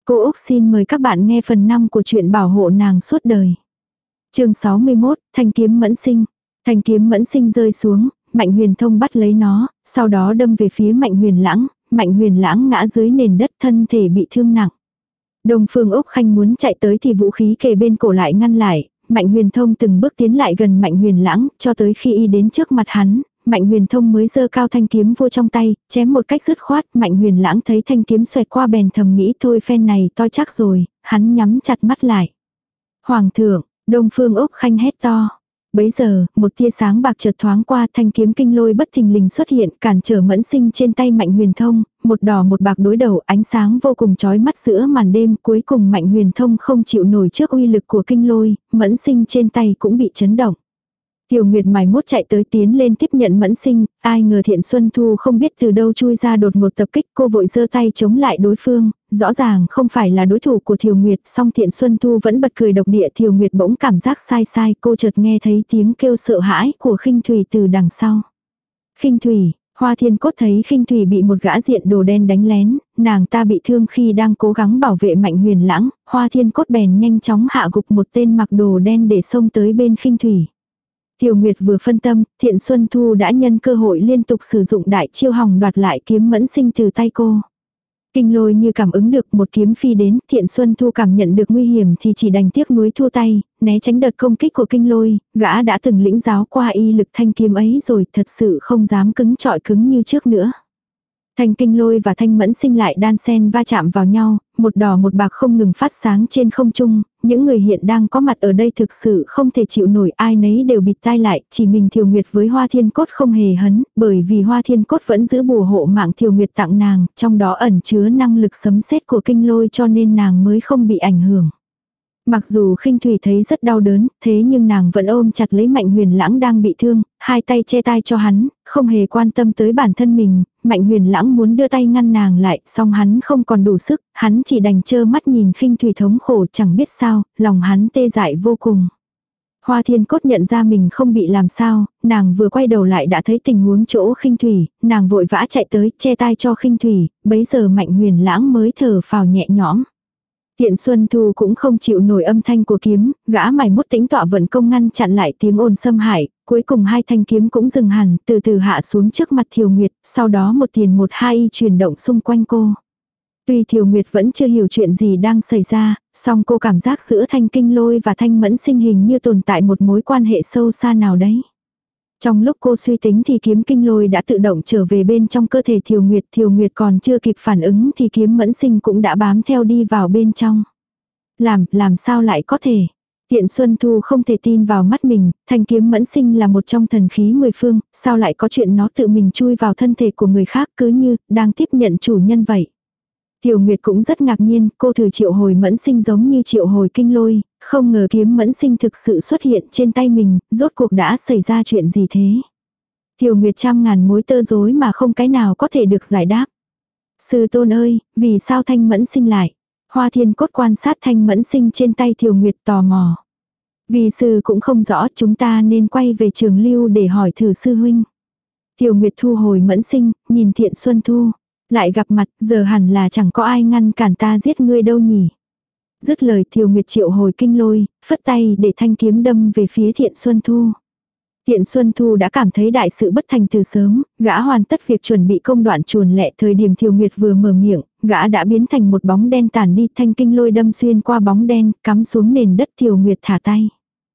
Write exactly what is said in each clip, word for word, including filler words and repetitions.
Cô Úc xin mời các bạn nghe phần năm của truyện Bảo hộ nàng suốt đời. Chương sáu mươi mốt, Thanh kiếm mẫn sinh. Thanh kiếm mẫn sinh rơi xuống, Mạnh Huyền Thông bắt lấy nó, sau đó đâm về phía Mạnh Huyền Lãng, Mạnh Huyền Lãng ngã dưới nền đất, thân thể bị thương nặng. Đông Phương Úc Khanh muốn chạy tới thì vũ khí kề bên cổ lại ngăn lại, Mạnh Huyền Thông từng bước tiến lại gần Mạnh Huyền Lãng, cho tới khi y đến trước mặt hắn, Mạnh Huyền Thông mới giơ cao thanh kiếm vua trong tay, chém một cách dứt khoát. Mạnh Huyền Lãng thấy thanh kiếm xoẹt qua bèn thầm nghĩ thôi phen này to chắc rồi, hắn nhắm chặt mắt lại. Hoàng thượng, Đông Phương Úc Khanh hét to. Bấy giờ, một tia sáng bạc chợt thoáng qua, thanh kiếm kinh lôi bất thình lình xuất hiện, cản trở mẫn sinh trên tay Mạnh Huyền Thông, một đỏ một bạc đối đầu, ánh sáng vô cùng chói mắt giữa màn đêm. Cuối cùng Mạnh Huyền Thông không chịu nổi trước uy lực của kinh lôi, mẫn sinh trên tay cũng bị chấn động. Tiểu Nguyệt mài mốt chạy tới tiến lên tiếp nhận mẫn sinh, ai ngờ Thiện Xuân Thu không biết từ đâu chui ra đột ngột tập kích, cô vội giơ tay chống lại đối phương, rõ ràng không phải là đối thủ của Thiều Nguyệt, song Thiện Xuân Thu vẫn bật cười độc địa. Thiều Nguyệt bỗng cảm giác sai sai, cô chợt nghe thấy tiếng kêu sợ hãi của Khinh Thủy từ đằng sau. Khinh Thủy, Hoa Thiên Cốt thấy Khinh Thủy bị một gã diện đồ đen đánh lén, nàng ta bị thương khi đang cố gắng bảo vệ Mạnh Huyền Lãng, Hoa Thiên Cốt bèn nhanh chóng hạ gục một tên mặc đồ đen để xông tới bên Khinh Thủy. Tiểu Nguyệt vừa phân tâm, Thiện Xuân Thu đã nhân cơ hội liên tục sử dụng đại chiêu hòng đoạt lại kiếm mẫn sinh từ tay cô. Kinh lôi như cảm ứng được một kiếm phi đến, Thiện Xuân Thu cảm nhận được nguy hiểm thì chỉ đành tiếc nuối thua tay, né tránh đợt công kích của kinh lôi, gã đã từng lĩnh giáo qua y lực thanh kiếm ấy rồi, thật sự không dám cứng trọi cứng như trước nữa. Thanh kinh lôi và thanh mẫn sinh lại đan sen va chạm vào nhau, một đỏ một bạc không ngừng phát sáng trên không trung, những người hiện đang có mặt ở đây thực sự không thể chịu nổi, ai nấy đều bịt tai lại, chỉ mình Thiều Nguyệt với Hoa Thiên Cốt không hề hấn, bởi vì Hoa Thiên Cốt vẫn giữ bùa hộ mạng Thiều Nguyệt tặng nàng, trong đó ẩn chứa năng lực sấm sét của kinh lôi cho nên nàng mới không bị ảnh hưởng. Mặc dù Khinh Thủy thấy rất đau đớn, thế nhưng nàng vẫn ôm chặt lấy Mạnh Huyền Lãng đang bị thương, hai tay che tai cho hắn, không hề quan tâm tới bản thân mình. Mạnh Huyền Lãng muốn đưa tay ngăn nàng lại, song hắn không còn đủ sức, hắn chỉ đành trơ mắt nhìn Khinh Thủy thống khổ chẳng biết sao, lòng hắn tê dại vô cùng. Hoa Thiên Cốt nhận ra mình không bị làm sao, nàng vừa quay đầu lại đã thấy tình huống chỗ Khinh Thủy, nàng vội vã chạy tới che tai cho Khinh Thủy, bấy giờ Mạnh Huyền Lãng mới thở phào nhẹ nhõm. Thiện Xuân Thu cũng không chịu nổi âm thanh của kiếm, gã mày mốt tĩnh tọa vận công ngăn chặn lại tiếng ồn xâm hại, cuối cùng hai thanh kiếm cũng dừng hẳn, từ từ hạ xuống trước mặt Thiều Nguyệt, sau đó một tiền một hai y chuyển động xung quanh cô. Tuy Thiều Nguyệt vẫn chưa hiểu chuyện gì đang xảy ra, song cô cảm giác giữa thanh kinh lôi và thanh mẫn sinh hình như tồn tại một mối quan hệ sâu xa nào đấy. Trong lúc cô suy tính thì kiếm kinh lôi đã tự động trở về bên trong cơ thể Thiều Nguyệt. Thiều Nguyệt còn chưa kịp phản ứng thì kiếm mẫn sinh cũng đã bám theo đi vào bên trong. Làm, làm sao lại có thể? Thiện Xuân Thu không thể tin vào mắt mình, thanh kiếm mẫn sinh là một trong thần khí mười phương, sao lại có chuyện nó tự mình chui vào thân thể của người khác cứ như đang tiếp nhận chủ nhân vậy. Tiểu Nguyệt cũng rất ngạc nhiên, cô thử triệu hồi mẫn sinh giống như triệu hồi kinh lôi, không ngờ kiếm mẫn sinh thực sự xuất hiện trên tay mình, rốt cuộc đã xảy ra chuyện gì thế. Tiểu Nguyệt trăm ngàn mối tơ rối mà không cái nào có thể được giải đáp. Sư tôn ơi, vì sao thanh mẫn sinh lại? Hoa Thiên Cốt quan sát thanh mẫn sinh trên tay Tiểu Nguyệt tò mò. Vì sư cũng không rõ, chúng ta nên quay về Trường Lưu để hỏi thử sư huynh. Tiểu Nguyệt thu hồi mẫn sinh, nhìn Thiện Xuân Thu. Lại gặp mặt, giờ hẳn là chẳng có ai ngăn cản ta giết ngươi đâu nhỉ. Dứt lời Thiều Nguyệt triệu hồi kinh lôi, phất tay để thanh kiếm đâm về phía Thiện Xuân Thu. Thiện Xuân Thu đã cảm thấy đại sự bất thành từ sớm, gã hoàn tất việc chuẩn bị công đoạn chuồn lẹ. Thời điểm Thiều Nguyệt vừa mở miệng, gã đã biến thành một bóng đen tản đi, thanh kinh lôi đâm xuyên qua bóng đen, cắm xuống nền đất. Thiều Nguyệt thả tay.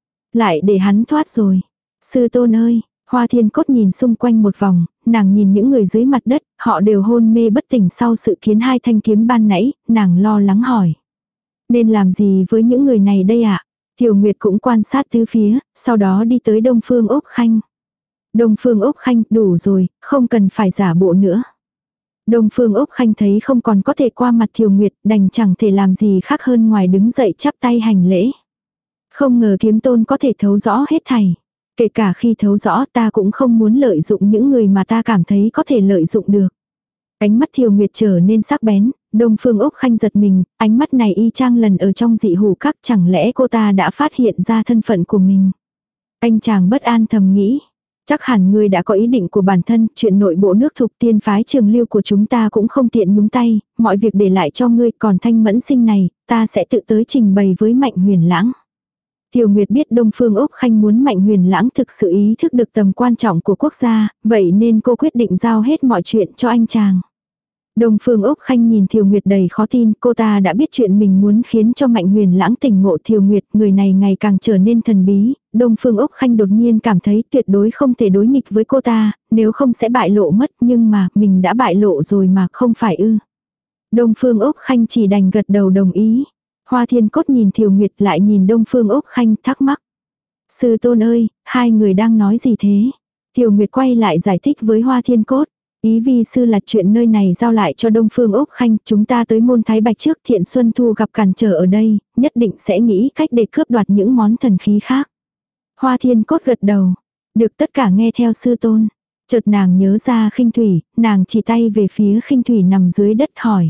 Lại để hắn thoát rồi. Sư tôn ơi, Hoa Thiên Cốt nhìn xung quanh một vòng, nàng nhìn những người dưới mặt đất, họ đều hôn mê bất tỉnh sau sự kiến hai thanh kiếm ban nãy, nàng lo lắng hỏi. Nên làm gì với những người này đây ạ? À? Tiểu Nguyệt cũng quan sát tứ phía, sau đó đi tới Đông Phương Úc Khanh. Đông Phương Úc Khanh, đủ rồi, không cần phải giả bộ nữa. Đông Phương Úc Khanh thấy không còn có thể qua mặt Tiểu Nguyệt, đành chẳng thể làm gì khác hơn ngoài đứng dậy chắp tay hành lễ. Không ngờ kiếm tôn có thể thấu rõ hết thảy. Kể cả khi thấu rõ ta cũng không muốn lợi dụng những người mà ta cảm thấy có thể lợi dụng được. Ánh mắt Thiều Nguyệt trở nên sắc bén, Đông Phương Úc Khanh giật mình, ánh mắt này y chang lần ở trong dị hủ các, chẳng lẽ cô ta đã phát hiện ra thân phận của mình. Anh chàng bất an thầm nghĩ, Chắc hẳn ngươi đã có ý định của bản thân, chuyện nội bộ nước Thục Tiên phái trường lưu của chúng ta cũng không tiện nhúng tay, mọi việc để lại cho ngươi, còn Thanh Mẫn Sinh này, ta sẽ tự tới trình bày với Mạnh Huyền Lãng. Tiểu Nguyệt biết Đông Phương Úc Khanh muốn Mạnh Huyền Lãng thực sự ý thức được tầm quan trọng của quốc gia, vậy nên cô quyết định giao hết mọi chuyện cho anh chàng. Đông Phương Úc Khanh nhìn Thiều Nguyệt đầy khó tin, cô ta đã biết chuyện mình muốn khiến cho Mạnh Huyền Lãng tỉnh ngộ. Thiều Nguyệt, người này ngày càng trở nên thần bí, Đông Phương Úc Khanh đột nhiên cảm thấy tuyệt đối không thể đối nghịch với cô ta, nếu không sẽ bại lộ mất, nhưng mà mình đã bại lộ rồi mà, không phải ư. Đông Phương Úc Khanh chỉ đành gật đầu đồng ý. Hoa Thiên Cốt nhìn Thiều Nguyệt lại nhìn Đông Phương Úc Khanh thắc mắc. Sư tôn ơi, hai người đang nói gì thế? Thiều Nguyệt quay lại giải thích với Hoa Thiên Cốt. Ý vi sư là chuyện nơi này giao lại cho Đông Phương Úc Khanh, chúng ta tới môn Thái Bạch trước, Thiện Xuân Thu gặp cản trở ở đây, nhất định sẽ nghĩ cách để cướp đoạt những món thần khí khác. Hoa Thiên Cốt gật đầu, được tất cả nghe theo sư tôn. Chợt nàng nhớ ra Khinh Thủy, nàng chỉ tay về phía Khinh Thủy nằm dưới đất hỏi.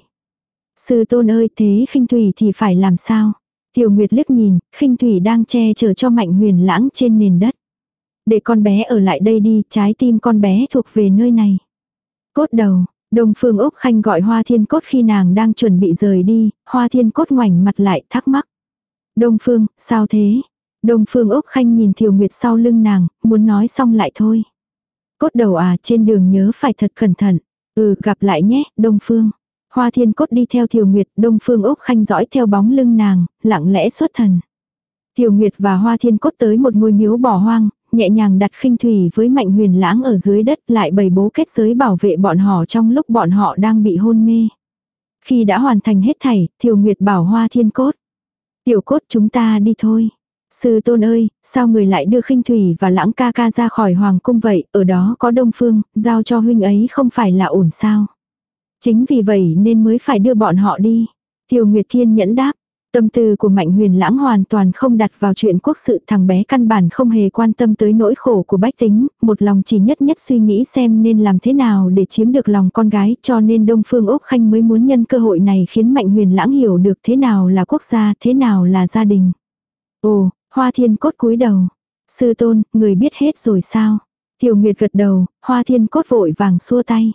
Sư tôn ơi, thế Khinh Thủy thì phải làm sao? Tiểu Nguyệt liếc nhìn, Khinh Thủy đang che chở cho Mạnh Huyền Lãng trên nền đất. Để con bé ở lại đây đi, trái tim con bé thuộc về nơi này. Cốt đầu, Đông Phương Úc Khanh gọi Hoa Thiên Cốt khi nàng đang chuẩn bị rời đi, Hoa Thiên Cốt ngoảnh mặt lại thắc mắc. Đông Phương, sao thế? Đông Phương Úc Khanh nhìn Thiều Nguyệt sau lưng nàng, muốn nói xong lại thôi. Cốt đầu à, trên đường nhớ phải thật cẩn thận. Ừ, gặp lại nhé, Đông Phương. Hoa Thiên Cốt đi theo Thiều Nguyệt, Đông Phương Úc Khanh dõi theo bóng lưng nàng, lặng lẽ xuất thần. Thiều Nguyệt và Hoa Thiên Cốt tới một ngôi miếu bỏ hoang, nhẹ nhàng đặt Khinh Thủy với Mạnh Huyền Lãng ở dưới đất, lại bày bố kết giới bảo vệ bọn họ trong lúc bọn họ đang bị hôn mê. Khi đã hoàn thành hết thảy, Thiều Nguyệt bảo Hoa Thiên Cốt. Tiểu Cốt, chúng ta đi thôi. Sư tôn ơi, sao người lại đưa Khinh Thủy và Lãng ca ca ra khỏi hoàng cung vậy, ở đó có Đông Phương, giao cho huynh ấy không phải là ổn sao? Chính vì vậy nên mới phải đưa bọn họ đi. Thiều Nguyệt kiên nhẫn đáp. Tâm tư của Mạnh Huyền Lãng hoàn toàn không đặt vào chuyện quốc sự, thằng bé căn bản không hề quan tâm tới nỗi khổ của bách tính, một lòng chỉ nhất nhất suy nghĩ xem nên làm thế nào để chiếm được lòng con gái, cho nên Đông Phương Úc Khanh mới muốn nhân cơ hội này khiến Mạnh Huyền Lãng hiểu được thế nào là quốc gia, thế nào là gia đình. Ồ, Hoa Thiên Cốt cúi đầu. Sư tôn, người biết hết rồi sao? Tiểu Nguyệt gật đầu, Hoa Thiên Cốt vội vàng xua tay.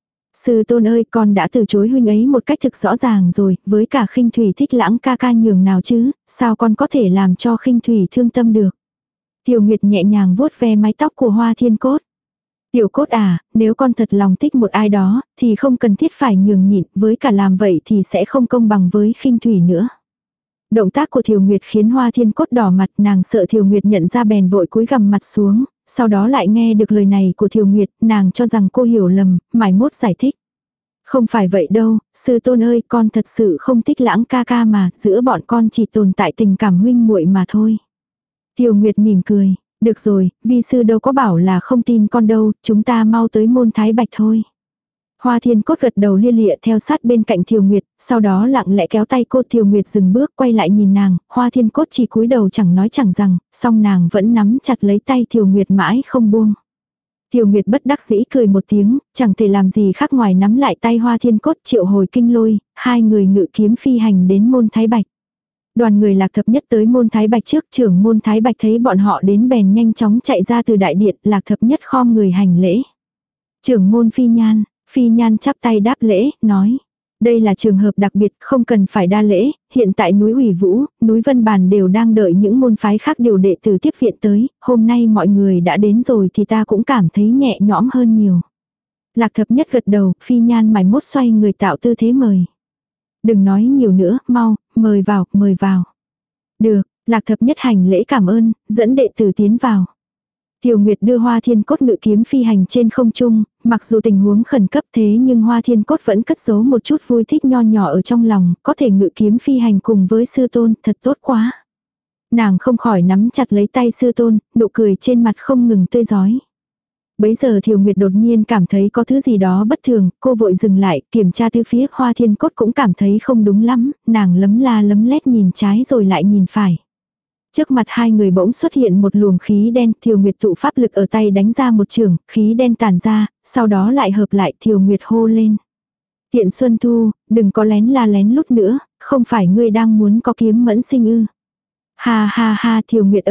Sư tôn ơi, con đã từ chối huynh ấy một cách thực rõ ràng rồi, với cả Khinh Thủy thích Lãng ca ca nhường nào chứ, sao con có thể làm cho Khinh Thủy thương tâm được. Tiểu Nguyệt nhẹ nhàng vuốt ve mái tóc của Hoa Thiên Cốt. Tiểu Cốt à, nếu con thật lòng thích một ai đó, thì không cần thiết phải nhường nhịn, với cả làm vậy thì sẽ không công bằng với Khinh Thủy nữa. Động tác của Thiều Nguyệt khiến Hoa Thiên Cốt đỏ mặt, nàng sợ Thiều Nguyệt nhận ra bèn vội cúi gằm mặt xuống, sau đó lại nghe được lời này của Thiều Nguyệt, nàng cho rằng cô hiểu lầm, mải mốt giải thích. Không phải vậy đâu, sư tôn ơi, con thật sự không thích Lãng ca ca mà, giữa bọn con chỉ tồn tại tình cảm huynh muội mà thôi. Thiều Nguyệt mỉm cười, được rồi, vi sư đâu có bảo là không tin con đâu, chúng ta mau tới môn Thái Bạch thôi. Hoa Thiên Cốt gật đầu lia lịa theo sát bên cạnh Thiều Nguyệt, sau đó lặng lẽ kéo tay cô. Thiều Nguyệt dừng bước quay lại nhìn nàng, Hoa Thiên Cốt chỉ cúi đầu chẳng nói chẳng rằng, song nàng vẫn nắm chặt lấy tay Thiều Nguyệt mãi không buông. Thiều Nguyệt bất đắc dĩ cười một tiếng, chẳng thể làm gì khác ngoài nắm lại tay Hoa Thiên Cốt triệu hồi kinh lôi, hai người ngự kiếm phi hành đến môn Thái Bạch. Đoàn người Lạc Thập Nhất tới môn Thái Bạch trước, trưởng môn Thái Bạch thấy bọn họ đến bèn nhanh chóng chạy ra từ đại điện, Lạc Thập Nhất khom người hành lễ. Trưởng môn Phi Nhan, Phi Nhan chắp tay đáp lễ, nói. Đây là trường hợp đặc biệt, không cần phải đa lễ, hiện tại núi Ủy Vũ, núi Vân Bàn đều đang đợi những môn phái khác điều đệ tử tiếp viện tới, hôm nay mọi người đã đến rồi thì ta cũng cảm thấy nhẹ nhõm hơn nhiều. Lạc Thập Nhất gật đầu, Phi Nhan mải mốt xoay người tạo tư thế mời. Đừng nói nhiều nữa, mau, mời vào, mời vào. Được, Lạc Thập Nhất hành lễ cảm ơn, dẫn đệ tử tiến vào. Tiểu Nguyệt đưa Hoa Thiên Cốt ngự kiếm phi hành trên không trung, mặc dù tình huống khẩn cấp thế nhưng Hoa Thiên Cốt vẫn cất giấu một chút vui thích nho nhỏ ở trong lòng, có thể ngự kiếm phi hành cùng với sư tôn, thật tốt quá. Nàng không khỏi nắm chặt lấy tay sư tôn, nụ cười trên mặt không ngừng tươi rói. Bấy giờ Thiều Nguyệt đột nhiên cảm thấy có thứ gì đó bất thường, cô vội dừng lại, kiểm tra từ phía. Hoa Thiên Cốt cũng cảm thấy không đúng lắm, nàng lấm la lấm lét nhìn trái rồi lại nhìn phải. Trước mặt hai người bỗng xuất hiện một luồng khí đen, Thiều Nguyệt tụ pháp lực ở tay đánh ra một chưởng, khí đen tản ra, sau đó lại hợp lại. Thiều Nguyệt hô lên. Tiện Xuân Thu, đừng có lén la lén lút nữa, không phải ngươi đang muốn có kiếm Mẫn Sinh ư. Ha ha ha, Thiều Nguyệt ơi,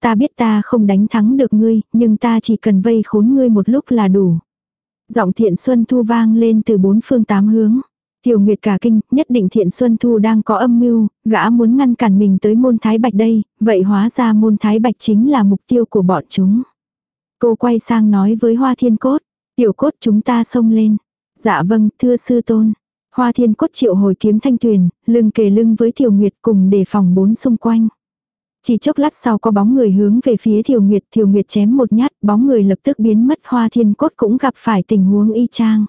ta biết ta không đánh thắng được ngươi, nhưng ta chỉ cần vây khốn ngươi một lúc là đủ. Giọng Thiện Xuân Thu vang lên từ bốn phương tám hướng. Tiểu Nguyệt cả kinh, nhất định Thiện Xuân Thu đang có âm mưu, gã muốn ngăn cản mình tới môn Thái Bạch đây, vậy hóa ra môn Thái Bạch chính là mục tiêu của bọn chúng. Cô quay sang nói với Hoa Thiên Cốt, tiểu cốt chúng ta xông lên. Dạ vâng, thưa sư tôn. Hoa Thiên Cốt triệu hồi kiếm thanh tuyền, lưng kề lưng với Tiểu Nguyệt cùng đề phòng bốn xung quanh. Chỉ chốc lát sau có bóng người hướng về phía Tiểu Nguyệt, Tiểu Nguyệt chém một nhát, bóng người lập tức biến mất. Hoa Thiên Cốt cũng gặp phải tình huống y chang.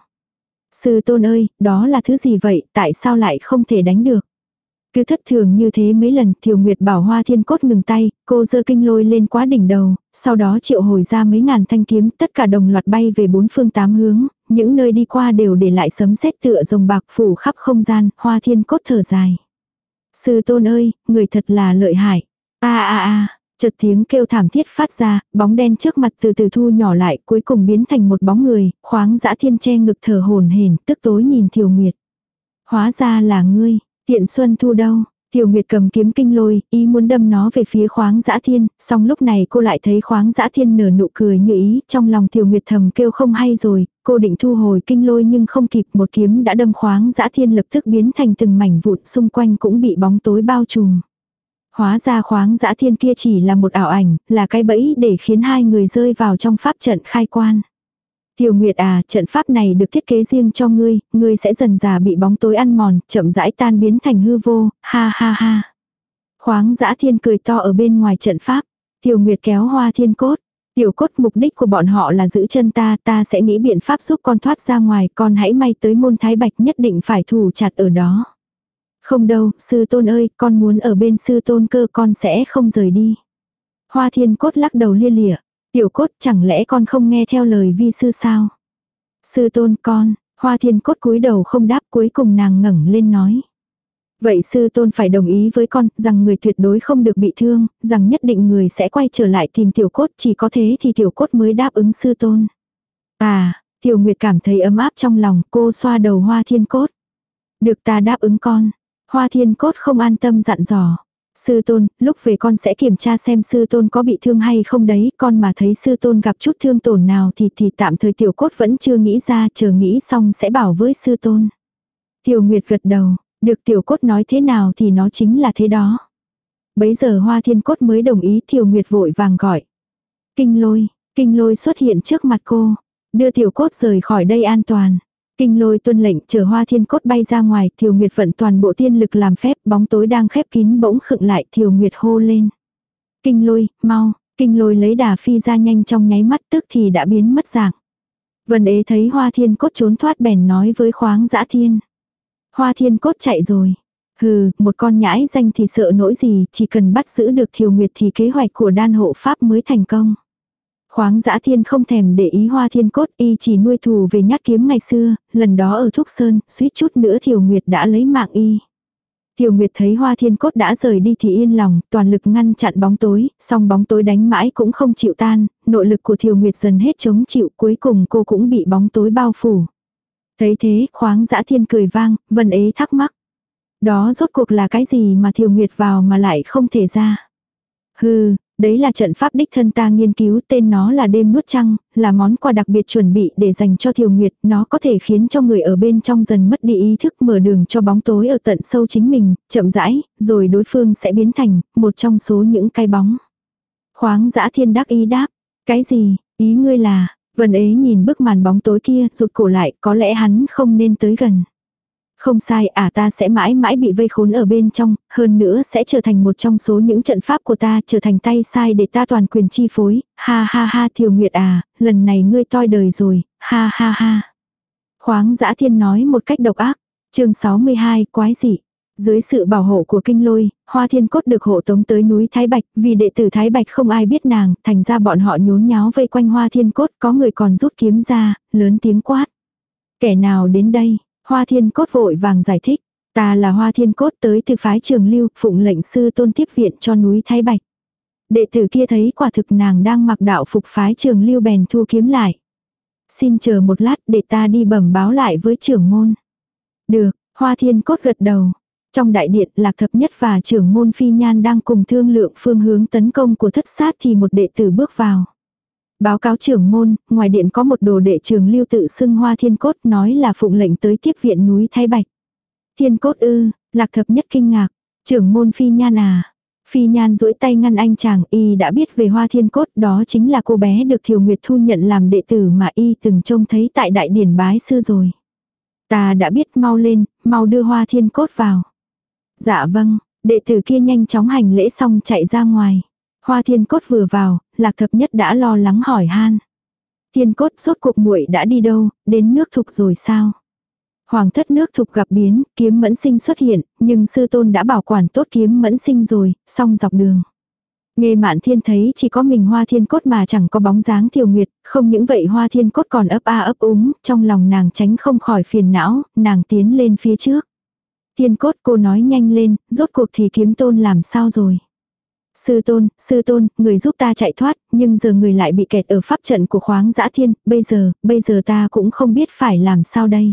Sư tôn ơi, đó là thứ gì vậy, tại sao lại không thể đánh được? Cứ thất thường như thế mấy lần, Tiểu Nguyệt bảo Hoa Thiên Cốt ngừng tay, cô giơ kinh lôi lên quá đỉnh đầu, sau đó triệu hồi ra mấy ngàn thanh kiếm, tất cả đồng loạt bay về bốn phương tám hướng, những nơi đi qua đều để lại sấm sét tựa rồng bạc phủ khắp không gian. Hoa Thiên Cốt thở dài. Sư tôn ơi, người thật là lợi hại. A a a, chợt tiếng kêu thảm thiết phát ra, bóng đen trước mặt từ từ thu nhỏ lại, cuối cùng biến thành một bóng người, Khoáng Dã Thiên che ngực thở hổn hển, tức tối nhìn Tiểu Nguyệt. Hóa ra là ngươi, Tiện Xuân Thu đâu? Tiểu Nguyệt cầm kiếm kinh lôi, ý muốn đâm nó về phía Khoáng Dã Thiên, song lúc này cô lại thấy Khoáng Dã Thiên nở nụ cười như ý, trong lòng Tiểu Nguyệt thầm kêu không hay rồi, cô định thu hồi kinh lôi nhưng không kịp, một kiếm đã đâm Khoáng Dã Thiên lập tức biến thành từng mảnh vụn, xung quanh cũng bị bóng tối bao trùm. Hóa ra Khoáng Dã Thiên kia chỉ là một ảo ảnh, là cái bẫy để khiến hai người rơi vào trong pháp trận khai quan. Tiểu Nguyệt à, trận pháp này được thiết kế riêng cho ngươi, ngươi sẽ dần dà bị bóng tối ăn mòn, chậm rãi tan biến thành hư vô, ha ha ha. Khoáng Dã Thiên cười to ở bên ngoài trận pháp. Tiểu Nguyệt kéo Hoa Thiên Cốt. Tiểu Cốt, mục đích của bọn họ là giữ chân ta, ta sẽ nghĩ biện pháp giúp con thoát ra ngoài, con hãy may tới môn Thái Bạch, nhất định phải thủ chặt ở đó. Không đâu, sư tôn ơi, con muốn ở bên sư tôn cơ, con sẽ không rời đi. Hoa Thiên Cốt lắc đầu lia lịa. Tiểu Cốt, chẳng lẽ con không nghe theo lời vi sư sao? Sư tôn con, Hoa Thiên Cốt cúi đầu không đáp, cuối cùng nàng ngẩng lên nói. Vậy sư tôn phải đồng ý với con, rằng người tuyệt đối không được bị thương, rằng nhất định người sẽ quay trở lại tìm Tiểu Cốt, chỉ có thế thì Tiểu Cốt mới đáp ứng sư tôn. À, Tiểu Nguyệt cảm thấy ấm áp trong lòng, cô xoa đầu Hoa Thiên Cốt. Được, ta đáp ứng con. Hoa Thiên Cốt không an tâm dặn dò. Sư tôn, lúc về con sẽ kiểm tra xem sư tôn có bị thương hay không đấy, con mà thấy sư tôn gặp chút thương tổn nào thì thì tạm thời Tiểu Cốt vẫn chưa nghĩ ra, chờ nghĩ xong sẽ bảo với sư tôn. Tiểu Nguyệt gật đầu, được, Tiểu Cốt nói thế nào thì nó chính là thế đó. Bấy giờ Hoa Thiên Cốt mới đồng ý. Tiểu Nguyệt vội vàng gọi. Kinh lôi, kinh lôi xuất hiện trước mặt cô, đưa Tiểu Cốt rời khỏi đây an toàn. Kinh lôi tuân lệnh, chở Hoa Thiên Cốt bay ra ngoài, Thiều Nguyệt vận toàn bộ tiên lực làm phép, bóng tối đang khép kín bỗng khựng lại, Thiều Nguyệt hô lên. Kinh lôi, mau, kinh lôi lấy đà phi ra nhanh trong nháy mắt, tức thì đã biến mất dạng. Vân Ế thấy Hoa Thiên Cốt trốn thoát bèn nói với Khoáng Dã Thiên. Hoa Thiên Cốt chạy rồi. Hừ, một con nhãi danh thì sợ nỗi gì, chỉ cần bắt giữ được Thiều Nguyệt thì kế hoạch của đan hộ pháp mới thành công. Khoáng Dã Thiên không thèm để ý Hoa Thiên Cốt, y chỉ nuôi thù về nhát kiếm ngày xưa, lần đó ở Thúc Sơn, suýt chút nữa Thiều Nguyệt đã lấy mạng y. Thiều Nguyệt thấy Hoa Thiên Cốt đã rời đi thì yên lòng, toàn lực ngăn chặn bóng tối, song bóng tối đánh mãi cũng không chịu tan, nội lực của Thiều Nguyệt dần hết chống chịu, cuối cùng cô cũng bị bóng tối bao phủ. Thấy thế, Khoáng Dã Thiên cười vang, Vân Ế thắc mắc. Đó rốt cuộc là cái gì mà Thiều Nguyệt vào mà lại không thể ra? Hừ, đấy là trận pháp đích thân ta nghiên cứu, tên nó là đêm nuốt trăng, là món quà đặc biệt chuẩn bị để dành cho Thiều Nguyệt, nó có thể khiến cho người ở bên trong dần mất đi ý thức, mở đường cho bóng tối ở tận sâu chính mình, chậm rãi, rồi đối phương sẽ biến thành một trong số những cái bóng. Khoáng Dã Thiên đắc ý đáp, cái gì, ý ngươi là? Vân Ế nhìn bức màn bóng tối kia, rụt cổ lại, có lẽ hắn không nên tới gần. Không sai, à ta sẽ mãi mãi bị vây khốn ở bên trong, hơn nữa sẽ trở thành một trong số những trận pháp của ta, trở thành tay sai để ta toàn quyền chi phối, ha ha ha. Thiều Nguyệt à, lần này ngươi toi đời rồi, ha ha ha. Khoáng Dã Thiên nói một cách độc ác. Chương sáu mươi hai, quái dị. Dưới sự bảo hộ của kinh lôi, Hoa Thiên Cốt được hộ tống tới núi Thái Bạch, vì đệ tử Thái Bạch không ai biết nàng, thành ra bọn họ nhốn nháo vây quanh Hoa Thiên Cốt, có người còn rút kiếm ra, lớn tiếng quát. Kẻ nào đến đây? Hoa Thiên Cốt vội vàng giải thích, ta là Hoa Thiên Cốt tới từ phái Trường Lưu, phụng lệnh sư tôn tiếp viện cho núi Thái Bạch. Đệ tử kia thấy quả thực nàng đang mặc đạo phục phái Trường Lưu bèn thu kiếm lại. Xin chờ một lát để ta đi bẩm báo lại với trưởng môn. Được, Hoa Thiên Cốt gật đầu. Trong đại điện, Lạc Thập Nhất và trưởng môn Phi Nhan đang cùng thương lượng phương hướng tấn công của thất sát thì một đệ tử bước vào. Báo cáo trưởng môn, ngoài điện có một đồ đệ trường Lưu tự xưng Hoa Thiên Cốt, nói là phụng lệnh tới tiếp viện núi Thái Bạch. Thiên Cốt ư? Lạc Thập Nhất kinh ngạc. Trưởng môn Phi Nhan à? Phi Nhan duỗi tay ngăn anh chàng, y đã biết về Hoa Thiên Cốt, đó chính là cô bé được Thiều Nguyệt thu nhận làm đệ tử mà y từng trông thấy tại đại điển bái sư rồi. Ta đã biết, mau lên, mau đưa Hoa Thiên Cốt vào. Dạ vâng, đệ tử kia nhanh chóng hành lễ xong chạy ra ngoài. Hoa Thiên Cốt vừa vào, Lạc Thập Nhất đã lo lắng hỏi han. Thiên Cốt, rốt cuộc muội đã đi đâu, đến nước Thục rồi sao? Hoàng thất nước Thục gặp biến, Kiếm Mẫn Sinh xuất hiện, nhưng sư tôn đã bảo quản tốt Kiếm Mẫn Sinh rồi, xong dọc đường. Nghe Mạn Thiên thấy chỉ có mình Hoa Thiên Cốt mà chẳng có bóng dáng Thiều Nguyệt, không những vậy Hoa Thiên Cốt còn ấp a ấp úng, trong lòng nàng tránh không khỏi phiền não, nàng tiến lên phía trước. Thiên Cốt, cô nói nhanh lên, rốt cuộc thì Kiếm Tôn làm sao rồi? Sư tôn, sư tôn, người giúp ta chạy thoát, nhưng giờ người lại bị kẹt ở pháp trận của Khoáng Dã Thiên, bây giờ, bây giờ ta cũng không biết phải làm sao đây.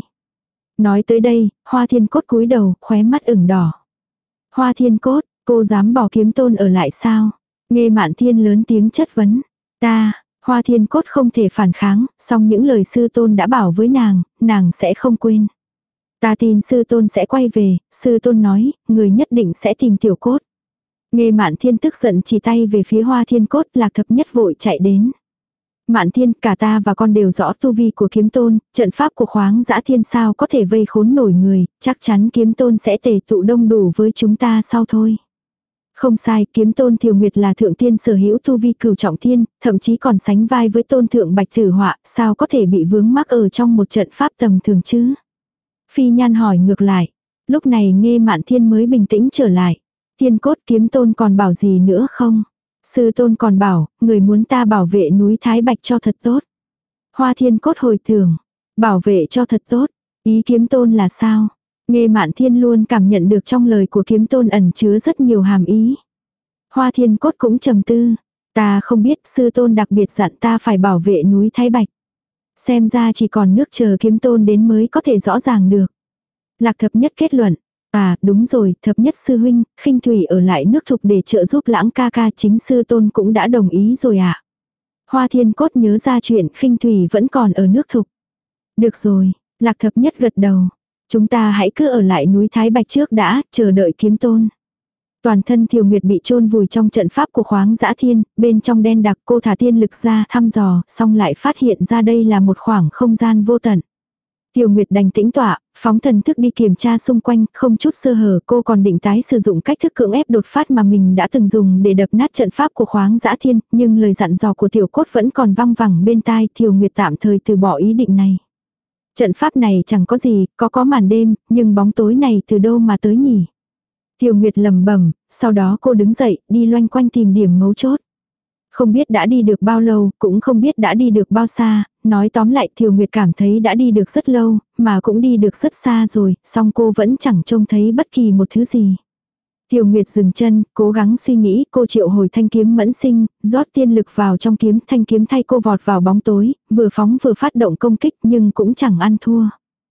Nói tới đây, Hoa Thiên Cốt cúi đầu, khóe mắt ửng đỏ. Hoa Thiên Cốt, cô dám bỏ Kiếm Tôn ở lại sao? Nghe Mạn Thiên lớn tiếng chất vấn. Ta, Hoa Thiên Cốt không thể phản kháng, song những lời sư tôn đã bảo với nàng, nàng sẽ không quên. Ta tin sư tôn sẽ quay về, sư tôn nói, người nhất định sẽ tìm Tiểu Cốt. Nghe Mạn Thiên tức giận chỉ tay về phía Hoa Thiên Cốt, Lạc Thập Nhất vội chạy đến. Mạn Thiên, cả ta và con đều rõ tu vi của Kiếm Tôn, trận pháp của Khoáng Dã Thiên sao có thể vây khốn nổi người, chắc chắn Kiếm Tôn sẽ tề tụ đông đủ với chúng ta sau thôi. Không sai, Kiếm Tôn Thiều Nguyệt là thượng tiên sở hữu tu vi cửu trọng thiên, thậm chí còn sánh vai với tôn thượng Bạch Tử Họa, sao có thể bị vướng mắc ở trong một trận pháp tầm thường chứ? Phi Nhan hỏi ngược lại. Lúc này Nghe Mạn Thiên mới bình tĩnh trở lại. Thiên Cốt, Kiếm Tôn còn bảo gì nữa không? Sư tôn còn bảo, người muốn ta bảo vệ núi Thái Bạch cho thật tốt. Hoa Thiên Cốt hồi tưởng, bảo vệ cho thật tốt, ý Kiếm Tôn là sao? Nghe Mạn Thiên luôn cảm nhận được trong lời của Kiếm Tôn ẩn chứa rất nhiều hàm ý. Hoa Thiên Cốt cũng trầm tư, ta không biết, sư tôn đặc biệt dặn ta phải bảo vệ núi Thái Bạch. Xem ra chỉ còn nước chờ Kiếm Tôn đến mới có thể rõ ràng được. Lạc Thập Nhất kết luận, à đúng rồi, Thập Nhất sư huynh, Khinh Thủy ở lại nước Thục để trợ giúp Lãng ca ca, chính sư tôn cũng đã đồng ý rồi ạ. À? Hoa Thiên Cốt nhớ ra chuyện Khinh Thủy vẫn còn ở nước Thục. Được rồi, Lạc Thập Nhất gật đầu. Chúng ta hãy cứ ở lại núi Thái Bạch trước đã, chờ đợi Kiếm Tôn. Toàn thân Thiều Nguyệt bị chôn vùi trong trận pháp của Khoáng Dã Thiên, bên trong đen đặc, cô thả tiên lực ra thăm dò, xong lại phát hiện ra đây là một khoảng không gian vô tận. Thiều Nguyệt đành tĩnh tọa, phóng thần thức đi kiểm tra xung quanh, không chút sơ hở, cô còn định tái sử dụng cách thức cưỡng ép đột phát mà mình đã từng dùng để đập nát trận pháp của Khoáng Dã Thiên, nhưng lời dặn dò của Tiểu Cốt vẫn còn văng vẳng bên tai, Thiều Nguyệt tạm thời từ bỏ ý định này. Trận pháp này chẳng có gì, có có màn đêm, nhưng bóng tối này từ đâu mà tới nhỉ? Thiều Nguyệt lẩm bẩm, sau đó cô đứng dậy, đi loanh quanh tìm điểm mấu chốt. Không biết đã đi được bao lâu, cũng không biết đã đi được bao xa, nói tóm lại Thiều Nguyệt cảm thấy đã đi được rất lâu, mà cũng đi được rất xa rồi, song cô vẫn chẳng trông thấy bất kỳ một thứ gì. Thiều Nguyệt dừng chân, cố gắng suy nghĩ, cô triệu hồi thanh kiếm Mẫn Sinh, rót tiên lực vào trong kiếm, thanh kiếm thay cô vọt vào bóng tối, vừa phóng vừa phát động công kích nhưng cũng chẳng ăn thua.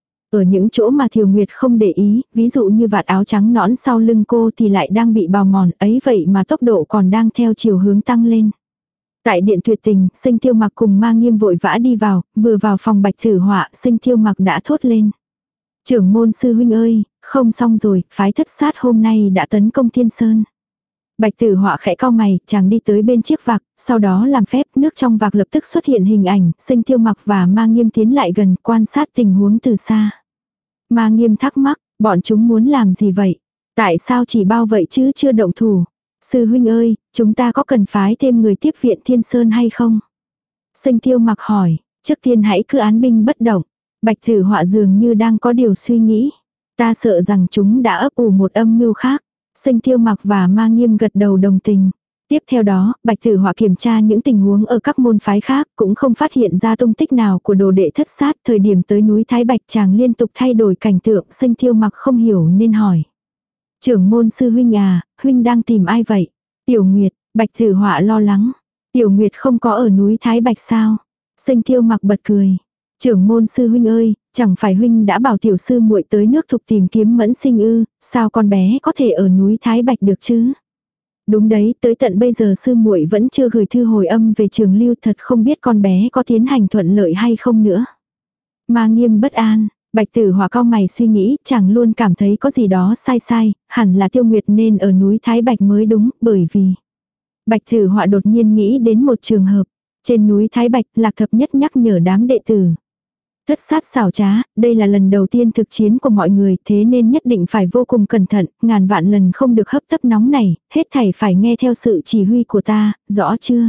Ở những chỗ mà Thiều Nguyệt không để ý, ví dụ như vạt áo trắng nõn sau lưng cô thì lại đang bị bào mòn, ấy vậy mà tốc độ còn đang theo chiều hướng tăng lên. Tại điện tuyệt tình, Sinh Tiêu Mặc cùng Ma Nghiêm vội vã đi vào, vừa vào phòng Bạch Tử Họa, Sinh Tiêu Mặc đã thốt lên. Trưởng môn sư huynh ơi, không xong rồi, phái thất sát hôm nay đã tấn công Thiên Sơn. Bạch Tử Họa khẽ cau mày, chàng đi tới bên chiếc vạc, sau đó làm phép, nước trong vạc lập tức xuất hiện hình ảnh, Sinh Tiêu Mặc và Ma Nghiêm tiến lại gần, quan sát tình huống từ xa. Ma Nghiêm thắc mắc, bọn chúng muốn làm gì vậy? Tại sao chỉ bao vậy chứ chưa động thủ? Sư huynh ơi, chúng ta có cần phái thêm người tiếp viện Thiên Sơn hay không? Sinh Tiêu Mặc hỏi, trước tiên hãy cứ án binh bất động. Bạch Tử Họa dường như đang có điều suy nghĩ. Ta sợ rằng chúng đã ấp ủ một âm mưu khác. Sinh Tiêu Mặc và Ma Nghiêm gật đầu đồng tình. Tiếp theo đó, Bạch Tử Họa kiểm tra những tình huống ở các môn phái khác, cũng không phát hiện ra tung tích nào của đồ đệ thất sát. Thời điểm tới núi Thái Bạch chàng liên tục thay đổi cảnh tượng, Sinh Tiêu Mặc không hiểu nên hỏi. Trưởng môn sư huynh à, huynh đang tìm ai vậy? Tiểu Nguyệt, Bạch Tử Họa lo lắng. Tiểu Nguyệt không có ở núi Thái Bạch sao? Sinh Tiêu Mặc bật cười. Trưởng môn sư huynh ơi, chẳng phải huynh đã bảo tiểu sư muội tới nước Thục tìm kiếm Mẫn Sinh ư, sao con bé có thể ở núi Thái Bạch được chứ? Đúng đấy, tới tận bây giờ sư muội vẫn chưa gửi thư hồi âm về Trường Lưu, thật không biết con bé có tiến hành thuận lợi hay không nữa. Ma Nghiêm bất an, Bạch Tử Hỏa cau mày suy nghĩ, chàng luôn cảm thấy có gì đó sai sai, hẳn là Tiêu Nguyệt nên ở núi Thái Bạch mới đúng, bởi vì Bạch Tử Hỏa đột nhiên nghĩ đến một trường hợp. Trên núi Thái Bạch, Lạc Thập Nhất nhắc nhở đám đệ tử. Thất sát xảo trá, đây là lần đầu tiên thực chiến của mọi người, thế nên nhất định phải vô cùng cẩn thận, ngàn vạn lần không được hấp tấp nóng này, hết thảy phải nghe theo sự chỉ huy của ta, rõ chưa?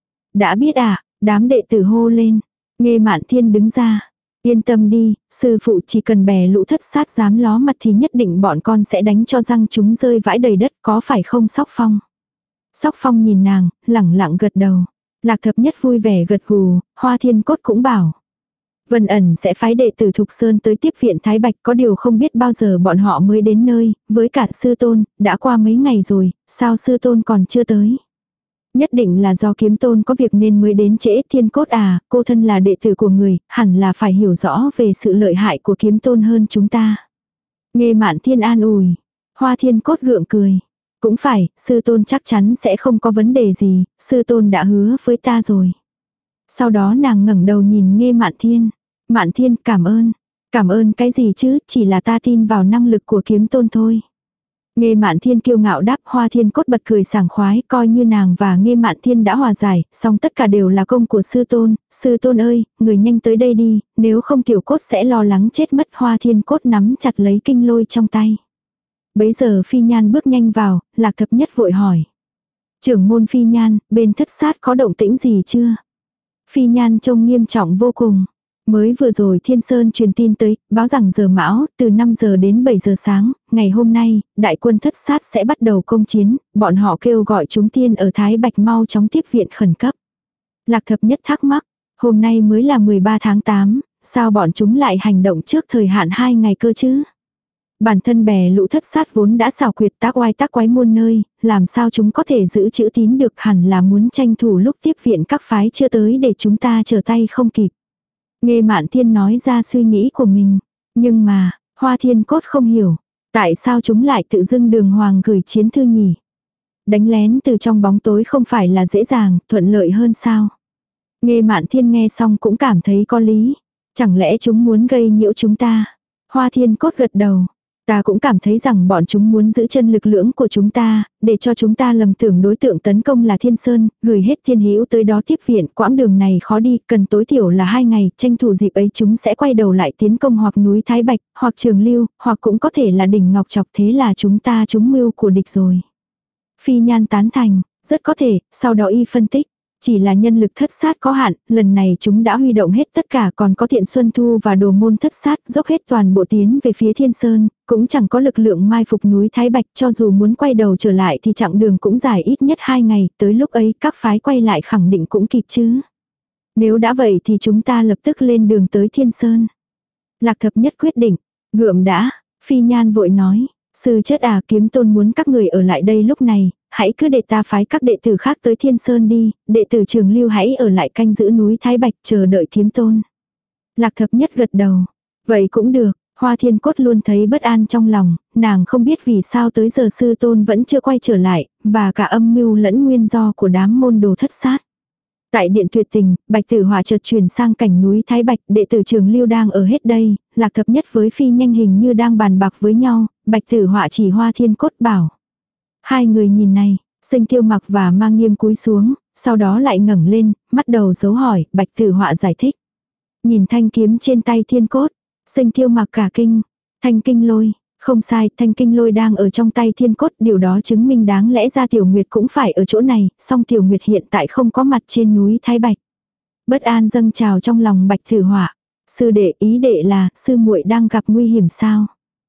Đã biết à, đám đệ tử hô lên. Nghê Mạn Thiên đứng ra. Yên tâm đi, sư phụ chỉ cần bè lũ thất sát dám ló mặt thì nhất định bọn con sẽ đánh cho răng chúng rơi vãi đầy đất, có phải không Sóc Phong? Sóc Phong nhìn nàng, lẳng lặng gật đầu. Lạc Thập Nhất vui vẻ gật gù, Hoa Thiên Cốt cũng bảo. Vân ẩn sẽ phái đệ tử Thục Sơn tới tiếp viện Thái Bạch, có điều không biết bao giờ bọn họ mới đến nơi, với cả sư tôn, đã qua mấy ngày rồi, sao sư tôn còn chưa tới? Nhất định là do kiếm tôn có việc nên mới đến trễ. Thiên Cốt à, cô thân là đệ tử của người, hẳn là phải hiểu rõ về sự lợi hại của kiếm tôn hơn chúng ta. Nghê Mạn Thiên an ủi, Hoa Thiên Cốt gượng cười. Cũng phải, sư tôn chắc chắn sẽ không có vấn đề gì, sư tôn đã hứa với ta rồi. Sau đó nàng ngẩng đầu nhìn Nghê Mạn Thiên. Mạn Thiên cảm ơn. Cảm ơn cái gì chứ, chỉ là ta tin vào năng lực của kiếm tôn thôi. Nghê Mạn Thiên kiêu ngạo đáp. Hoa Thiên Cốt bật cười sảng khoái, coi như nàng và Nghê Mạn Thiên đã hòa giải, song tất cả đều là công của sư tôn. Sư tôn ơi, người nhanh tới đây đi, nếu không tiểu cốt sẽ lo lắng chết mất. Hoa Thiên Cốt nắm chặt lấy kinh lôi trong tay. Bấy giờ Phi Nhan bước nhanh vào, Lạc Thập Nhất vội hỏi. Trưởng môn Phi Nhan, bên thất sát có động tĩnh gì chưa? Phi Nhan trông nghiêm trọng vô cùng. Mới vừa rồi Thiên Sơn truyền tin tới, báo rằng giờ mão, từ năm giờ đến bảy giờ sáng, ngày hôm nay, đại quân thất sát sẽ bắt đầu công chiến, bọn họ kêu gọi chúng tiên ở Thái Bạch mau chóng tiếp viện khẩn cấp. Lạc Thập Nhất thắc mắc, hôm nay mới là mười ba tháng tám, sao bọn chúng lại hành động trước thời hạn hai ngày cơ chứ? Bản thân bè lũ thất sát vốn đã xảo quyệt tác oai tác quái muôn nơi, làm sao chúng có thể giữ chữ tín được, hẳn là muốn tranh thủ lúc tiếp viện các phái chưa tới để chúng ta trở tay không kịp. Nghê Mạn Thiên nói ra suy nghĩ của mình. Nhưng mà, Hoa Thiên Cốt không hiểu. Tại sao chúng lại tự dưng đường hoàng gửi chiến thư nhỉ? Đánh lén từ trong bóng tối không phải là dễ dàng, thuận lợi hơn sao? Nghê Mạn Thiên nghe xong cũng cảm thấy có lý. Chẳng lẽ chúng muốn gây nhiễu chúng ta? Hoa Thiên Cốt gật đầu. Ta cũng cảm thấy rằng bọn chúng muốn giữ chân lực lượng của chúng ta, để cho chúng ta lầm tưởng đối tượng tấn công là Thiên Sơn, gửi hết Thiên Hữu tới đó tiếp viện. Quãng đường này khó đi, cần tối thiểu là hai ngày, tranh thủ dịp ấy chúng sẽ quay đầu lại tiến công hoặc núi Thái Bạch, hoặc Trường Lưu, hoặc cũng có thể là đỉnh Ngọc Chọc, thế là chúng ta trúng mưu của địch rồi. Phi Nhan tán thành, rất có thể, sau đó y phân tích. Chỉ là nhân lực thất sát có hạn, lần này chúng đã huy động hết tất cả, còn có Thiện Xuân Thu và Đồ Môn thất sát dốc hết toàn bộ tiến về phía Thiên Sơn, cũng chẳng có lực lượng mai phục núi Thái Bạch, cho dù muốn quay đầu trở lại thì chặng đường cũng dài ít nhất hai ngày, tới lúc ấy các phái quay lại khẳng định cũng kịp chứ. Nếu đã vậy thì chúng ta lập tức lên đường tới Thiên Sơn. Lạc Thập Nhất quyết định, gượm đã, Phi Nhan vội nói, sư chất à, kiếm tôn muốn các người ở lại đây lúc này. Hãy cứ để ta phái các đệ tử khác tới Thiên Sơn đi, đệ tử Trường Lưu hãy ở lại canh giữ núi Thái Bạch chờ đợi kiếm tôn. Lạc Thập Nhất gật đầu. Vậy cũng được, Hoa Thiên Cốt luôn thấy bất an trong lòng, nàng không biết vì sao tới giờ sư tôn vẫn chưa quay trở lại, và cả âm mưu lẫn nguyên do của đám môn đồ thất sát. Tại điện tuyệt tình, Bạch Tử Hỏa chợt chuyển sang cảnh núi Thái Bạch, đệ tử Trường Lưu đang ở hết đây, Lạc Thập Nhất với Phi Nhanh hình như đang bàn bạc với nhau, Bạch Tử Hỏa chỉ Hoa Thiên Cốt bảo. Hai người nhìn này, Sinh Tiêu Mặc và Ma Nghiêm cúi xuống, sau đó lại ngẩng lên, mắt đầu dấu hỏi, Bạch Tử Họa giải thích. Nhìn thanh kiếm trên tay Thiên Cốt, Sinh Tiêu Mặc cả kinh, thanh kinh lôi, không sai, thanh kinh lôi đang ở trong tay Thiên Cốt, điều đó chứng minh đáng lẽ ra Tiểu Nguyệt cũng phải ở chỗ này, song Tiểu Nguyệt hiện tại không có mặt trên núi Thái Bạch. Bất an dâng trào trong lòng Bạch Tử Họa, sư đệ ý đệ là, sư muội đang gặp nguy hiểm sao?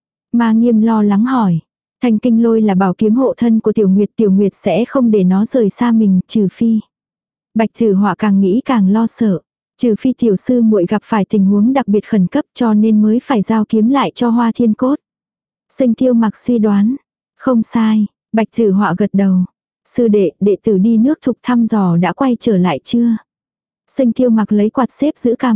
Ma Nghiêm lo lắng hỏi. Thanh kinh lôi là bảo kiếm hộ thân của Tiểu Nguyệt, Tiểu Nguyệt sẽ không để nó rời xa mình, trừ phi. Bạch Tử Họa càng nghĩ càng lo sợ, trừ phi tiểu sư muội gặp phải tình huống đặc biệt khẩn cấp cho nên mới phải giao kiếm lại cho Hoa Thiên Cốt. Sinh Tiêu Mặc suy đoán, không sai, Bạch Tử Họa gật đầu. Sư đệ, đệ tử đi nước Thục thăm dò đã quay trở lại chưa? Sinh Tiêu Mặc lấy quạt xếp giữ cằm.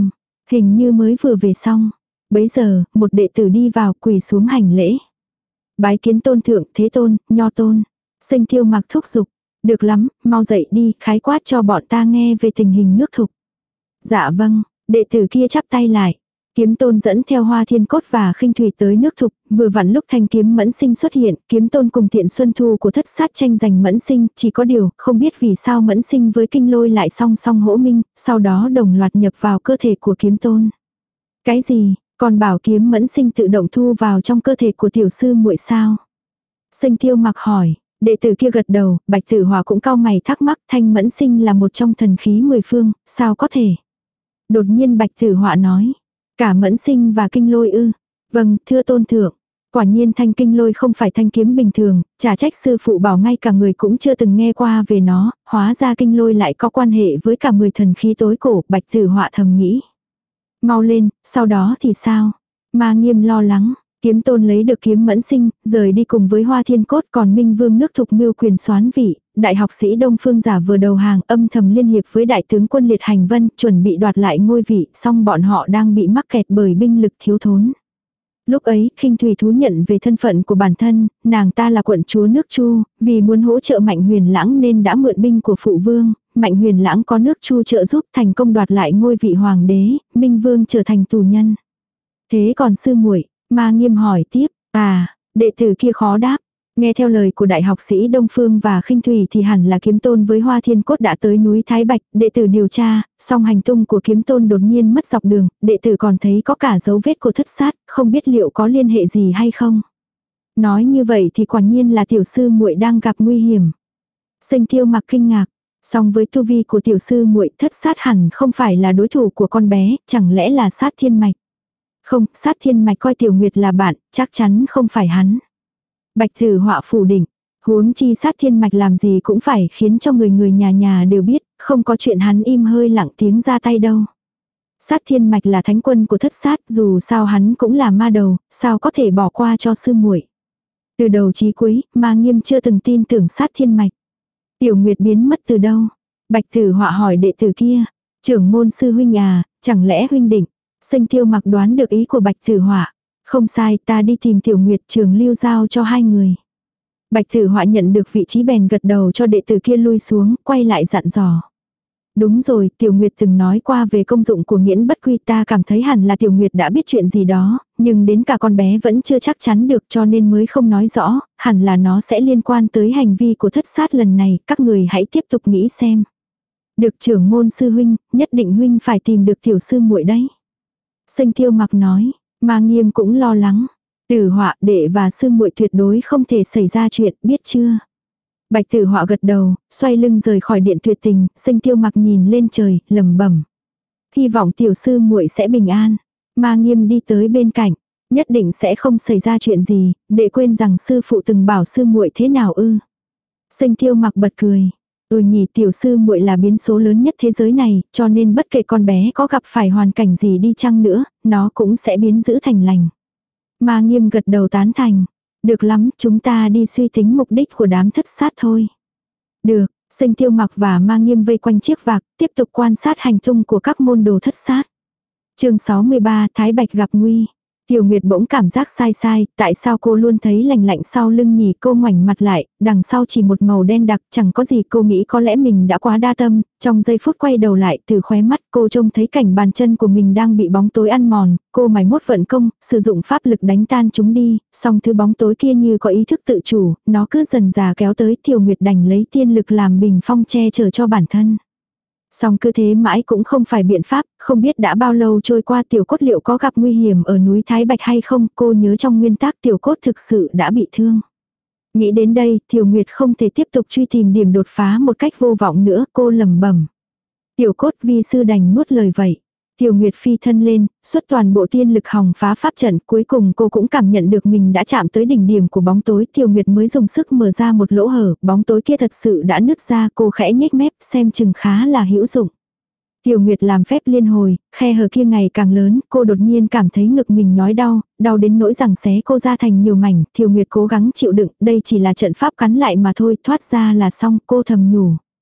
Hình như mới vừa về xong. Bấy giờ, một đệ tử đi vào quỳ xuống hành lễ. Bái kiến tôn thượng, thế tôn, nho tôn. Sinh Tiêu Mặc thúc giục. Được lắm, mau dậy đi, khái quát cho bọn ta nghe về tình hình nước thục. Dạ vâng, đệ tử kia chắp tay lại. Kiếm tôn dẫn theo Hoa Thiên Cốt và Khinh Thủy tới nước thục, vừa vặn lúc thanh kiếm Mẫn Sinh xuất hiện, kiếm tôn cùng Tiện Xuân Thu của thất sát tranh giành Mẫn Sinh, chỉ có điều, không biết vì sao Mẫn Sinh với Kinh Lôi lại song song hỗ minh, sau đó đồng loạt nhập vào cơ thể của kiếm tôn. Cái gì, còn bảo kiếm Mẫn Sinh tự động thu vào trong cơ thể của tiểu sư muội sao? Sinh Tiêu Mặc hỏi. Đệ tử kia gật đầu, Bạch Tử Hỏa cũng cau mày thắc mắc, Thanh Mẫn Sinh là một trong thần khí mười phương, sao có thể? Đột nhiên Bạch Tử Hỏa nói, cả Mẫn Sinh và Kinh Lôi ư? Vâng, thưa tôn thượng. Quả nhiên thanh Kinh Lôi không phải thanh kiếm bình thường, chả trách sư phụ bảo ngay cả người cũng chưa từng nghe qua về nó, hóa ra Kinh Lôi lại có quan hệ với cả mười thần khí tối cổ, Bạch Tử Hỏa thầm nghĩ. Mau lên, sau đó thì sao? Ma Nghiêm lo lắng. Kiếm tôn lấy được kiếm Mẫn Sinh, rời đi cùng với Hoa Thiên Cốt, còn Minh Vương nước thục mưu quyền soán vị, đại học sĩ Đông Phương giả vừa đầu hàng âm thầm liên hiệp với đại tướng quân Liệt Hành Vân, chuẩn bị đoạt lại ngôi vị, song bọn họ đang bị mắc kẹt bởi binh lực thiếu thốn. Lúc ấy, Khinh Thủy thú nhận về thân phận của bản thân, nàng ta là quận chúa nước Chu, vì muốn hỗ trợ Mạnh Huyền Lãng nên đã mượn binh của phụ vương, Mạnh Huyền Lãng có nước Chu trợ giúp thành công đoạt lại ngôi vị hoàng đế, Minh Vương trở thành tù nhân. Thế còn sư muội? Ma Nghiêm hỏi tiếp, à, đệ tử kia khó đáp. Nghe theo lời của đại học sĩ Đông Phương và Khinh Thủy thì hẳn là kiếm tôn với Hoa Thiên Cốt đã tới núi Thái Bạch, đệ tử điều tra, song hành tung của kiếm tôn đột nhiên mất dọc đường, đệ tử còn thấy có cả dấu vết của thất sát, không biết liệu có liên hệ gì hay không. Nói như vậy thì quả nhiên là tiểu sư muội đang gặp nguy hiểm. Sinh Tiêu Mặc kinh ngạc, song với tu vi của tiểu sư muội thất sát hẳn không phải là đối thủ của con bé, chẳng lẽ là sát thiên mạch. Không, sát thiên mạch coi Tiểu Nguyệt là bạn, chắc chắn không phải hắn. Bạch Tử Họa phủ định, huống chi sát thiên mạch làm gì cũng phải khiến cho người người nhà nhà đều biết, không có chuyện hắn im hơi lặng tiếng ra tay đâu. Sát thiên mạch là thánh quân của thất sát, dù sao hắn cũng là ma đầu, sao có thể bỏ qua cho sư muội. Từ đầu chí cuối, Ma Nghiêm chưa từng tin tưởng sát thiên mạch. Tiểu Nguyệt biến mất từ đâu? Bạch Tử Họa hỏi đệ tử kia, trưởng môn sư huynh à, chẳng lẽ huynh định? Sinh Tiêu Mặc đoán được ý của Bạch Tử Họa. Không sai, ta đi tìm Tiểu Nguyệt, Trường Lưu giao cho hai người. Bạch Tử Họa nhận được vị trí bèn gật đầu cho đệ tử kia lui xuống, quay lại dặn dò. Đúng rồi, Tiểu Nguyệt từng nói qua về công dụng của nghiễn bất quy, ta cảm thấy hẳn là Tiểu Nguyệt đã biết chuyện gì đó, nhưng đến cả con bé vẫn chưa chắc chắn được cho nên mới không nói rõ, hẳn là nó sẽ liên quan tới hành vi của thất sát lần này, các người hãy tiếp tục nghĩ xem. Được trưởng môn sư huynh, nhất định huynh phải tìm được tiểu sư muội đấy. Sinh Tiêu Mặc nói, Ma Nghiêm cũng lo lắng. Tử Họa, đệ và sư muội tuyệt đối không thể xảy ra chuyện, biết chưa? Bạch Tử Họa gật đầu, xoay lưng rời khỏi điện tuyệt tình, Sinh Tiêu Mặc nhìn lên trời, lẩm bẩm. Hy vọng tiểu sư muội sẽ bình an. Ma Nghiêm đi tới bên cạnh, nhất định sẽ không xảy ra chuyện gì, đệ quên rằng sư phụ từng bảo sư muội thế nào ư? Sinh Tiêu Mặc bật cười. Ừ nhỉ, tiểu sư muội là biến số lớn nhất thế giới này, cho nên bất kể con bé có gặp phải hoàn cảnh gì đi chăng nữa, nó cũng sẽ biến giữ thành lành. Ma Nghiêm gật đầu tán thành. Được lắm, chúng ta đi suy tính mục đích của đám thất sát thôi. Được, Sinh Tiêu Mặc và Ma Nghiêm vây quanh chiếc vạc, tiếp tục quan sát hành tung của các môn đồ thất sát. Chương sáu mươi ba, Thái Bạch gặp nguy. Tiểu Nguyệt bỗng cảm giác sai sai, tại sao cô luôn thấy lạnh lạnh sau lưng nhỉ? Cô ngoảnh mặt lại, đằng sau chỉ một màu đen đặc, chẳng có gì. Cô nghĩ có lẽ mình đã quá đa tâm, trong giây phút quay đầu lại, từ khóe mắt cô trông thấy cảnh bàn chân của mình đang bị bóng tối ăn mòn. Cô mải mốt vận công, sử dụng pháp lực đánh tan chúng đi, song thứ bóng tối kia như có ý thức tự chủ, nó cứ dần dà kéo tới. Tiểu Nguyệt đành lấy tiên lực làm bình phong che chở cho bản thân. Song cứ thế mãi cũng không phải biện pháp, không biết đã bao lâu trôi qua Tiểu Cốt liệu có gặp nguy hiểm ở núi Thái Bạch hay không, cô nhớ trong nguyên tắc Tiểu Cốt thực sự đã bị thương. Nghĩ đến đây, Tiểu Nguyệt không thể tiếp tục truy tìm điểm đột phá một cách vô vọng nữa, cô lẩm bẩm. Tiểu Cốt vi sư đành nuốt lời vậy. Tiểu Nguyệt phi thân lên, xuất toàn bộ tiên lực hòng phá pháp trận, cuối cùng cô cũng cảm nhận được mình đã chạm tới đỉnh điểm của bóng tối. Tiểu Nguyệt mới dùng sức mở ra một lỗ hở, bóng tối kia thật sự đã nứt ra, cô khẽ nhếch mép, xem chừng khá là hữu dụng. Tiểu Nguyệt làm phép liên hồi, khe hở kia ngày càng lớn, cô đột nhiên cảm thấy ngực mình nhói đau, đau đến nỗi rằng xé cô ra thành nhiều mảnh. Tiểu Nguyệt cố gắng chịu đựng, đây chỉ là trận pháp cắn lại mà thôi, thoát ra là xong, cô thầm nhủ.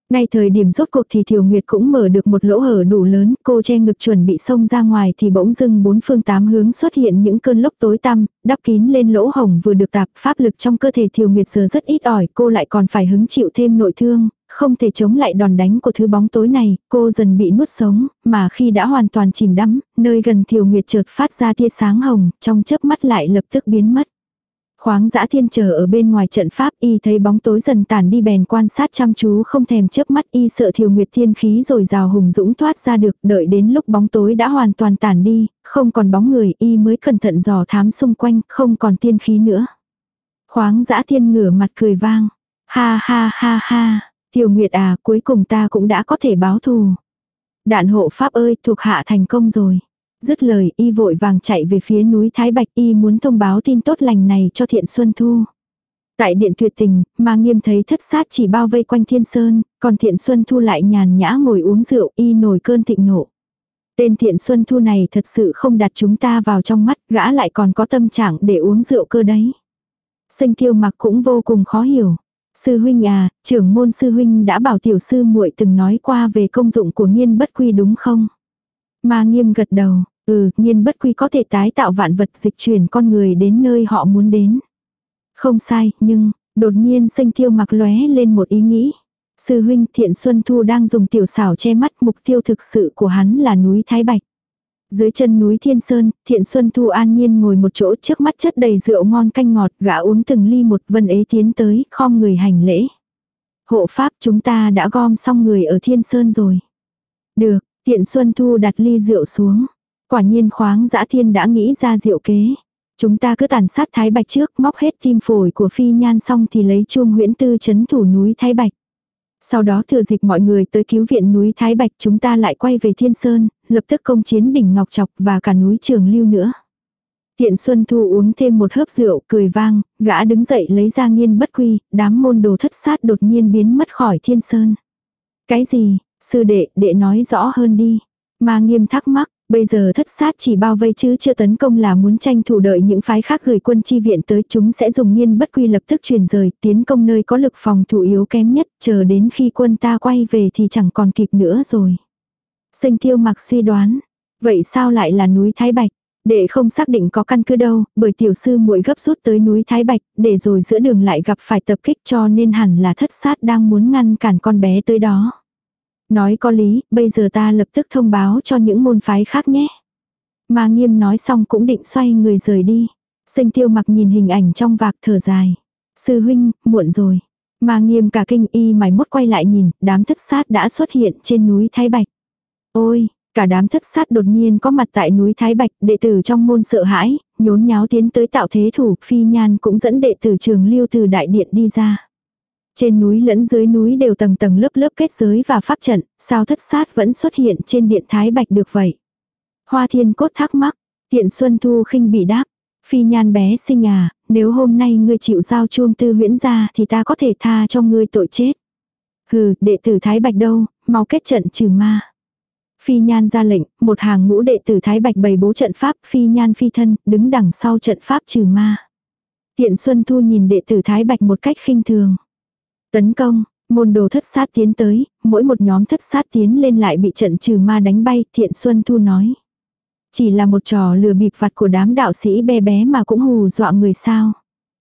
Ngay thời điểm rốt cuộc thì Thiều Nguyệt cũng mở được một lỗ hở đủ lớn, cô che ngực chuẩn bị xông ra ngoài thì bỗng dưng bốn phương tám hướng xuất hiện những cơn lốc tối tăm, đắp kín lên lỗ hổng vừa được tạp, pháp lực trong cơ thể Thiều Nguyệt giờ rất ít ỏi, cô lại còn phải hứng chịu thêm nội thương, không thể chống lại đòn đánh của thứ bóng tối này, cô dần bị nuốt sống, mà khi đã hoàn toàn chìm đắm, nơi gần Thiều Nguyệt chợt phát ra tia sáng hồng, trong chớp mắt lại lập tức biến mất. Khoáng Dã Thiên chờ ở bên ngoài trận pháp, y thấy bóng tối dần tản đi bèn quan sát chăm chú không thèm chớp mắt, y sợ Thiều Nguyệt thiên khí rồi rào hùng dũng thoát ra được, đợi đến lúc bóng tối đã hoàn toàn tản đi, không còn bóng người, y mới cẩn thận dò thám xung quanh, không còn tiên khí nữa. Khoáng Dã Thiên ngửa mặt cười vang, ha ha ha ha, Thiều Nguyệt à, cuối cùng ta cũng đã có thể báo thù. Đạn hộ pháp ơi, thuộc hạ thành công rồi. Dứt lời, y vội vàng chạy về phía núi Thái Bạch, y muốn thông báo tin tốt lành này cho Thiện Xuân Thu. Tại điện tuyệt tình, mà Nghiêm thấy thất sát chỉ bao vây quanh Thiên Sơn, còn Thiện Xuân Thu lại nhàn nhã ngồi uống rượu, y nổi cơn thịnh nộ. Tên Thiện Xuân Thu này thật sự không đặt chúng ta vào trong mắt, gã lại còn có tâm trạng để uống rượu cơ đấy. Sinh Tiêu Mặc cũng vô cùng khó hiểu. Sư huynh à, trưởng môn sư huynh đã bảo tiểu sư muội từng nói qua về công dụng của Nghiên Bất Quy đúng không? Mà Nghiêm gật đầu, ừ, Nghiên Bất Quy có thể tái tạo vạn vật, dịch chuyển con người đến nơi họ muốn đến. Không sai, nhưng, đột nhiên Sinh Tiêu Mặc lóe lên một ý nghĩ. Sư huynh, Thiện Xuân Thu đang dùng tiểu xảo che mắt, mục tiêu thực sự của hắn là núi Thái Bạch. Dưới chân núi Thiên Sơn, Thiện Xuân Thu an nhiên ngồi một chỗ, trước mắt chất đầy rượu ngon canh ngọt, gã uống từng ly một. Vân Ế tiến tới, khom người hành lễ. Hộ pháp, chúng ta đã gom xong người ở Thiên Sơn rồi. Được, Thiện Xuân Thu đặt ly rượu xuống. Quả nhiên Khoáng Dã Thiên đã nghĩ ra diệu kế. Chúng ta cứ tàn sát Thái Bạch trước, móc hết tim phổi của Phi Nhan xong thì lấy chuông huyễn tư trấn thủ núi Thái Bạch. Sau đó thừa dịp mọi người tới cứu viện núi Thái Bạch, chúng ta lại quay về Thiên Sơn, lập tức công chiến đỉnh Ngọc Trọc và cả núi Trường Lưu nữa. Thiện Xuân Thu uống thêm một hớp rượu, cười vang, gã đứng dậy lấy ra Nghiên Bất Quy, đám môn đồ thất sát đột nhiên biến mất khỏi Thiên Sơn. Cái gì, sư đệ, đệ nói rõ hơn đi. Mà Nghiêm thắc mắc, bây giờ thất sát chỉ bao vây chứ chưa tấn công, là muốn tranh thủ đợi những phái khác gửi quân chi viện tới, chúng sẽ dùng Nghiên Bất Quy lập tức truyền rời, tiến công nơi có lực phòng thủ yếu kém nhất, chờ đến khi quân ta quay về thì chẳng còn kịp nữa rồi. Sinh Tiêu Mặc suy đoán, vậy sao lại là núi Thái Bạch? Đệ không xác định có căn cứ đâu, bởi tiểu sư muội gấp rút tới núi Thái Bạch, để rồi giữa đường lại gặp phải tập kích, cho nên hẳn là thất sát đang muốn ngăn cản con bé tới đó. Nói có lý, bây giờ ta lập tức thông báo cho những môn phái khác nhé. Mà Nghiêm nói xong cũng định xoay người rời đi. Sinh Tiêu Mặc nhìn hình ảnh trong vạc thở dài. Sư huynh, muộn rồi. Mà Nghiêm cả kinh, y mày mốt quay lại nhìn, đám thất sát đã xuất hiện trên núi Thái Bạch. Ôi, cả đám thất sát đột nhiên có mặt tại núi Thái Bạch, đệ tử trong môn sợ hãi, nhốn nháo tiến tới tạo thế thủ. Phi Nhan cũng dẫn đệ tử Trường Lưu từ đại điện đi ra. Trên núi lẫn dưới núi đều tầng tầng lớp lớp kết giới và pháp trận, sao thất sát vẫn xuất hiện trên điện Thái Bạch được vậy? Hoa Thiên Cốt thắc mắc, Thiện Xuân Thu khinh bị đáp, Phi Nhan bé xinh à, nếu hôm nay ngươi chịu giao chuông tư huyễn ra thì ta có thể tha cho ngươi tội chết. Hừ, đệ tử Thái Bạch đâu, mau kết trận trừ ma. Phi Nhan ra lệnh, một hàng ngũ đệ tử Thái Bạch bày bố trận pháp, Phi Nhan phi thân, đứng đằng sau trận pháp trừ ma. Thiện Xuân Thu nhìn đệ tử Thái Bạch một cách khinh thường. Tấn công, môn đồ thất sát tiến tới, mỗi một nhóm thất sát tiến lên lại bị trận trừ ma đánh bay, Thiện Xuân Thu nói. Chỉ là một trò lừa bịp vặt của đám đạo sĩ bé bé mà cũng hù dọa người sao.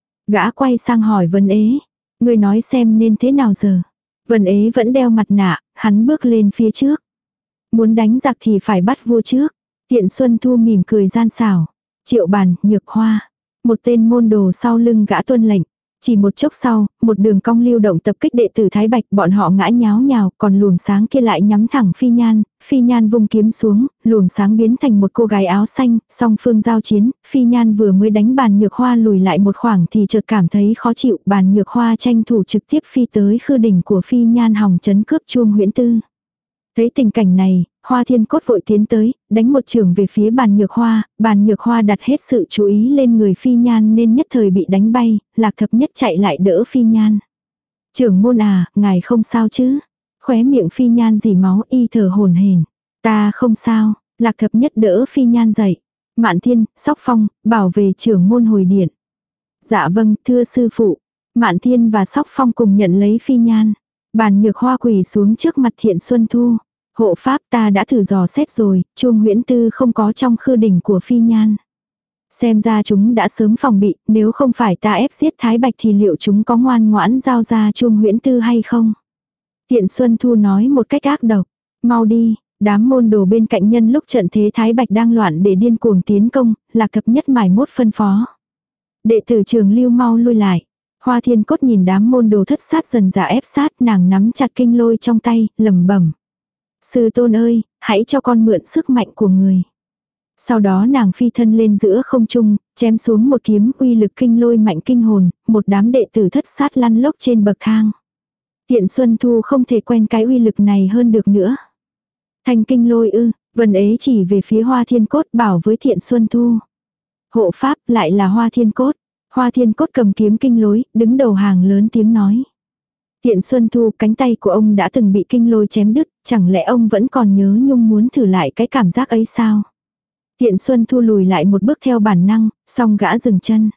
Gã quay sang hỏi Vân Ế, người nói xem nên thế nào giờ. Vân Ế vẫn đeo mặt nạ, hắn bước lên phía trước. Muốn đánh giặc thì phải bắt vua trước. Thiện Xuân Thu mỉm cười gian xảo. Triệu Bàn, Nhược Hoa. Một tên môn đồ sau lưng gã tuân lệnh. Chỉ một chốc sau, một đường cong lưu động tập kích đệ tử Thái Bạch, bọn họ ngã nháo nhào, còn luồng sáng kia lại nhắm thẳng Phi Nhan, Phi Nhan vung kiếm xuống, luồng sáng biến thành một cô gái áo xanh, song phương giao chiến, Phi Nhan vừa mới đánh Bàn Nhược Hoa lùi lại một khoảng thì chợt cảm thấy khó chịu, Bàn Nhược Hoa tranh thủ trực tiếp phi tới khư đỉnh của Phi Nhan hòng chấn cướp chuông huyễn tư. Thấy tình cảnh này, Hoa Thiên Cốt vội tiến tới, đánh một chưởng về phía Bàn Nhược Hoa, Bàn Nhược Hoa đặt hết sự chú ý lên người Phi Nhan nên nhất thời bị đánh bay, Lạc Thập Nhất chạy lại đỡ Phi Nhan. Trưởng môn à, ngài không sao chứ? Khóe miệng Phi Nhan dỉ máu, y thở hổn hển. Ta không sao, Lạc Thập Nhất đỡ Phi Nhan dậy. Mạn Thiên, Sóc Phong, bảo về trưởng môn hồi điện. Dạ vâng, thưa sư phụ. Mạn Thiên và Sóc Phong cùng nhận lấy Phi Nhan. Bàn Nhược Hoa quỳ xuống trước mặt Thiện Xuân Thu. Hộ pháp, ta đã thử dò xét rồi, Chuông Huyễn Tư không có trong khư đỉnh của Phi Nhan. Xem ra chúng đã sớm phòng bị, nếu không phải ta ép giết Thái Bạch thì liệu chúng có ngoan ngoãn giao ra Chuông Huyễn Tư hay không? Thiện Xuân Thu nói một cách ác độc. Mau đi, đám môn đồ bên cạnh nhân lúc trận thế Thái Bạch đang loạn để điên cuồng tiến công, Lạc Thập Nhất mải mốt phân phó. Đệ tử Trường Lưu mau lui lại. Hoa Thiên Cốt nhìn đám môn đồ thất sát dần dà ép sát, nàng nắm chặt kinh lôi trong tay, lẩm bẩm. Sư tôn ơi, hãy cho con mượn sức mạnh của người. Sau đó nàng phi thân lên giữa không trung, chém xuống một kiếm, uy lực kinh lôi mạnh kinh hồn, một đám đệ tử thất sát lăn lốc trên bậc thang. Thiện Xuân Thu không thể quen cái uy lực này hơn được nữa. Thanh kinh lôi ư, Vân Ế chỉ về phía Hoa Thiên Cốt bảo với Thiện Xuân Thu. Hộ pháp lại là Hoa Thiên Cốt. Hoa Thiên Cốt cầm kiếm kinh lối, đứng đầu hàng lớn tiếng nói. Thiện Xuân Thu, cánh tay của ông đã từng bị kinh lôi chém đứt, chẳng lẽ ông vẫn còn nhớ nhung muốn thử lại cái cảm giác ấy sao? Thiện Xuân Thu lùi lại một bước theo bản năng, song gã dừng chân.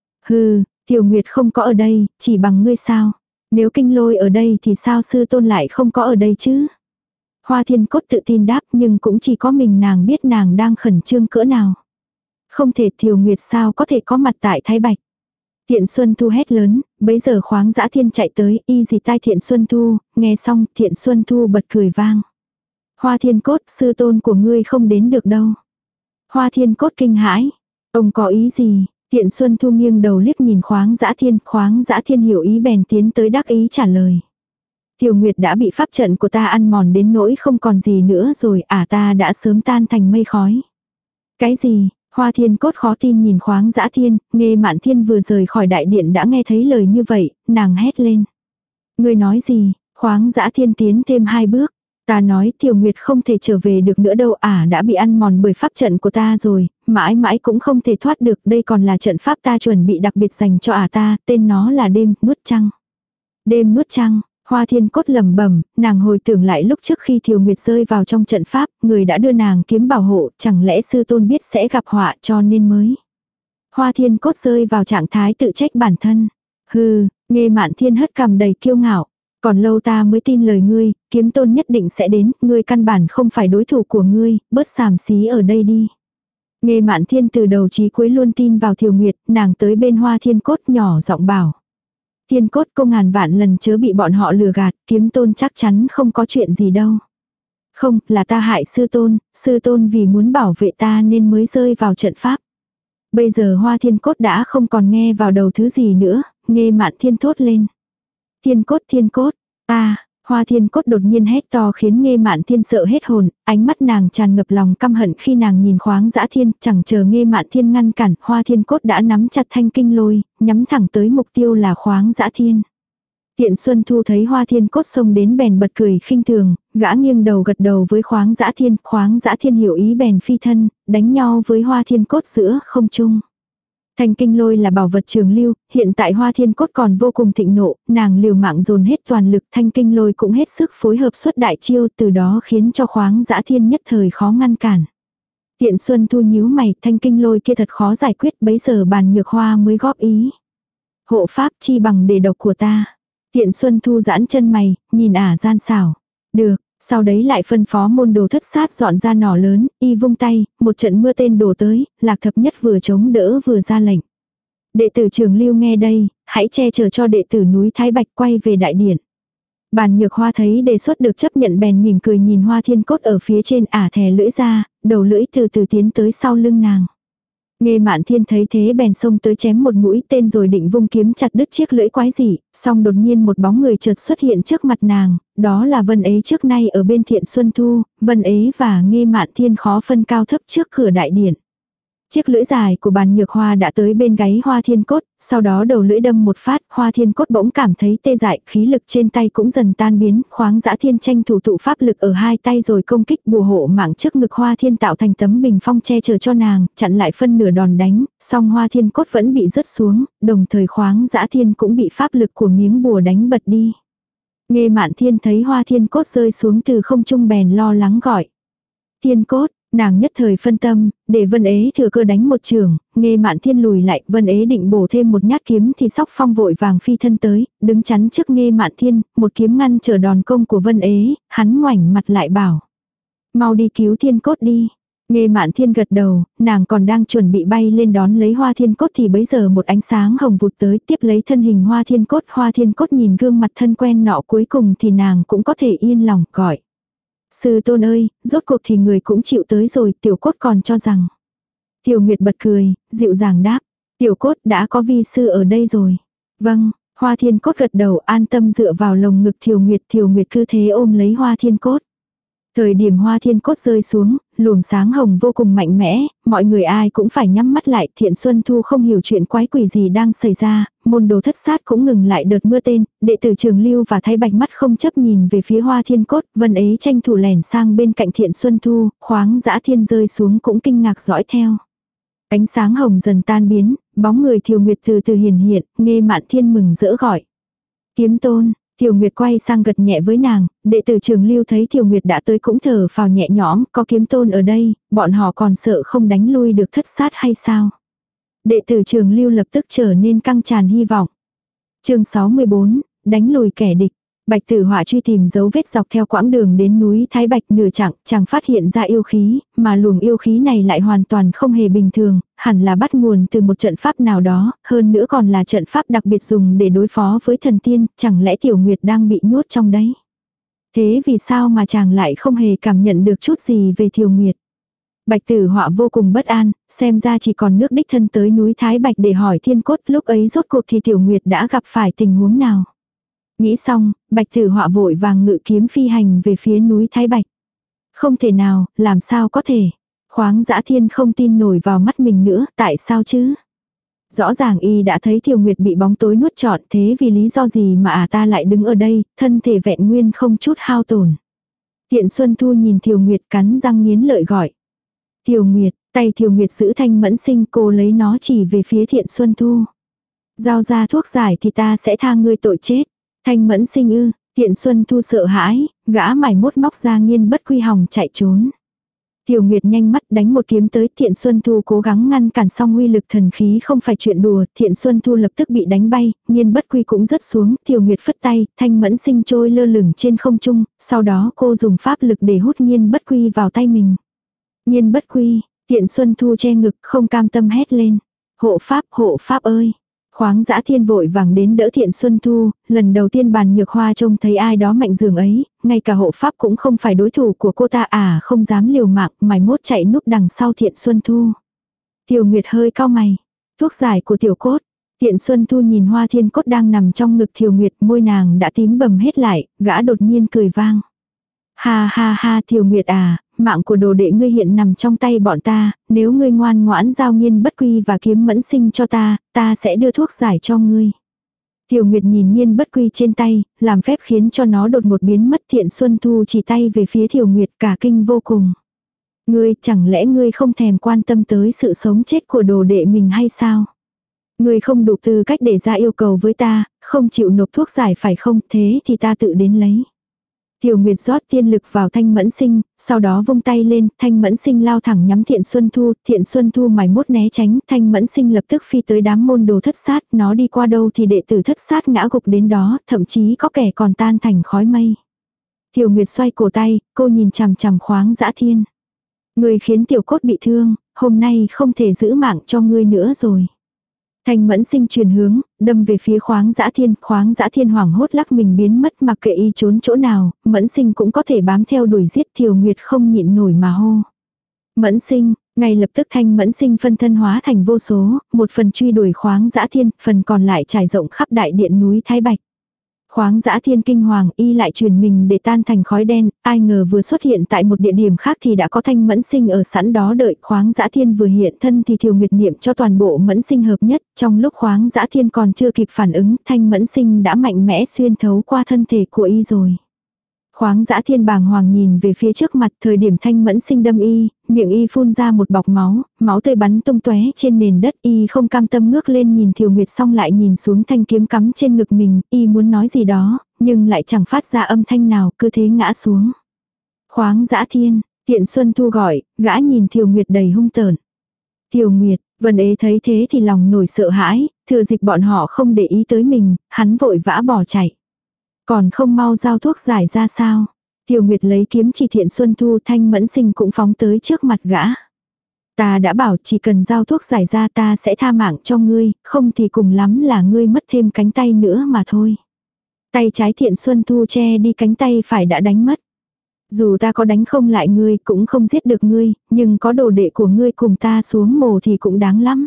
Hừ, Tiểu Nguyệt không có ở đây, chỉ bằng ngươi sao? Nếu kinh lôi ở đây thì sao sư tôn lại không có ở đây chứ? Hoa Thiên Cốt tự tin đáp, nhưng cũng chỉ có mình nàng biết nàng đang khẩn trương cỡ nào. Không thể, Tiểu Nguyệt sao có thể có mặt tại Thái Bạch. Thiện Xuân Thu hét lớn, bấy giờ Khoáng Dã Thiên chạy tới, y dì tai Thiện Xuân Thu, nghe xong Thiện Xuân Thu bật cười vang. Hoa Thiên Cốt, sư tôn của ngươi không đến được đâu. Hoa Thiên Cốt kinh hãi, ông có ý gì? Thiện Xuân Thu nghiêng đầu liếc nhìn Khoáng Dã Thiên, Khoáng Dã Thiên hiểu ý bèn tiến tới đắc ý trả lời. Tiểu Nguyệt đã bị pháp trận của ta ăn mòn đến nỗi không còn gì nữa rồi, à ta đã sớm tan thành mây khói. Cái gì? Hoa Thiên Cốt khó tin nhìn Khoáng Dã Thiên, Nghê Mạn Thiên vừa rời khỏi đại điện đã nghe thấy lời như vậy, nàng hét lên. Ngươi nói gì? Khoáng Dã Thiên tiến thêm hai bước. Ta nói Tiểu Nguyệt không thể trở về được nữa đâu, à đã bị ăn mòn bởi pháp trận của ta rồi, mãi mãi cũng không thể thoát được, đây còn là trận pháp ta chuẩn bị đặc biệt dành cho ả ta, tên nó là đêm nuốt trăng. Đêm nuốt trăng. Hoa Thiên Cốt lẩm bẩm, nàng hồi tưởng lại lúc trước khi Thiều Nguyệt rơi vào trong trận pháp, người đã đưa nàng kiếm bảo hộ, chẳng lẽ sư tôn biết sẽ gặp họa cho nên mới. Hoa Thiên Cốt rơi vào trạng thái tự trách bản thân. Hừ, Nghê Mạn Thiên hất cằm đầy kiêu ngạo. Còn lâu ta mới tin lời ngươi, kiếm tôn nhất định sẽ đến, ngươi căn bản không phải đối thủ của ngươi, bớt xàm xí ở đây đi. Nghê Mạn Thiên từ đầu chí cuối luôn tin vào Thiều Nguyệt, nàng tới bên Hoa Thiên Cốt nhỏ giọng bảo. Thiên Cốt cô ngàn vạn lần chớ bị bọn họ lừa gạt, kiếm tôn chắc chắn không có chuyện gì đâu. Không, là ta hại sư tôn, sư tôn vì muốn bảo vệ ta nên mới rơi vào trận pháp. Bây giờ Hoa Thiên Cốt đã không còn nghe vào đầu thứ gì nữa, Nghê Mạn Thiên thốt lên. Thiên Cốt, Thiên Cốt, ta, Hoa Thiên Cốt đột nhiên hét to khiến Nghê Mạn Thiên sợ hết hồn, ánh mắt nàng tràn ngập lòng căm hận khi nàng nhìn Khoáng Dã Thiên, chẳng chờ Nghê Mạn Thiên ngăn cản, Hoa Thiên Cốt đã nắm chặt thanh kinh lôi, nhắm thẳng tới mục tiêu là Khoáng Dã Thiên. Thiện Xuân Thu thấy Hoa Thiên Cốt xông đến bèn bật cười khinh thường, gã nghiêng đầu gật đầu với Khoáng Dã Thiên, Khoáng Dã Thiên hiểu ý bèn phi thân, đánh nhau với Hoa Thiên Cốt giữa không trung. Thanh kinh lôi là bảo vật trường lưu, hiện tại Hoa Thiên Cốt còn vô cùng thịnh nộ, nàng liều mạng dồn hết toàn lực, thanh kinh lôi cũng hết sức phối hợp xuất đại chiêu, từ đó khiến cho Khoáng Dã Thiên nhất thời khó ngăn cản. Tiện Xuân Thu nhíu mày, thanh kinh lôi kia thật khó giải quyết, bấy giờ Bàn Nhược Hoa mới góp ý. Hộ pháp chi bằng đề độc của ta. Tiện Xuân Thu giãn chân mày, nhìn ả gian xảo. Được. Sau đấy lại phân phó môn đồ thất sát dọn ra nỏ lớn, y vung tay, một trận mưa tên đổ tới, Lạc Thập Nhất vừa chống đỡ vừa ra lệnh. Đệ tử Trường Lưu nghe đây, hãy che chở cho đệ tử núi Thái Bạch quay về đại điện. Bàn Nhược Hoa thấy đề xuất được chấp nhận bèn mỉm cười nhìn Hoa Thiên Cốt ở phía trên, ả thè lưỡi ra, đầu lưỡi từ từ tiến tới sau lưng nàng. Nghê Mạn Thiên thấy thế bèn xông tới chém một mũi tên rồi định vung kiếm chặt đứt chiếc lưỡi quái dị, song đột nhiên một bóng người chợt xuất hiện trước mặt nàng, đó là Vân Ế trước nay ở bên Thiện Xuân Thu, Vân Ế và Nghê Mạn Thiên khó phân cao thấp trước cửa đại điện. Chiếc lưỡi dài của Bàn Nhược Hoa đã tới bên gáy Hoa Thiên Cốt, sau đó đầu lưỡi đâm một phát, Hoa Thiên Cốt bỗng cảm thấy tê dại, khí lực trên tay cũng dần tan biến, Khoáng Dã Thiên tranh thủ tụ pháp lực ở hai tay rồi công kích bùa hộ mạng trước ngực Hoa Thiên tạo thành tấm bình phong che chở cho nàng, chặn lại phân nửa đòn đánh, song Hoa Thiên Cốt vẫn bị rớt xuống, đồng thời Khoáng Dã Thiên cũng bị pháp lực của miếng bùa đánh bật đi. Nghê Mạn Thiên thấy Hoa Thiên Cốt rơi xuống từ không trung bèn lo lắng gọi. Thiên Cốt, Nàng nhất thời phân tâm, để Vân Ế thừa cơ đánh một trường, Nghê Mạn Thiên lùi lại, Vân Ế định bổ thêm một nhát kiếm thì Sóc Phong vội vàng phi thân tới, đứng chắn trước Nghê Mạn Thiên, một kiếm ngăn trở đòn công của Vân Ế, hắn ngoảnh mặt lại bảo. Mau đi cứu Thiên Cốt đi. Nghê Mạn Thiên gật đầu, nàng còn đang chuẩn bị bay lên đón lấy Hoa Thiên Cốt thì bấy giờ một ánh sáng hồng vụt tới tiếp lấy thân hình Hoa Thiên Cốt. Hoa Thiên Cốt nhìn gương mặt thân quen nọ cuối cùng thì nàng cũng có thể yên lòng gọi. Sư tôn ơi, rốt cuộc thì người cũng chịu tới rồi, Tiểu Cốt còn cho rằng. Tiểu Nguyệt bật cười, dịu dàng đáp. Tiểu Cốt đã có vi sư ở đây rồi. Vâng, Hoa Thiên Cốt gật đầu an tâm dựa vào lồng ngực Tiểu Nguyệt. Tiểu Nguyệt cứ thế ôm lấy Hoa Thiên Cốt. Thời điểm Hoa Thiên Cốt rơi xuống, luồng sáng hồng vô cùng mạnh mẽ, mọi người ai cũng phải nhắm mắt lại. Thiện Xuân Thu không hiểu chuyện quái quỷ gì đang xảy ra, môn đồ thất sát cũng ngừng lại đợt mưa tên, đệ tử Trường Lưu và Thái Bạch mắt không chấp nhìn về phía Hoa Thiên Cốt, Vân Ế tranh thủ lẻn sang bên cạnh Thiện Xuân Thu, Khoáng Dã Thiên rơi xuống cũng kinh ngạc dõi theo. Ánh sáng hồng dần tan biến, bóng người Thiều Nguyệt từ từ hiển hiện, Nghê Mạn Thiên mừng rỡ gọi. Kiếm tôn. Thiều Nguyệt quay sang gật nhẹ với nàng, đệ tử Trường Lưu thấy Thiều Nguyệt đã tới cũng thở phào nhẹ nhõm, có kiếm tôn ở đây, bọn họ còn sợ không đánh lui được thất sát hay sao? Đệ tử Trường Lưu lập tức trở nên căng tràn hy vọng. Chương sáu mươi bốn, đánh lùi kẻ địch. Bạch Tử Họa truy tìm dấu vết dọc theo quãng đường đến núi Thái Bạch nửa chặng, chàng phát hiện ra yêu khí, mà luồng yêu khí này lại hoàn toàn không hề bình thường, hẳn là bắt nguồn từ một trận pháp nào đó, hơn nữa còn là trận pháp đặc biệt dùng để đối phó với thần tiên, chẳng lẽ Tiểu Nguyệt đang bị nhốt trong đấy? Thế vì sao mà chàng lại không hề cảm nhận được chút gì về Thiều Nguyệt? Bạch Tử Họa vô cùng bất an, xem ra chỉ còn nước đích thân tới núi Thái Bạch để hỏi Thiên Cốt lúc ấy rốt cuộc thì Tiểu Nguyệt đã gặp phải tình huống nào. Nghĩ xong, Bạch Tử Họa vội vàng ngự kiếm phi hành về phía núi Thái Bạch. Không thể nào, làm sao có thể. Khoáng Dã Thiên không tin nổi vào mắt mình nữa, tại sao chứ? Rõ ràng y đã thấy Thiều Nguyệt bị bóng tối nuốt trọn, thế vì lý do gì mà à ta lại đứng ở đây, thân thể vẹn nguyên không chút hao tổn. Thiện Xuân Thu nhìn Thiều Nguyệt cắn răng nghiến lợi gọi. Thiều Nguyệt, tay Thiều Nguyệt giữ thanh mẫn sinh, cô lấy nó chỉ về phía Thiện Xuân Thu. Giao ra thuốc giải thì ta sẽ tha ngươi tội chết. Thanh mẫn sinh ư, Thiện Xuân Thu sợ hãi, gã mải mốt móc ra nghiên bất quy hòng chạy trốn. Tiểu Nguyệt nhanh mắt đánh một kiếm tới, Thiện Xuân Thu cố gắng ngăn cản xong uy lực thần khí không phải chuyện đùa, Thiện Xuân Thu lập tức bị đánh bay, nghiên bất quy cũng rớt xuống, Tiểu Nguyệt phất tay, thanh mẫn sinh trôi lơ lửng trên không trung, sau đó cô dùng pháp lực để hút nghiên bất quy vào tay mình. Nghiên bất quy, Thiện Xuân Thu che ngực không cam tâm hét lên. Hộ pháp, hộ pháp ơi! Khoáng Dã Thiên vội vàng đến đỡ Thiện Xuân Thu, lần đầu tiên Bàn Nhược Hoa trông thấy ai đó mạnh dường ấy, ngay cả hộ pháp cũng không phải đối thủ của cô ta à, không dám liều mạng, mày mốt chạy núp đằng sau Thiện Xuân Thu. Tiểu Nguyệt hơi cau mày, thuốc giải của Tiểu Cốt. Thiện Xuân Thu nhìn Hoa Thiên Cốt đang nằm trong ngực Thiều Nguyệt, môi nàng đã tím bầm hết lại, gã đột nhiên cười vang. Ha ha ha Thiều Nguyệt à, mạng của đồ đệ ngươi hiện nằm trong tay bọn ta, nếu ngươi ngoan ngoãn giao nghiên bất quy và kiếm mẫn sinh cho ta, ta sẽ đưa thuốc giải cho ngươi. Tiểu Nguyệt nhìn nghiên bất quy trên tay, làm phép khiến cho nó đột một biến mất. Thiện Xuân Thu chỉ tay về phía Tiểu Nguyệt cả kinh vô cùng. Ngươi, chẳng lẽ ngươi không thèm quan tâm tới sự sống chết của đồ đệ mình hay sao? Ngươi không đủ tư cách để ra yêu cầu với ta, không chịu nộp thuốc giải phải không, thế thì ta tự đến lấy. Tiểu Nguyệt rót tiên lực vào Thanh Mẫn Sinh, sau đó vung tay lên, Thanh Mẫn Sinh lao thẳng nhắm Thiện Xuân Thu, Thiện Xuân Thu mải mốt né tránh, Thanh Mẫn Sinh lập tức phi tới đám môn đồ thất sát, nó đi qua đâu thì đệ tử thất sát ngã gục đến đó, thậm chí có kẻ còn tan thành khói mây. Tiểu Nguyệt xoay cổ tay, cô nhìn chằm chằm Khoáng Dã Thiên. Ngươi khiến Tiểu Cốt bị thương, hôm nay không thể giữ mạng cho ngươi nữa rồi. Thanh Mẫn Sinh chuyển hướng, đâm về phía Khoáng Dã Thiên, Khoáng Dã Thiên hoảng hốt lắc mình biến mất, mặc kệ y trốn chỗ nào, Mẫn Sinh cũng có thể bám theo đuổi giết. Thiều Nguyệt không nhịn nổi mà hô. Mẫn Sinh, ngay lập tức Thanh Mẫn Sinh phân thân hóa thành vô số, một phần truy đuổi Khoáng Dã Thiên, phần còn lại trải rộng khắp đại điện núi Thái Bạch. Khoáng Dã Thiên kinh hoàng, y lại truyền mình để tan thành khói đen, ai ngờ vừa xuất hiện tại một địa điểm khác thì đã có Thanh Mẫn Sinh ở sẵn đó đợi. Khoáng Dã Thiên vừa hiện thân thì Thiều Nguyệt niệm cho toàn bộ Mẫn Sinh hợp nhất, trong lúc Khoáng Dã Thiên còn chưa kịp phản ứng, Thanh Mẫn Sinh đã mạnh mẽ xuyên thấu qua thân thể của y rồi. Khoáng Dã Thiên bàng hoàng nhìn về phía trước mặt, thời điểm Thanh Mẫn Sinh đâm y, miệng y phun ra một bọc máu, máu tươi bắn tung tóe trên nền đất. Y không cam tâm ngước lên nhìn Thiều Nguyệt, xong lại nhìn xuống thanh kiếm cắm trên ngực mình, y muốn nói gì đó, nhưng lại chẳng phát ra âm thanh nào, cứ thế ngã xuống. Khoáng Dã Thiên, Tiện Xuân Thu gọi, gã nhìn Thiều Nguyệt đầy hung tợn. Thiều Nguyệt, Vân Ế thấy thế thì lòng nổi sợ hãi, thừa dịp bọn họ không để ý tới mình, hắn vội vã bỏ chạy. Còn không mau giao thuốc giải ra sao? Thiều Nguyệt lấy kiếm chỉ Thiện Xuân Thu, Thanh Mẫn Sinh cũng phóng tới trước mặt gã. Ta đã bảo chỉ cần giao thuốc giải ra ta sẽ tha mạng cho ngươi, không thì cùng lắm là ngươi mất thêm cánh tay nữa mà thôi. Tay trái Thiện Xuân Thu che đi cánh tay phải đã đánh mất. Dù ta có đánh không lại ngươi cũng không giết được ngươi, nhưng có đồ đệ của ngươi cùng ta xuống mồ thì cũng đáng lắm.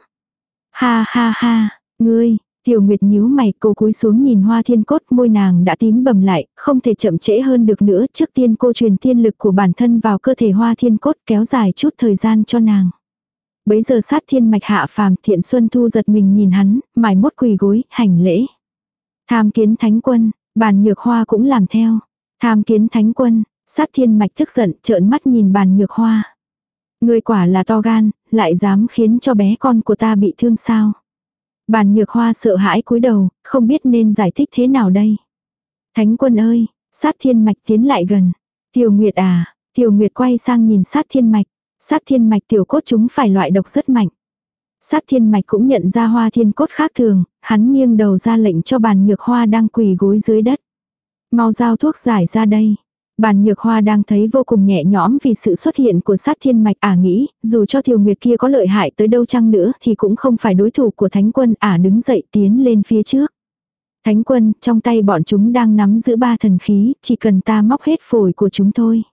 Ha ha ha, ngươi, Tiểu Nguyệt nhíu mày, cô cúi xuống nhìn Hoa Thiên Cốt, môi nàng đã tím bầm lại, không thể chậm trễ hơn được nữa, trước tiên cô truyền tiên lực của bản thân vào cơ thể Hoa Thiên Cốt kéo dài chút thời gian cho nàng. Bấy giờ Sát Thiên Mạch hạ phàm, Thiện Xuân Thu giật mình nhìn hắn, mải mốt quỳ gối, hành lễ. Tham kiến Thánh Quân, Bàn Nhược Hoa cũng làm theo. Tham kiến Thánh Quân, Sát Thiên Mạch tức giận, trợn mắt nhìn Bàn Nhược Hoa. Ngươi quả là to gan, lại dám khiến cho bé con của ta bị thương sao? Bàn Nhược Hoa sợ hãi cúi đầu, không biết nên giải thích thế nào đây. Thánh Quân ơi, Sát Thiên Mạch tiến lại gần. Tiểu Nguyệt à, Tiểu Nguyệt quay sang nhìn Sát Thiên Mạch. Sát Thiên Mạch tiểu cốt chúng phải loại độc rất mạnh. Sát Thiên Mạch cũng nhận ra Hoa Thiên Cốt khác thường, hắn nghiêng đầu ra lệnh cho Bàn Nhược Hoa đang quỳ gối dưới đất. Mau giao thuốc giải ra đây. Bàn Nhược Hoa đang thấy vô cùng nhẹ nhõm vì sự xuất hiện của Sát Thiên Mạch, ả nghĩ, dù cho Thiều Nguyệt kia có lợi hại tới đâu chăng nữa thì cũng không phải đối thủ của Thánh Quân, ả đứng dậy tiến lên phía trước. Thánh Quân, trong tay bọn chúng đang nắm giữ ba thần khí, chỉ cần ta móc hết phổi của chúng thôi.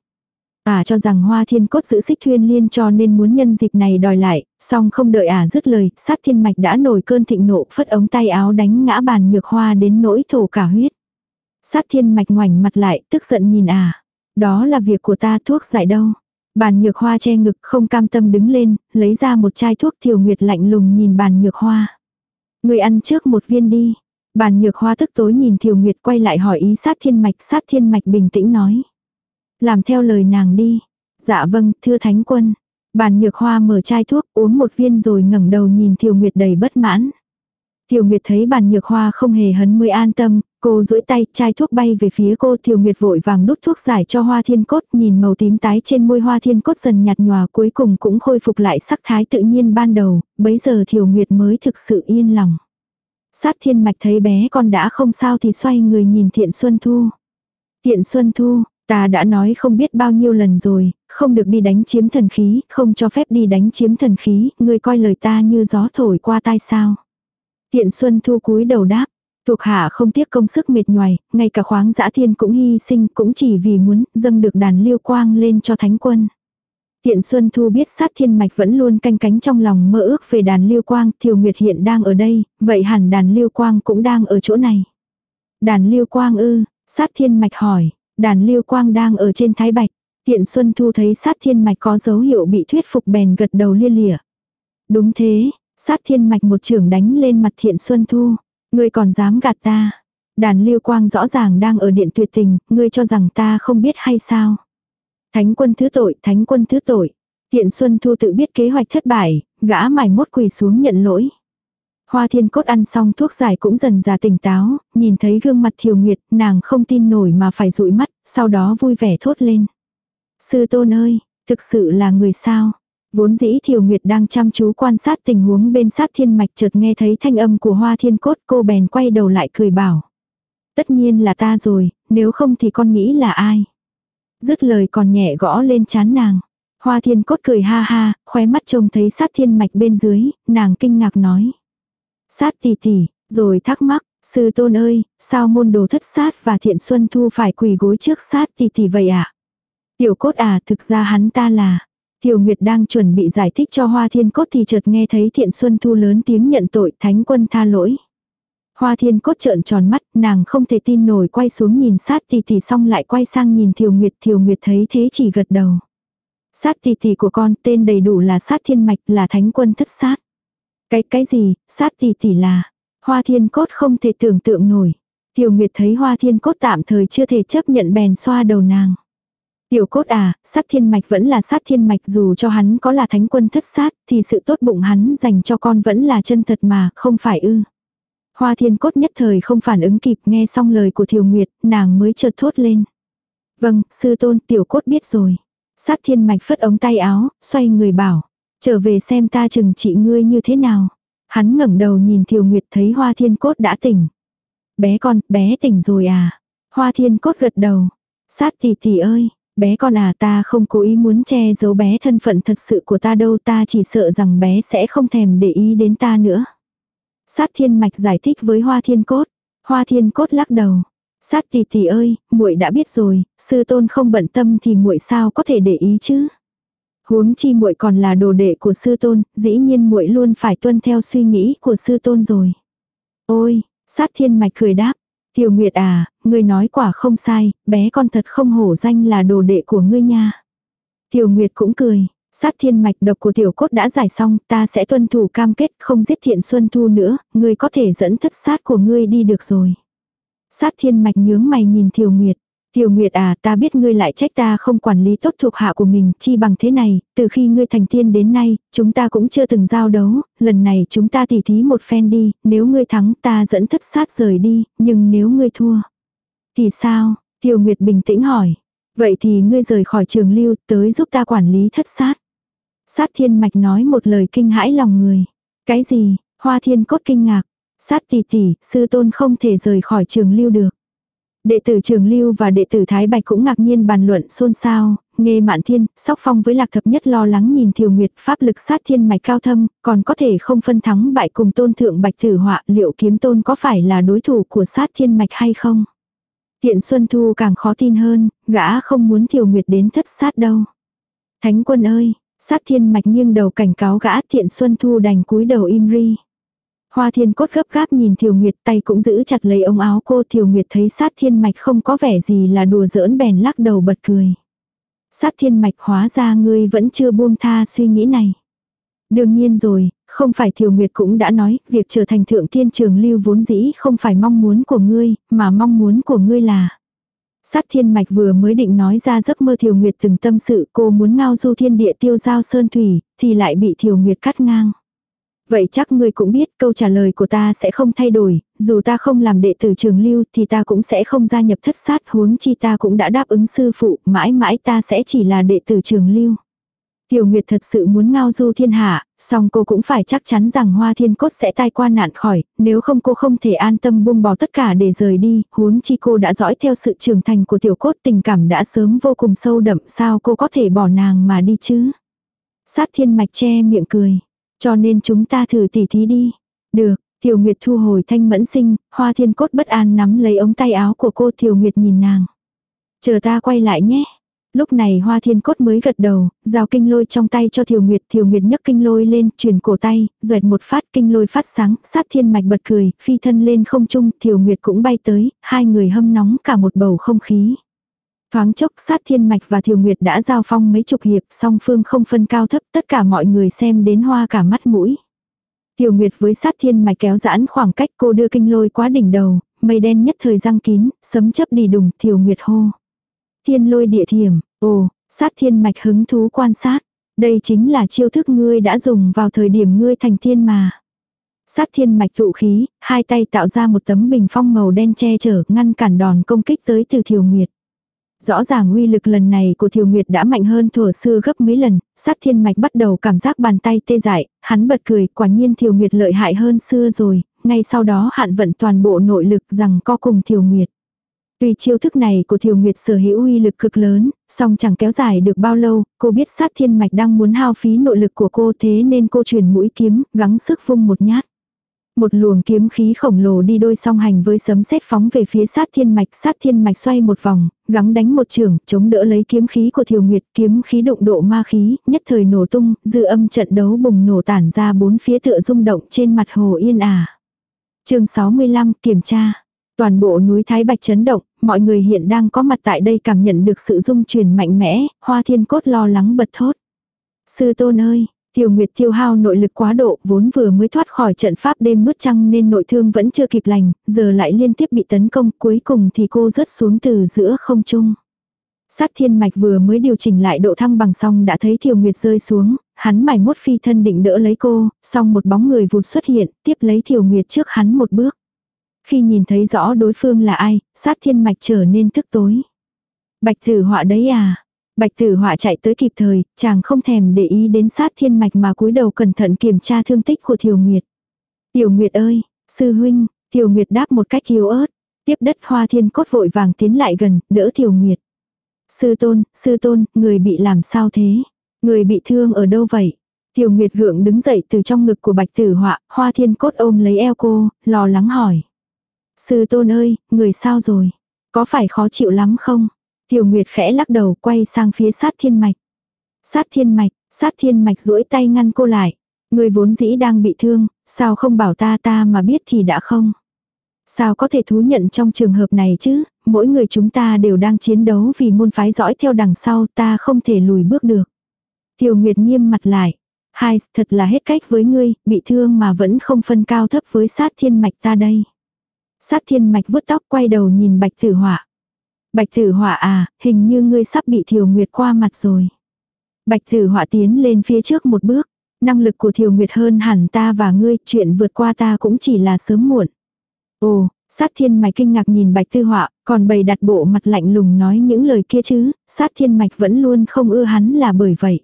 Ả cho rằng Hoa Thiên Cốt giữ Xích Thuyên Liên cho nên muốn nhân dịp này đòi lại, song không đợi ả dứt lời, Sát Thiên Mạch đã nổi cơn thịnh nộ, phất ống tay áo đánh ngã Bàn Nhược Hoa đến nỗi thổ cả huyết. Sát Thiên Mạch ngoảnh mặt lại, tức giận nhìn ả. Đó là việc của ta, thuốc giải đâu? Bàn Nhược Hoa che ngực không cam tâm đứng lên, lấy ra một chai thuốc. Thiều Nguyệt lạnh lùng nhìn Bàn Nhược Hoa. Người ăn trước một viên đi. Bàn Nhược Hoa tức tối nhìn Thiều Nguyệt quay lại hỏi ý Sát Thiên Mạch. Sát Thiên Mạch bình tĩnh nói. Làm theo lời nàng đi. Dạ vâng, thưa Thánh Quân. Bàn Nhược Hoa mở chai thuốc uống một viên rồi ngẩng đầu nhìn Thiều Nguyệt đầy bất mãn. Thiều Nguyệt thấy Bàn Nhược Hoa không hề hấn mới an tâm, cô duỗi tay, chai thuốc bay về phía cô. Thiều Nguyệt vội vàng đút thuốc giải cho Hoa Thiên Cốt, nhìn màu tím tái trên môi Hoa Thiên Cốt dần nhạt nhòa, cuối cùng cũng khôi phục lại sắc thái tự nhiên ban đầu, bấy giờ Thiều Nguyệt mới thực sự yên lòng. Sát Thiên Mạch thấy bé con đã không sao thì xoay người nhìn Thiện Xuân Thu. Thiện Xuân Thu, ta đã nói không biết bao nhiêu lần rồi, không được đi đánh chiếm thần khí, không cho phép đi đánh chiếm thần khí, ngươi coi lời ta như gió thổi qua tai sao. Thiện Xuân Thu cúi đầu đáp, thuộc hạ không tiếc công sức mệt nhoài, ngay cả Khoáng Dã Thiên cũng hy sinh, cũng chỉ vì muốn dâng được đàn liêu quang lên cho Thánh Quân. Thiện Xuân Thu biết Sát Thiên Mạch vẫn luôn canh cánh trong lòng mơ ước về đàn liêu quang, Thiều Nguyệt hiện đang ở đây, vậy hẳn đàn liêu quang cũng đang ở chỗ này. Đàn liêu quang ư? Sát Thiên Mạch hỏi, đàn liêu quang đang ở trên Thái Bạch. Thiện Xuân Thu thấy Sát Thiên Mạch có dấu hiệu bị thuyết phục bèn gật đầu lia lịa. Đúng thế. Sát Thiên Mạch một chưởng đánh lên mặt Thiện Xuân Thu. Ngươi còn dám gạt ta. Đàn liêu quang rõ ràng đang ở điện tuyệt tình, ngươi cho rằng ta không biết hay sao. Thánh Quân thứ tội, Thánh Quân thứ tội. Thiện Xuân Thu tự biết kế hoạch thất bại, gã mải mốt quỳ xuống nhận lỗi. Hoa Thiên Cốt ăn xong thuốc giải cũng dần ra tỉnh táo, nhìn thấy gương mặt Thiều Nguyệt, nàng không tin nổi mà phải dụi mắt, sau đó vui vẻ thốt lên. Sư tôn ơi, thực sự là người sao? Vốn dĩ Thiều Nguyệt đang chăm chú quan sát tình huống bên Sát Thiên Mạch, chợt nghe thấy thanh âm của Hoa Thiên Cốt, cô bèn quay đầu lại cười bảo. Tất nhiên là ta rồi, nếu không thì con nghĩ là ai? Dứt lời còn nhẹ gõ lên trán nàng. Hoa Thiên Cốt cười ha ha, khóe mắt trông thấy Sát Thiên Mạch bên dưới, nàng kinh ngạc nói. Sát tỷ tỷ, rồi thắc mắc, sư tôn ơi, sao môn đồ Thất Sát và Thiện Xuân Thu phải quỳ gối trước Sát tỷ tỷ vậy ạ? À? Tiểu Cốt à, thực ra hắn ta là... Thiều Nguyệt đang chuẩn bị giải thích cho Hoa Thiên Cốt thì chợt nghe thấy Thiện Xuân Thu lớn tiếng nhận tội, Thánh Quân tha lỗi. Hoa Thiên Cốt trợn tròn mắt, nàng không thể tin nổi, quay xuống nhìn Sát tỷ tỷ xong lại quay sang nhìn Thiều Nguyệt. Thiều Nguyệt thấy thế chỉ gật đầu. Sát tỷ tỷ của con tên đầy đủ là Sát Thiên Mạch, là Thánh Quân Thất Sát. Cái cái gì, Sát tỷ tỷ là... Hoa Thiên Cốt không thể tưởng tượng nổi. Thiều Nguyệt thấy Hoa Thiên Cốt tạm thời chưa thể chấp nhận bèn xoa đầu nàng. Tiểu Cốt à, Sát Thiên Mạch vẫn là Sát Thiên Mạch, dù cho hắn có là Thánh Quân Thất Sát thì sự tốt bụng hắn dành cho con vẫn là chân thật mà, không phải ư? Hoa Thiên Cốt nhất thời không phản ứng kịp, nghe xong lời của Thiều Nguyệt, nàng mới chợt thốt lên. Vâng, sư tôn, Tiểu Cốt biết rồi. Sát thiên mạch phất ống tay áo, xoay người bảo. Trở về xem ta chừng trị ngươi như thế nào. Hắn ngẩng đầu nhìn Thiều Nguyệt thấy Hoa Thiên Cốt đã tỉnh. Bé con, bé tỉnh rồi à? Hoa Thiên Cốt gật đầu. Sát tỷ tỷ ơi, bé con à, ta không cố ý muốn che giấu bé thân phận thật sự của ta đâu, ta chỉ sợ rằng bé sẽ không thèm để ý đến ta nữa. Sát thiên mạch giải thích với Hoa Thiên Cốt. Hoa Thiên Cốt lắc đầu. Sát tỷ tỷ ơi, muội đã biết rồi, sư tôn không bận tâm thì muội sao có thể để ý chứ? Huống chi muội còn là đồ đệ của sư tôn, dĩ nhiên muội luôn phải tuân theo suy nghĩ của sư tôn rồi. Ôi, Sát thiên mạch cười đáp. Tiểu Nguyệt à, ngươi nói quả không sai, bé con thật không hổ danh là đồ đệ của ngươi nha. Tiểu Nguyệt cũng cười. Sát thiên mạch độc của tiểu cốt đã giải xong, ta sẽ tuân thủ cam kết không giết Thiện Xuân Thu nữa, ngươi có thể dẫn thất sát của ngươi đi được rồi. Sát thiên mạch nhướng mày nhìn Tiểu Nguyệt. Tiểu Nguyệt à, ta biết ngươi lại trách ta không quản lý tốt thuộc hạ của mình, chi bằng thế này, từ khi ngươi thành tiên đến nay, chúng ta cũng chưa từng giao đấu, lần này chúng ta tỉ thí một phen đi, nếu ngươi thắng ta dẫn thất sát rời đi, nhưng nếu ngươi thua. Thì sao? Tiểu Nguyệt bình tĩnh hỏi. Vậy thì ngươi rời khỏi Trường Lưu, tới giúp ta quản lý thất sát. Sát thiên mạch nói một lời kinh hãi lòng người. Cái gì? Hoa Thiên Cốt kinh ngạc. Sát tỷ tỷ, sư tôn không thể rời khỏi Trường Lưu được. Đệ tử Trường Lưu và đệ tử Thái Bạch cũng ngạc nhiên bàn luận xôn xao, Nghê Mạn Thiên, Sóc Phong với Lạc Thập Nhất lo lắng nhìn Thiều Nguyệt, pháp lực sát thiên mạch cao thâm, còn có thể không phân thắng bại cùng Tôn Thượng Bạch Tử Họa, liệu Kiếm Tôn có phải là đối thủ của sát thiên mạch hay không? Tiện Xuân Thu càng khó tin hơn, gã không muốn Thiều Nguyệt đến thất sát đâu. Thánh quân ơi, sát thiên mạch nghiêng đầu cảnh cáo gã, Tiện Xuân Thu đành cúi đầu im ri. Hoa Thiên Cốt gấp gáp nhìn Thiều Nguyệt, tay cũng giữ chặt lấy ống áo cô. Thiều Nguyệt thấy sát thiên mạch không có vẻ gì là đùa giỡn bèn lắc đầu bật cười. Sát thiên mạch, hóa ra ngươi vẫn chưa buông tha suy nghĩ này. Đương nhiên rồi, không phải Thiều Nguyệt cũng đã nói, việc trở thành thượng thiên Trường Lưu vốn dĩ không phải mong muốn của ngươi, mà mong muốn của ngươi là. Sát thiên mạch vừa mới định nói ra giấc mơ Thiều Nguyệt từng tâm sự, cô muốn ngao du thiên địa tiêu giao sơn thủy, thì lại bị Thiều Nguyệt cắt ngang. Vậy chắc ngươi cũng biết câu trả lời của ta sẽ không thay đổi, dù ta không làm đệ tử Trường Lưu thì ta cũng sẽ không gia nhập thất sát, huống chi ta cũng đã đáp ứng sư phụ, mãi mãi ta sẽ chỉ là đệ tử Trường Lưu. Tiểu Nguyệt thật sự muốn ngao du thiên hạ, song cô cũng phải chắc chắn rằng Hoa Thiên Cốt sẽ tai qua nạn khỏi, nếu không cô không thể an tâm buông bỏ tất cả để rời đi, huống chi cô đã dõi theo sự trưởng thành của Tiểu Cốt, tình cảm đã sớm vô cùng sâu đậm, sao cô có thể bỏ nàng mà đi chứ? Sát thiên mạch che miệng cười. Cho nên chúng ta thử tỉ thí đi. Được, Tiểu Nguyệt thu hồi thanh mẫn sinh, Hoa Thiên Cốt bất an nắm lấy ống tay áo của cô. Tiểu Nguyệt nhìn nàng. Chờ ta quay lại nhé. Lúc này Hoa Thiên Cốt mới gật đầu, giao kinh lôi trong tay cho Tiểu Nguyệt. Tiểu Nguyệt nhấc kinh lôi lên, chuyển cổ tay, duệt một phát kinh lôi phát sáng, sát thiên mạch bật cười, phi thân lên không trung, Tiểu Nguyệt cũng bay tới, hai người hâm nóng cả một bầu không khí. Thoáng chốc sát thiên mạch và Thiều Nguyệt đã giao phong mấy chục hiệp, song phương không phân cao thấp, tất cả mọi người xem đến hoa cả mắt mũi. Thiều Nguyệt với sát thiên mạch kéo giãn khoảng cách, cô đưa kinh lôi quá đỉnh đầu, mây đen nhất thời răng kín, sấm chớp đi đùng, Thiều Nguyệt hô. Thiên lôi địa thiểm, ồ, sát thiên mạch hứng thú quan sát. Đây chính là chiêu thức ngươi đã dùng vào thời điểm ngươi thành thiên mà. Sát thiên mạch tụ khí, hai tay tạo ra một tấm bình phong màu đen che chở, ngăn cản đòn công kích tới từ Thiều Nguyệt. Rõ ràng uy lực lần này của Thiều Nguyệt đã mạnh hơn thuở xưa gấp mấy lần, sát thiên mạch bắt đầu cảm giác bàn tay tê dại, hắn bật cười, quả nhiên Thiều Nguyệt lợi hại hơn xưa rồi, ngay sau đó hạn vận toàn bộ nội lực rằng co cùng Thiều Nguyệt. Tuy chiêu thức này của Thiều Nguyệt sở hữu uy lực cực lớn, song chẳng kéo dài được bao lâu, cô biết sát thiên mạch đang muốn hao phí nội lực của cô, thế nên cô chuyển mũi kiếm, gắng sức vung một nhát. Một luồng kiếm khí khổng lồ đi đôi song hành với sấm sét phóng về phía sát thiên mạch. Sát thiên mạch xoay một vòng, gắng đánh một chưởng, chống đỡ lấy kiếm khí của Thiều Nguyệt. Kiếm khí đụng độ ma khí, nhất thời nổ tung, dư âm trận đấu bùng nổ tản ra bốn phía tựa rung động trên mặt hồ yên ả. Chương sáu mươi lăm, kiểm tra. Toàn bộ núi Thái Bạch chấn động, mọi người hiện đang có mặt tại đây cảm nhận được sự rung chuyển mạnh mẽ. Hoa Thiên Cốt lo lắng bật thốt. Sư tôn ơi! Thiều Nguyệt tiêu hao nội lực quá độ, vốn vừa mới thoát khỏi trận pháp đêm nuốt trăng nên nội thương vẫn chưa kịp lành, giờ lại liên tiếp bị tấn công, cuối cùng thì cô rớt xuống từ giữa không trung. Sát thiên mạch vừa mới điều chỉnh lại độ thăng bằng xong đã thấy Thiều Nguyệt rơi xuống, hắn mải mốt phi thân định đỡ lấy cô, song một bóng người vụt xuất hiện, tiếp lấy Thiều Nguyệt trước hắn một bước. Khi nhìn thấy rõ đối phương là ai, sát thiên mạch trở nên tức tối. Bạch Tử Họa đấy à? Bạch Tử Họa chạy tới kịp thời, chàng không thèm để ý đến Sát Thiên Mạch mà cúi đầu cẩn thận kiểm tra thương tích của Thiều Nguyệt. Tiểu Nguyệt ơi, sư huynh, Thiều Nguyệt đáp một cách yếu ớt. Tiếp đất Hoa Thiên Cốt vội vàng tiến lại gần, đỡ Thiều Nguyệt. Sư tôn, sư tôn, người bị làm sao thế? Người bị thương ở đâu vậy? Thiều Nguyệt gượng đứng dậy từ trong ngực của Bạch Tử Họa, Hoa Thiên Cốt ôm lấy eo cô, lo lắng hỏi. Sư tôn ơi, người sao rồi? Có phải khó chịu lắm không? Thiều Nguyệt khẽ lắc đầu quay sang phía Sát Thiên Mạch. Sát Thiên Mạch, Sát Thiên Mạch duỗi tay ngăn cô lại. Người vốn dĩ đang bị thương, sao không bảo ta ta mà biết thì đã không? Sao có thể thú nhận trong trường hợp này chứ, mỗi người chúng ta đều đang chiến đấu vì môn phái dõi theo đằng sau, ta không thể lùi bước được. Thiều Nguyệt nghiêm mặt lại. Hai, thật là hết cách với ngươi, bị thương mà vẫn không phân cao thấp với Sát Thiên Mạch ta đây. Sát Thiên Mạch vuốt tóc quay đầu nhìn Bạch Tử Họa. Bạch Tử Họa à, hình như ngươi sắp bị Thiều Nguyệt qua mặt rồi. Bạch Tử Họa tiến lên phía trước một bước. Năng lực của Thiều Nguyệt hơn hẳn ta và ngươi, chuyện vượt qua ta cũng chỉ là sớm muộn. Ồ, Sát Thiên Mạch kinh ngạc nhìn Bạch Tử Họa, còn bày đặt bộ mặt lạnh lùng nói những lời kia chứ, Sát Thiên Mạch vẫn luôn không ưa hắn là bởi vậy.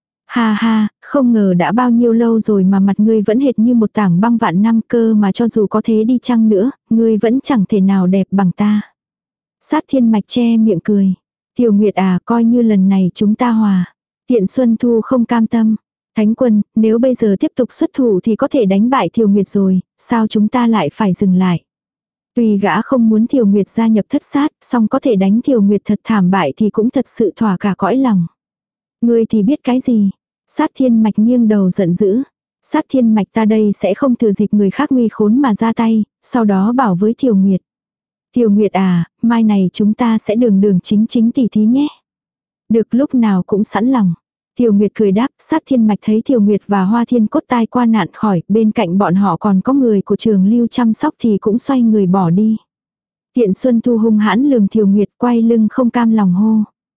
Ha ha, không ngờ đã bao nhiêu lâu rồi mà mặt ngươi vẫn hệt như một tảng băng vạn năm, cơ mà cho dù có thế đi chăng nữa, ngươi vẫn chẳng thể nào đẹp bằng ta. Sát Thiên Mạch che miệng cười. Thiều Nguyệt à, coi như lần này chúng ta hòa. Tiện Xuân Thu không cam tâm. Thánh Quân, nếu bây giờ tiếp tục xuất thủ thì có thể đánh bại Thiều Nguyệt rồi, sao chúng ta lại phải dừng lại? Tuy gã không muốn Thiều Nguyệt gia nhập thất sát, song có thể đánh Thiều Nguyệt thật thảm bại thì cũng thật sự thỏa cả cõi lòng. Ngươi thì biết cái gì? Sát Thiên Mạch nghiêng đầu giận dữ. Sát Thiên Mạch ta đây sẽ không thừa dịp người khác nguy khốn mà ra tay, sau đó bảo với Thiều Nguyệt. Thiều Nguyệt à, mai này chúng ta sẽ đường đường chính chính tỉ thí nhé. Được, lúc nào cũng sẵn lòng. Thiều Nguyệt cười đáp. Sát Thiên Mạch thấy Thiều Nguyệt và Hoa Thiên Cốt tai qua nạn khỏi, bên cạnh bọn họ còn có người của Trường Lưu chăm sóc thì cũng xoay người bỏ đi. Tiện Xuân Thu hung hãn lườm Thiều Nguyệt, quay lưng không cam lòng hô.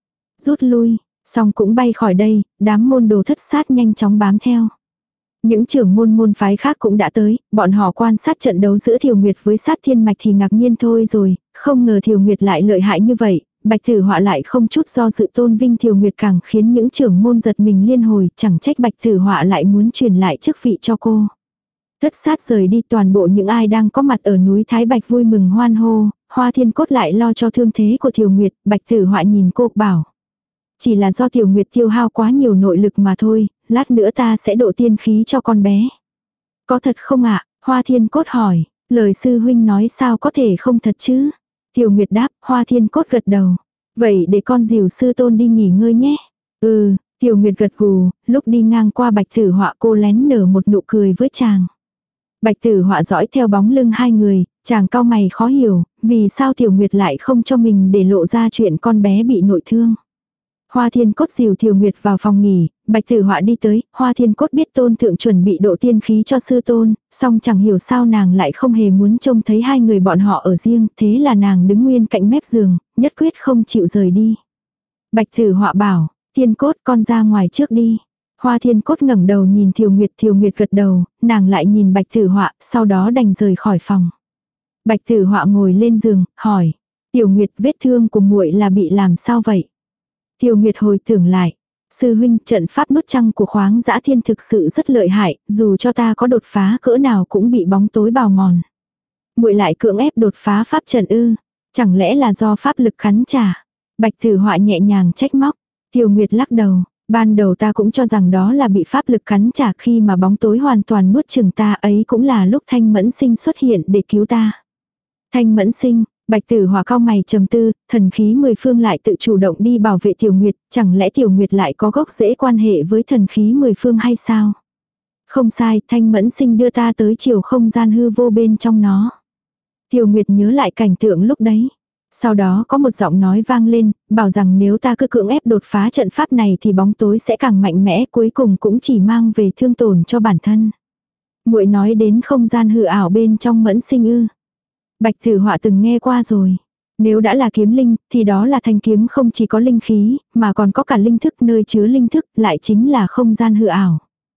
Rút lui, xong cũng bay khỏi đây, đám môn đồ thất sát nhanh chóng bám theo. Những trưởng môn môn phái khác cũng đã tới, bọn họ quan sát trận đấu giữa Thiều Nguyệt với Sát Thiên Mạch thì ngạc nhiên thôi rồi, không ngờ Thiều Nguyệt lại lợi hại như vậy. Bạch Tử Họa lại không chút do dự tôn vinh Thiều Nguyệt, càng khiến những trưởng môn giật mình liên hồi, chẳng trách Bạch Tử Họa lại muốn truyền lại chức vị cho cô. Thất sát rời đi, toàn bộ những ai đang có mặt ở núi Thái Bạch vui mừng hoan hô, Hoa Thiên Cốt lại lo cho thương thế của Thiều Nguyệt. Bạch Tử Họa nhìn cô bảo. Chỉ là do Thiều Nguyệt tiêu hao quá nhiều nội lực mà thôi, lát nữa ta sẽ độ tiên khí cho con bé. Có thật không ạ? Hoa Thiên Cốt hỏi, lời sư huynh nói sao có thể không thật chứ? Thiều Nguyệt đáp. Hoa Thiên Cốt gật đầu. Vậy để con dìu sư tôn đi nghỉ ngơi nhé. Ừ, Thiều Nguyệt gật gù, lúc đi ngang qua Bạch Tử Họa cô lén nở một nụ cười với chàng. Bạch Tử Họa dõi theo bóng lưng hai người, chàng cau mày khó hiểu, vì sao Thiều Nguyệt lại không cho mình để lộ ra chuyện con bé bị nội thương. Hoa Thiên Cốt dìu Thiều Nguyệt vào phòng nghỉ, Bạch Tử Họa đi tới, Hoa Thiên Cốt biết tôn thượng chuẩn bị độ tiên khí cho sư tôn, song chẳng hiểu sao nàng lại không hề muốn trông thấy hai người bọn họ ở riêng, thế là nàng đứng nguyên cạnh mép giường, nhất quyết không chịu rời đi. Bạch Tử Họa bảo, Thiên Cốt con ra ngoài trước đi. Hoa Thiên Cốt ngẩng đầu nhìn Thiều Nguyệt, Thiều Nguyệt gật đầu, nàng lại nhìn Bạch Tử Họa, sau đó đành rời khỏi phòng. Bạch Tử Họa ngồi lên giường, hỏi, Tiểu Nguyệt, vết thương của muội là bị làm sao vậy? Thiều Nguyệt hồi tưởng lại, sư huynh, trận pháp nuốt trăng của Khoáng Dã Thiên thực sự rất lợi hại, dù cho ta có đột phá cỡ nào cũng bị bóng tối bào mòn. Muội lại cưỡng ép đột phá pháp trận ư? Chẳng lẽ là do pháp lực khắn trả? Bạch Tử Họa nhẹ nhàng trách móc. Thiều Nguyệt lắc đầu, ban đầu ta cũng cho rằng đó là bị pháp lực khắn trả, khi mà bóng tối hoàn toàn nuốt chửng ta ấy cũng là lúc Thanh Mẫn Sinh xuất hiện để cứu ta. Thanh Mẫn Sinh. Bạch Tử Họa cau mày trầm tư, thần khí mười phương lại tự chủ động đi bảo vệ Tiểu Nguyệt, chẳng lẽ Tiểu Nguyệt lại có gốc rễ quan hệ với thần khí mười phương hay sao? Không sai, Thanh Mẫn Sinh đưa ta tới chiều không gian hư vô bên trong nó. Tiểu Nguyệt nhớ lại cảnh tượng lúc đấy. Sau đó có một giọng nói vang lên, bảo rằng nếu ta cứ cưỡng ép đột phá trận pháp này thì bóng tối sẽ càng mạnh mẽ, cuối cùng cũng chỉ mang về thương tổn cho bản thân. Muội nói đến không gian hư ảo bên trong Mẫn Sinh ư? Bạch Tử Họa từng nghe qua rồi. Nếu đã là kiếm linh, thì đó là thanh kiếm không chỉ có linh khí, mà còn có cả linh thức, nơi chứa linh thức, lại chính là không gian hư ảo.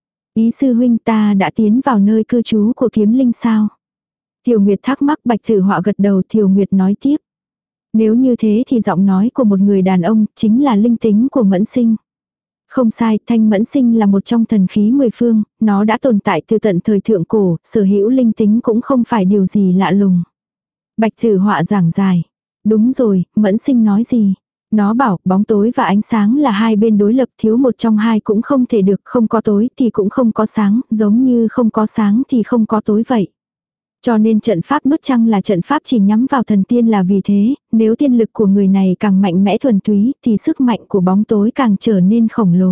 Ý sư huynh, ta đã tiến vào nơi cư trú của kiếm linh sao? Thiều Nguyệt thắc mắc. Bạch Tử Họa gật đầu. Thiều Nguyệt nói tiếp. Nếu như thế thì giọng nói của một người đàn ông chính là linh tính của Mẫn Sinh. Không sai, Thanh Mẫn Sinh là một trong thần khí mười phương, nó đã tồn tại từ tận thời thượng cổ, sở hữu linh tính cũng không phải điều gì lạ lùng. Bạch Tử Họa giảng giải. Đúng rồi, Mẫn Sinh nói gì? Nó bảo bóng tối và ánh sáng là hai bên đối lập, thiếu một trong hai cũng không thể được, không có tối thì cũng không có sáng, giống như không có sáng thì không có tối vậy. Cho nên trận pháp nuốt trăng là trận pháp chỉ nhắm vào thần tiên là vì thế, nếu tiên lực của người này càng mạnh mẽ thuần túy thì sức mạnh của bóng tối càng trở nên khổng lồ.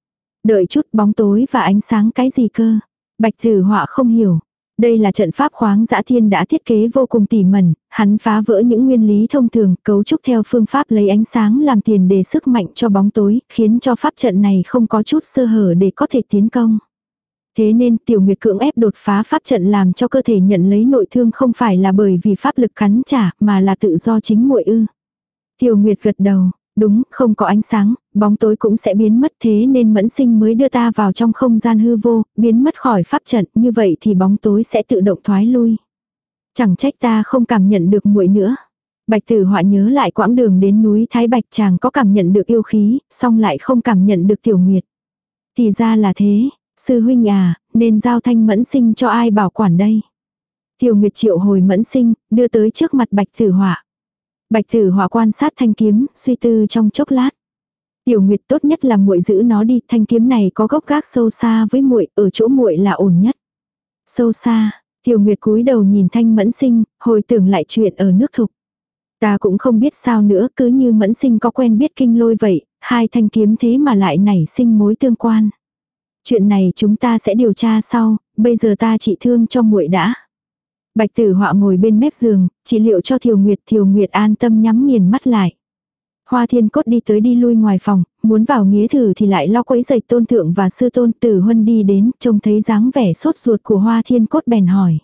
Đợi chút, bóng tối và ánh sáng cái gì cơ? Bạch Tử Họa không hiểu. Đây là trận pháp khoáng dã thiên đã thiết kế vô cùng tỉ mẩn, hắn phá vỡ những nguyên lý thông thường, cấu trúc theo phương pháp lấy ánh sáng làm tiền đề sức mạnh cho bóng tối, khiến cho pháp trận này không có chút sơ hở để có thể tiến công. Thế nên Tiểu Nguyệt cưỡng ép đột phá pháp trận làm cho cơ thể nhận lấy nội thương không phải là bởi vì pháp lực cắn trả, mà là tự do chính muội ư. Tiểu Nguyệt gật đầu, đúng, không có ánh sáng, bóng tối cũng sẽ biến mất, thế nên Mẫn Sinh mới đưa ta vào trong không gian hư vô, biến mất khỏi pháp trận, như vậy thì bóng tối sẽ tự động thoái lui. Chẳng trách ta không cảm nhận được muội nữa. Bạch Tử Họa nhớ lại quãng đường đến núi Thái Bạch, chàng có cảm nhận được yêu khí, song lại không cảm nhận được Tiểu Nguyệt. Thì ra là thế. Sư huynh à, nên giao Thanh Mẫn Sinh cho ai bảo quản đây? Tiểu Nguyệt triệu hồi Mẫn Sinh, đưa tới trước mặt Bạch Tử Họa. Bạch Tử Họa quan sát thanh kiếm, suy tư trong chốc lát. Tiểu Nguyệt, tốt nhất là muội giữ nó đi, thanh kiếm này có gốc gác sâu xa với muội, ở chỗ muội là ổn nhất. Sâu xa? Tiểu Nguyệt cúi đầu nhìn Thanh Mẫn Sinh, hồi tưởng lại chuyện ở nước Thục. Ta cũng không biết sao nữa, cứ như Mẫn Sinh có quen biết kinh lôi vậy, hai thanh kiếm thế mà lại nảy sinh mối tương quan. Chuyện này chúng ta sẽ điều tra sau, bây giờ ta trị thương cho muội đã. Bạch Tử Họa ngồi bên mép giường, trị liệu cho Thiều Nguyệt, Thiều Nguyệt an tâm nhắm nghiền mắt lại. Hoa Thiên Cốt đi tới đi lui ngoài phòng, muốn vào nghía thử thì lại lo quấy giày Tôn Thượng và Sư Tôn. Tử Huân đi đến, trông thấy dáng vẻ sốt ruột của Hoa Thiên Cốt bèn hỏi.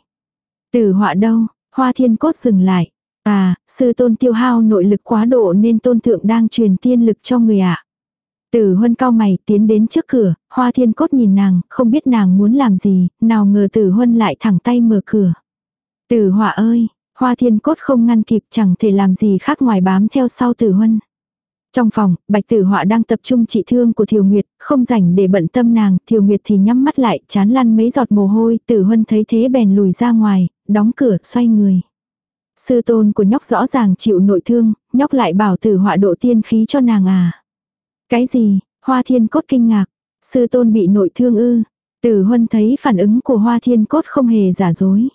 Tử Họa đâu? Hoa Thiên Cốt dừng lại. À, Sư Tôn tiêu hao nội lực quá độ nên Tôn Thượng đang truyền tiên lực cho người ạ. À. Tử Huân cau mày tiến đến trước cửa, Hoa Thiên Cốt nhìn nàng, không biết nàng muốn làm gì, nào ngờ Tử Huân lại thẳng tay mở cửa. Tử Họa ơi, Hoa Thiên Cốt không ngăn kịp, chẳng thể làm gì khác ngoài bám theo sau Tử Huân. Trong phòng, Bạch Tử Họa đang tập trung trị thương của Thiều Nguyệt, không rảnh để bận tâm nàng, Thiều Nguyệt thì nhắm mắt lại, chán lăn mấy giọt mồ hôi, Tử Huân thấy thế bèn lùi ra ngoài, đóng cửa, xoay người. Sư tôn của nhóc rõ ràng chịu nội thương, nhóc lại bảo Tử Họa độ tiên khí cho nàng à. Cái gì? Hoa Thiên Cốt kinh ngạc. Sư tôn bị nội thương ư? Tử Huân thấy phản ứng của Hoa Thiên Cốt không hề giả dối.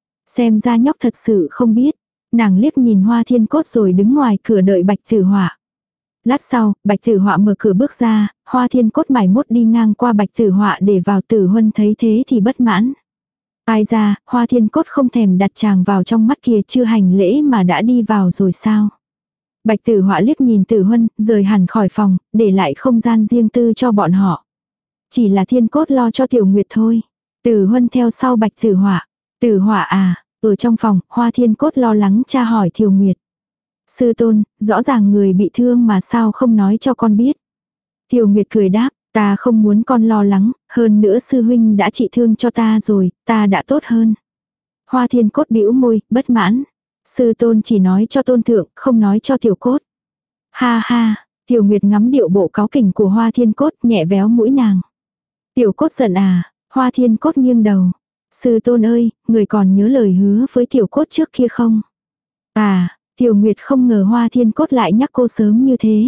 Xem ra nhóc thật sự không biết. Nàng liếc nhìn Hoa Thiên Cốt rồi đứng ngoài cửa đợi Bạch Tử Họa. Lát sau, Bạch Tử Họa mở cửa bước ra, Hoa Thiên Cốt mải mốt đi ngang qua Bạch Tử Họa để vào. Tử Huân thấy thế thì bất mãn. Ai ra, Hoa Thiên Cốt không thèm đặt chàng vào trong mắt kia, chưa hành lễ mà đã đi vào rồi sao? Bạch Tử Họa liếc nhìn Tử Huân, rời hẳn khỏi phòng, để lại không gian riêng tư cho bọn họ. Chỉ là Thiên Cốt lo cho Tiểu Nguyệt thôi. Tử Huân theo sau Bạch Tử Họa. Tử Họa à, ở trong phòng, Hoa Thiên Cốt lo lắng tra hỏi Thiều Nguyệt. Sư tôn, rõ ràng người bị thương mà sao không nói cho con biết. Thiều Nguyệt cười đáp, ta không muốn con lo lắng, hơn nữa sư huynh đã trị thương cho ta rồi, ta đã tốt hơn. Hoa Thiên Cốt bĩu môi, bất mãn. Sư tôn chỉ nói cho Tôn Thượng, không nói cho Tiểu Cốt. Ha ha, Tiểu Nguyệt ngắm điệu bộ cáu kỉnh của Hoa Thiên Cốt, nhẹ véo mũi nàng. Tiểu Cốt giận à? Hoa Thiên Cốt nghiêng đầu. Sư tôn ơi, người còn nhớ lời hứa với Tiểu Cốt trước kia không? À, Tiểu Nguyệt không ngờ Hoa Thiên Cốt lại nhắc cô sớm như thế.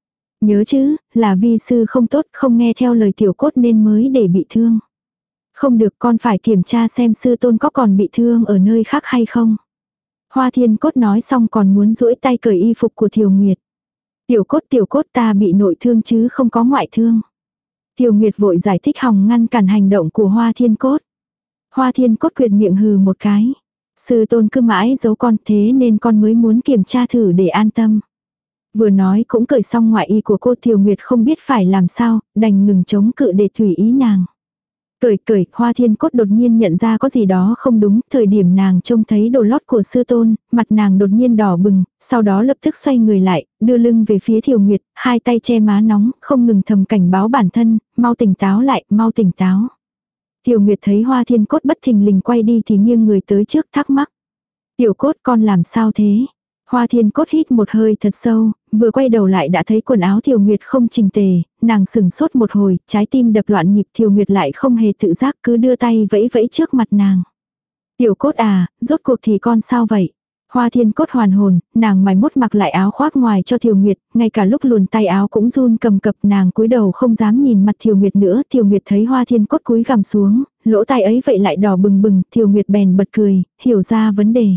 Nhớ chứ, là vi sư không tốt, không nghe theo lời Tiểu Cốt nên mới để bị thương. Không được, con phải kiểm tra xem sư tôn có còn bị thương ở nơi khác hay không. Hoa Thiên Cốt nói xong còn muốn duỗi tay cởi y phục của Thiều Nguyệt. Tiểu Cốt Tiểu Cốt ta bị nội thương chứ không có ngoại thương. Thiều Nguyệt vội giải thích hòng ngăn cản hành động của Hoa Thiên Cốt. Hoa Thiên Cốt quyệt miệng hừ một cái. Sư tôn cứ mãi giấu con, thế nên con mới muốn kiểm tra thử để an tâm. Vừa nói cũng cởi xong ngoại y của cô. Thiều Nguyệt không biết phải làm sao, đành ngừng chống cự để tùy ý nàng. Cởi cởi, Hoa Thiên Cốt đột nhiên nhận ra có gì đó không đúng, thời điểm nàng trông thấy đồ lót của sư tôn, mặt nàng đột nhiên đỏ bừng, sau đó lập tức xoay người lại, đưa lưng về phía Thiều Nguyệt, hai tay che má nóng, không ngừng thầm cảnh báo bản thân, mau tỉnh táo lại, mau tỉnh táo. Thiều Nguyệt thấy Hoa Thiên Cốt bất thình lình quay đi thì nghiêng người tới trước thắc mắc. Tiểu Cốt con làm sao thế? Hoa Thiên Cốt hít một hơi thật sâu, vừa quay đầu lại đã thấy quần áo Thiều Nguyệt không chỉnh tề, nàng sừng sốt một hồi, trái tim đập loạn nhịp. Thiều Nguyệt lại không hề tự giác, cứ đưa tay vẫy vẫy trước mặt nàng. Tiểu Cốt à, rốt cuộc thì con sao vậy? Hoa Thiên Cốt hoàn hồn, nàng mày mốt mặc lại áo khoác ngoài cho Thiều Nguyệt, ngay cả lúc luồn tay áo cũng run cầm cập. Nàng cúi đầu không dám nhìn mặt Thiều Nguyệt nữa. Thiều Nguyệt thấy Hoa Thiên Cốt cúi gằm xuống, lỗ tai ấy vậy lại đỏ bừng bừng. Thiều Nguyệt bèn bật cười, hiểu ra vấn đề.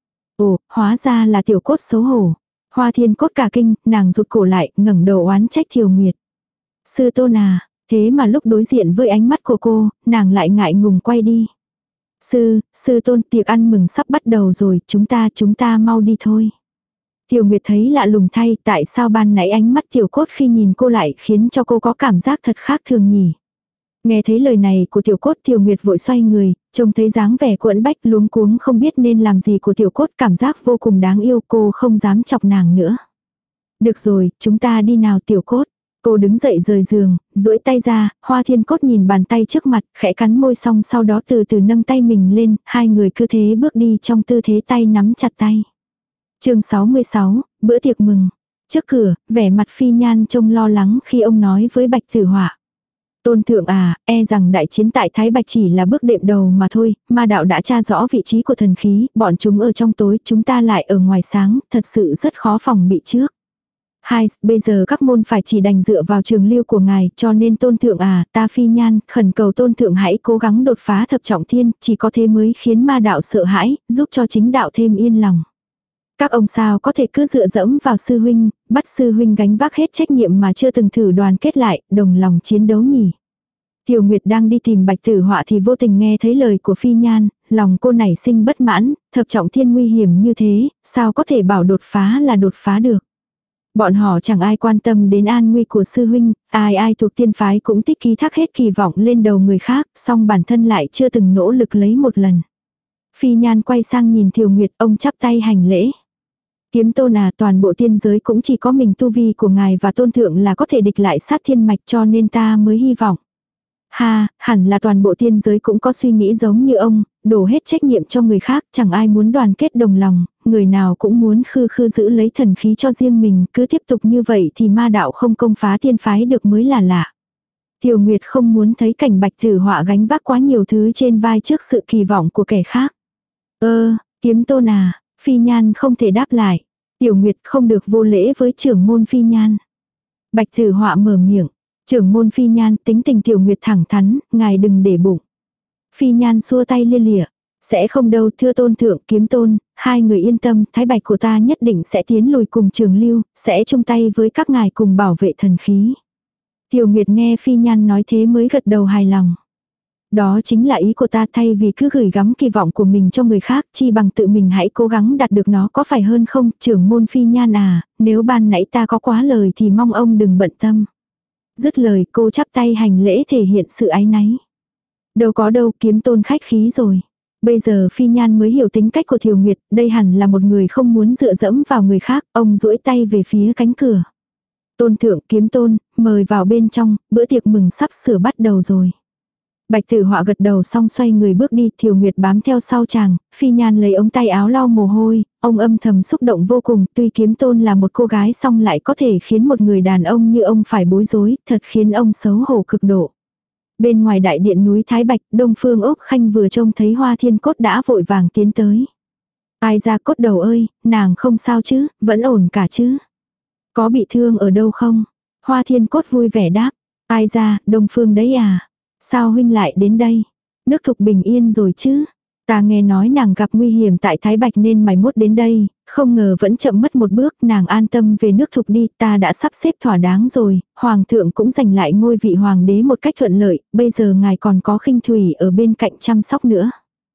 Ồ, hóa ra là Tiểu Cốt xấu hổ. Hoa Thiên Cốt cả kinh, nàng rụt cổ lại, ngẩng đầu oán trách Thiều Nguyệt. Sư tôn à, thế mà lúc đối diện với ánh mắt của cô, nàng lại ngại ngùng quay đi. Sư, sư tôn, tiệc ăn mừng sắp bắt đầu rồi, chúng ta, chúng ta mau đi thôi. Thiều Nguyệt thấy lạ lùng thay, tại sao ban nãy ánh mắt Tiểu Cốt khi nhìn cô lại khiến cho cô có cảm giác thật khác thường nhỉ? Nghe thấy lời này của Tiểu Cốt, Thiều Nguyệt vội xoay người, trông thấy dáng vẻ quẫn bách luống cuống không biết nên làm gì của Tiểu Cốt, cảm giác vô cùng đáng yêu, cô không dám chọc nàng nữa. Được rồi, chúng ta đi nào Tiểu Cốt. Cô đứng dậy rời giường, duỗi tay ra, Hoa Thiên Cốt nhìn bàn tay trước mặt, khẽ cắn môi xong sau đó từ từ nâng tay mình lên, hai người cứ thế bước đi trong tư thế tay nắm chặt tay. Chương sáu mươi sáu, bữa tiệc mừng. Trước cửa, vẻ mặt Phi Nhan trông lo lắng khi ông nói với Bạch Tử Họa. Tôn thượng à, e rằng đại chiến tại Thái Bạch chỉ là bước đệm đầu mà thôi, ma đạo đã tra rõ vị trí của thần khí, bọn chúng ở trong tối, chúng ta lại ở ngoài sáng, thật sự rất khó phòng bị trước. Hai, bây giờ các môn phải chỉ đành dựa vào trường lưu của ngài, cho nên tôn thượng à, ta Phi Nhan, khẩn cầu tôn thượng hãy cố gắng đột phá thập trọng thiên, chỉ có thế mới khiến ma đạo sợ hãi, giúp cho chính đạo thêm yên lòng. Các ông sao có thể cứ dựa dẫm vào sư huynh, bắt sư huynh gánh vác hết trách nhiệm mà chưa từng thử đoàn kết lại, đồng lòng chiến đấu nhỉ. Tiểu Nguyệt đang đi tìm Bạch Tử Họa thì vô tình nghe thấy lời của Phi Nhan, lòng cô nảy sinh bất mãn, thập trọng thiên nguy hiểm như thế, sao có thể bảo đột phá là đột phá được. Bọn họ chẳng ai quan tâm đến an nguy của sư huynh, ai ai thuộc tiên phái cũng tích ký thác hết kỳ vọng lên đầu người khác, song bản thân lại chưa từng nỗ lực lấy một lần. Phi Nhan quay sang nhìn Thiều Nguyệt, ông chắp tay hành lễ. Kiếm tôn à, toàn bộ tiên giới cũng chỉ có mình tu vi của ngài và tôn thượng là có thể địch lại sát thiên mạch, cho nên ta mới hy vọng. Ha, hẳn là toàn bộ tiên giới cũng có suy nghĩ giống như ông, đổ hết trách nhiệm cho người khác, chẳng ai muốn đoàn kết đồng lòng, người nào cũng muốn khư khư giữ lấy thần khí cho riêng mình, cứ tiếp tục như vậy thì ma đạo không công phá tiên phái được mới là lạ. Tiểu Nguyệt không muốn thấy cảnh Bạch Tử Họa gánh vác quá nhiều thứ trên vai trước sự kỳ vọng của kẻ khác. Ơ, kiếm tôn à, Phi Nhan không thể đáp lại. Tiểu Nguyệt không được vô lễ với trưởng môn Phi Nhan. Bạch Tử Họa mở miệng. Trưởng môn Phi Nhan, tính tình Tiểu Nguyệt thẳng thắn, ngài đừng để bụng. Phi Nhan xua tay lia lịa. Sẽ không đâu, thưa tôn thượng, kiếm tôn, hai người yên tâm, Thái Bạch của ta nhất định sẽ tiến lùi cùng Trường Lưu, sẽ chung tay với các ngài cùng bảo vệ thần khí. Tiểu Nguyệt nghe Phi Nhan nói thế mới gật đầu hài lòng. Đó chính là ý của ta, thay vì cứ gửi gắm kỳ vọng của mình cho người khác, chi bằng tự mình hãy cố gắng đạt được nó, có phải hơn không, trưởng môn Phi Nhan à, nếu ban nãy ta có quá lời thì mong ông đừng bận tâm. Dứt lời cô chắp tay hành lễ thể hiện sự áy náy. Đâu có đâu, kiếm tôn khách khí rồi. Bây giờ Phi Nhan mới hiểu tính cách của Thiều Nguyệt, đây hẳn là một người không muốn dựa dẫm vào người khác, ông duỗi tay về phía cánh cửa. Tôn thượng, kiếm tôn, mời vào bên trong, bữa tiệc mừng sắp sửa bắt đầu rồi. Bạch Tử Họa gật đầu xong xoay người bước đi, Thiều Nguyệt bám theo sau chàng, Phi Nhan lấy ống tay áo lau mồ hôi, ông âm thầm xúc động vô cùng, tuy kiếm tôn là một cô gái song lại có thể khiến một người đàn ông như ông phải bối rối, thật khiến ông xấu hổ cực độ. Bên ngoài đại điện núi Thái Bạch, Đông Phương Úc Khanh vừa trông thấy Hoa Thiên Cốt đã vội vàng tiến tới. Ai ra Cốt đầu ơi, nàng không sao chứ, vẫn ổn cả chứ. Có bị thương ở đâu không? Hoa Thiên Cốt vui vẻ đáp. Ai ra, Đông Phương đấy à? Sao huynh lại đến đây? Nước Thục bình yên rồi chứ? Ta nghe nói nàng gặp nguy hiểm tại Thái Bạch nên mày mốt đến đây, không ngờ vẫn chậm mất một bước, nàng an tâm về nước Thục đi, ta đã sắp xếp thỏa đáng rồi, hoàng thượng cũng giành lại ngôi vị hoàng đế một cách thuận lợi, bây giờ ngài còn có Khinh Thủy ở bên cạnh chăm sóc nữa.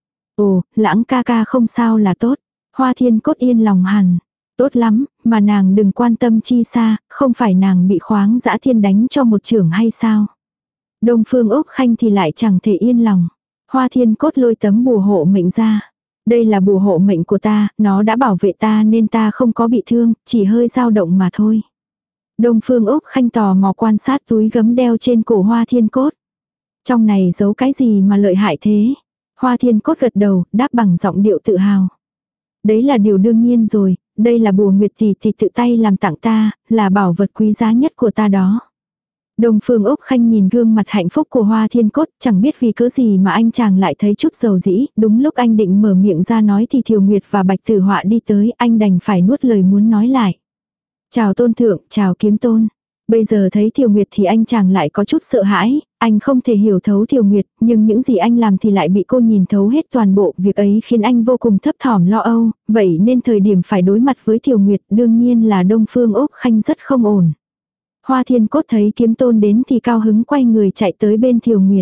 Ồ, Lãng ca ca không sao là tốt. Hoa Thiên Cốt yên lòng hẳn. Tốt lắm, mà nàng đừng quan tâm chi xa, không phải nàng bị Khoáng Dã Thiên đánh cho một chưởng hay sao? Đông Phương Úc Khanh thì lại chẳng thể yên lòng. Hoa Thiên Cốt lôi tấm bùa hộ mệnh ra. Đây là bùa hộ mệnh của ta, nó đã bảo vệ ta nên ta không có bị thương, chỉ hơi dao động mà thôi. Đông Phương Úc Khanh tò mò quan sát túi gấm đeo trên cổ Hoa Thiên Cốt. Trong này giấu cái gì mà lợi hại thế? Hoa Thiên Cốt gật đầu, đáp bằng giọng điệu tự hào. Đấy là điều đương nhiên rồi, đây là bùa nguyệt tỷ tỷ tự tay làm tặng ta, là bảo vật quý giá nhất của ta đó. Đông Phương Úc Khanh nhìn gương mặt hạnh phúc của Hoa Thiên Cốt, chẳng biết vì cớ gì mà anh chàng lại thấy chút dầu dĩ, đúng lúc anh định mở miệng ra nói thì Thiều Nguyệt và Bạch Tử Họa đi tới, anh đành phải nuốt lời muốn nói lại. Chào tôn thượng, chào kiếm tôn. Bây giờ thấy Thiều Nguyệt thì anh chàng lại có chút sợ hãi, anh không thể hiểu thấu Thiều Nguyệt, nhưng những gì anh làm thì lại bị cô nhìn thấu hết toàn bộ, việc ấy khiến anh vô cùng thấp thỏm lo âu, vậy nên thời điểm phải đối mặt với Thiều Nguyệt đương nhiên là Đông Phương Úc Khanh rất không ổn. Hoa Thiên Cốt thấy kiếm tôn đến thì cao hứng quay người chạy tới bên Thiều Nguyệt.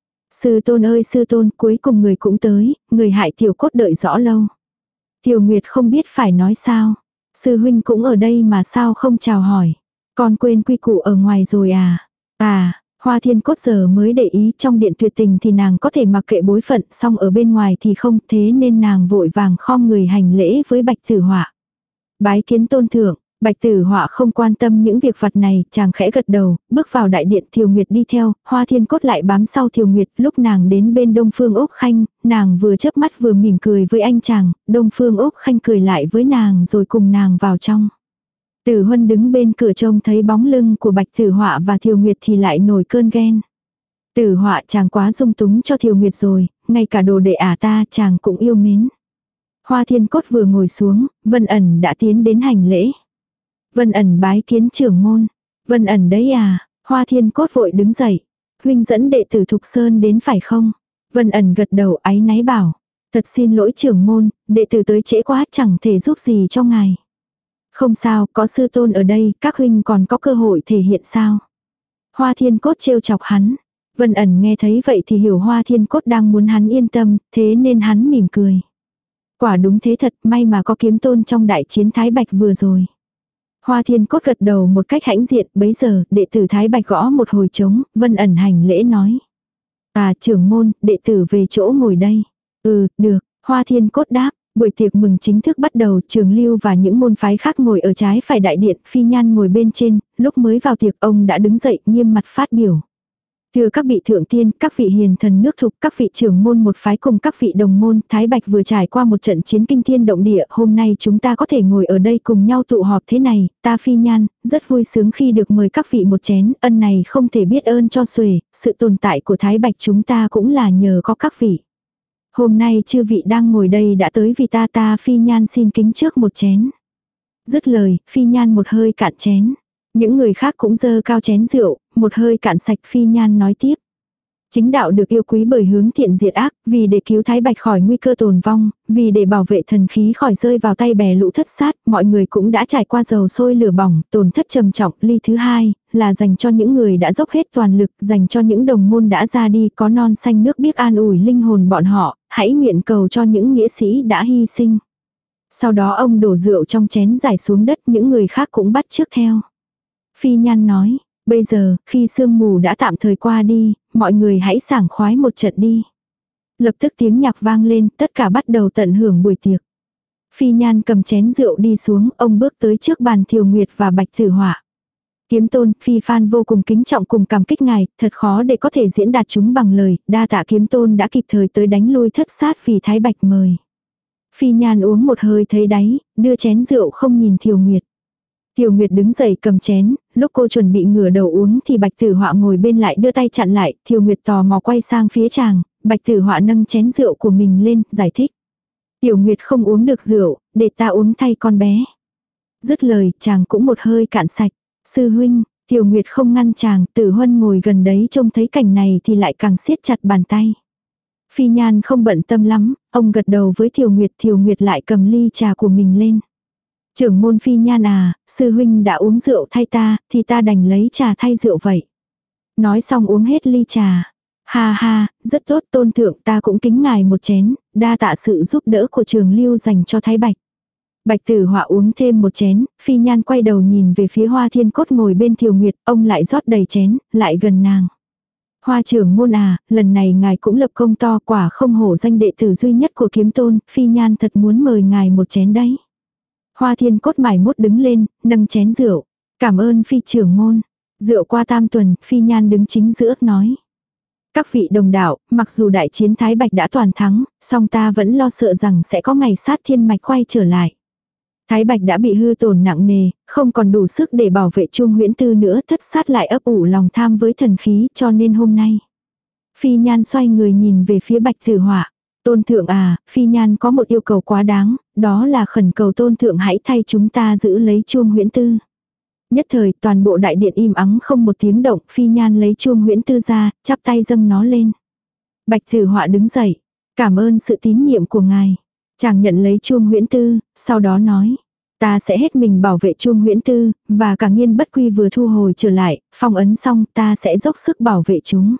Sư tôn ơi sư tôn, cuối cùng người cũng tới, người hại tiểu cốt đợi rõ lâu. Thiều Nguyệt không biết phải nói sao. Sư huynh cũng ở đây mà sao không chào hỏi. Con quên quy củ ở ngoài rồi à. À, Hoa Thiên Cốt giờ mới để ý trong điện tuyệt tình thì nàng có thể mặc kệ bối phận, xong ở bên ngoài thì không, thế nên nàng vội vàng khom người hành lễ với Bạch Tử Họa. Bái kiến tôn thượng. Bạch Tử Họa không quan tâm những việc vặt này, chàng khẽ gật đầu, bước vào đại điện. Thiều Nguyệt đi theo, Hoa Thiên Cốt lại bám sau Thiều Nguyệt. Lúc nàng đến bên Đông Phương Úc Khanh, nàng vừa chớp mắt vừa mỉm cười với anh chàng, Đông Phương Úc Khanh cười lại với nàng rồi cùng nàng vào trong. Tử Huân đứng bên cửa trông thấy bóng lưng của Bạch Tử Họa và Thiều Nguyệt thì lại nổi cơn ghen. Tử Họa chàng quá dung túng cho Thiều Nguyệt rồi, ngay cả đồ đệ ả ta chàng cũng yêu mến. Hoa Thiên Cốt vừa ngồi xuống, Vân Ẩn đã tiến đến hành lễ. Vân Ẩn bái kiến trưởng môn. Vân Ẩn đấy à, Hoa Thiên Cốt vội đứng dậy. Huynh dẫn đệ tử Thục Sơn đến phải không? Vân Ẩn gật đầu áy náy bảo. Thật xin lỗi trưởng môn, đệ tử tới trễ quá chẳng thể giúp gì cho ngài. Không sao, có sư tôn ở đây, các huynh còn có cơ hội thể hiện sao? Hoa Thiên Cốt trêu chọc hắn. Vân Ẩn nghe thấy vậy thì hiểu Hoa Thiên Cốt đang muốn hắn yên tâm, thế nên hắn mỉm cười. Quả đúng thế thật, may mà có kiếm tôn trong đại chiến Thái Bạch vừa rồi. Hoa Thiên Cốt gật đầu một cách hãnh diện, bấy giờ, đệ tử Thái Bạch gõ một hồi trống, Vân Ẩn hành lễ nói. À trưởng môn, đệ tử về chỗ ngồi đây. Ừ, được, Hoa Thiên Cốt đáp. Buổi tiệc mừng chính thức bắt đầu, Trường Lưu và những môn phái khác ngồi ở trái phải đại điện, Phi Nhan ngồi bên trên, lúc mới vào tiệc ông đã đứng dậy nghiêm mặt phát biểu. Thưa các vị thượng tiên, các vị hiền thần nước Thục, các vị trưởng môn một phái cùng các vị đồng môn, Thái Bạch vừa trải qua một trận chiến kinh thiên động địa, hôm nay chúng ta có thể ngồi ở đây cùng nhau tụ họp thế này, ta Phi Nhan, rất vui sướng khi được mời các vị một chén, ân này không thể biết ơn cho xuể, sự tồn tại của Thái Bạch chúng ta cũng là nhờ có các vị. Hôm nay chư vị đang ngồi đây đã tới vì ta ta Phi Nhan xin kính trước một chén. Dứt lời, Phi Nhan một hơi cạn chén. Những người khác cũng dơ cao chén rượu, một hơi cạn sạch. Phi Nhan nói tiếp. Chính đạo được yêu quý bởi hướng thiện diệt ác, vì để cứu Thái Bạch khỏi nguy cơ tồn vong, vì để bảo vệ thần khí khỏi rơi vào tay bè lũ thất sát, mọi người cũng đã trải qua dầu sôi lửa bỏng, tổn thất trầm trọng. Ly thứ hai, là dành cho những người đã dốc hết toàn lực, dành cho những đồng môn đã ra đi, có non xanh nước biếc an ủi linh hồn bọn họ, hãy nguyện cầu cho những nghĩa sĩ đã hy sinh. Sau đó ông đổ rượu trong chén rải xuống đất, những người khác cũng bắt chước theo. Phi Nhan nói, bây giờ, khi sương mù đã tạm thời qua đi, mọi người hãy sảng khoái một trận đi. Lập tức tiếng nhạc vang lên, tất cả bắt đầu tận hưởng buổi tiệc. Phi Nhan cầm chén rượu đi xuống, ông bước tới trước bàn Thiều Nguyệt và Bạch Tử Họa. Kiếm tôn, Phi Phan vô cùng kính trọng cùng cảm kích ngài, thật khó để có thể diễn đạt chúng bằng lời, đa tạ kiếm tôn đã kịp thời tới đánh lui thất sát vì Thái Bạch mời. Phi Nhan uống một hơi thấy đáy, đưa chén rượu không nhìn Thiều Nguyệt. Thiều Nguyệt đứng dậy cầm chén, lúc cô chuẩn bị ngửa đầu uống thì Bạch Tử Họa ngồi bên lại đưa tay chặn lại, Thiều Nguyệt tò mò quay sang phía chàng, Bạch Tử Họa nâng chén rượu của mình lên, giải thích. Tiểu Nguyệt không uống được rượu, để ta uống thay con bé. Dứt lời, chàng cũng một hơi cạn sạch. Sư huynh, Thiều Nguyệt không ngăn chàng, Tử Huân ngồi gần đấy trông thấy cảnh này thì lại càng siết chặt bàn tay. Phi Nhan không bận tâm lắm, ông gật đầu với Thiều Nguyệt, Thiều Nguyệt lại cầm ly trà của mình lên. Trưởng môn Phi Nhan à, sư huynh đã uống rượu thay ta, thì ta đành lấy trà thay rượu vậy. Nói xong uống hết ly trà. Ha ha, rất tốt tôn thượng, ta cũng kính ngài một chén, đa tạ sự giúp đỡ của Trường Lưu dành cho Thái Bạch. Bạch Tử Họa uống thêm một chén, Phi Nhan quay đầu nhìn về phía Hoa Thiên Cốt ngồi bên Thiều Nguyệt, ông lại rót đầy chén, lại gần nàng. Hoa trưởng môn à, lần này ngài cũng lập công to, quả không hổ danh đệ tử duy nhất của kiếm tôn, Phi Nhan thật muốn mời ngài một chén đấy. Hoa Thiên Cốt mải mốt đứng lên, nâng chén rượu. Cảm ơn Phi trưởng môn. Rượu qua tam tuần, Phi Nhan đứng chính giữa, nói. Các vị đồng đạo, mặc dù đại chiến Thái Bạch đã toàn thắng, song ta vẫn lo sợ rằng sẽ có ngày sát thiên mạch quay trở lại. Thái Bạch đã bị hư tổn nặng nề, không còn đủ sức để bảo vệ Chuông Huyễn Tư nữa, thất sát lại ấp ủ lòng tham với thần khí, cho nên hôm nay. Phi Nhan xoay người nhìn về phía Bạch Tử Họa. Tôn thượng à, Phi Nhan có một yêu cầu quá đáng, đó là khẩn cầu tôn thượng hãy thay chúng ta giữ lấy Chuông Huyễn Tư. Nhất thời toàn bộ đại điện im ắng không một tiếng động, Phi Nhan lấy Chuông Huyễn Tư ra, chắp tay dâng nó lên. Bạch Tử Họa đứng dậy, cảm ơn sự tín nhiệm của ngài. Chàng nhận lấy Chuông Huyễn Tư, sau đó nói. Ta sẽ hết mình bảo vệ Chuông Huyễn Tư, và cả Nghiên Bất Quy vừa thu hồi trở lại, phong ấn xong ta sẽ dốc sức bảo vệ chúng.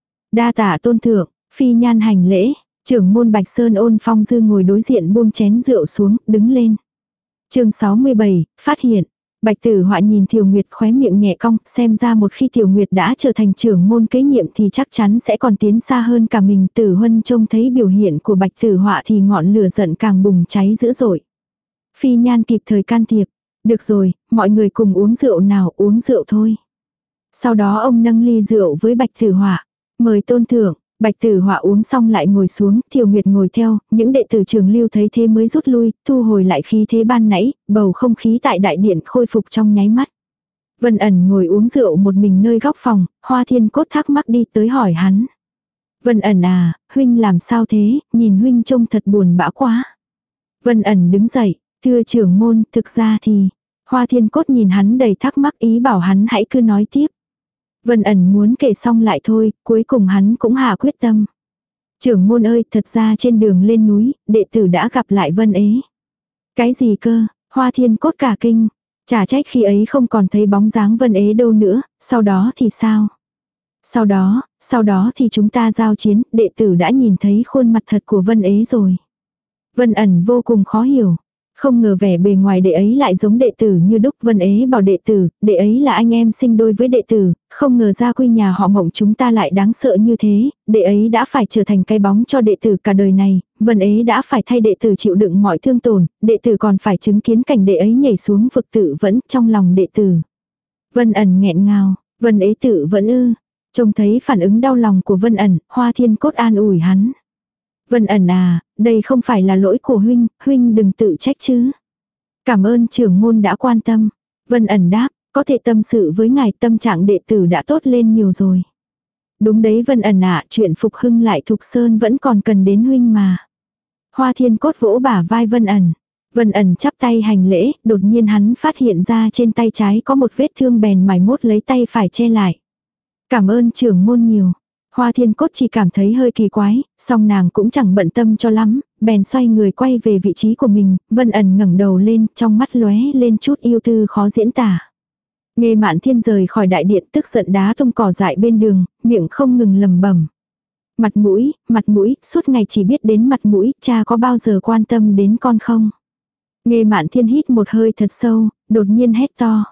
Đa tạ tôn thượng, Phi Nhan hành lễ, trưởng môn Bạch Sơn Ôn Phong Dư ngồi đối diện buông chén rượu xuống, đứng lên. Chương sáu mươi bảy, phát hiện. Bạch Tử Họa nhìn Tiểu Nguyệt khóe miệng nhẹ cong, xem ra một khi Tiểu Nguyệt đã trở thành trưởng môn kế nhiệm thì chắc chắn sẽ còn tiến xa hơn cả mình. Tử Huân trông thấy biểu hiện của Bạch Tử Họa thì ngọn lửa giận càng bùng cháy dữ dội. Phi Nhan kịp thời can thiệp. Được rồi, mọi người cùng uống rượu nào, uống rượu thôi. Sau đó ông nâng ly rượu với Bạch Tử Họa. Mời tôn thượng. Bạch Tử Họa uống xong lại ngồi xuống, Thiều Nguyệt ngồi theo, những đệ tử Trường Lưu thấy thế mới rút lui, thu hồi lại khí thế ban nãy, bầu không khí tại đại điện khôi phục trong nháy mắt. Vân Ẩn ngồi uống rượu một mình nơi góc phòng, Hoa Thiên Cốt thắc mắc đi tới hỏi hắn. Vân Ẩn à, huynh làm sao thế, nhìn huynh trông thật buồn bã quá. Vân Ẩn đứng dậy, thưa trưởng môn, thực ra thì, Hoa Thiên Cốt nhìn hắn đầy thắc mắc ý bảo hắn hãy cứ nói tiếp. Vân Ẩn muốn kể xong lại thôi, cuối cùng hắn cũng hạ quyết tâm. Trưởng môn ơi, thật ra trên đường lên núi, đệ tử đã gặp lại Vân Ế. Cái gì cơ, Hoa Thiên Cốt cả kinh, chả trách khi ấy không còn thấy bóng dáng Vân Ế đâu nữa, sau đó thì sao? Sau đó, sau đó thì chúng ta giao chiến, đệ tử đã nhìn thấy khuôn mặt thật của Vân Ế rồi. Vân Ẩn vô cùng khó hiểu. Không ngờ vẻ bề ngoài đệ ấy lại giống đệ tử như đúc. Vân Ế bảo đệ tử, đệ ấy là anh em sinh đôi với đệ tử, không ngờ gia quy nhà họ Mộng chúng ta lại đáng sợ như thế, đệ ấy đã phải trở thành cái bóng cho đệ tử cả đời này, Vân Ế đã phải thay đệ tử chịu đựng mọi thương tổn, đệ tử còn phải chứng kiến cảnh đệ ấy nhảy xuống vực tự vẫn trong lòng đệ tử. Vân Ẩn nghẹn ngào, Vân Ế tự vẫn ư, trông thấy phản ứng đau lòng của Vân Ẩn, Hoa Thiên Cốt an ủi hắn. Vân Ẩn à, đây không phải là lỗi của huynh, huynh đừng tự trách chứ. Cảm ơn trưởng môn đã quan tâm. Vân Ẩn đáp, có thể tâm sự với ngài, tâm trạng đệ tử đã tốt lên nhiều rồi. Đúng đấy Vân Ẩn ạ, chuyện phục hưng lại Thục Sơn vẫn còn cần đến huynh mà. Hoa Thiên Cốt vỗ bả vai Vân Ẩn. Vân Ẩn chắp tay hành lễ, đột nhiên hắn phát hiện ra trên tay trái có một vết thương bèn mài mốt lấy tay phải che lại. Cảm ơn trưởng môn nhiều. Hoa Thiên Cốt chỉ cảm thấy hơi kỳ quái, song nàng cũng chẳng bận tâm cho lắm, bèn xoay người quay về vị trí của mình. Vân Ẩn ngẩng đầu lên, trong mắt lóe lên chút yêu tư khó diễn tả. Nghe Mạn Thiên rời khỏi đại điện, tức giận đá tung cỏ dại bên đường, miệng không ngừng lẩm bẩm. Mặt mũi, mặt mũi, suốt ngày chỉ biết đến mặt mũi, cha có bao giờ quan tâm đến con không? Nghe Mạn Thiên hít một hơi thật sâu, đột nhiên hét to.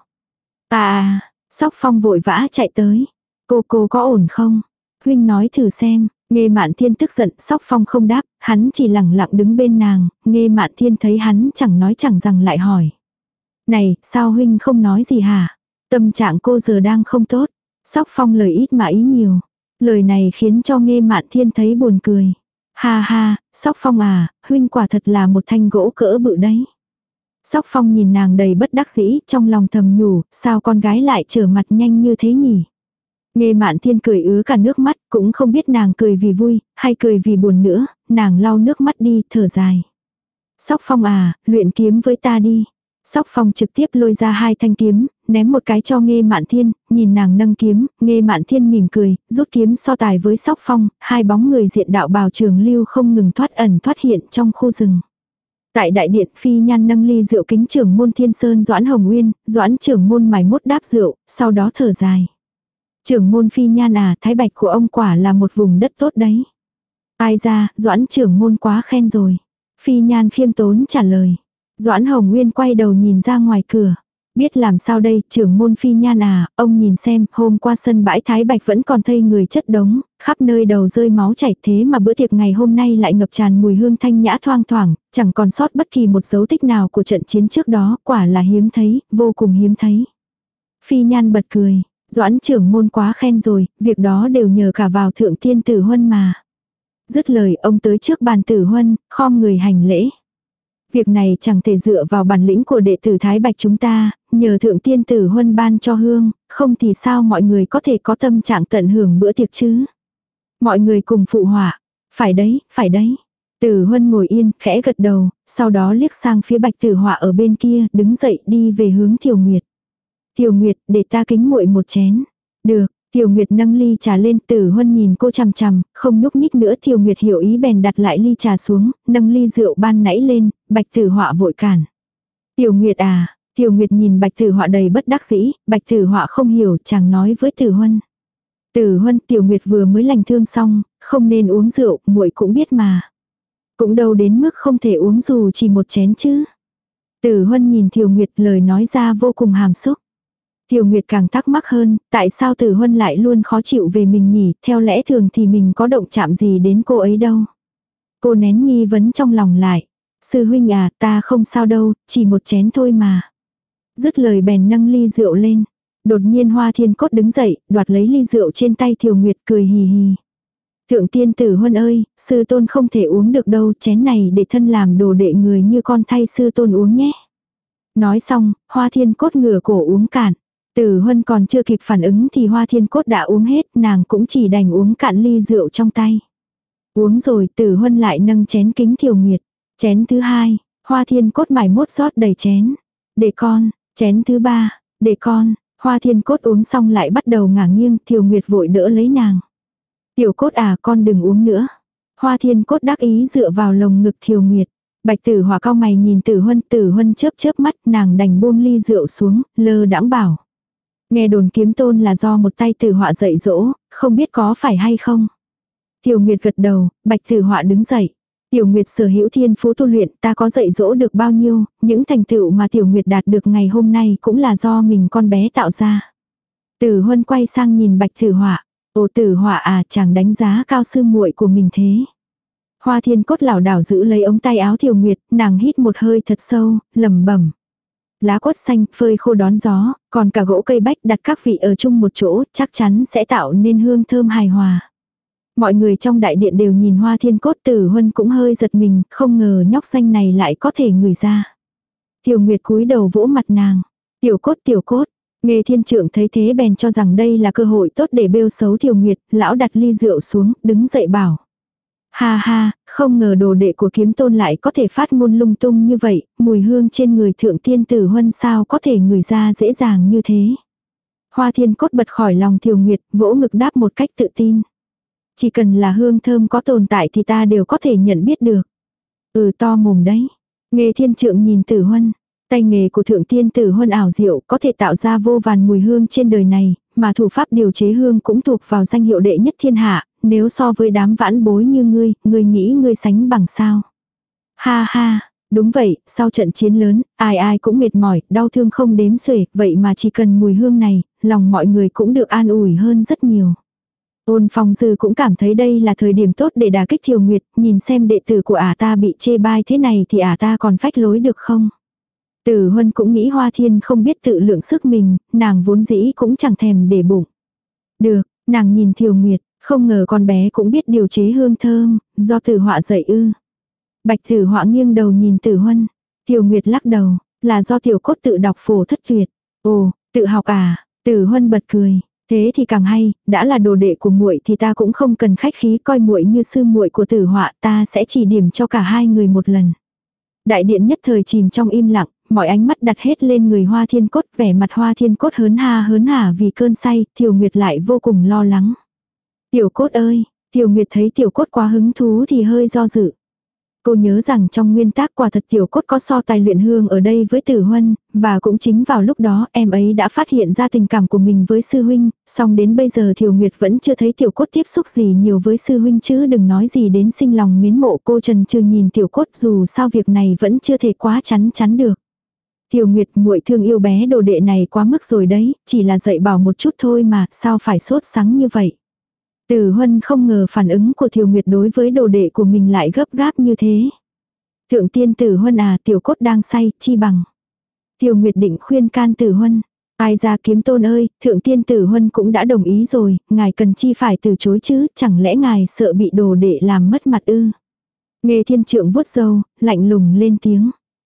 À, Sóc Phong vội vã chạy tới. Cô cô có ổn không? Huynh nói thử xem. Nghe Mạn Thiên tức giận, Sóc Phong không đáp, hắn chỉ lẳng lặng đứng bên nàng. Nghe Mạn Thiên thấy hắn chẳng nói chẳng rằng lại hỏi. Này, sao huynh không nói gì hả? Tâm trạng cô giờ đang không tốt. Sóc Phong lời ít mà ý nhiều. Lời này khiến cho Nghe Mạn Thiên thấy buồn cười. Ha ha, Sóc Phong à, huynh quả thật là một thanh gỗ cỡ bự đấy. Sóc Phong nhìn nàng đầy bất đắc dĩ, trong lòng thầm nhủ, sao con gái lại trở mặt nhanh như thế nhỉ? Nghe Mạn Thiên cười ứa cả nước mắt, cũng không biết nàng cười vì vui, hay cười vì buồn nữa, nàng lau nước mắt đi, thở dài. Sóc Phong à, luyện kiếm với ta đi. Sóc Phong trực tiếp lôi ra hai thanh kiếm, ném một cái cho Nghe Mạn Thiên, nhìn nàng nâng kiếm, Nghe Mạn Thiên mỉm cười, rút kiếm so tài với Sóc Phong, hai bóng người diện đạo bào Trường Lưu không ngừng thoát ẩn thoát hiện trong khu rừng. Tại đại điện, Phi Nhan nâng ly rượu kính trưởng môn Thiên Sơn Doãn Hồng Nguyên, Doãn trưởng môn mài mốt đáp rượu, sau đó thở dài. Trưởng môn Phi Nhan à, Thái Bạch của ông quả là một vùng đất tốt đấy. Ai ra, Doãn trưởng môn quá khen rồi. Phi Nhan khiêm tốn trả lời. Doãn Hồng Nguyên quay đầu nhìn ra ngoài cửa. Biết làm sao đây, trưởng môn Phi Nhan à, ông nhìn xem, hôm qua sân bãi Thái Bạch vẫn còn thây người chất đống, khắp nơi đầu rơi máu chảy, thế mà bữa tiệc ngày hôm nay lại ngập tràn mùi hương thanh nhã thoang thoảng, chẳng còn sót bất kỳ một dấu tích nào của trận chiến trước đó, quả là hiếm thấy, vô cùng hiếm thấy. Phi Nhan bật cười, Doãn trưởng môn quá khen rồi, việc đó đều nhờ cả vào thượng thiên Tử Huân mà. Dứt lời ông tới trước bàn Tử Huân, khom người hành lễ. Việc này chẳng thể dựa vào bản lĩnh của đệ tử Thái Bạch chúng ta, nhờ thượng tiên tử huân ban cho hương, không thì sao mọi người có thể có tâm trạng tận hưởng bữa tiệc chứ. Mọi người cùng phụ họa. Phải đấy, phải đấy. Tử huân ngồi yên, khẽ gật đầu, sau đó liếc sang phía Bạch Tử Họa ở bên kia, đứng dậy đi về hướng Thiều Nguyệt. Thiều Nguyệt, để ta kính muội một chén. Được. Thiều Nguyệt nâng ly trà lên, Tử Huân nhìn cô chằm chằm, không nhúc nhích nữa. Thiều Nguyệt hiểu ý bèn đặt lại ly trà xuống, nâng ly rượu ban nãy lên, Bạch Tử Họa vội cản. Thiều Nguyệt à, Thiều Nguyệt nhìn Bạch Tử Họa đầy bất đắc dĩ, Bạch Tử Họa không hiểu, chàng nói với Tử Huân. Tử Huân, Tiểu Nguyệt vừa mới lành thương xong, không nên uống rượu, muội cũng biết mà. Cũng đâu đến mức không thể uống dù chỉ một chén chứ. Tử Huân nhìn Thiều Nguyệt, lời nói ra vô cùng hàm xúc. Thiều Nguyệt càng thắc mắc hơn, tại sao Tử Huân lại luôn khó chịu về mình nhỉ, theo lẽ thường thì mình có động chạm gì đến cô ấy đâu. Cô nén nghi vấn trong lòng lại. Sư huynh à, ta không sao đâu, chỉ một chén thôi mà. Dứt lời bèn nâng ly rượu lên. Đột nhiên Hoa Thiên Cốt đứng dậy, đoạt lấy ly rượu trên tay Thiều Nguyệt, cười hì hì. Thượng tiên Tử Huân ơi, sư tôn không thể uống được đâu, chén này để thân làm đồ đệ người như con thay sư tôn uống nhé. Nói xong, Hoa Thiên Cốt ngửa cổ uống cạn. Tử Huân còn chưa kịp phản ứng thì Hoa Thiên Cốt đã uống hết, nàng cũng chỉ đành uống cạn ly rượu trong tay. Uống rồi, Tử Huân lại nâng chén kính Thiều Nguyệt. Chén thứ hai, Hoa Thiên Cốt mải mốt rót đầy chén. Để con, chén thứ ba, để con. Hoa Thiên Cốt uống xong lại bắt đầu ngả nghiêng, Thiều Nguyệt vội đỡ lấy nàng. Tiểu Cốt à, con đừng uống nữa. Hoa Thiên Cốt đắc ý dựa vào lồng ngực Thiều Nguyệt. Bạch Tử Họa cau mày nhìn Tử Huân, Tử Huân chớp chớp mắt, nàng đành buông ly rượu xuống, lơ đãng bảo. Nghe đồn Kiếm Tôn là do một tay Tử Họa dạy dỗ, không biết có phải hay không. Thiều Nguyệt gật đầu, Bạch Tử Họa đứng dậy. Tiểu Nguyệt sở hữu thiên phú tu luyện, ta có dạy dỗ được bao nhiêu, những thành tựu mà Tiểu Nguyệt đạt được ngày hôm nay cũng là do mình con bé tạo ra. Tử Huân quay sang nhìn Bạch Tử Họa. Ồ Tử Họa à, chàng đánh giá cao sư muội của mình thế. Hoa Thiên Cốt lảo đảo giữ lấy ống tay áo Thiều Nguyệt, nàng hít một hơi thật sâu, lẩm bẩm. Lá quất xanh phơi khô đón gió, còn cả gỗ cây bách đặt các vị ở chung một chỗ, chắc chắn sẽ tạo nên hương thơm hài hòa. Mọi người trong đại điện đều nhìn Hoa Thiên Cốt, Tử Huân cũng hơi giật mình, không ngờ nhóc xanh này lại có thể ngửi ra. Thiều Nguyệt cúi đầu vỗ mặt nàng. Tiểu Cốt, Tiểu Cốt. Nghê Thiên Trượng thấy thế bèn cho rằng đây là cơ hội tốt để bêu xấu Thiều Nguyệt, lão đặt ly rượu xuống, đứng dậy bảo. Ha ha, không ngờ đồ đệ của Kiếm Tôn lại có thể phát ngôn lung tung như vậy, mùi hương trên người thượng tiên Tử Huân sao có thể ngửi ra dễ dàng như thế. Hoa Thiên Cốt bật khỏi lòng Thiều Nguyệt, vỗ ngực đáp một cách tự tin. Chỉ cần là hương thơm có tồn tại thì ta đều có thể nhận biết được. Ừ to mồm đấy. Nghê Thiên Trượng nhìn Tử Huân. Tay nghề của thượng tiên Tử Huân ảo diệu có thể tạo ra vô vàn mùi hương trên đời này, mà thủ pháp điều chế hương cũng thuộc vào danh hiệu đệ nhất thiên hạ, nếu so với đám vãn bối như ngươi, ngươi nghĩ ngươi sánh bằng sao? Ha ha, đúng vậy, sau trận chiến lớn, ai ai cũng mệt mỏi, đau thương không đếm xuể, vậy mà chỉ cần mùi hương này, lòng mọi người cũng được an ủi hơn rất nhiều. Ôn Phong Dư cũng cảm thấy đây là thời điểm tốt để đả kích Thiều Nguyệt, nhìn xem đệ tử của ả ta bị chê bai thế này thì ả ta còn phách lối được không? Tử Huân cũng nghĩ Hoa Thiên không biết tự lượng sức mình, nàng vốn dĩ cũng chẳng thèm để bụng. Được, nàng nhìn Thiều Nguyệt, không ngờ con bé cũng biết điều chế hương thơm, do Tử Họa dạy ư. Bạch Tử Họa nghiêng đầu nhìn Tử Huân. Thiều Nguyệt lắc đầu, là do Tiểu Cốt tự đọc phổ thất tuyệt. Ồ, tự học à? Tử Huân bật cười. Thế thì càng hay, đã là đồ đệ của muội thì ta cũng không cần khách khí, coi muội như sư muội của Tử Họa, ta sẽ chỉ điểm cho cả hai người một lần. Đại điện nhất thời chìm trong im lặng, mọi ánh mắt đặt hết lên người Hoa Thiên Cốt, vẻ mặt Hoa Thiên Cốt hớn ha hớn hả vì cơn say, Thiều Nguyệt lại vô cùng lo lắng. Tiểu Cốt ơi, Thiều Nguyệt thấy Tiểu Cốt quá hứng thú thì hơi do dự. Cô nhớ rằng trong nguyên tác quả thật Tiểu Cốt có so tài luyện hương ở đây với Tử Huân, và cũng chính vào lúc đó em ấy đã phát hiện ra tình cảm của mình với sư huynh, song đến bây giờ Thiều Nguyệt vẫn chưa thấy Tiểu Cốt tiếp xúc gì nhiều với sư huynh chứ đừng nói gì đến sinh lòng mến mộ. Cô trần trừ nhìn Tiểu Cốt, dù sao việc này vẫn chưa thể quá chắn chắn được. Thiều Nguyệt, muội thương yêu bé đồ đệ này quá mức rồi đấy, chỉ là dạy bảo một chút thôi mà, sao phải sốt sắng như vậy. Tử Huân không ngờ phản ứng của Thiều Nguyệt đối với đồ đệ của mình lại gấp gáp như thế. Thượng tiên Tử Huân à, Tiểu Cốt đang say, chi bằng. Thiều Nguyệt định khuyên can Tử Huân. Ai ra Kiếm Tôn ơi, thượng tiên Tử Huân cũng đã đồng ý rồi, ngài cần chi phải từ chối chứ, chẳng lẽ ngài sợ bị đồ đệ làm mất mặt ư. Nghê Thiên Trượng vuốt râu, lạnh lùng lên tiếng.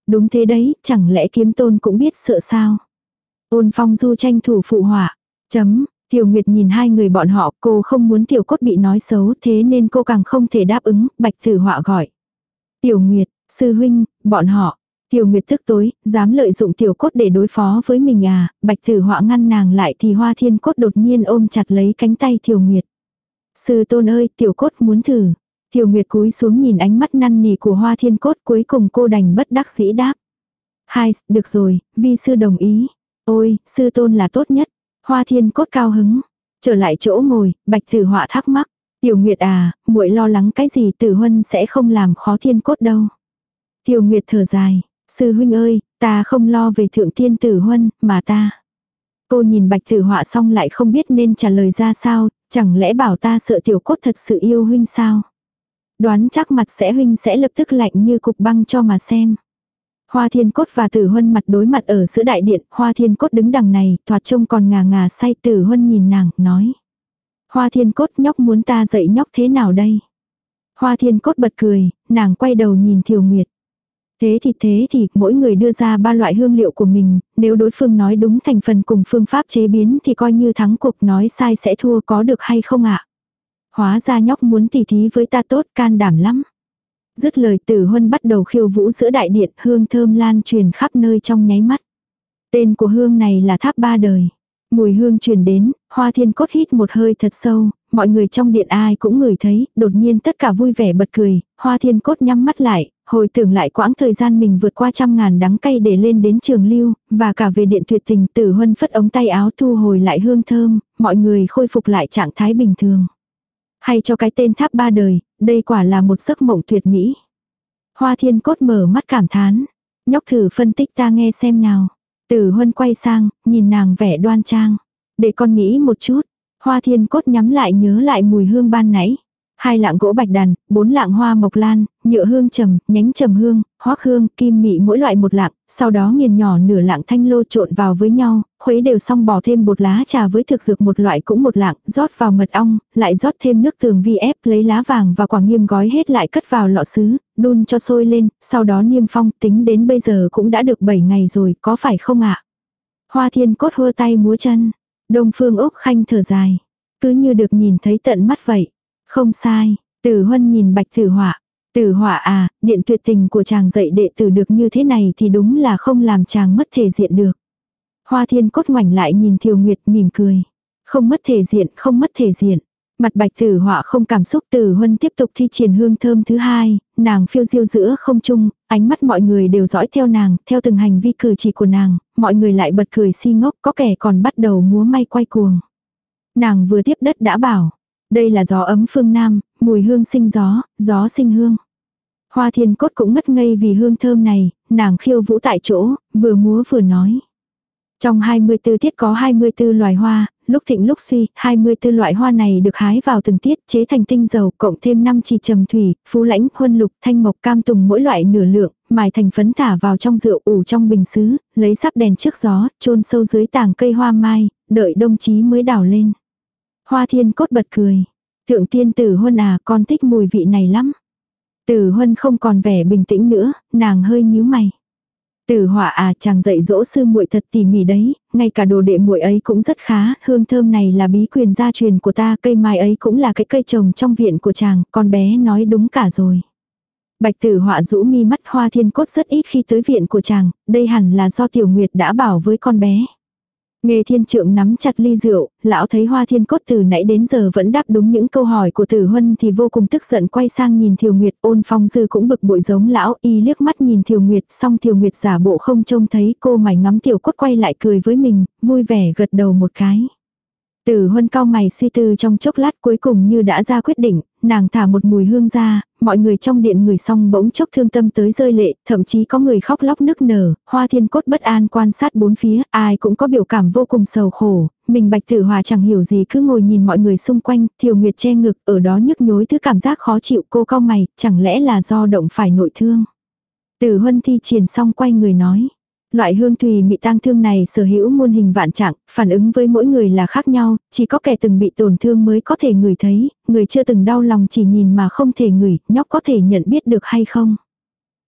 Đúng thế đấy, chẳng lẽ Kiếm Tôn cũng biết sợ sao? Ôn Phong Du tranh thủ phụ họa. Chấm, Tiểu Nguyệt nhìn hai người bọn họ, cô không muốn Tiểu Cốt bị nói xấu, thế nên cô càng không thể đáp ứng. Bạch Tử Họa gọi. Tiểu Nguyệt, sư huynh, bọn họ. Tiểu Nguyệt tức tối, dám lợi dụng Tiểu Cốt để đối phó với mình à? Bạch Tử Họa ngăn nàng lại thì Hoa Thiên Cốt đột nhiên ôm chặt lấy cánh tay Tiểu Nguyệt. Sư tôn ơi, Tiểu Cốt muốn thử. Tiểu Nguyệt cúi xuống nhìn ánh mắt năn nỉ của Hoa Thiên Cốt, cuối cùng cô đành bất đắc dĩ đáp. Hai, được rồi, vi sư đồng ý. Ôi, sư tôn là tốt nhất. Hoa Thiên Cốt cao hứng. Trở lại chỗ ngồi, Bạch Tử Họa thắc mắc. Tiểu Nguyệt à, muội lo lắng cái gì, Tử Huân sẽ không làm khó Thiên Cốt đâu. Tiểu Nguyệt thở dài. Sư huynh ơi, ta không lo về thượng tiên Tử Huân, mà ta. Cô nhìn Bạch Tử Họa xong lại không biết nên trả lời ra sao, chẳng lẽ bảo ta sợ Tiểu Cốt thật sự yêu huynh sao? Đoán chắc mặt sẽ huynh sẽ lập tức lạnh như cục băng cho mà xem. Hoa Thiên Cốt và Tử Huân mặt đối mặt ở giữa đại điện, Hoa Thiên Cốt đứng đằng này, thoạt trông còn ngà ngà say. Tử Huân nhìn nàng, nói. Hoa Thiên Cốt, nhóc muốn ta dạy nhóc thế nào đây? Hoa Thiên Cốt bật cười, nàng quay đầu nhìn Thiều Nguyệt. Thế thì thế thì, mỗi người đưa ra ba loại hương liệu của mình, nếu đối phương nói đúng thành phần cùng phương pháp chế biến thì coi như thắng cuộc, nói sai sẽ thua, có được hay không ạ? Hóa ra nhóc muốn tỉ thí với ta, tốt, can đảm lắm. Dứt lời, Tử Huân bắt đầu khiêu vũ giữa đại điện, hương thơm lan truyền khắp nơi trong nháy mắt. Tên của hương này là Tháp Ba Đời. Mùi hương truyền đến, Hoa Thiên Cốt hít một hơi thật sâu, mọi người trong điện ai cũng ngửi thấy, đột nhiên tất cả vui vẻ bật cười. Hoa Thiên Cốt nhắm mắt lại, hồi tưởng lại quãng thời gian mình vượt qua trăm ngàn đắng cay để lên đến Trường Lưu, và cả về điện tuyệt tình. Tử Huân phất ống tay áo thu hồi lại hương thơm, mọi người khôi phục lại trạng thái bình thường. Hay cho cái tên Tháp Ba Đời, đây quả là một giấc mộng tuyệt mỹ. Hoa Thiên Cốt mở mắt cảm thán. Nhóc thử phân tích ta nghe xem nào. Tử Huân quay sang, nhìn nàng vẻ đoan trang. Để con nghĩ một chút. Hoa Thiên Cốt nhắm lại nhớ lại mùi hương ban nãy. Hai lạng gỗ bạch đàn, bốn lạng hoa mộc lan, nhựa hương trầm, nhánh trầm hương, hoắc hương, kim mị mỗi loại một lạng, sau đó nghiền nhỏ nửa lạng thanh lô trộn vào với nhau, khuấy đều xong bỏ thêm bột lá trà với thực dược một loại cũng một lạng, rót vào mật ong, lại rót thêm nước tường vi ép, lấy lá vàng và quả nghiêm gói hết lại cất vào lọ sứ, đun cho sôi lên, sau đó niêm phong, tính đến bây giờ cũng đã được bảy ngày rồi, có phải không ạ? Hoa Thiên Cốt hơ tay múa chân, Đông Phương Úc Khanh thở dài, cứ như được nhìn thấy tận mắt vậy. Không sai, Tử Huân nhìn Bạch Tử Họa. Tử Họa à, điện tuyệt tình của chàng dạy đệ tử được như thế này thì đúng là không làm chàng mất thể diện được. Hoa Thiên Cốt ngoảnh lại nhìn Thiều Nguyệt mỉm cười. Không mất thể diện, không mất thể diện. Mặt Bạch Tử Họa không cảm xúc. Tử Huân tiếp tục thi triển hương thơm thứ hai, nàng phiêu diêu giữa không trung, ánh mắt mọi người đều dõi theo nàng, theo từng hành vi cử chỉ của nàng, mọi người lại bật cười si ngốc, có kẻ còn bắt đầu múa may quay cuồng. Nàng vừa tiếp đất đã bảo. Đây là gió ấm phương Nam, mùi hương sinh gió, gió sinh hương. Hoa Thiên Cốt cũng ngất ngây vì hương thơm này, nàng khiêu vũ tại chỗ, vừa múa vừa nói. Trong hai mươi tư tiết có hai mươi tư loài hoa, lúc thịnh lúc suy, hai mươi tư loại hoa này được hái vào từng tiết, chế thành tinh dầu, cộng thêm năm chỉ trầm thủy, phú lãnh, huân lục, thanh mộc, cam tùng mỗi loại nửa lượng, mài thành phấn thả vào trong rượu ủ trong bình sứ, lấy sắp đèn trước gió, chôn sâu dưới tàng cây hoa mai, đợi đông chí mới đào lên. Hoa Thiên Cốt bật cười. Thượng tiên Tử Huân à, con thích mùi vị này lắm. Tử Huân không còn vẻ bình tĩnh nữa, nàng hơi nhíu mày. Tử Họa à, chàng dạy dỗ sư muội thật tỉ mỉ đấy, ngay cả đồ đệ muội ấy cũng rất khá, hương thơm này là bí quyền gia truyền của ta, cây mai ấy cũng là cái cây trồng trong viện của chàng, con bé nói đúng cả rồi. Bạch Tử Họa rũ mi mắt. Hoa Thiên Cốt rất ít khi tới viện của chàng, đây hẳn là do Tiểu Nguyệt đã bảo với con bé. Nghê Thiên Trượng nắm chặt ly rượu, lão thấy Hoa Thiên Cốt từ nãy đến giờ vẫn đáp đúng những câu hỏi của Tử Huân thì vô cùng tức giận, quay sang nhìn Thiều Nguyệt. Ôn Phong Dư cũng bực bội giống lão, y liếc mắt nhìn Thiều Nguyệt, xong Thiều Nguyệt giả bộ không trông thấy, cô mày ngắm Tiểu Cốt quay lại cười với mình, vui vẻ gật đầu một cái. Tử Huân cau mày suy tư trong chốc lát, cuối cùng như đã ra quyết định, nàng thả một mùi hương ra, mọi người trong điện ngửi xong bỗng chốc thương tâm tới rơi lệ, thậm chí có người khóc lóc nức nở. Hoa Thiên Cốt bất an quan sát bốn phía, ai cũng có biểu cảm vô cùng sầu khổ, mình Bạch Tử Họa chẳng hiểu gì cứ ngồi nhìn mọi người xung quanh. Thiều Nguyệt che ngực, ở đó nhức nhối thứ cảm giác khó chịu, cô cau mày, chẳng lẽ là do động phải nội thương. Tử Huân thi triển xong quay người nói. Loại hương thùy mị tang thương này sở hữu muôn hình vạn trạng, phản ứng với mỗi người là khác nhau, chỉ có kẻ từng bị tổn thương mới có thể ngửi thấy, người chưa từng đau lòng chỉ nhìn mà không thể ngửi, nhóc có thể nhận biết được hay không?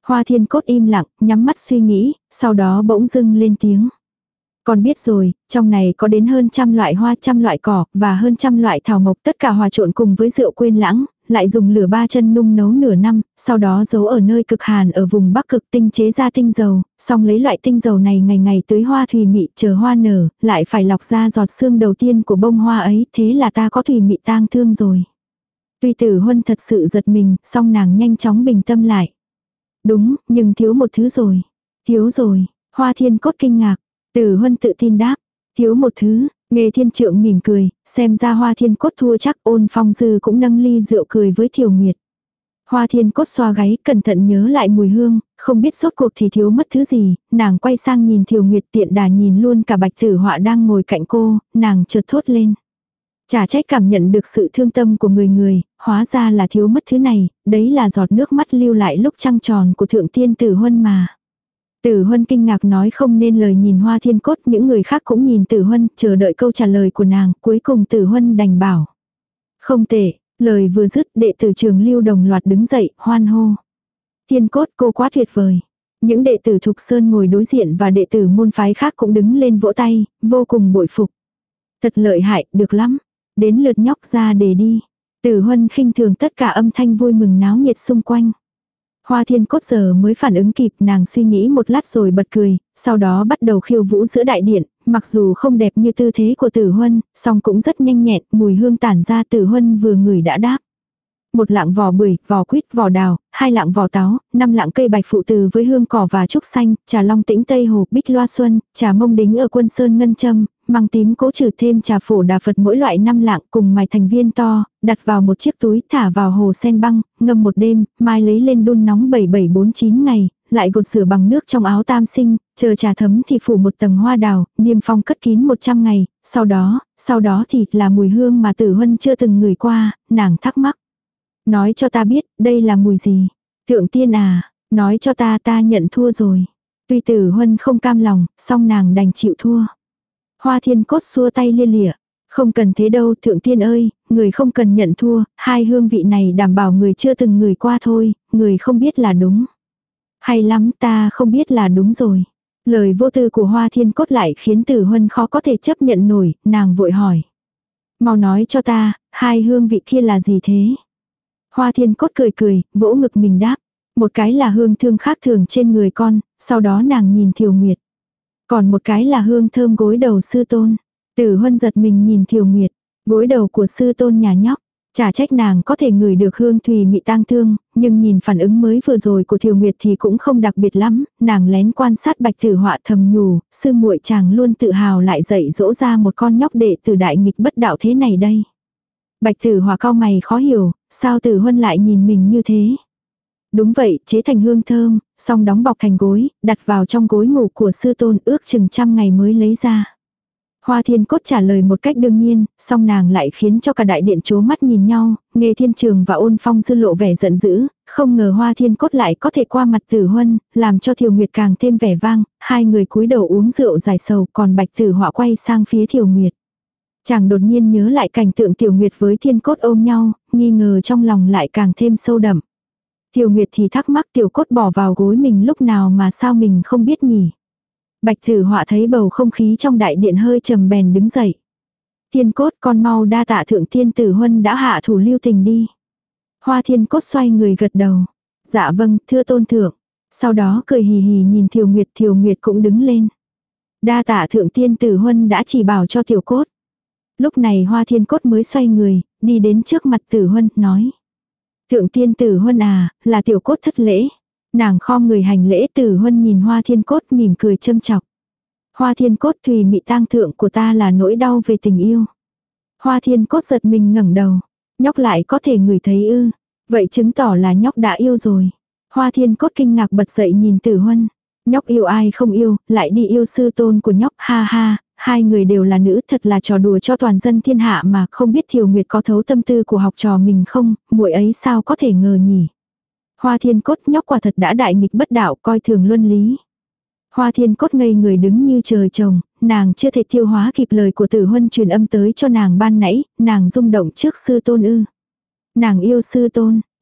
Hoa Thiên Cốt im lặng, nhắm mắt suy nghĩ, sau đó bỗng dưng lên tiếng. Con biết rồi, trong này có đến hơn trăm loại hoa, trăm loại cỏ, và hơn trăm loại thảo mộc, tất cả hòa trộn cùng với rượu quên lãng, lại dùng lửa ba chân nung nấu nửa năm, sau đó giấu ở nơi cực hàn ở vùng Bắc Cực tinh chế ra tinh dầu, xong lấy loại tinh dầu này ngày ngày tưới hoa thùy mị, chờ hoa nở, lại phải lọc ra giọt sương đầu tiên của bông hoa ấy, thế là ta có thùy mị tang thương rồi. Tuy Tử Huân thật sự giật mình, song nàng nhanh chóng bình tâm lại. Đúng, nhưng thiếu một thứ rồi. Thiếu rồi, Hoa Thiên Cốt kinh ngạc. Tử Huân tự tin đáp, thiếu một thứ. Nghê Thiên Trượng mỉm cười, xem ra Hoa Thiên Cốt thua chắc. Ôn Phong Dư cũng nâng ly rượu cười với Thiều Nguyệt. Hoa Thiên Cốt xoa gáy, cẩn thận nhớ lại mùi hương, không biết rốt cuộc thì thiếu mất thứ gì, nàng quay sang nhìn Thiều Nguyệt, tiện đà nhìn luôn cả Bạch Tử Họa đang ngồi cạnh cô, nàng chợt thốt lên. Chả trách cảm nhận được sự thương tâm của người người, hóa ra là thiếu mất thứ này, đấy là giọt nước mắt lưu lại lúc trăng tròn của Thượng Tiên Tử Huân mà. Tử Huân kinh ngạc nói không nên lời nhìn Hoa Thiên Cốt, những người khác cũng nhìn Tử Huân, chờ đợi câu trả lời của nàng, cuối cùng Tử Huân đành bảo. Không tệ, lời vừa dứt, đệ tử Trường Lưu đồng loạt đứng dậy, hoan hô. Thiên Cốt, cô quá tuyệt vời. Những đệ tử Thục Sơn ngồi đối diện và đệ tử môn phái khác cũng đứng lên vỗ tay, vô cùng bội phục. Thật lợi hại, được lắm. Đến lượt nhóc ra để đi. Tử Huân khinh thường tất cả âm thanh vui mừng náo nhiệt xung quanh. Hoa Thiên Cốt giờ mới phản ứng kịp, nàng suy nghĩ một lát rồi bật cười, sau đó bắt đầu khiêu vũ giữa đại điện, mặc dù không đẹp như tư thế của Tử Huân, song cũng rất nhanh nhẹn, mùi hương tản ra. Tử Huân vừa ngửi đã đáp. Một lạng vỏ bưởi, vỏ quýt, vỏ đào, hai lạng vỏ táo, năm lạng cây bạch phụ từ với hương cỏ và trúc xanh, trà long tĩnh Tây Hồ, bích loa xuân, trà mông đính ở Quân Sơn ngân châm, măng tím cố trừ thêm trà phổ đà Phật mỗi loại năm lạng cùng mài thành viên to, đặt vào một chiếc túi thả vào hồ sen băng, ngâm một đêm, mai lấy lên đun nóng bảy bảy bốn chín ngày, lại gột rửa bằng nước trong áo tam sinh, chờ trà thấm thì phủ một tầng hoa đào, niêm phong cất kín một trăm ngày, sau đó, sau đó thì là mùi hương mà Tử Huân chưa từng ngửi qua, nàng thắc mắc. Nói cho ta biết, đây là mùi gì? Thượng Tiên à, nói cho ta ta nhận thua rồi. Tuy Tử Huân không cam lòng, song nàng đành chịu thua. Hoa Thiên Cốt xua tay lia lịa. Không cần thế đâu Thượng Tiên ơi, người không cần nhận thua, hai hương vị này đảm bảo người chưa từng ngửi qua thôi, người không biết là đúng. Hay lắm, ta không biết là đúng rồi. Lời vô tư của Hoa Thiên Cốt lại khiến Tử Huân khó có thể chấp nhận nổi, nàng vội hỏi. Mau nói cho ta, hai hương vị kia là gì thế? Hoa Thiên Cốt cười cười, vỗ ngực mình đáp. Một cái là hương thương khác thường trên người con, sau đó nàng nhìn Thiều Nguyệt. Còn một cái là hương thơm gối đầu sư tôn. Tử Huân giật mình nhìn Thiều Nguyệt, gối đầu của sư tôn nhà nhóc. Chả trách nàng có thể ngửi được hương thùy mị tang thương, nhưng nhìn phản ứng mới vừa rồi của Thiều Nguyệt thì cũng không đặc biệt lắm, nàng lén quan sát Bạch Tử Họa thầm nhủ, sư muội chàng luôn tự hào lại dạy dỗ ra một con nhóc đệ tử đại nghịch bất đạo thế này đây. Bạch Tử Họa cau mày khó hiểu, sao Tử Huân lại nhìn mình như thế? Đúng vậy, chế thành hương thơm, xong đóng bọc thành gối, đặt vào trong gối ngủ của sư tôn ước chừng trăm ngày mới lấy ra. Hoa Thiên Cốt trả lời một cách đương nhiên, song nàng lại khiến cho cả đại điện chố mắt nhìn nhau, Nghê Thiên Trường và Ôn Phong Dư lộ vẻ giận dữ, không ngờ Hoa Thiên Cốt lại có thể qua mặt Tử Huân, làm cho Thiều Nguyệt càng thêm vẻ vang, hai người cúi đầu uống rượu giải sầu, còn Bạch Tử Họa quay sang phía Thiều Nguyệt. Chàng đột nhiên nhớ lại cảnh tượng Tiểu Nguyệt với Thiên Cốt ôm nhau, nghi ngờ trong lòng lại càng thêm sâu đậm. Tiểu Nguyệt thì thắc mắc Tiểu Cốt bỏ vào gối mình lúc nào mà sao mình không biết nhỉ. Bạch Tử Họa thấy bầu không khí trong đại điện hơi trầm bèn đứng dậy. Thiên Cốt con mau đa tạ Thượng Tiên Tử Huân đã hạ thủ lưu tình đi. Hoa Thiên Cốt xoay người gật đầu. Dạ vâng, thưa tôn thượng. Sau đó cười hì hì nhìn Thiều Nguyệt, Thiều Nguyệt cũng đứng lên. Đa tạ Thượng Tiên Tử Huân đã chỉ bảo cho Tiểu Cốt. Lúc này Hoa Thiên Cốt mới xoay người, đi đến trước mặt Tử Huân, nói. Thượng Tiên Tử Huân à, là Tiểu Cốt thất lễ. Nàng khom người hành lễ. Tử Huân nhìn Hoa Thiên Cốt mỉm cười châm chọc. Hoa Thiên Cốt thùy mị tang thượng của ta là nỗi đau về tình yêu. Hoa Thiên Cốt giật mình ngẩng đầu. Nhóc lại có thể ngửi thấy ư. Vậy chứng tỏ là nhóc đã yêu rồi. Hoa Thiên Cốt kinh ngạc bật dậy nhìn Tử Huân. Nhóc yêu ai không yêu, lại đi yêu sư tôn của nhóc, ha ha. Hai người đều là nữ, thật là trò đùa cho toàn dân thiên hạ mà, không biết Thiều Nguyệt có thấu tâm tư của học trò mình không, muội ấy sao có thể ngờ nhỉ. Hoa Thiên Cốt nhóc quả thật đã đại nghịch bất đạo, coi thường luân lý. Hoa Thiên Cốt ngây người đứng như trời trồng, nàng chưa thể tiêu hóa kịp lời của Tử Huân truyền âm tới cho nàng ban nãy, nàng rung động trước sư tôn ư. Nàng yêu sư tôn,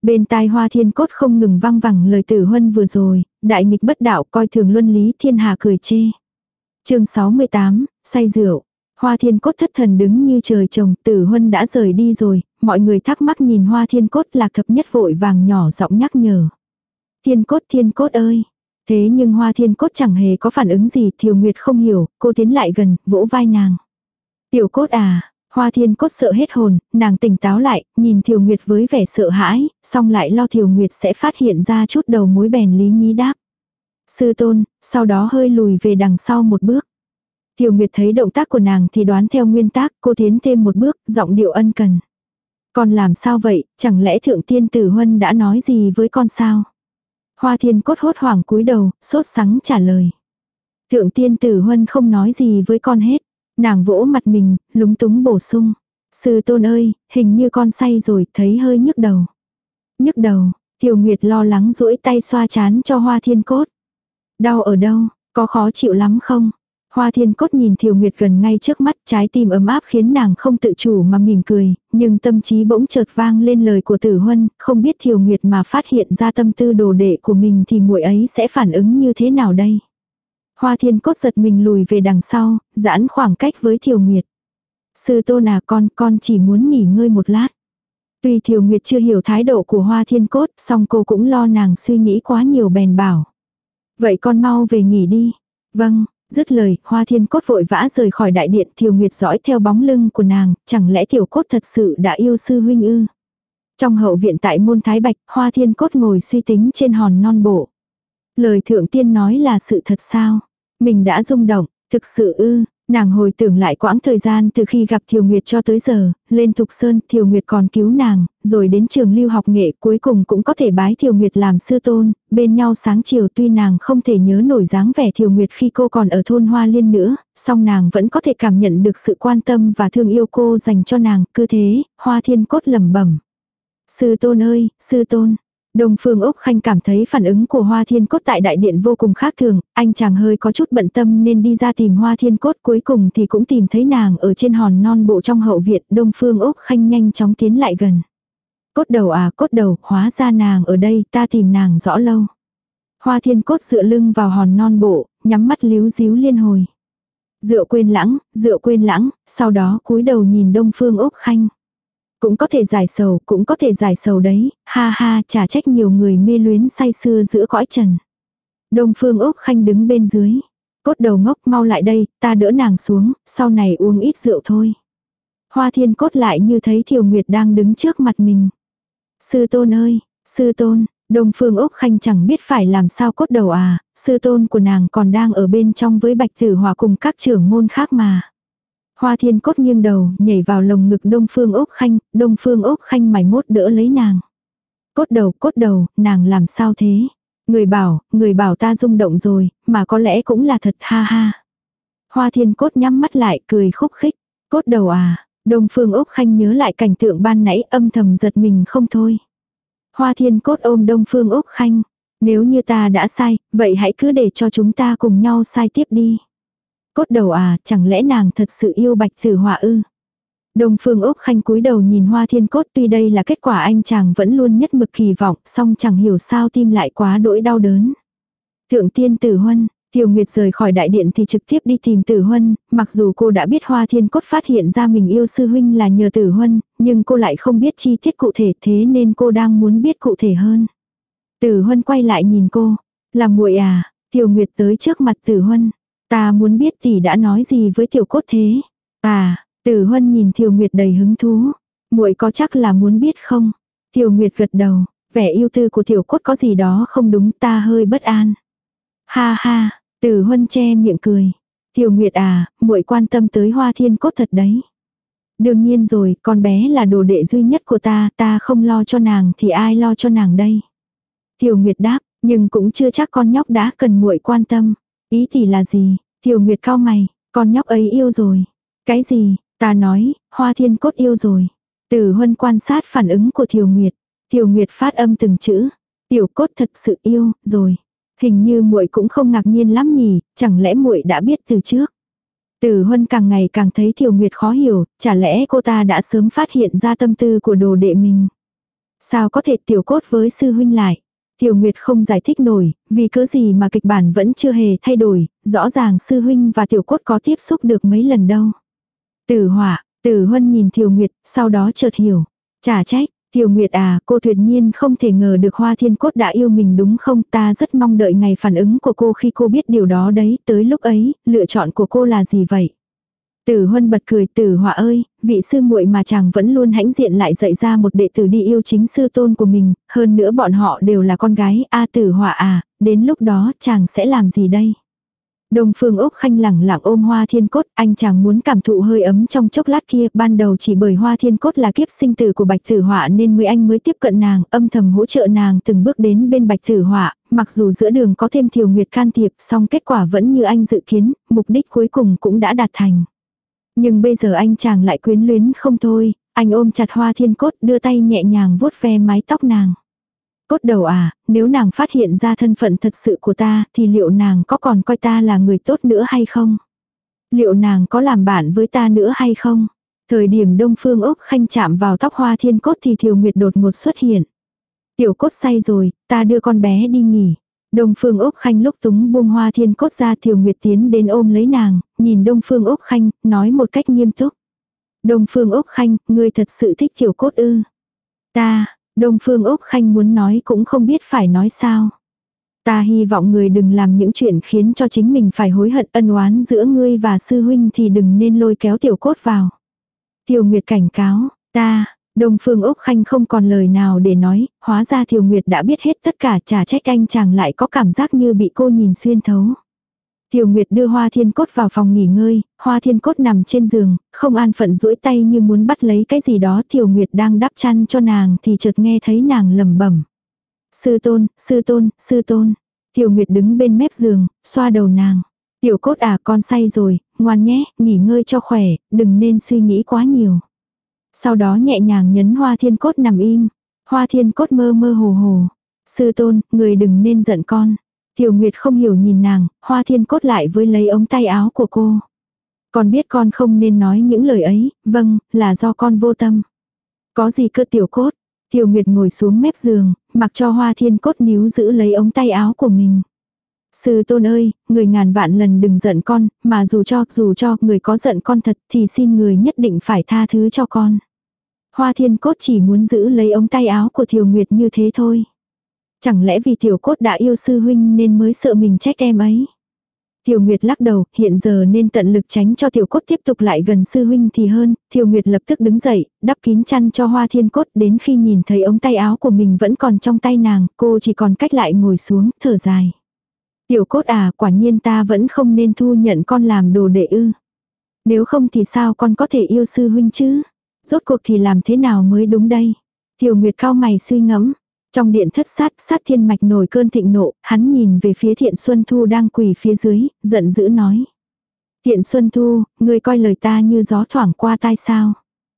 Bên tai Hoa Thiên Cốt không ngừng vang vẳng lời Tử Huân vừa rồi, đại nghịch bất đạo coi thường luân lý thiên hà cười chê. Chương sáu mươi tám, say rượu. Hoa Thiên Cốt thất thần đứng như trời trồng, Tử Huân đã rời đi rồi, mọi người thắc mắc nhìn Hoa Thiên Cốt, Lạc Thập Nhất vội vàng nhỏ giọng nhắc nhở. Thiên Cốt, Thiên Cốt ơi! Thế nhưng Hoa Thiên Cốt chẳng hề có phản ứng gì, Thiều Nguyệt không hiểu, cô tiến lại gần, vỗ vai nàng. Tiểu Cốt à! Hoa Thiên Cốt sợ hết hồn, nàng tỉnh táo lại, nhìn Thiều Nguyệt với vẻ sợ hãi, xong lại lo Thiều Nguyệt sẽ phát hiện ra chút đầu mối bèn lý nhí đáp. Sư tôn, sau đó hơi lùi về đằng sau một bước. Thiều Nguyệt thấy động tác của nàng thì đoán theo nguyên tắc, cô tiến thêm một bước, giọng điệu ân cần. Con làm sao vậy, chẳng lẽ Thượng Tiên Tử Huân đã nói gì với con sao? Hoa Thiên Cốt hốt hoảng cúi đầu, sốt sắng trả lời. Thượng Tiên Tử Huân không nói gì với con hết. Nàng vỗ mặt mình, lúng túng bổ sung. Sư tôn ơi, hình như con say rồi, thấy hơi nhức đầu. Nhức đầu, Thiều Nguyệt lo lắng duỗi tay xoa chán cho Hoa Thiên Cốt. Đau ở đâu, có khó chịu lắm không? Hoa Thiên Cốt nhìn Thiều Nguyệt gần ngay trước mắt, trái tim ấm áp khiến nàng không tự chủ mà mỉm cười, nhưng tâm trí bỗng chợt vang lên lời của Tử Huân, không biết Thiều Nguyệt mà phát hiện ra tâm tư đồ đệ của mình thì muội ấy sẽ phản ứng như thế nào đây? Hoa Thiên Cốt giật mình lùi về đằng sau, giãn khoảng cách với Thiều Nguyệt. Sư tôn à, con, con chỉ muốn nghỉ ngơi một lát. Tuy Thiều Nguyệt chưa hiểu thái độ của Hoa Thiên Cốt, song cô cũng lo nàng suy nghĩ quá nhiều bèn bảo. Vậy con mau về nghỉ đi. Vâng, dứt lời, Hoa Thiên Cốt vội vã rời khỏi đại điện. Thiều Nguyệt dõi theo bóng lưng của nàng, chẳng lẽ Tiểu Cốt thật sự đã yêu sư huynh ư? Trong hậu viện tại môn Thái Bạch, Hoa Thiên Cốt ngồi suy tính trên hòn non bộ. Lời Thượng Tiên nói là sự thật sao? Mình đã rung động, thực sự ư? Nàng hồi tưởng lại quãng thời gian từ khi gặp Thiều Nguyệt cho tới giờ, lên Thục Sơn Thiều Nguyệt còn cứu nàng, rồi đến trường lưu học nghệ cuối cùng cũng có thể bái Thiều Nguyệt làm sư tôn, bên nhau sáng chiều. Tuy nàng không thể nhớ nổi dáng vẻ Thiều Nguyệt khi cô còn ở thôn Hoa Liên nữa, song nàng vẫn có thể cảm nhận được sự quan tâm và thương yêu cô dành cho nàng. Cứ thế, Hoa Thiên Cốt lẩm bẩm. Sư tôn ơi, sư tôn. Đông Phương Úc Khanh cảm thấy phản ứng của Hoa Thiên Cốt tại đại điện vô cùng khác thường, anh chàng hơi có chút bận tâm nên đi ra tìm Hoa Thiên Cốt, cuối cùng thì cũng tìm thấy nàng ở trên hòn non bộ trong hậu viện. Đông Phương Úc Khanh nhanh chóng tiến lại gần. Cốt đầu à, Cốt đầu, hóa ra nàng ở đây, ta tìm nàng rõ lâu. Hoa Thiên Cốt dựa lưng vào hòn non bộ, nhắm mắt líu díu liên hồi. Rượu quên lãng, rượu quên lãng, sau đó cúi đầu nhìn Đông Phương Úc Khanh. Cũng có thể giải sầu, cũng có thể giải sầu đấy, ha ha, chả trách nhiều người mê luyến say sưa giữa cõi trần. Đông Phương Úc Khanh đứng bên dưới. Cốt đầu ngốc, mau lại đây, ta đỡ nàng xuống, sau này uống ít rượu thôi. Hoa Thiên Cốt lại như thấy Thiều Nguyệt đang đứng trước mặt mình. Sư tôn ơi, sư tôn, Đông Phương Úc Khanh chẳng biết phải làm sao. Cốt đầu à, sư tôn của nàng còn đang ở bên trong với Bạch Tử Hòa cùng các trưởng môn khác mà. Hoa Thiên Cốt nghiêng đầu, nhảy vào lồng ngực Đông Phương Úc Khanh, Đông Phương Úc Khanh mày mốt đỡ lấy nàng. Cốt đầu, cốt đầu, nàng làm sao thế? Người bảo, người bảo ta rung động rồi, mà có lẽ cũng là thật, ha ha. Hoa Thiên Cốt nhắm mắt lại, cười khúc khích. Cốt đầu à, Đông Phương Úc Khanh nhớ lại cảnh tượng ban nãy, âm thầm giật mình không thôi. Hoa Thiên Cốt ôm Đông Phương Úc Khanh. Nếu như ta đã sai, vậy hãy cứ để cho chúng ta cùng nhau sai tiếp đi. Cốt đầu à, chẳng lẽ nàng thật sự yêu Bạch Tử Hòa ư? Đông Phương Úc Khanh cúi đầu nhìn Hoa Thiên Cốt, tuy đây là kết quả anh chàng vẫn luôn nhất mực kỳ vọng, song chẳng hiểu sao tim lại quá đỗi đau đớn. Thượng Tiên Tử Huân, Thiều Nguyệt rời khỏi đại điện thì trực tiếp đi tìm Tử Huân, mặc dù cô đã biết Hoa Thiên Cốt phát hiện ra mình yêu sư huynh là nhờ Tử Huân, nhưng cô lại không biết chi tiết cụ thể, thế nên cô đang muốn biết cụ thể hơn. Tử Huân quay lại nhìn cô, là muội à? Thiều Nguyệt tới trước mặt Tử Huân. Ta muốn biết tỷ đã nói gì với Tiểu Cốt thế? À, Tử Huân nhìn Thiều Nguyệt đầy hứng thú. Muội có chắc là muốn biết không? Thiều Nguyệt gật đầu, vẻ yêu tư của Tiểu Cốt có gì đó không đúng, ta hơi bất an. Ha ha, Tử Huân che miệng cười. Thiều Nguyệt à, muội quan tâm tới Hoa Thiên Cốt thật đấy. Đương nhiên rồi, con bé là đồ đệ duy nhất của ta, ta không lo cho nàng thì ai lo cho nàng đây? Thiều Nguyệt đáp, nhưng cũng chưa chắc con nhóc đã cần muội quan tâm. Ý tỷ là gì? Thiều Nguyệt cau mày, con nhóc ấy yêu rồi. Cái gì? Ta nói, Hoa Thiên Cốt yêu rồi. Tử Huân quan sát phản ứng của Thiều Nguyệt. Thiều Nguyệt phát âm từng chữ. Tiểu Cốt thật sự yêu rồi. Hình như muội cũng không ngạc nhiên lắm nhỉ, chẳng lẽ muội đã biết từ trước? Tử Huân càng ngày càng thấy Thiều Nguyệt khó hiểu, chả lẽ cô ta đã sớm phát hiện ra tâm tư của đồ đệ mình? Sao có thể tiểu cốt với sư huynh lại? Tiểu Nguyệt không giải thích nổi, vì cớ gì mà kịch bản vẫn chưa hề thay đổi, rõ ràng sư huynh và tiểu cốt có tiếp xúc được mấy lần đâu. Tử Họa, Tử Huân nhìn Tiểu Nguyệt, sau đó chợt hiểu. Chả trách, Tiểu Nguyệt à, cô tuyệt nhiên không thể ngờ được Hoa Thiên Cốt đã yêu mình đúng không? Ta rất mong đợi ngày phản ứng của cô khi cô biết điều đó đấy, tới lúc ấy, lựa chọn của cô là gì vậy? Tử Huân bật cười, Tử Họa ơi, vị sư muội mà chàng vẫn luôn hãnh diện lại dạy ra một đệ tử đi yêu chính sư tôn của mình, hơn nữa bọn họ đều là con gái, a Tử Họa à, đến lúc đó chàng sẽ làm gì đây? Đông Phương Úc Khanh lẳng lặng ôm Hoa Thiên Cốt, anh chàng muốn cảm thụ hơi ấm trong chốc lát kia, ban đầu chỉ bởi Hoa Thiên Cốt là kiếp sinh tử của Bạch Tử Họa nên mới anh mới tiếp cận nàng, âm thầm hỗ trợ nàng từng bước đến bên Bạch Tử Họa, mặc dù giữa đường có thêm Thiều Nguyệt can thiệp, song kết quả vẫn như anh dự kiến, mục đích cuối cùng cũng đã đạt thành. Nhưng bây giờ anh chàng lại quyến luyến không thôi, anh ôm chặt Hoa Thiên Cốt đưa tay nhẹ nhàng vuốt ve mái tóc nàng. Cốt đầu à, nếu nàng phát hiện ra thân phận thật sự của ta thì liệu nàng có còn coi ta là người tốt nữa hay không? Liệu nàng có làm bạn với ta nữa hay không? Thời điểm Đông Phương Úc Khanh chạm vào tóc Hoa Thiên Cốt thì Thiều Nguyệt đột ngột xuất hiện. Tiểu Cốt say rồi, ta đưa con bé đi nghỉ. Đông Phương Úc Khanh lúc túng buông Hoa Thiên Cốt ra, Thiều Nguyệt tiến đến ôm lấy nàng, nhìn Đông Phương Úc Khanh, nói một cách nghiêm túc. Đông Phương Úc Khanh, ngươi thật sự thích Tiểu Cốt ư? Ta, Đông Phương Úc Khanh muốn nói cũng không biết phải nói sao. Ta hy vọng người đừng làm những chuyện khiến cho chính mình phải hối hận, ân oán giữa ngươi và sư huynh thì đừng nên lôi kéo Tiểu Cốt vào. Thiều Nguyệt cảnh cáo, ta, Đông Phương Úc Khanh không còn lời nào để nói, hóa ra Thiều Nguyệt đã biết hết tất cả, chả trách anh chàng lại có cảm giác như bị cô nhìn xuyên thấu. Thiều Nguyệt đưa Hoa Thiên Cốt vào phòng nghỉ ngơi, Hoa Thiên Cốt nằm trên giường, không an phận duỗi tay như muốn bắt lấy cái gì đó. Thiều Nguyệt đang đắp chăn cho nàng thì chợt nghe thấy nàng lẩm bẩm. Sư tôn, sư tôn, sư tôn. Thiều Nguyệt đứng bên mép giường, xoa đầu nàng. Tiểu Cốt à, con say rồi, ngoan nhé, nghỉ ngơi cho khỏe, đừng nên suy nghĩ quá nhiều. Sau đó nhẹ nhàng nhấn Hoa Thiên Cốt nằm im. Hoa Thiên Cốt mơ mơ hồ hồ. Sư tôn, người đừng nên giận con. Tiểu Nguyệt không hiểu nhìn nàng, Hoa Thiên Cốt lại với lấy ống tay áo của cô. Con biết con không nên nói những lời ấy, vâng, là do con vô tâm. Có gì cơ Tiểu Cốt? Tiểu Nguyệt ngồi xuống mép giường, mặc cho Hoa Thiên Cốt níu giữ lấy ống tay áo của mình. Sư tôn ơi, người ngàn vạn lần đừng giận con, mà dù cho, dù cho người có giận con thật thì xin người nhất định phải tha thứ cho con. Hoa Thiên Cốt chỉ muốn giữ lấy ống tay áo của Thiều Nguyệt như thế thôi. Chẳng lẽ vì Tiểu Cốt đã yêu sư huynh nên mới sợ mình trách em ấy? Thiều Nguyệt lắc đầu, hiện giờ nên tận lực tránh cho Tiểu Cốt tiếp tục lại gần sư huynh thì hơn. Thiều Nguyệt lập tức đứng dậy, đắp kín chăn cho Hoa Thiên Cốt, đến khi nhìn thấy ống tay áo của mình vẫn còn trong tay nàng, cô chỉ còn cách lại ngồi xuống, thở dài. Tiểu Cốt à, quả nhiên ta vẫn không nên thu nhận con làm đồ đệ ư. Nếu không thì sao con có thể yêu sư huynh chứ? Rốt cuộc thì làm thế nào mới đúng đây? Thiều Nguyệt cau mày suy ngẫm. Trong điện thất sát, Sát Thiên Mạch nổi cơn thịnh nộ, hắn nhìn về phía Thiện Xuân Thu đang quỳ phía dưới, giận dữ nói. Thiện Xuân Thu, ngươi coi lời ta như gió thoảng qua tai sao?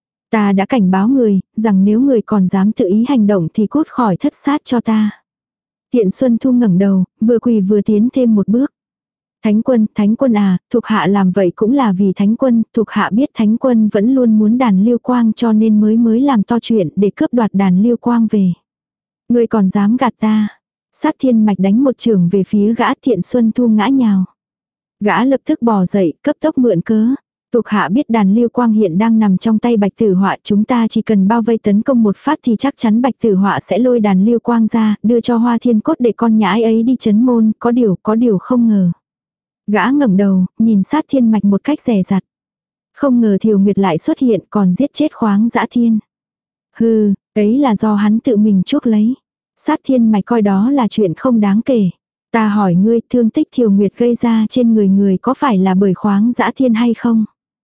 Ta đã cảnh báo người, rằng nếu người còn dám tự ý hành động thì cút khỏi thất sát cho ta. Thiện Xuân Thu ngẩng đầu, vừa quỳ vừa tiến thêm một bước. Thánh quân, Thánh quân à, thuộc hạ làm vậy cũng là vì Thánh quân, thuộc hạ biết Thánh quân vẫn luôn muốn đàn Liêu Quang cho nên mới mới làm to chuyện để cướp đoạt đàn Liêu Quang về. Ngươi còn dám gạt ta. Sát Thiên Mạch đánh một chưởng về phía gã. Thiện Xuân Thu ngã nhào. Gã lập tức bò dậy, cấp tốc mượn cớ. Thuộc hạ biết đàn Liêu Quang hiện đang nằm trong tay Bạch Tử Họa, chúng ta chỉ cần bao vây tấn công một phát thì chắc chắn Bạch Tử Họa sẽ lôi đàn Liêu Quang ra, đưa cho Hoa Thiên Cốt để con nhãi ấy đi trấn môn, có điều, có điều không ngờ. Gã ngẩng đầu, nhìn Sát Thiên Mạch một cách dè dặt. Không ngờ Thiều Nguyệt lại xuất hiện còn giết chết Khoáng Dã Thiên. Hừ, ấy là do hắn tự mình chuốc lấy. Sát Thiên Mạch coi đó là chuyện không đáng kể. Ta hỏi ngươi, thương tích Thiều Nguyệt gây ra trên người người có phải là bởi Khoáng Dã Thiên hay không?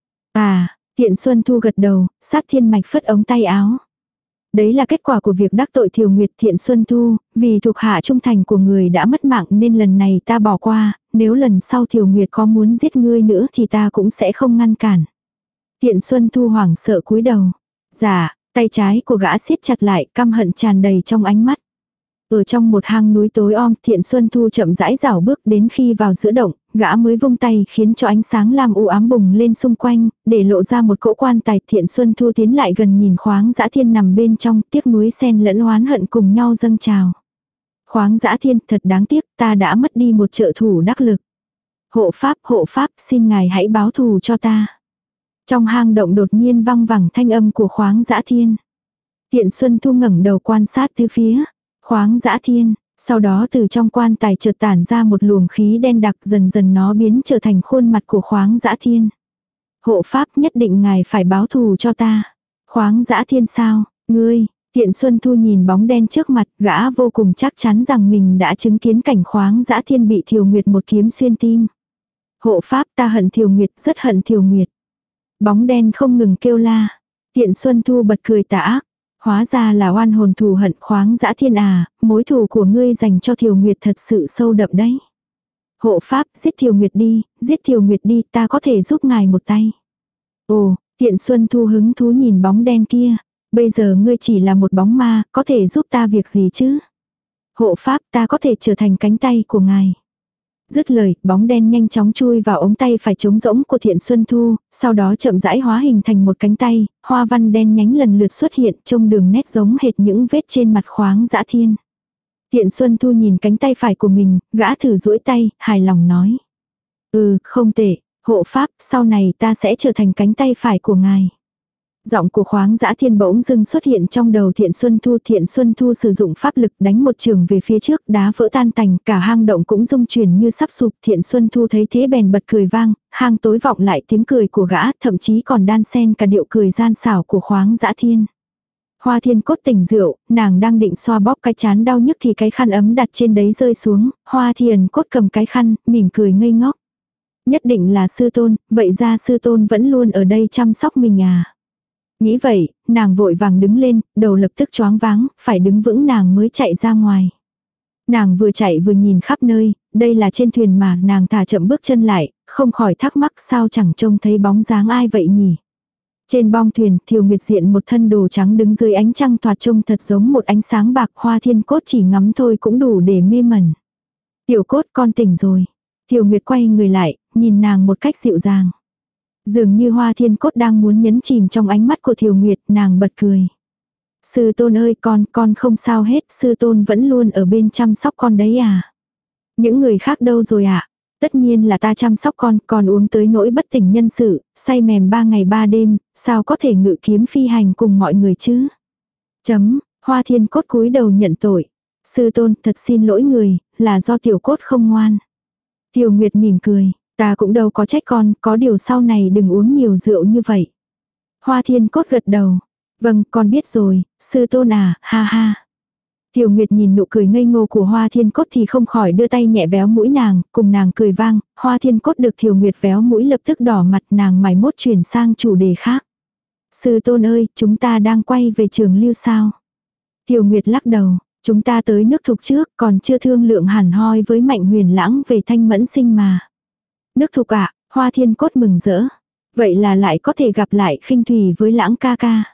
À, Thiện Xuân Thu gật đầu, Sát Thiên Mạch phất ống tay áo. Đấy là kết quả của việc đắc tội Thiều Nguyệt. Thiện Xuân Thu, vì thuộc hạ trung thành của người đã mất mạng nên lần này ta bỏ qua, nếu lần sau Thiều Nguyệt có muốn giết ngươi nữa thì ta cũng sẽ không ngăn cản. Thiện Xuân Thu hoảng sợ cúi đầu. Dạ, tay trái của gã siết chặt lại, căm hận tràn đầy trong ánh mắt. Ở trong một hang núi tối om, Thiện Xuân Thu chậm rãi rảo bước đến khi vào giữa động, gã mới vung tay khiến cho ánh sáng lam u ám bùng lên xung quanh, để lộ ra một cỗ quan tài. Thiện Xuân Thu tiến lại gần nhìn Khoáng Dã Thiên nằm bên trong, tiếc nuối xen lẫn oán hận cùng nhau dâng trào. Khoáng Dã Thiên, thật đáng tiếc, ta đã mất đi một trợ thủ đắc lực. Hộ pháp, hộ pháp, xin ngài hãy báo thù cho ta. Trong hang động đột nhiên vang vẳng thanh âm của Khoáng Dã Thiên. Thiện Xuân Thu ngẩng đầu quan sát từ phía Khoáng Dã Thiên, sau đó từ trong quan tài chợt tản ra một luồng khí đen đặc, dần dần nó biến trở thành khuôn mặt của Khoáng Dã Thiên. Hộ pháp, nhất định ngài phải báo thù cho ta. Khoáng Dã Thiên sao, ngươi? Thiện Xuân Thu nhìn bóng đen trước mặt, gã vô cùng chắc chắn rằng mình đã chứng kiến cảnh Khoáng Dã Thiên bị Thiều Nguyệt một kiếm xuyên tim. Hộ pháp, ta hận Thiều Nguyệt, rất hận Thiều Nguyệt. Bóng đen không ngừng kêu la. Thiện Xuân Thu bật cười tà ác. Hóa ra là oan hồn thù hận. Khoáng Dã Thiên à, mối thù của ngươi dành cho Thiều Nguyệt thật sự sâu đậm đấy. Hộ pháp, giết Thiều Nguyệt đi, giết Thiều Nguyệt đi, ta có thể giúp ngài một tay. Ồ, Thiện Xuân Thu hứng thú nhìn bóng đen kia. Bây giờ ngươi chỉ là một bóng ma, có thể giúp ta việc gì chứ? Hộ pháp, ta có thể trở thành cánh tay của ngài. Dứt lời, bóng đen nhanh chóng chui vào ống tay phải trống rỗng của Thiện Xuân Thu, sau đó chậm rãi hóa hình thành một cánh tay, hoa văn đen nhánh lần lượt xuất hiện, trông đường nét giống hệt những vết trên mặt Khoáng Dã Thiên. Thiện Xuân Thu nhìn cánh tay phải của mình, gã thử duỗi tay, hài lòng nói. Ừ, không tệ, hộ pháp, sau này ta sẽ trở thành cánh tay phải của ngài. Giọng của Khoáng Dã Thiên bỗng dưng xuất hiện trong đầu Thiện Xuân Thu. Thiện Xuân Thu sử dụng pháp lực đánh một trường về phía trước, đá vỡ tan tành, cả hang động cũng rung chuyển như sắp sụp. Thiện Xuân Thu thấy thế bèn bật cười vang, hang tối vọng lại tiếng cười của gã, thậm chí còn đan xen cả điệu cười gian xảo của Khoáng Dã Thiên. Hoa Thiên Cốt tỉnh rượu, nàng đang định xoa bóp cái chán đau nhức thì cái khăn ấm đặt trên đấy rơi xuống, Hoa Thiên Cốt cầm cái khăn, mỉm cười ngây ngốc. Nhất định là sư tôn, vậy ra sư tôn vẫn luôn ở đây chăm sóc mình à? Nghĩ vậy, nàng vội vàng đứng lên, đầu lập tức choáng váng, phải đứng vững nàng mới chạy ra ngoài. Nàng vừa chạy vừa nhìn khắp nơi, đây là trên thuyền mà, nàng thả chậm bước chân lại, không khỏi thắc mắc sao chẳng trông thấy bóng dáng ai vậy nhỉ. Trên bong thuyền, Thiều Nguyệt diện một thân đồ trắng đứng dưới ánh trăng thoạt trông thật giống một ánh sáng bạc. Hoa Thiên Cốt chỉ ngắm thôi cũng đủ để mê mẩn. Tiểu Cốt, con tỉnh rồi. Thiều Nguyệt quay người lại, nhìn nàng một cách dịu dàng. Dường như Hoa Thiên Cốt đang muốn nhấn chìm trong ánh mắt của Thiều Nguyệt, nàng bật cười. Sư tôn ơi, con, con không sao hết, sư tôn vẫn luôn ở bên chăm sóc con đấy à. Những người khác đâu rồi ạ? À? Tất nhiên là ta chăm sóc con, con uống tới nỗi bất tỉnh nhân sự, say mềm ba ngày ba đêm, sao có thể ngự kiếm phi hành cùng mọi người chứ? Chấm, Hoa Thiên Cốt cúi đầu nhận tội. Sư tôn, thật xin lỗi người, là do Tiểu Cốt không ngoan. Thiều Nguyệt mỉm cười. Ta cũng đâu có trách con, có điều sau này đừng uống nhiều rượu như vậy. Hoa Thiên Cốt gật đầu. Vâng, con biết rồi, sư tôn à, ha ha. Thiều Nguyệt nhìn nụ cười ngây ngô của Hoa Thiên Cốt thì không khỏi đưa tay nhẹ véo mũi nàng, cùng nàng cười vang. Hoa Thiên Cốt được Thiều Nguyệt véo mũi lập tức đỏ mặt, nàng mải mốt chuyển sang chủ đề khác. Sư tôn ơi, chúng ta đang quay về Trường Lưu sao? Thiều Nguyệt lắc đầu, chúng ta tới nước Thục trước, còn chưa thương lượng hẳn hoi với Mạnh Huyền Lãng về Thanh Mẫn Sinh mà. Nước Thục ạ, à, Hoa Thiên Cốt mừng rỡ. Vậy là lại có thể gặp lại Khinh Thủy với Lãng ca ca.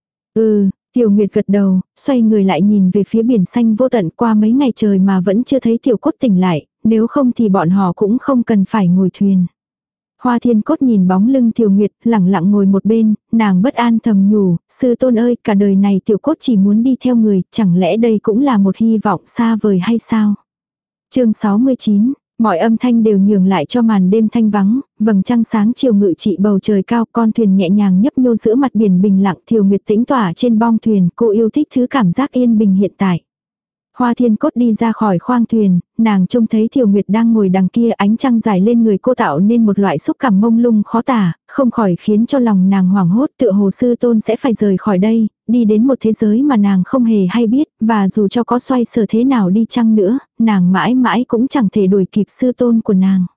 Ừ, Tiểu Nguyệt gật đầu, xoay người lại nhìn về phía biển xanh vô tận. Qua mấy ngày trời mà vẫn chưa thấy Tiểu Cốt tỉnh lại, nếu không thì bọn họ cũng không cần phải ngồi thuyền. Hoa Thiên Cốt nhìn bóng lưng Tiểu Nguyệt, lẳng lặng ngồi một bên, nàng bất an thầm nhủ, sư tôn ơi, cả đời này Tiểu Cốt chỉ muốn đi theo người, chẳng lẽ đây cũng là một hy vọng xa vời hay sao? Chương sáu mươi chín. Mọi âm thanh đều nhường lại cho màn đêm thanh vắng, vầng trăng sáng chiều ngự trị bầu trời cao, con thuyền nhẹ nhàng nhấp nhô giữa mặt biển bình lặng. Thiều Nguyệt tĩnh tỏa trên bong thuyền, cô yêu thích thứ cảm giác yên bình hiện tại. Hoa Thiên Cốt đi ra khỏi khoang thuyền, nàng trông thấy Thiều Nguyệt đang ngồi đằng kia, ánh trăng dài lên người cô tạo nên một loại xúc cảm mông lung khó tả, không khỏi khiến cho lòng nàng hoảng hốt, tựa hồ sư tôn sẽ phải rời khỏi đây, đi đến một thế giới mà nàng không hề hay biết, và dù cho có xoay sở thế nào đi chăng nữa, nàng mãi mãi cũng chẳng thể đuổi kịp sư tôn của nàng.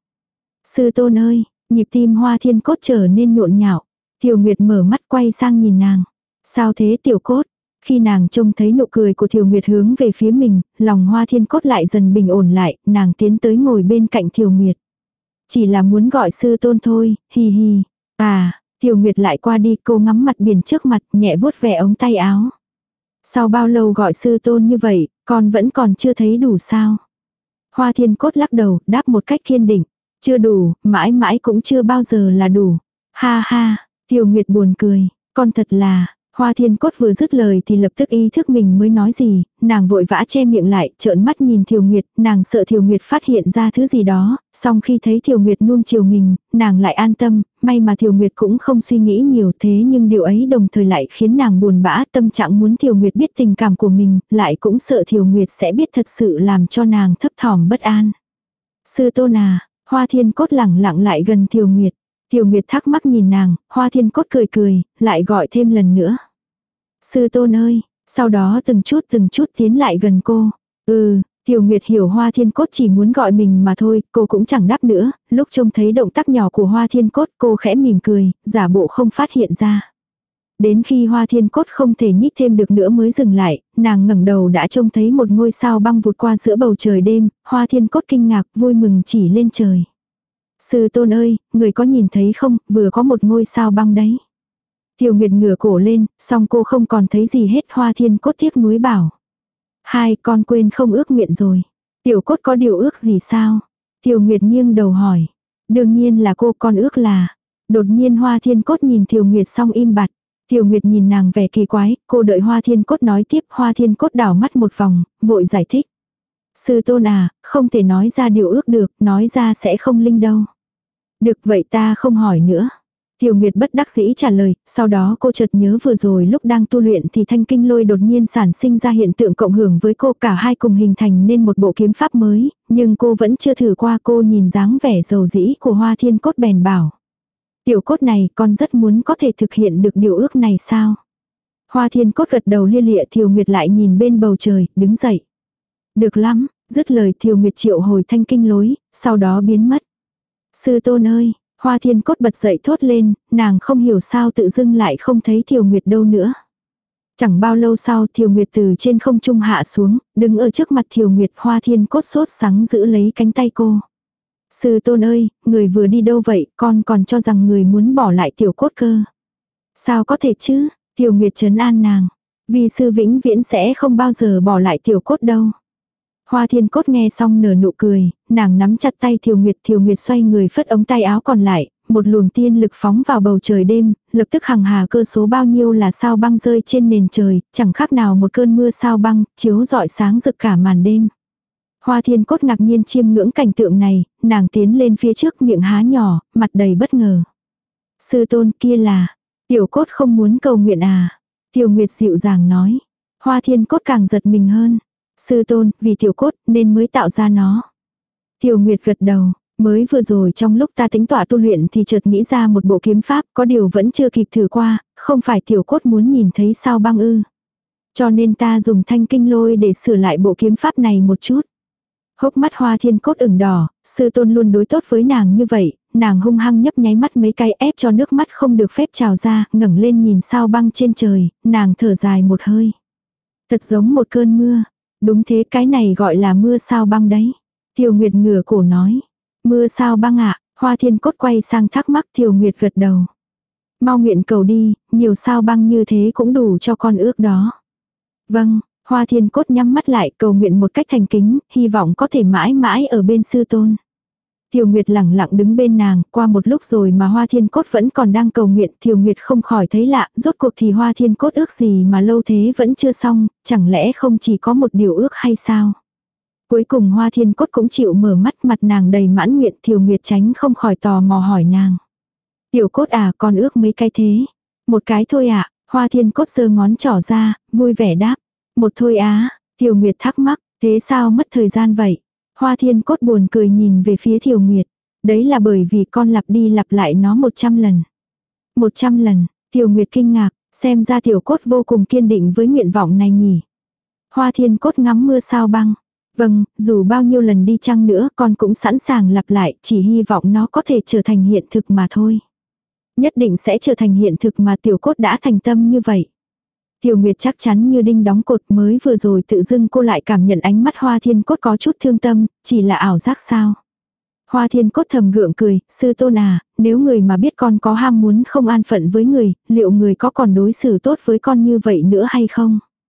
Sư tôn ơi, nhịp tim Hoa Thiên Cốt trở nên nhộn nhạo. Thiều Nguyệt mở mắt quay sang nhìn nàng. Sao thế Tiểu Cốt? Khi nàng trông thấy nụ cười của Thiều Nguyệt hướng về phía mình, lòng Hoa Thiên Cốt lại dần bình ổn lại, nàng tiến tới ngồi bên cạnh Thiều Nguyệt. Chỉ là muốn gọi sư tôn thôi, hi hi. À, Thiều Nguyệt lại qua đi, cô ngắm mặt biển trước mặt, nhẹ vuốt ve ống tay áo. Sau bao lâu gọi sư tôn như vậy, con vẫn còn chưa thấy đủ sao? Hoa Thiên Cốt lắc đầu, đáp một cách kiên định. Chưa đủ, mãi mãi cũng chưa bao giờ là đủ. Ha ha, Tiểu Nguyệt buồn cười, con thật là, Hoa Thiên Cốt vừa dứt lời thì lập tức ý thức mình mới nói gì, nàng vội vã che miệng lại, trợn mắt nhìn Thiều Nguyệt, nàng sợ Thiều Nguyệt phát hiện ra thứ gì đó, song khi thấy Thiều Nguyệt nuông chiều mình, nàng lại an tâm, may mà Thiều Nguyệt cũng không suy nghĩ nhiều thế nhưng điều ấy đồng thời lại khiến nàng buồn bã, tâm trạng muốn Thiều Nguyệt biết tình cảm của mình, lại cũng sợ Thiều Nguyệt sẽ biết thật sự làm cho nàng thấp thỏm bất an. Sư tôn à, Hoa Thiên Cốt lẳng lặng lại gần Thiều Nguyệt. Thiều Nguyệt thắc mắc nhìn nàng, Hoa Thiên Cốt cười cười, lại gọi thêm lần nữa. Sư tôn ơi, sau đó từng chút từng chút tiến lại gần cô. Ừ, Thiều Nguyệt hiểu Hoa Thiên Cốt chỉ muốn gọi mình mà thôi, cô cũng chẳng đáp nữa, lúc trông thấy động tác nhỏ của Hoa Thiên Cốt cô khẽ mỉm cười, giả bộ không phát hiện ra. Đến khi Hoa Thiên Cốt không thể nhích thêm được nữa mới dừng lại, nàng ngẩng đầu đã trông thấy một ngôi sao băng vụt qua giữa bầu trời đêm, Hoa Thiên Cốt kinh ngạc vui mừng chỉ lên trời. Sư tôn ơi, người có nhìn thấy không, vừa có một ngôi sao băng đấy. Thiều Nguyệt ngửa cổ lên, song cô không còn thấy gì hết. Hoa Thiên Cốt tiếc nuối bảo. Hai, con quên không ước nguyện rồi. Tiểu Cốt có điều ước gì sao? Thiều Nguyệt nghiêng đầu hỏi. Đương nhiên là cô, con ước là. Đột nhiên Hoa Thiên Cốt nhìn Thiều Nguyệt xong im bặt. Thiều Nguyệt nhìn nàng vẻ kỳ quái, cô đợi Hoa Thiên Cốt nói tiếp. Hoa Thiên Cốt đảo mắt một vòng, vội giải thích. Sư tôn à, không thể nói ra điều ước được, nói ra sẽ không linh đâu. Được vậy ta không hỏi nữa. Thiều Nguyệt bất đắc dĩ trả lời, sau đó cô chợt nhớ vừa rồi lúc đang tu luyện thì thanh kinh lôi đột nhiên sản sinh ra hiện tượng cộng hưởng với cô, cả hai cùng hình thành nên một bộ kiếm pháp mới, nhưng cô vẫn chưa thử qua. Cô nhìn dáng vẻ dầu dĩ của Hoa Thiên Cốt bèn bảo. Tiểu Cốt này, con rất muốn có thể thực hiện được điều ước này sao? Hoa Thiên Cốt gật đầu lia lịa. Thiều Nguyệt lại nhìn bên bầu trời, đứng dậy. Được lắm, dứt lời Thiều Nguyệt triệu hồi thanh kinh lối, sau đó biến mất. Sư tôn ơi, Hoa Thiên Cốt bật dậy thốt lên, nàng không hiểu sao tự dưng lại không thấy Thiều Nguyệt đâu nữa. Chẳng bao lâu sau Thiều Nguyệt từ trên không trung hạ xuống, đứng ở trước mặt Thiều Nguyệt. Hoa Thiên Cốt sốt sắng giữ lấy cánh tay cô. Sư tôn ơi, người vừa đi đâu vậy, con còn cho rằng người muốn bỏ lại Tiểu Cốt cơ. Sao có thể chứ, Thiều Nguyệt trấn an nàng. Vì sư vĩnh viễn sẽ không bao giờ bỏ lại Tiểu Cốt đâu. Hoa Thiên Cốt nghe xong nở nụ cười, nàng nắm chặt tay Thiều Nguyệt. Thiều Nguyệt xoay người phất ống tay áo còn lại, một luồng tiên lực phóng vào bầu trời đêm, lập tức hằng hà cơ số bao nhiêu là sao băng rơi trên nền trời, chẳng khác nào một cơn mưa sao băng, chiếu rọi sáng rực cả màn đêm. Hoa Thiên Cốt ngạc nhiên chiêm ngưỡng cảnh tượng này, nàng tiến lên phía trước miệng há nhỏ, mặt đầy bất ngờ. Sư tôn kia là, Tiểu Cốt không muốn cầu nguyện à? Thiều Nguyệt dịu dàng nói. Hoa Thiên Cốt càng giật mình hơn. Sư tôn, vì Tiểu Cốt nên mới tạo ra nó. Thiều Nguyệt gật đầu, mới vừa rồi trong lúc ta tĩnh tọa tu luyện thì chợt nghĩ ra một bộ kiếm pháp, có điều vẫn chưa kịp thử qua, không phải Tiểu Cốt muốn nhìn thấy sao băng ư. Cho nên ta dùng thanh kinh lôi để sửa lại bộ kiếm pháp này một chút. Hốc mắt Hoa Thiên Cốt ửng đỏ, sư tôn luôn đối tốt với nàng như vậy, nàng hung hăng nhấp nháy mắt mấy cái ép cho nước mắt không được phép trào ra, ngẩng lên nhìn sao băng trên trời, nàng thở dài một hơi. Thật giống một cơn mưa. Đúng thế, cái này gọi là mưa sao băng đấy. Thiều Nguyệt ngửa cổ nói. Mưa sao băng ạ, à? Hoa Thiên Cốt quay sang thắc mắc. Thiều Nguyệt gật đầu. Mau nguyện cầu đi, nhiều sao băng như thế cũng đủ cho con ước đó. Vâng, Hoa Thiên Cốt nhắm mắt lại cầu nguyện một cách thành kính, hy vọng có thể mãi mãi ở bên sư tôn. Thiều Nguyệt lẳng lặng đứng bên nàng, qua một lúc rồi mà Hoa Thiên Cốt vẫn còn đang cầu nguyện. Thiều Nguyệt không khỏi thấy lạ, rốt cuộc thì Hoa Thiên Cốt ước gì mà lâu thế vẫn chưa xong, chẳng lẽ không chỉ có một điều ước hay sao? Cuối cùng Hoa Thiên Cốt cũng chịu mở mắt, mặt nàng đầy mãn nguyện. Thiều Nguyệt tránh không khỏi tò mò hỏi nàng. Tiểu Cốt à, con ước mấy cái thế? Một cái thôi ạ, à? Hoa Thiên Cốt giơ ngón trỏ ra, vui vẻ đáp. Một thôi á, Thiều Nguyệt thắc mắc, thế sao mất thời gian vậy? Hoa Thiên Cốt buồn cười nhìn về phía Thiều Nguyệt. Đấy là bởi vì con lặp đi lặp lại nó một trăm lần. Một trăm lần, Thiều Nguyệt kinh ngạc, xem ra Tiểu Cốt vô cùng kiên định với nguyện vọng này nhỉ. Hoa Thiên Cốt ngắm mưa sao băng. Vâng, dù bao nhiêu lần đi chăng nữa con cũng sẵn sàng lặp lại, chỉ hy vọng nó có thể trở thành hiện thực mà thôi. Nhất định sẽ trở thành hiện thực mà Tiểu Cốt đã thành tâm như vậy. Thiều Nguyệt chắc chắn như đinh đóng cột, mới vừa rồi tự dưng cô lại cảm nhận ánh mắt Hoa Thiên Cốt có chút thương tâm, chỉ là ảo giác sao. Hoa Thiên Cốt thầm gượng cười, sư tôn à, nếu người mà biết con có ham muốn không an phận với người, liệu người có còn đối xử tốt với con như vậy nữa hay không?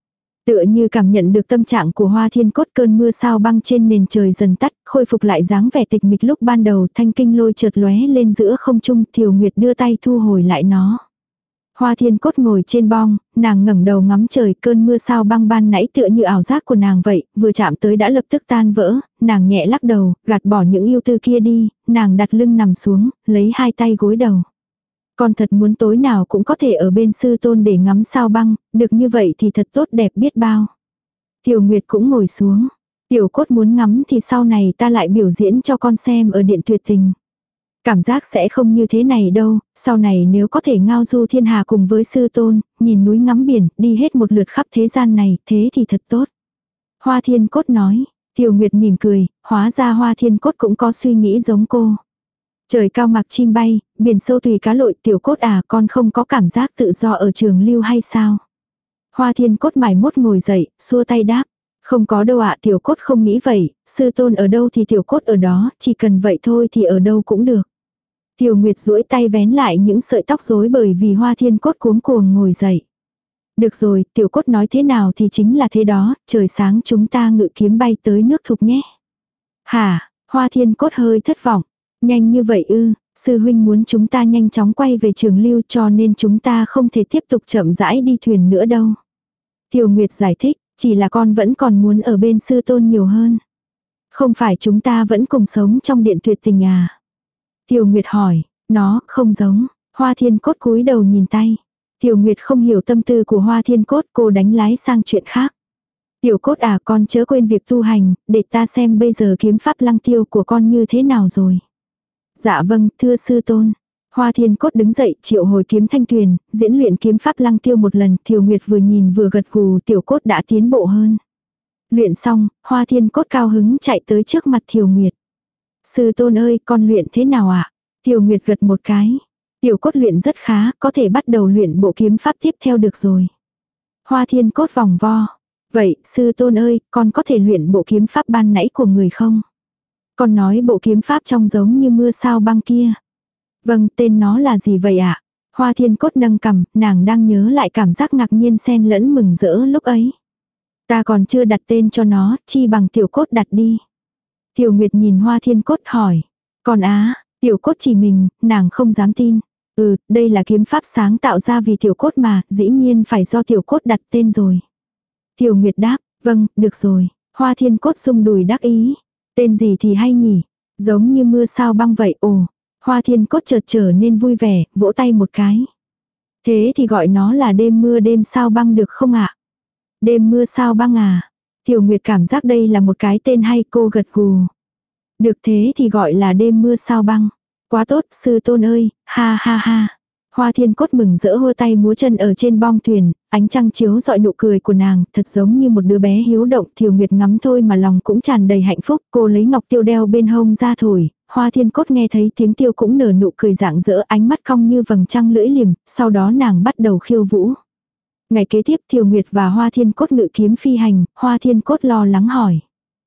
Tựa như cảm nhận được tâm trạng của Hoa Thiên Cốt, cơn mưa sao băng trên nền trời dần tắt, khôi phục lại dáng vẻ tịch mịch lúc ban đầu, thanh kinh lôi chợt lóe lên giữa không trung, Thiều Nguyệt đưa tay thu hồi lại nó. Hoa Thiên Cốt ngồi trên bong, nàng ngẩng đầu ngắm trời, cơn mưa sao băng ban nãy tựa như ảo giác của nàng vậy, vừa chạm tới đã lập tức tan vỡ, nàng nhẹ lắc đầu, gạt bỏ những yêu tư kia đi, nàng đặt lưng nằm xuống, lấy hai tay gối đầu. Con thật muốn tối nào cũng có thể ở bên sư tôn để ngắm sao băng, được như vậy thì thật tốt đẹp biết bao. Tiểu Nguyệt cũng ngồi xuống. Tiểu Cốt muốn ngắm thì sau này ta lại biểu diễn cho con xem ở điện tuyệt tình. Cảm giác sẽ không như thế này đâu, sau này nếu có thể ngao du thiên hà cùng với sư tôn, nhìn núi ngắm biển, đi hết một lượt khắp thế gian này, thế thì thật tốt. Hoa Thiên Cốt nói, Tiểu Nguyệt mỉm cười, hóa ra Hoa Thiên Cốt cũng có suy nghĩ giống cô. Trời cao mặc chim bay, biển sâu tùy cá lội, Tiểu Cốt à, con không có cảm giác tự do ở trường lưu hay sao? Hoa Thiên Cốt mải mốt ngồi dậy, xua tay đáp. Không có đâu ạ, Tiểu Cốt không nghĩ vậy, sư tôn ở đâu thì Tiểu Cốt ở đó, chỉ cần vậy thôi thì ở đâu cũng được. Tiểu Nguyệt duỗi tay vén lại những sợi tóc rối bởi vì Hoa Thiên Cốt cuống cuồng ngồi dậy. Được rồi, Tiểu Cốt nói thế nào thì chính là thế đó, trời sáng chúng ta ngự kiếm bay tới nước Thục nhé. Hả, Hoa Thiên Cốt hơi thất vọng. Nhanh như vậy ư, sư huynh muốn chúng ta nhanh chóng quay về trường lưu cho nên chúng ta không thể tiếp tục chậm rãi đi thuyền nữa đâu. Tiểu Nguyệt giải thích, chỉ là con vẫn còn muốn ở bên sư tôn nhiều hơn. Không phải chúng ta vẫn cùng sống trong điện tuyệt tình à? Tiểu Nguyệt hỏi, nó không giống. Hoa Thiên Cốt cúi đầu nhìn tay. Tiểu Nguyệt không hiểu tâm tư của Hoa Thiên Cốt, cô đánh lái sang chuyện khác. Tiểu Cốt à, con chớ quên việc tu hành, để ta xem bây giờ kiếm pháp lăng tiêu của con như thế nào rồi. Dạ vâng, thưa sư tôn. Hoa Thiên Cốt đứng dậy, triệu hồi kiếm thanh tuyền, diễn luyện kiếm pháp lăng tiêu một lần, Thiều Nguyệt vừa nhìn vừa gật gù, Tiểu Cốt đã tiến bộ hơn. Luyện xong, Hoa Thiên Cốt cao hứng chạy tới trước mặt Thiều Nguyệt. Sư tôn ơi, con luyện thế nào ạ? À? Thiều Nguyệt gật một cái. Tiểu Cốt luyện rất khá, có thể bắt đầu luyện bộ kiếm pháp tiếp theo được rồi. Hoa Thiên Cốt vòng vo. Vậy, sư tôn ơi, con có thể luyện bộ kiếm pháp ban nãy của người không? Con nói bộ kiếm pháp trông giống như mưa sao băng kia. Vâng, tên nó là gì vậy ạ? À? Hoa Thiên Cốt nâng cằm, nàng đang nhớ lại cảm giác ngạc nhiên xen lẫn mừng rỡ lúc ấy. Ta còn chưa đặt tên cho nó, chi bằng Tiểu Cốt đặt đi. Tiểu Nguyệt nhìn Hoa Thiên Cốt hỏi. Còn á, Tiểu Cốt chỉ mình, nàng không dám tin. Ừ, đây là kiếm pháp sáng tạo ra vì Tiểu Cốt mà, dĩ nhiên phải do Tiểu Cốt đặt tên rồi. Tiểu Nguyệt đáp, vâng, được rồi. Hoa Thiên Cốt rung đùi đắc ý. Tên gì thì hay nhỉ? Giống như mưa sao băng vậy, ồ. Hoa Thiên Cốt chợt trở nên vui vẻ, vỗ tay một cái. Thế thì gọi nó là đêm mưa đêm sao băng được không ạ? Đêm mưa sao băng à? Tiểu Nguyệt cảm giác đây là một cái tên hay, cô gật gù. Được, thế thì gọi là đêm mưa sao băng. Quá tốt, sư tôn ơi, ha ha ha. Hoa Thiên Cốt mừng rỡ hô tay múa chân ở trên bong thuyền, ánh trăng chiếu rọi nụ cười của nàng, thật giống như một đứa bé hiếu động. Thiều Nguyệt ngắm thôi mà lòng cũng tràn đầy hạnh phúc, cô lấy ngọc tiêu đeo bên hông ra thổi. Hoa Thiên Cốt nghe thấy tiếng tiêu cũng nở nụ cười rạng rỡ, ánh mắt cong như vầng trăng lưỡi liềm, sau đó nàng bắt đầu khiêu vũ. Ngày kế tiếp Thiều Nguyệt và Hoa Thiên Cốt ngự kiếm phi hành, Hoa Thiên Cốt lo lắng hỏi.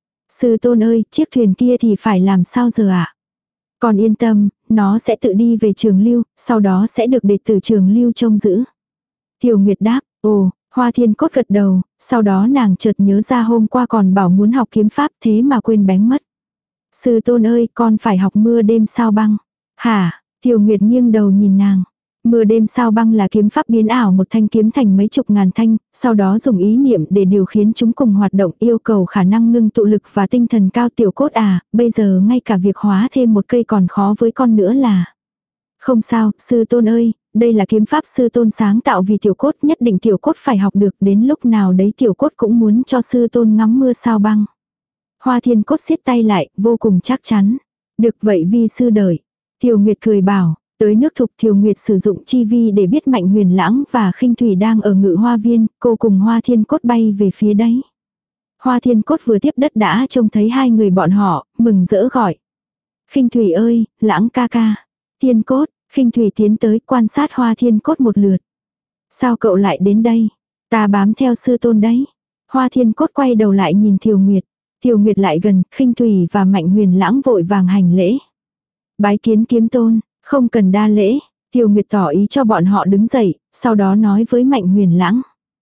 Sư tôn ơi, chiếc thuyền kia thì phải làm sao giờ ạ? À? Còn yên tâm, nó sẽ tự đi về trường lưu, sau đó sẽ được đệ tử trường lưu trông giữ. Thiều Nguyệt đáp, ồ, Hoa Thiên Cốt gật đầu, sau đó nàng chợt nhớ ra hôm qua còn bảo muốn học kiếm pháp thế mà quên bén mất. Sư tôn ơi, con phải học mưa đêm sao băng. Hả? Thiều Nguyệt nghiêng đầu nhìn nàng. Mưa đêm sao băng là kiếm pháp biến ảo một thanh kiếm thành mấy chục ngàn thanh, sau đó dùng ý niệm để điều khiến chúng cùng hoạt động, yêu cầu khả năng ngưng tụ lực và tinh thần cao. Tiểu Cốt à, bây giờ ngay cả việc hóa thêm một cây còn khó với con nữa là. Không sao, sư tôn ơi, đây là kiếm pháp sư tôn sáng tạo vì Tiểu Cốt, nhất định Tiểu Cốt phải học được, đến lúc nào đấy Tiểu Cốt cũng muốn cho sư tôn ngắm mưa sao băng. Hoa Thiên Cốt siết tay lại, vô cùng chắc chắn. Được vậy vi sư đợi. Thiều Nguyệt cười bảo, tới nước Thục Thiều Nguyệt sử dụng chi vi để biết Mạnh Huyền Lãng và Khinh Thủy đang ở Ngự Hoa Viên, cô cùng Hoa Thiên Cốt bay về phía đấy. Hoa Thiên Cốt vừa tiếp đất đã trông thấy hai người bọn họ, mừng rỡ gọi. Khinh Thủy ơi, Lãng ca ca. Thiên Cốt, Khinh Thủy tiến tới quan sát Hoa Thiên Cốt một lượt. Sao cậu lại đến đây? Ta bám theo sư tôn đấy. Hoa Thiên Cốt quay đầu lại nhìn Thiều Nguyệt. Thiều Nguyệt lại gần, Khinh Thủy và Mạnh Huyền Lãng vội vàng hành lễ. Bái kiến kiếm tôn, không cần đa lễ. Thiều Nguyệt tỏ ý cho bọn họ đứng dậy, sau đó nói với Mạnh Huyền Lãng.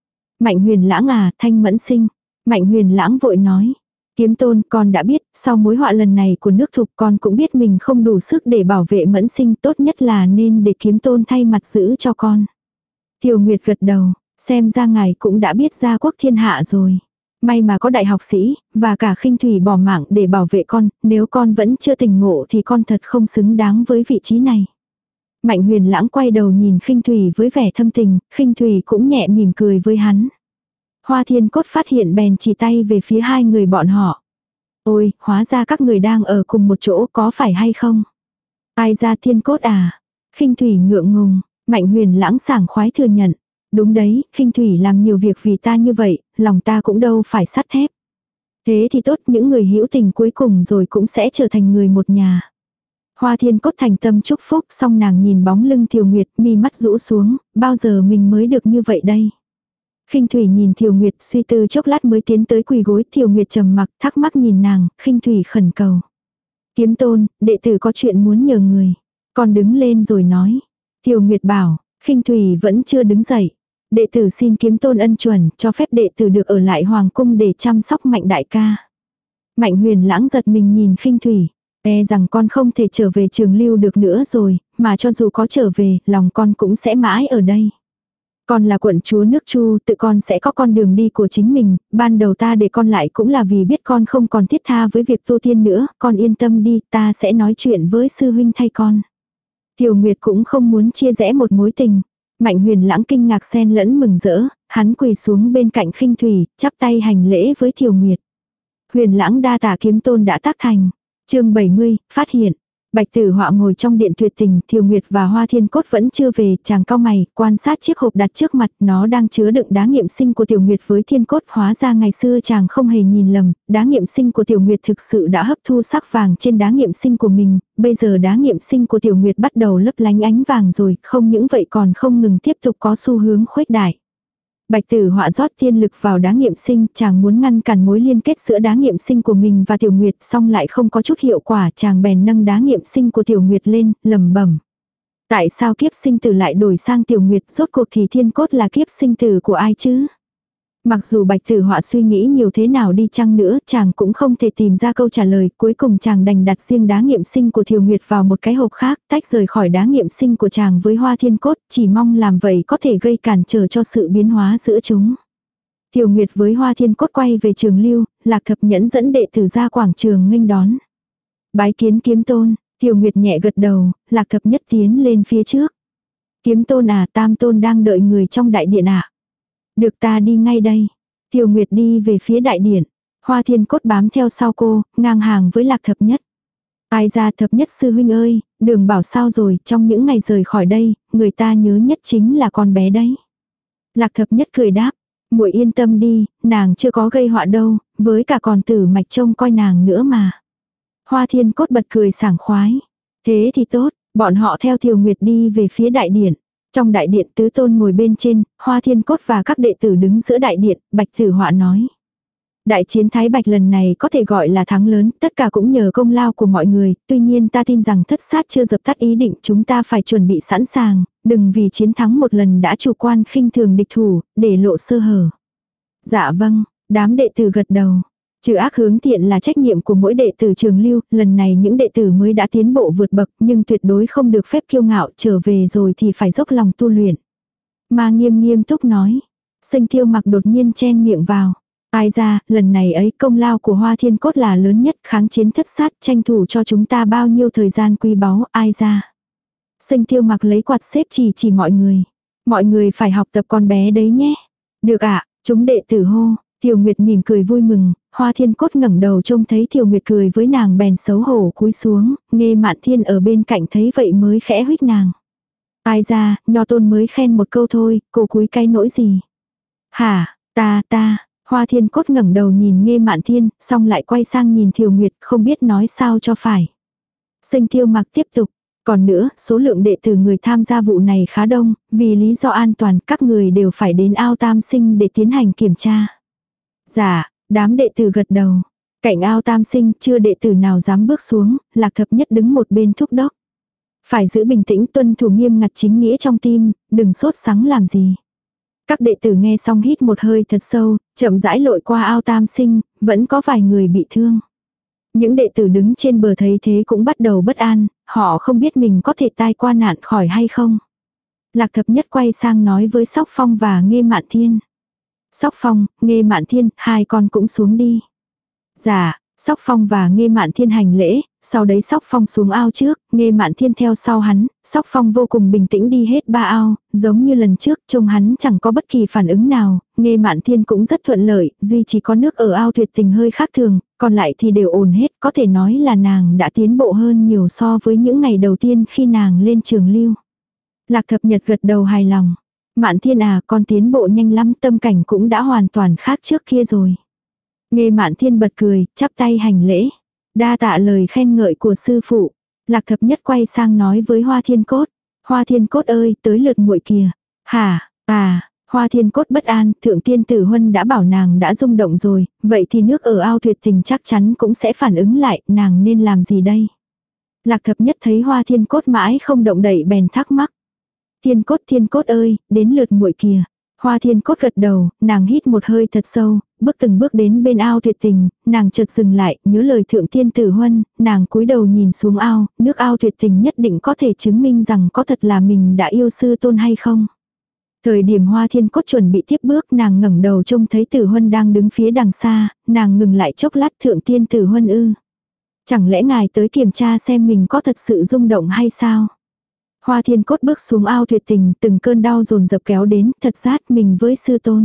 Mạnh Huyền Lãng à, Thanh Mẫn Sinh. Mạnh Huyền Lãng vội nói. Kiếm Tôn, con đã biết, sau mối họa lần này của nước Thục con cũng biết mình không đủ sức để bảo vệ Mẫn Sinh, tốt nhất là nên để Kiếm Tôn thay mặt giữ cho con. Tiêu Nguyệt gật đầu, xem ra ngài cũng đã biết gia quốc thiên hạ rồi. May mà có đại học sĩ, và cả Khinh Thủy bỏ mạng để bảo vệ con, nếu con vẫn chưa tỉnh ngộ thì con thật không xứng đáng với vị trí này. Mạnh Huyền Lãng quay đầu nhìn Khinh Thủy với vẻ thâm tình, Khinh Thủy cũng nhẹ mỉm cười với hắn. Hoa Thiên Cốt phát hiện bèn chỉ tay về phía hai người bọn họ. Ôi, hóa ra các người đang ở cùng một chỗ, có phải hay không? Ai ra Thiên Cốt à? Khinh Thủy ngượng ngùng, Mạnh Huyền Lãng sảng khoái thừa nhận. Đúng đấy, Khinh Thủy làm nhiều việc vì ta như vậy, lòng ta cũng đâu phải sắt thép. Thế thì tốt, những người hữu tình cuối cùng rồi cũng sẽ trở thành người một nhà. Hoa Thiên Cốt thành tâm chúc phúc, xong nàng nhìn bóng lưng Thiều Nguyệt, mi mắt rũ xuống, bao giờ mình mới được như vậy đây? Khinh Thủy nhìn Thiều Nguyệt, suy tư chốc lát mới tiến tới quỳ gối. Thiều Nguyệt trầm mặc, thắc mắc nhìn nàng, Khinh Thủy khẩn cầu. Kiếm Tôn, đệ tử có chuyện muốn nhờ người. Con đứng lên rồi nói. Thiều Nguyệt bảo, Khinh Thủy vẫn chưa đứng dậy. Đệ tử xin Kiếm Tôn ân chuẩn, cho phép đệ tử được ở lại hoàng cung để chăm sóc Mạnh đại ca. Mạnh Huyền Lãng giật mình nhìn Khinh Thủy. E rằng con không thể trở về Trường Lưu được nữa rồi, mà cho dù có trở về, lòng con cũng sẽ mãi ở đây. Con là quận chúa nước Chu, tự con sẽ có con đường đi của chính mình, ban đầu ta để con lại cũng là vì biết con không còn thiết tha với việc tu tiên nữa, con yên tâm đi, ta sẽ nói chuyện với sư huynh thay con. Tiểu Nguyệt cũng không muốn chia rẽ một mối tình. Mạnh Huyền Lãng kinh ngạc xen lẫn mừng rỡ, hắn quỳ xuống bên cạnh Khinh Thủy, chắp tay hành lễ với Tiểu Nguyệt. Huyền Lãng đa tạ Kiếm Tôn đã tác thành. Chương bảy mươi, phát hiện. Bạch Tử Họa ngồi trong điện tuyệt tình, Thiều Nguyệt và Hoa Thiên Cốt vẫn chưa về, chàng cau mày, quan sát chiếc hộp đặt trước mặt, nó đang chứa đựng đá nghiệm sinh của Tiểu Nguyệt với Thiên Cốt, hóa ra ngày xưa chàng không hề nhìn lầm, đá nghiệm sinh của Tiểu Nguyệt thực sự đã hấp thu sắc vàng trên đá nghiệm sinh của mình, bây giờ đá nghiệm sinh của Tiểu Nguyệt bắt đầu lấp lánh ánh vàng rồi, không những vậy còn không ngừng tiếp tục có xu hướng khuếch đại. Bạch Tử Họa rót tiên lực vào đá nghiệm sinh, chàng muốn ngăn cản mối liên kết giữa đá nghiệm sinh của mình và Tiểu Nguyệt, song lại không có chút hiệu quả, chàng bèn nâng đá nghiệm sinh của Tiểu Nguyệt lên, lẩm bẩm. Tại sao kiếp sinh tử lại đổi sang Tiểu Nguyệt, rốt cuộc thì Thiên Cốt là kiếp sinh tử của ai chứ? Mặc dù Bạch Tử Họa suy nghĩ nhiều thế nào đi chăng nữa, chàng cũng không thể tìm ra câu trả lời, cuối cùng chàng đành đặt riêng đá nghiệm sinh của Thiều Nguyệt vào một cái hộp khác, tách rời khỏi đá nghiệm sinh của chàng với Hoa Thiên Cốt, chỉ mong làm vậy có thể gây cản trở cho sự biến hóa giữa chúng. Thiều Nguyệt với Hoa Thiên Cốt quay về Trường Lưu, Lạc Thập Nhẫn dẫn đệ tử ra quảng trường nghênh đón. Bái kiến Kiếm Tôn, Thiều Nguyệt nhẹ gật đầu, Lạc Thập Nhất tiến lên phía trước. Kiếm Tôn à, Tam Tôn đang đợi người trong đại điện ạ. À? Được, ta đi ngay đây. Thiều Nguyệt đi về phía đại điện. Hoa Thiên Cốt bám theo sau cô, ngang hàng với Lạc Thập Nhất. Ai ra Thập Nhất sư huynh ơi, Đường Bảo sao rồi, trong những ngày rời khỏi đây, người ta nhớ nhất chính là con bé đấy. Lạc Thập Nhất cười đáp, muội yên tâm đi, nàng chưa có gây họa đâu, với cả còn Tử Mạch trông coi nàng nữa mà. Hoa Thiên Cốt bật cười sảng khoái. Thế thì tốt, bọn họ theo Thiều Nguyệt đi về phía đại điện. Trong đại điện tứ tôn ngồi bên trên, Hoa Thiên Cốt và các đệ tử đứng giữa đại điện, Bạch Tử Họa nói. Đại chiến Thái Bạch lần này có thể gọi là thắng lớn, tất cả cũng nhờ công lao của mọi người, tuy nhiên ta tin rằng thất sát chưa dập tắt ý định, chúng ta phải chuẩn bị sẵn sàng, đừng vì chiến thắng một lần đã chủ quan khinh thường địch thủ, để lộ sơ hở. Dạ vâng, đám đệ tử gật đầu. Trừ ác hướng thiện là trách nhiệm của mỗi đệ tử Trường Lưu, lần này những đệ tử mới đã tiến bộ vượt bậc nhưng tuyệt đối không được phép kiêu ngạo, trở về rồi thì phải dốc lòng tu luyện. Ma Nghiêm nghiêm túc nói. Sinh Tiêu Mặc đột nhiên chen miệng vào. Ai ra, lần này ấy công lao của Hoa Thiên Cốt là lớn nhất, kháng chiến thất sát, tranh thủ cho chúng ta bao nhiêu thời gian quý báu, ai ra. Sinh Tiêu Mặc lấy quạt xếp chỉ chỉ mọi người. Mọi người phải học tập con bé đấy nhé. Được ạ, à, chúng đệ tử hô. Thiều Nguyệt mỉm cười vui mừng, Hoa Thiên Cốt ngẩng đầu trông thấy Thiều Nguyệt cười với nàng bèn xấu hổ cúi xuống, Nghê Mạn Thiên ở bên cạnh thấy vậy mới khẽ huých nàng. Ai ra, Nho Tôn mới khen một câu thôi, cô cúi cái nỗi gì? Hả, ta, ta, Hoa Thiên Cốt ngẩng đầu nhìn Nghê Mạn Thiên, xong lại quay sang nhìn Thiều Nguyệt không biết nói sao cho phải. Sinh Tiêu Mặc tiếp tục. Còn nữa, số lượng đệ tử người tham gia vụ này khá đông, vì lý do an toàn các người đều phải đến ao Tam Sinh để tiến hành kiểm tra. Dạ, đám đệ tử gật đầu. Cạnh ao Tam Sinh chưa đệ tử nào dám bước xuống, Lạc Thập Nhất đứng một bên thúc đốc. Phải giữ bình tĩnh tuân thủ nghiêm ngặt chính nghĩa trong tim, đừng sốt sắng làm gì. Các đệ tử nghe xong hít một hơi thật sâu, chậm rãi lội qua ao tam sinh, vẫn có vài người bị thương. Những đệ tử đứng trên bờ thấy thế cũng bắt đầu bất an, họ không biết mình có thể tai qua nạn khỏi hay không. Lạc Thập Nhất quay sang nói với Sóc Phong và Nghê Mạn Thiên. Sóc Phong, Nghê Mạn Thiên, hai con cũng xuống đi. Dạ, Sóc Phong và Nghê Mạn Thiên hành lễ, sau đấy Sóc Phong xuống ao trước, Nghê Mạn Thiên theo sau hắn, Sóc Phong vô cùng bình tĩnh đi hết ba ao, giống như lần trước trông hắn chẳng có bất kỳ phản ứng nào, Nghê Mạn Thiên cũng rất thuận lợi, duy chỉ có nước ở ao tuyệt tình hơi khác thường, còn lại thì đều ổn hết, có thể nói là nàng đã tiến bộ hơn nhiều so với những ngày đầu tiên khi nàng lên trường lưu. Lạc Thập Nhật gật đầu hài lòng. Mạn Thiên à, con tiến bộ nhanh lắm, tâm cảnh cũng đã hoàn toàn khác trước kia rồi. Nghê Mạn Thiên bật cười, chắp tay hành lễ. Đa tạ lời khen ngợi của sư phụ. Lạc Thập Nhất quay sang nói với Hoa Thiên Cốt. Hoa Thiên Cốt ơi, tới lượt muội kìa. Hả, à, Hoa Thiên Cốt bất an, Thượng Tiên Tử Huân đã bảo nàng đã rung động rồi, vậy thì nước ở ao tuyệt tình chắc chắn cũng sẽ phản ứng lại, nàng nên làm gì đây? Lạc Thập Nhất thấy Hoa Thiên Cốt mãi không động đậy bèn thắc mắc. Thiên Cốt Thiên Cốt ơi, đến lượt muội kìa. Hoa Thiên Cốt gật đầu, nàng hít một hơi thật sâu, bước từng bước đến bên ao tuyệt tình, nàng chợt dừng lại, nhớ lời Thượng Tiên Tử Huân, nàng cúi đầu nhìn xuống ao, nước ao tuyệt tình nhất định có thể chứng minh rằng có thật là mình đã yêu sư tôn hay không. Thời điểm Hoa Thiên Cốt chuẩn bị tiếp bước, nàng ngẩng đầu trông thấy Tử Huân đang đứng phía đằng xa, nàng ngừng lại chốc lát. Thượng Tiên Tử Huân ư? Chẳng lẽ ngài tới kiểm tra xem mình có thật sự rung động hay sao? Hoa Thiên Cốt bước xuống ao tuyệt tình, từng cơn đau dồn dập kéo đến, thật rát mình với sư tôn.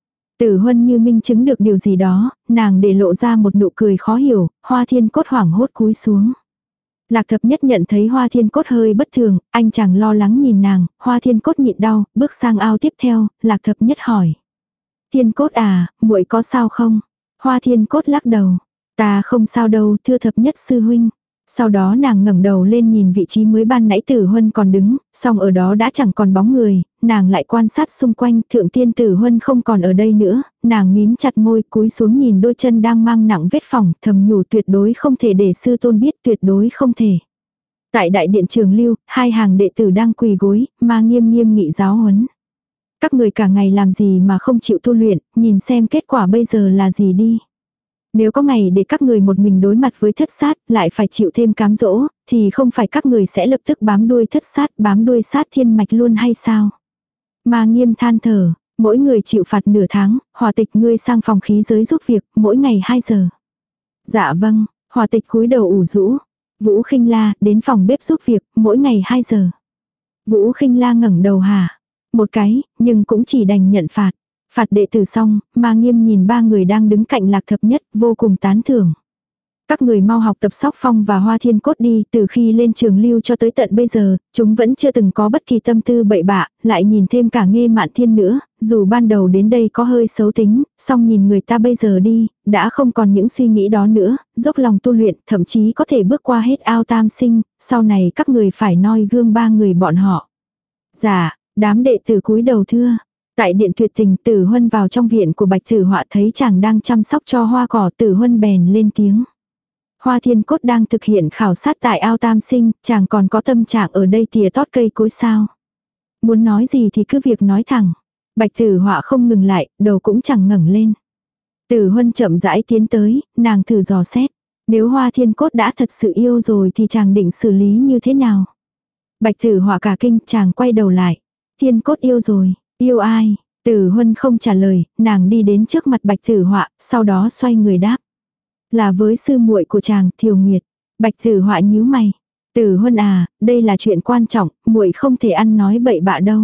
Tử Huân như minh chứng được điều gì đó, nàng để lộ ra một nụ cười khó hiểu, Hoa Thiên Cốt hoảng hốt cúi xuống. Lạc Thập Nhất nhận thấy Hoa Thiên Cốt hơi bất thường, anh chàng lo lắng nhìn nàng, Hoa Thiên Cốt nhịn đau, bước sang ao tiếp theo, Lạc Thập Nhất hỏi. Thiên Cốt à, muội có sao không? Hoa Thiên Cốt lắc đầu. Ta không sao đâu, thưa Thập Nhất sư huynh. Sau đó nàng ngẩng đầu lên nhìn vị trí mới ban nãy Tử Huân còn đứng, song ở đó đã chẳng còn bóng người, nàng lại quan sát xung quanh, Thượng Tiên Tử Huân không còn ở đây nữa, nàng mím chặt môi cúi xuống nhìn đôi chân đang mang nặng vết phỏng, thầm nhủ tuyệt đối không thể để sư tôn biết, tuyệt đối không thể. Tại đại điện Trường Lưu, hai hàng đệ tử đang quỳ gối, mà nghiêm nghiêm nghị giáo huấn. Các người cả ngày làm gì mà không chịu tu luyện, nhìn xem kết quả bây giờ là gì đi. Nếu có ngày để các người một mình đối mặt với thất sát, lại phải chịu thêm cám dỗ, thì không phải các người sẽ lập tức bám đuôi thất sát, bám đuôi sát thiên mạch luôn hay sao? Mà nghiêm than thở, mỗi người chịu phạt nửa tháng, Hòa Tịch ngươi sang phòng khí giới giúp việc, mỗi ngày hai giờ. Dạ vâng, Hòa Tịch cúi đầu ủ rũ. Vũ Khinh La, đến phòng bếp giúp việc, mỗi ngày hai giờ. Vũ Khinh La ngẩng đầu hả? Một cái, nhưng cũng chỉ đành nhận phạt. Phạt đệ tử xong, mà nghiêm nhìn ba người đang đứng cạnh Lạc Thập Nhất, vô cùng tán thưởng. Các người mau học tập Sóc Phong và Hoa Thiên Cốt đi, từ khi lên Trường Lưu cho tới tận bây giờ, chúng vẫn chưa từng có bất kỳ tâm tư bậy bạ, lại nhìn thêm cả Nghê Mạn Thiên nữa, dù ban đầu đến đây có hơi xấu tính, song nhìn người ta bây giờ đi, đã không còn những suy nghĩ đó nữa, dốc lòng tu luyện, thậm chí có thể bước qua hết ao tam sinh, sau này các người phải noi gương ba người bọn họ. Dạ, đám đệ tử cúi đầu thưa. Tại điện tuyệt tình, Tử Huân vào trong viện của Bạch Tử Họa thấy chàng đang chăm sóc cho hoa cỏ, Tử Huân bèn lên tiếng. Hoa Thiên Cốt đang thực hiện khảo sát tại ao tam sinh, chàng còn có tâm trạng ở đây tỉa tót cây cối sao? Muốn nói gì thì cứ việc nói thẳng. Bạch Tử Họa không ngừng lại, đầu cũng chẳng ngẩng lên. Tử Huân chậm rãi tiến tới, nàng thử dò xét. Nếu Hoa Thiên Cốt đã thật sự yêu rồi thì chàng định xử lý như thế nào? Bạch Tử Họa cả kinh, chàng quay đầu lại. Thiên Cốt yêu rồi. Yêu ai? Tử Huân không trả lời, nàng đi đến trước mặt Bạch Tử Họa, sau đó xoay người đáp. Là với sư muội của chàng, Thiều Nguyệt. Bạch Tử Họa nhíu mày. Tử Huân à, đây là chuyện quan trọng, muội không thể ăn nói bậy bạ đâu.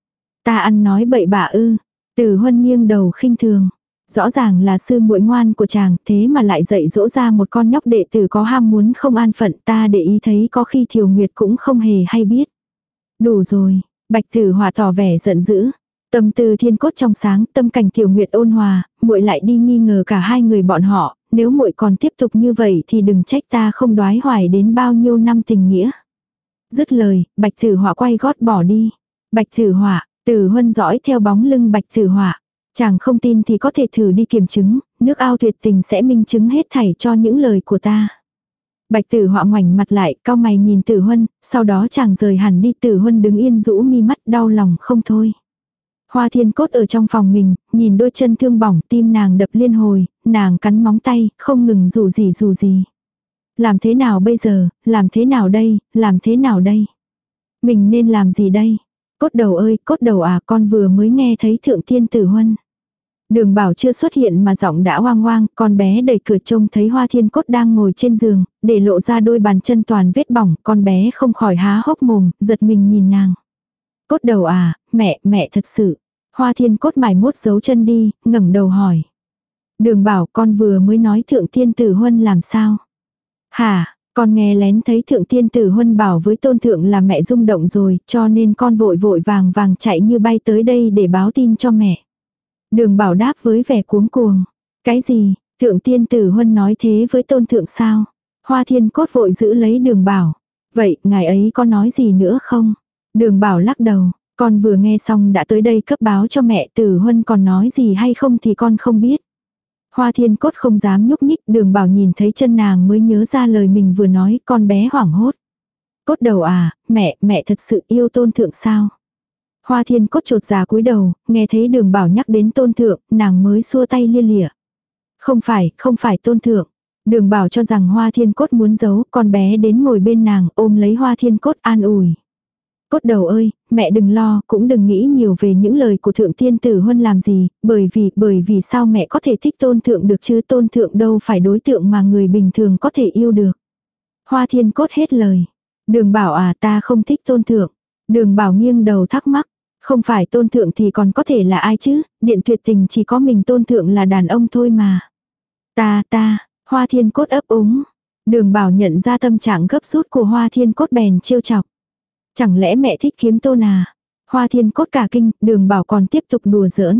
Ta ăn nói bậy bạ ư? Tử Huân nghiêng đầu khinh thường. Rõ ràng là sư muội ngoan của chàng, thế mà lại dạy dỗ ra một con nhóc đệ tử có ham muốn không an phận, ta để ý thấy có khi Thiều Nguyệt cũng không hề hay biết. Đủ rồi, Bạch Tử Họa tỏ vẻ giận dữ. Tâm tư Thiên Cốt trong sáng, tâm cảnh Thiều Nguyệt ôn hòa, muội lại đi nghi ngờ cả hai người bọn họ, nếu muội còn tiếp tục như vậy thì đừng trách ta không đoái hoài đến bao nhiêu năm tình nghĩa. Dứt lời, Bạch Tử Họa quay gót bỏ đi. Bạch Tử Họa, Tử Huân dõi theo bóng lưng Bạch Tử Họa. Chàng không tin thì có thể thử đi kiểm chứng, nước ao tuyệt tình sẽ minh chứng hết thảy cho những lời của ta. Bạch Tử Họa ngoảnh mặt lại, cau mày nhìn Tử Huân, sau đó chàng rời hẳn đi. Tử Huân đứng yên rũ mi mắt đau lòng không thôi. Hoa Thiên Cốt ở trong phòng mình, nhìn đôi chân thương bỏng, tim nàng đập liên hồi, nàng cắn móng tay, không ngừng rủ gì rủ gì. Làm thế nào bây giờ, làm thế nào đây, làm thế nào đây? Mình nên làm gì đây? Cốt đầu ơi, cốt đầu à, con vừa mới nghe thấy thượng thiên tử huân. Đường Bảo chưa xuất hiện mà giọng đã oang oang, con bé đẩy cửa trông thấy Hoa Thiên Cốt đang ngồi trên giường, để lộ ra đôi bàn chân toàn vết bỏng, con bé không khỏi há hốc mồm, giật mình nhìn nàng. Cốt đầu à, mẹ, mẹ thật sự. Hoa Thiên Cốt mải mốt giấu chân đi, ngẩng đầu hỏi. Đường Bảo, con vừa mới nói thượng thiên tử huân làm sao? Hả, con nghe lén thấy thượng thiên tử huân bảo với tôn thượng là mẹ rung động rồi, cho nên con vội vội vàng vàng chạy như bay tới đây để báo tin cho mẹ. Đường Bảo đáp với vẻ cuống cuồng. Cái gì, thượng thiên tử huân nói thế với tôn thượng sao? Hoa Thiên Cốt vội giữ lấy Đường Bảo. Vậy, ngài ấy có nói gì nữa không? Đường Bảo lắc đầu. Con vừa nghe xong đã tới đây cấp báo cho mẹ, tử huân còn nói gì hay không thì con không biết. Hoa Thiên Cốt không dám nhúc nhích, Đường Bảo nhìn thấy chân nàng mới nhớ ra lời mình vừa nói, con bé hoảng hốt. Cốt đầu à, mẹ, mẹ thật sự yêu tôn thượng sao? Hoa Thiên Cốt chột dạ cúi đầu, nghe thấy Đường Bảo nhắc đến tôn thượng, nàng mới xua tay lia lịa. Không phải, không phải tôn thượng. Đường Bảo cho rằng Hoa Thiên Cốt muốn giấu, con bé đến ngồi bên nàng, ôm lấy Hoa Thiên Cốt an ủi. Cốt đầu ơi, mẹ đừng lo, cũng đừng nghĩ nhiều về những lời của thượng thiên tử huân làm gì, bởi vì, bởi vì sao mẹ có thể thích tôn thượng được chứ, tôn thượng đâu phải đối tượng mà người bình thường có thể yêu được. Hoa Thiên Cốt hết lời. Đường Bảo à, ta không thích tôn thượng. Đường Bảo nghiêng đầu thắc mắc. Không phải tôn thượng thì còn có thể là ai chứ, điện tuyệt tình chỉ có mình tôn thượng là đàn ông thôi mà. Ta, ta, Hoa Thiên Cốt ấp úng. Đường Bảo nhận ra tâm trạng gấp rút của Hoa Thiên Cốt bèn trêu chọc. Chẳng lẽ mẹ thích kiếm tôn à? Hoa Thiên Cốt cả kinh, Đường Bảo còn tiếp tục đùa giỡn.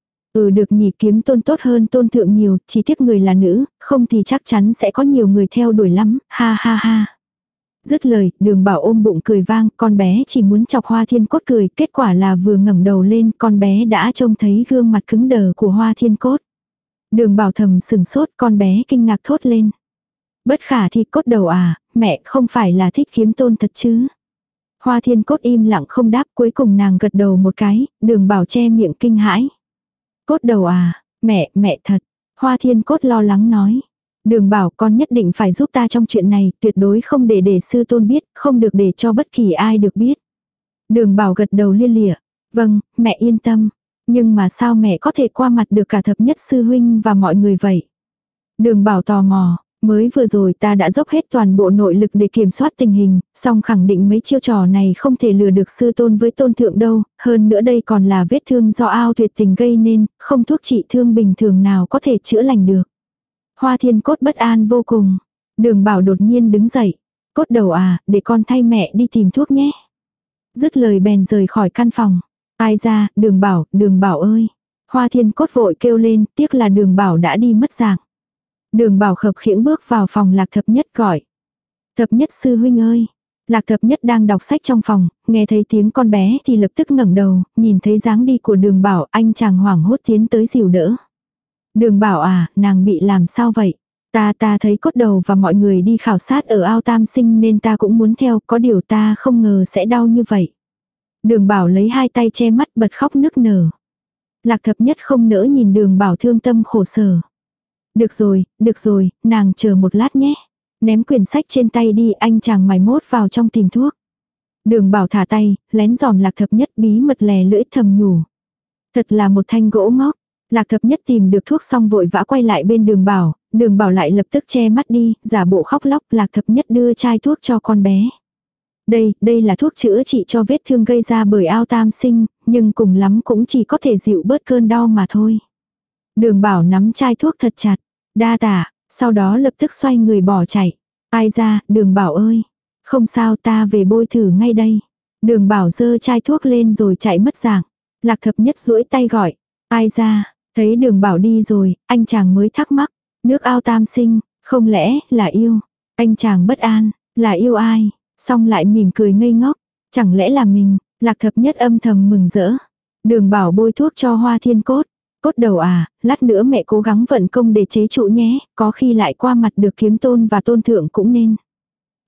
Ừ được nhỉ, kiếm tôn tốt hơn tôn thượng nhiều, chỉ tiếc người là nữ, không thì chắc chắn sẽ có nhiều người theo đuổi lắm, ha ha ha. Dứt lời, Đường Bảo ôm bụng cười vang, con bé chỉ muốn chọc Hoa Thiên Cốt cười, kết quả là vừa ngẩng đầu lên, con bé đã trông thấy gương mặt cứng đờ của Hoa Thiên Cốt. Đường Bảo thầm sừng sốt, con bé kinh ngạc thốt lên. Bất khả thi, Cốt đầu à, mẹ không phải là thích kiếm tôn thật chứ? Hoa Thiên Cốt im lặng không đáp, cuối cùng nàng gật đầu một cái, Đường Bảo che miệng kinh hãi. Cốt đầu à, mẹ, mẹ thật. Hoa Thiên Cốt lo lắng nói. Đường Bảo, con nhất định phải giúp ta trong chuyện này, tuyệt đối không để để sư tôn biết, không được để cho bất kỳ ai được biết. Đường Bảo gật đầu lia lịa. Vâng, mẹ yên tâm. Nhưng mà sao mẹ có thể qua mặt được cả thập nhất sư huynh và mọi người vậy? Đường Bảo tò mò. Mới vừa rồi ta đã dốc hết toàn bộ nội lực để kiểm soát tình hình, song khẳng định mấy chiêu trò này không thể lừa được sư tôn với tôn thượng đâu, hơn nữa đây còn là vết thương do ao tuyệt tình gây nên, không thuốc trị thương bình thường nào có thể chữa lành được. Hoa Thiên Cốt bất an vô cùng. Đường Bảo đột nhiên đứng dậy. Cốt đầu à, để con thay mẹ đi tìm thuốc nhé. Dứt lời bèn rời khỏi căn phòng. Ai ra, Đường Bảo, Đường Bảo ơi. Hoa Thiên Cốt vội kêu lên, tiếc là Đường Bảo đã đi mất dạng. Đường Bảo khập khiễng bước vào phòng Lạc Thập Nhất gọi. Thập Nhất sư huynh ơi. Lạc Thập Nhất đang đọc sách trong phòng, nghe thấy tiếng con bé thì lập tức ngẩng đầu, nhìn thấy dáng đi của Đường Bảo, anh chàng hoảng hốt tiến tới dìu đỡ. Đường Bảo à, nàng bị làm sao vậy? Ta ta thấy Cốt đầu và mọi người đi khảo sát ở ao Tam Sinh nên ta cũng muốn theo, có điều ta không ngờ sẽ đau như vậy. Đường Bảo lấy hai tay che mắt bật khóc nức nở. Lạc Thập Nhất không nỡ nhìn Đường Bảo thương tâm khổ sở. Được rồi, được rồi, nàng chờ một lát nhé. Ném quyển sách trên tay đi, anh chàng mày mốt vào trong tìm thuốc. Đường Bảo thả tay, lén dòm Lạc Thập Nhất bí mật lè lưỡi thầm nhủ. Thật là một thanh gỗ ngốc. Lạc Thập Nhất tìm được thuốc xong vội vã quay lại bên Đường Bảo, Đường Bảo lại lập tức che mắt đi, giả bộ khóc lóc. Lạc Thập Nhất đưa chai thuốc cho con bé. Đây, đây là thuốc chữa trị cho vết thương gây ra bởi ao Tam Sinh, nhưng cùng lắm cũng chỉ có thể dịu bớt cơn đau mà thôi. Đường Bảo nắm chai thuốc thật chặt, đa tạ, sau đó lập tức xoay người bỏ chạy. Ai ra, Đường Bảo ơi. Không sao, ta về bôi thử ngay đây. Đường Bảo giơ chai thuốc lên rồi chạy mất dạng. Lạc Thập Nhất duỗi tay gọi. Ai ra, thấy Đường Bảo đi rồi, anh chàng mới thắc mắc. Nước ao Tam Sinh, không lẽ là yêu? Anh chàng bất an, là yêu ai? Xong lại mỉm cười ngây ngốc. Chẳng lẽ là mình? Lạc Thập Nhất âm thầm mừng rỡ. Đường Bảo bôi thuốc cho Hoa Thiên Cốt. Cốt đầu à, lát nữa mẹ cố gắng vận công để chế trụ nhé, có khi lại qua mặt được kiếm tôn và tôn thượng cũng nên.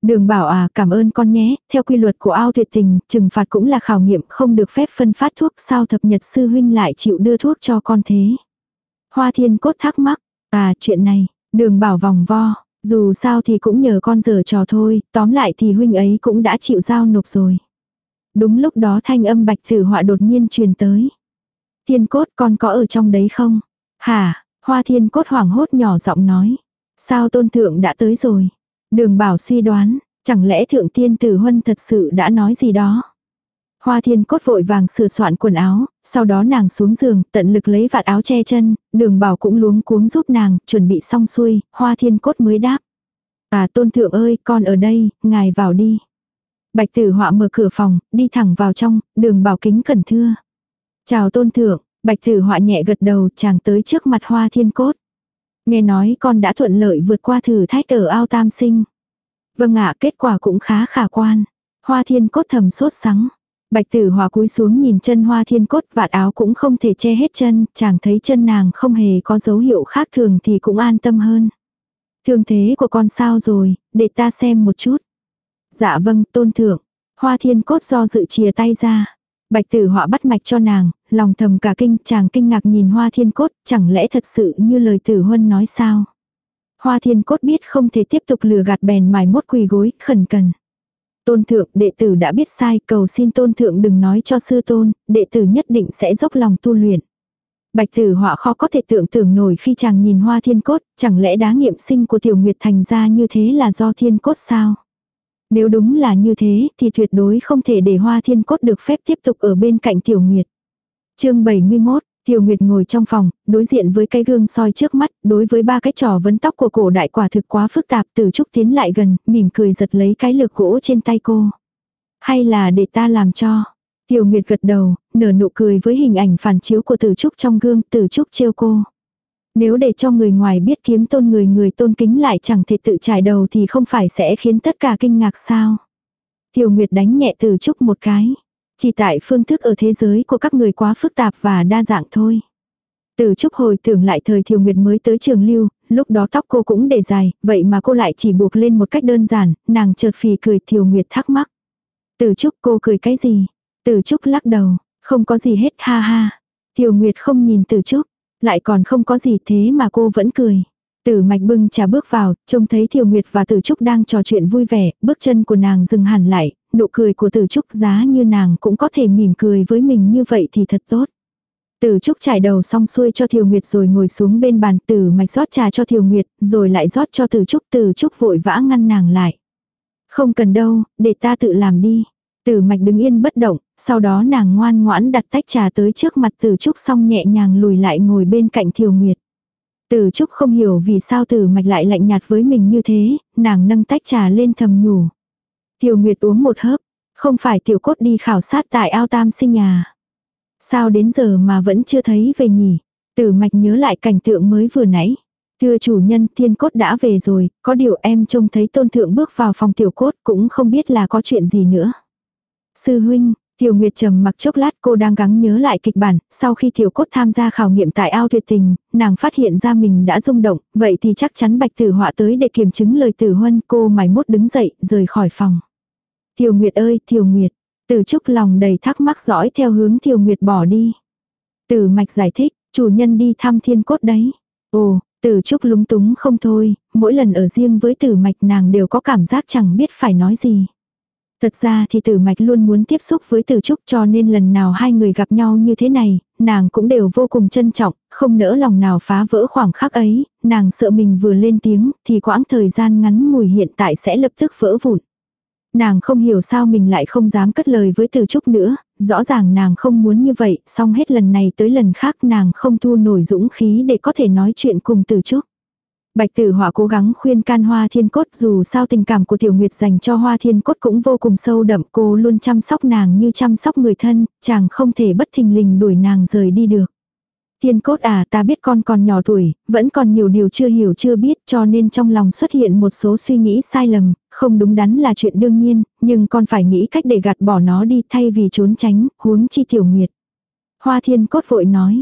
Đường Bảo à, cảm ơn con nhé, theo quy luật của ao tuyệt tình, trừng phạt cũng là khảo nghiệm, không được phép phân phát thuốc, sao thập nhật sư huynh lại chịu đưa thuốc cho con thế. Hoa Thiên Cốt thắc mắc, à chuyện này, Đường Bảo vòng vo, dù sao thì cũng nhờ con giở trò thôi, tóm lại thì huynh ấy cũng đã chịu giao nộp rồi. Đúng lúc đó thanh âm Bạch Tử Họa đột nhiên truyền tới. Thiên Cốt con có ở trong đấy không? Hả? Hoa Thiên Cốt hoảng hốt nhỏ giọng nói. Sao tôn thượng đã tới rồi? Đường Bảo suy đoán, chẳng lẽ thượng tiên tử huân thật sự đã nói gì đó? Hoa Thiên Cốt vội vàng sửa soạn quần áo, sau đó nàng xuống giường, tận lực lấy vạt áo che chân, Đường Bảo cũng luống cuống giúp nàng, chuẩn bị xong xuôi, Hoa Thiên Cốt mới đáp. À tôn thượng ơi, con ở đây, ngài vào đi. Bạch Tử Họa mở cửa phòng, đi thẳng vào trong, Đường Bảo kính cẩn thưa. Chào tôn thượng, Bạch Tử Họa nhẹ gật đầu, chàng tới trước mặt Hoa Thiên Cốt. Nghe nói con đã thuận lợi vượt qua thử thách ở ao tam sinh. Vâng ạ, kết quả cũng khá khả quan. Hoa Thiên Cốt thầm sốt sắng. Bạch Tử Họa cúi xuống nhìn chân Hoa Thiên Cốt, vạt áo cũng không thể che hết chân, chàng thấy chân nàng không hề có dấu hiệu khác thường thì cũng an tâm hơn. Thương thế của con sao rồi, để ta xem một chút. Dạ vâng, tôn thượng. Hoa Thiên Cốt do dự chìa tay ra. Bạch Tử Họa bắt mạch cho nàng, lòng thầm cả kinh, chàng kinh ngạc nhìn Hoa Thiên Cốt, chẳng lẽ thật sự như lời Tử Huân nói sao? Hoa Thiên Cốt biết không thể tiếp tục lừa gạt bèn mài mốt quỳ gối, khẩn cần. Tôn thượng, đệ tử đã biết sai, cầu xin tôn thượng đừng nói cho sư tôn, đệ tử nhất định sẽ dốc lòng tu luyện. Bạch Tử Họa khó có thể tưởng tượng nổi khi chàng nhìn Hoa Thiên Cốt, chẳng lẽ đá nghiệm sinh của Tiểu Nguyệt thành ra như thế là do Thiên Cốt sao? Nếu đúng là như thế thì tuyệt đối không thể để Hoa Thiên Cốt được phép tiếp tục ở bên cạnh Tiểu Nguyệt. Chương bảy mươi mốt, Tiểu Nguyệt ngồi trong phòng, đối diện với cái gương soi trước mắt, đối với ba cái trò vấn tóc của cổ đại quả thực quá phức tạp. Tử Trúc tiến lại gần, mỉm cười giật lấy cái lược gỗ trên tay cô. Hay là để ta làm cho? Tiểu Nguyệt gật đầu, nở nụ cười với hình ảnh phản chiếu của Tử Trúc trong gương. Tử Trúc trêu cô. Nếu để cho người ngoài biết kiếm tôn người người tôn kính lại chẳng thể tự trải đầu thì không phải sẽ khiến tất cả kinh ngạc sao? Tiểu Nguyệt đánh nhẹ Tử Trúc một cái. Chỉ tại phương thức ở thế giới của các người quá phức tạp và đa dạng thôi. Tử Trúc hồi tưởng lại thời Tiểu Nguyệt mới tới trường lưu, lúc đó tóc cô cũng để dài, vậy mà cô lại chỉ buộc lên một cách đơn giản, nàng chợt phì cười. Tiểu Nguyệt thắc mắc. Tử Trúc cô cười cái gì? Tử Trúc lắc đầu, không có gì hết, ha ha. Tiểu Nguyệt không nhìn Tử Trúc, lại còn không có gì thế mà cô vẫn cười. Tử Mạch bưng trà bước vào, trông thấy Tiểu Nguyệt và Tử Trúc đang trò chuyện vui vẻ, bước chân của nàng dừng hẳn lại, nụ cười của Tử Trúc giá như nàng cũng có thể mỉm cười với mình như vậy thì thật tốt. Tử Trúc trải đầu xong xuôi cho Tiểu Nguyệt rồi ngồi xuống bên bàn. Tử Mạch rót trà cho Tiểu Nguyệt, rồi lại rót cho Tử Trúc. Tử Trúc vội vã ngăn nàng lại. Không cần đâu, để ta tự làm đi. Tử Mạch đứng yên bất động, sau đó nàng ngoan ngoãn đặt tách trà tới trước mặt Tử Trúc xong nhẹ nhàng lùi lại ngồi bên cạnh Tiểu Nguyệt. Tử Trúc không hiểu vì sao Tử Mạch lại lạnh nhạt với mình như thế, nàng nâng tách trà lên thầm nhủ. Tiểu Nguyệt uống một hớp, không phải Tiểu Cốt đi khảo sát tại ao tam sinh à? Sao đến giờ mà vẫn chưa thấy về nhỉ? Tử Mạch nhớ lại cảnh tượng mới vừa nãy. Thưa chủ nhân, Thiên Cốt đã về rồi, có điều em trông thấy tôn thượng bước vào phòng Tiểu Cốt cũng không biết là có chuyện gì nữa. Sư huynh, Tiểu Nguyệt trầm mặc chốc lát, cô đang gắng nhớ lại kịch bản. Sau khi Tiểu Cốt tham gia khảo nghiệm tại ao tuyệt tình, nàng phát hiện ra mình đã rung động, vậy thì chắc chắn Bạch Tử Họa tới để kiểm chứng lời Tử Huân. Cô mải mốt đứng dậy, rời khỏi phòng. Tiểu Nguyệt ơi, Tiểu Nguyệt. Tử Trúc lòng đầy thắc mắc dõi theo hướng Tiểu Nguyệt bỏ đi. Tử Mạch giải thích, chủ nhân đi thăm Thiên Cốt đấy. Ồ, Tử Trúc lúng túng không thôi, mỗi lần ở riêng với Tử Mạch nàng đều có cảm giác chẳng biết phải nói gì. Thật ra thì Tử Mạch luôn muốn tiếp xúc với Tử Trúc, cho nên lần nào hai người gặp nhau như thế này, nàng cũng đều vô cùng trân trọng, không nỡ lòng nào phá vỡ khoảng khắc ấy. Nàng sợ mình vừa lên tiếng thì quãng thời gian ngắn ngủi hiện tại sẽ lập tức vỡ vụn. Nàng không hiểu sao mình lại không dám cất lời với Tử Trúc nữa, rõ ràng nàng không muốn như vậy, song hết lần này tới lần khác nàng không thu nổi dũng khí để có thể nói chuyện cùng Tử Trúc. Bạch Tử Họa cố gắng khuyên can Hoa Thiên Cốt, dù sao tình cảm của Tiểu Nguyệt dành cho Hoa Thiên Cốt cũng vô cùng sâu đậm, cô luôn chăm sóc nàng như chăm sóc người thân, chàng không thể bất thình lình đuổi nàng rời đi được. Thiên Cốt à, ta biết con còn nhỏ tuổi, vẫn còn nhiều điều chưa hiểu chưa biết, cho nên trong lòng xuất hiện một số suy nghĩ sai lầm, không đúng đắn là chuyện đương nhiên, nhưng con phải nghĩ cách để gạt bỏ nó đi thay vì trốn tránh, huống chi Tiểu Nguyệt. Hoa Thiên Cốt vội nói,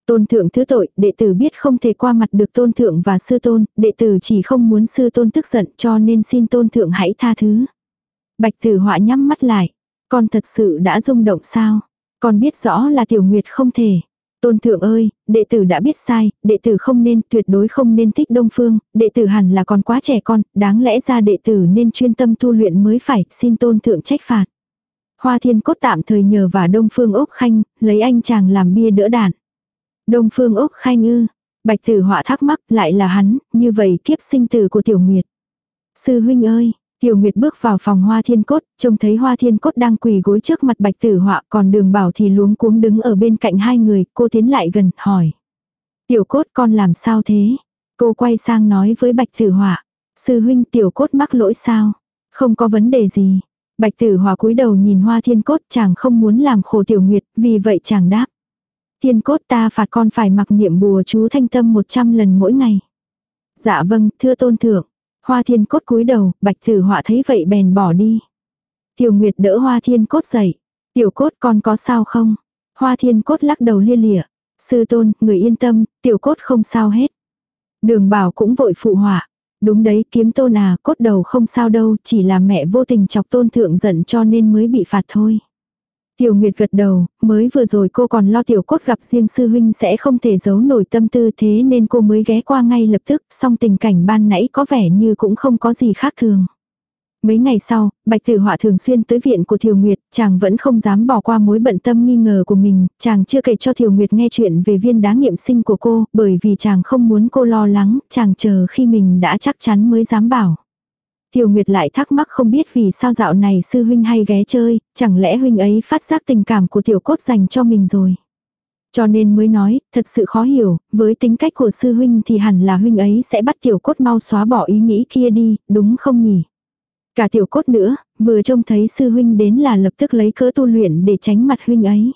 Tôn thượng thứ tội, đệ tử biết không thể qua mặt được tôn thượng và sư tôn, đệ tử chỉ không muốn sư tôn tức giận cho nên xin tôn thượng hãy tha thứ. Bạch Tử Họa nhắm mắt lại. Con thật sự đã rung động sao? Con biết rõ là Tiểu Nguyệt không thể. Tôn thượng ơi, đệ tử đã biết sai, đệ tử không nên, tuyệt đối không nên thích Đông Phương, đệ tử hẳn là còn quá trẻ con, đáng lẽ ra đệ tử nên chuyên tâm tu luyện mới phải, xin tôn thượng trách phạt. Hoa Thiên Cốt tạm thời nhờ vả Đông Phương Úc Khanh, lấy anh chàng làm bia đỡ đạn. Đông Phương Úc Khanh ư? Bạch Tử Họa thắc mắc, lại là hắn, như vậy kiếp sinh tử của Tiểu Nguyệt. Sư huynh ơi, Tiểu Nguyệt bước vào phòng Hoa Thiên Cốt, trông thấy Hoa Thiên Cốt đang quỳ gối trước mặt Bạch Tử Họa, còn Đường Bảo thì luống cuống đứng ở bên cạnh hai người, cô tiến lại gần, hỏi. Tiểu Cốt con làm sao thế? Cô quay sang nói với Bạch Tử Họa. Sư huynh Tiểu Cốt mắc lỗi sao? Không có vấn đề gì. Bạch Tử Họa cúi đầu nhìn Hoa Thiên Cốt, chàng không muốn làm khổ Tiểu Nguyệt, vì vậy chàng đáp. Thiên Cốt ta phạt con phải mặc niệm bùa chú thanh tâm một trăm lần mỗi ngày. Dạ vâng, thưa tôn thượng. Hoa Thiên Cốt cúi đầu, Bạch Tử Họa thấy vậy bèn bỏ đi. Tiểu Nguyệt đỡ Hoa Thiên Cốt dậy. Tiểu Cốt con có sao không? Hoa Thiên Cốt lắc đầu lia lịa. Sư tôn, người yên tâm, Tiểu Cốt không sao hết. Đường Bảo cũng vội phụ họa. Đúng đấy, Kiếm Tôn à, Cốt đầu không sao đâu, chỉ là mẹ vô tình chọc tôn thượng giận cho nên mới bị phạt thôi. Tiểu Nguyệt gật đầu, mới vừa rồi cô còn lo Tiểu Cốt gặp riêng sư huynh sẽ không thể giấu nổi tâm tư, thế nên cô mới ghé qua ngay lập tức, song tình cảnh ban nãy có vẻ như cũng không có gì khác thường. Mấy ngày sau, Bạch Tử Họa thường xuyên tới viện của Thiều Nguyệt, chàng vẫn không dám bỏ qua mối bận tâm nghi ngờ của mình, chàng chưa kể cho Thiều Nguyệt nghe chuyện về viên đá nghiệm sinh của cô, bởi vì chàng không muốn cô lo lắng, chàng chờ khi mình đã chắc chắn mới dám bảo. Thiều Nguyệt lại thắc mắc không biết vì sao dạo này sư huynh hay ghé chơi, chẳng lẽ huynh ấy phát giác tình cảm của Tiểu Cốt dành cho mình rồi. Cho nên mới nói, thật sự khó hiểu, với tính cách của sư huynh thì hẳn là huynh ấy sẽ bắt Tiểu Cốt mau xóa bỏ ý nghĩ kia đi, đúng không nhỉ? Cả Tiểu Cốt nữa, vừa trông thấy sư huynh đến là lập tức lấy cớ tu luyện để tránh mặt huynh ấy.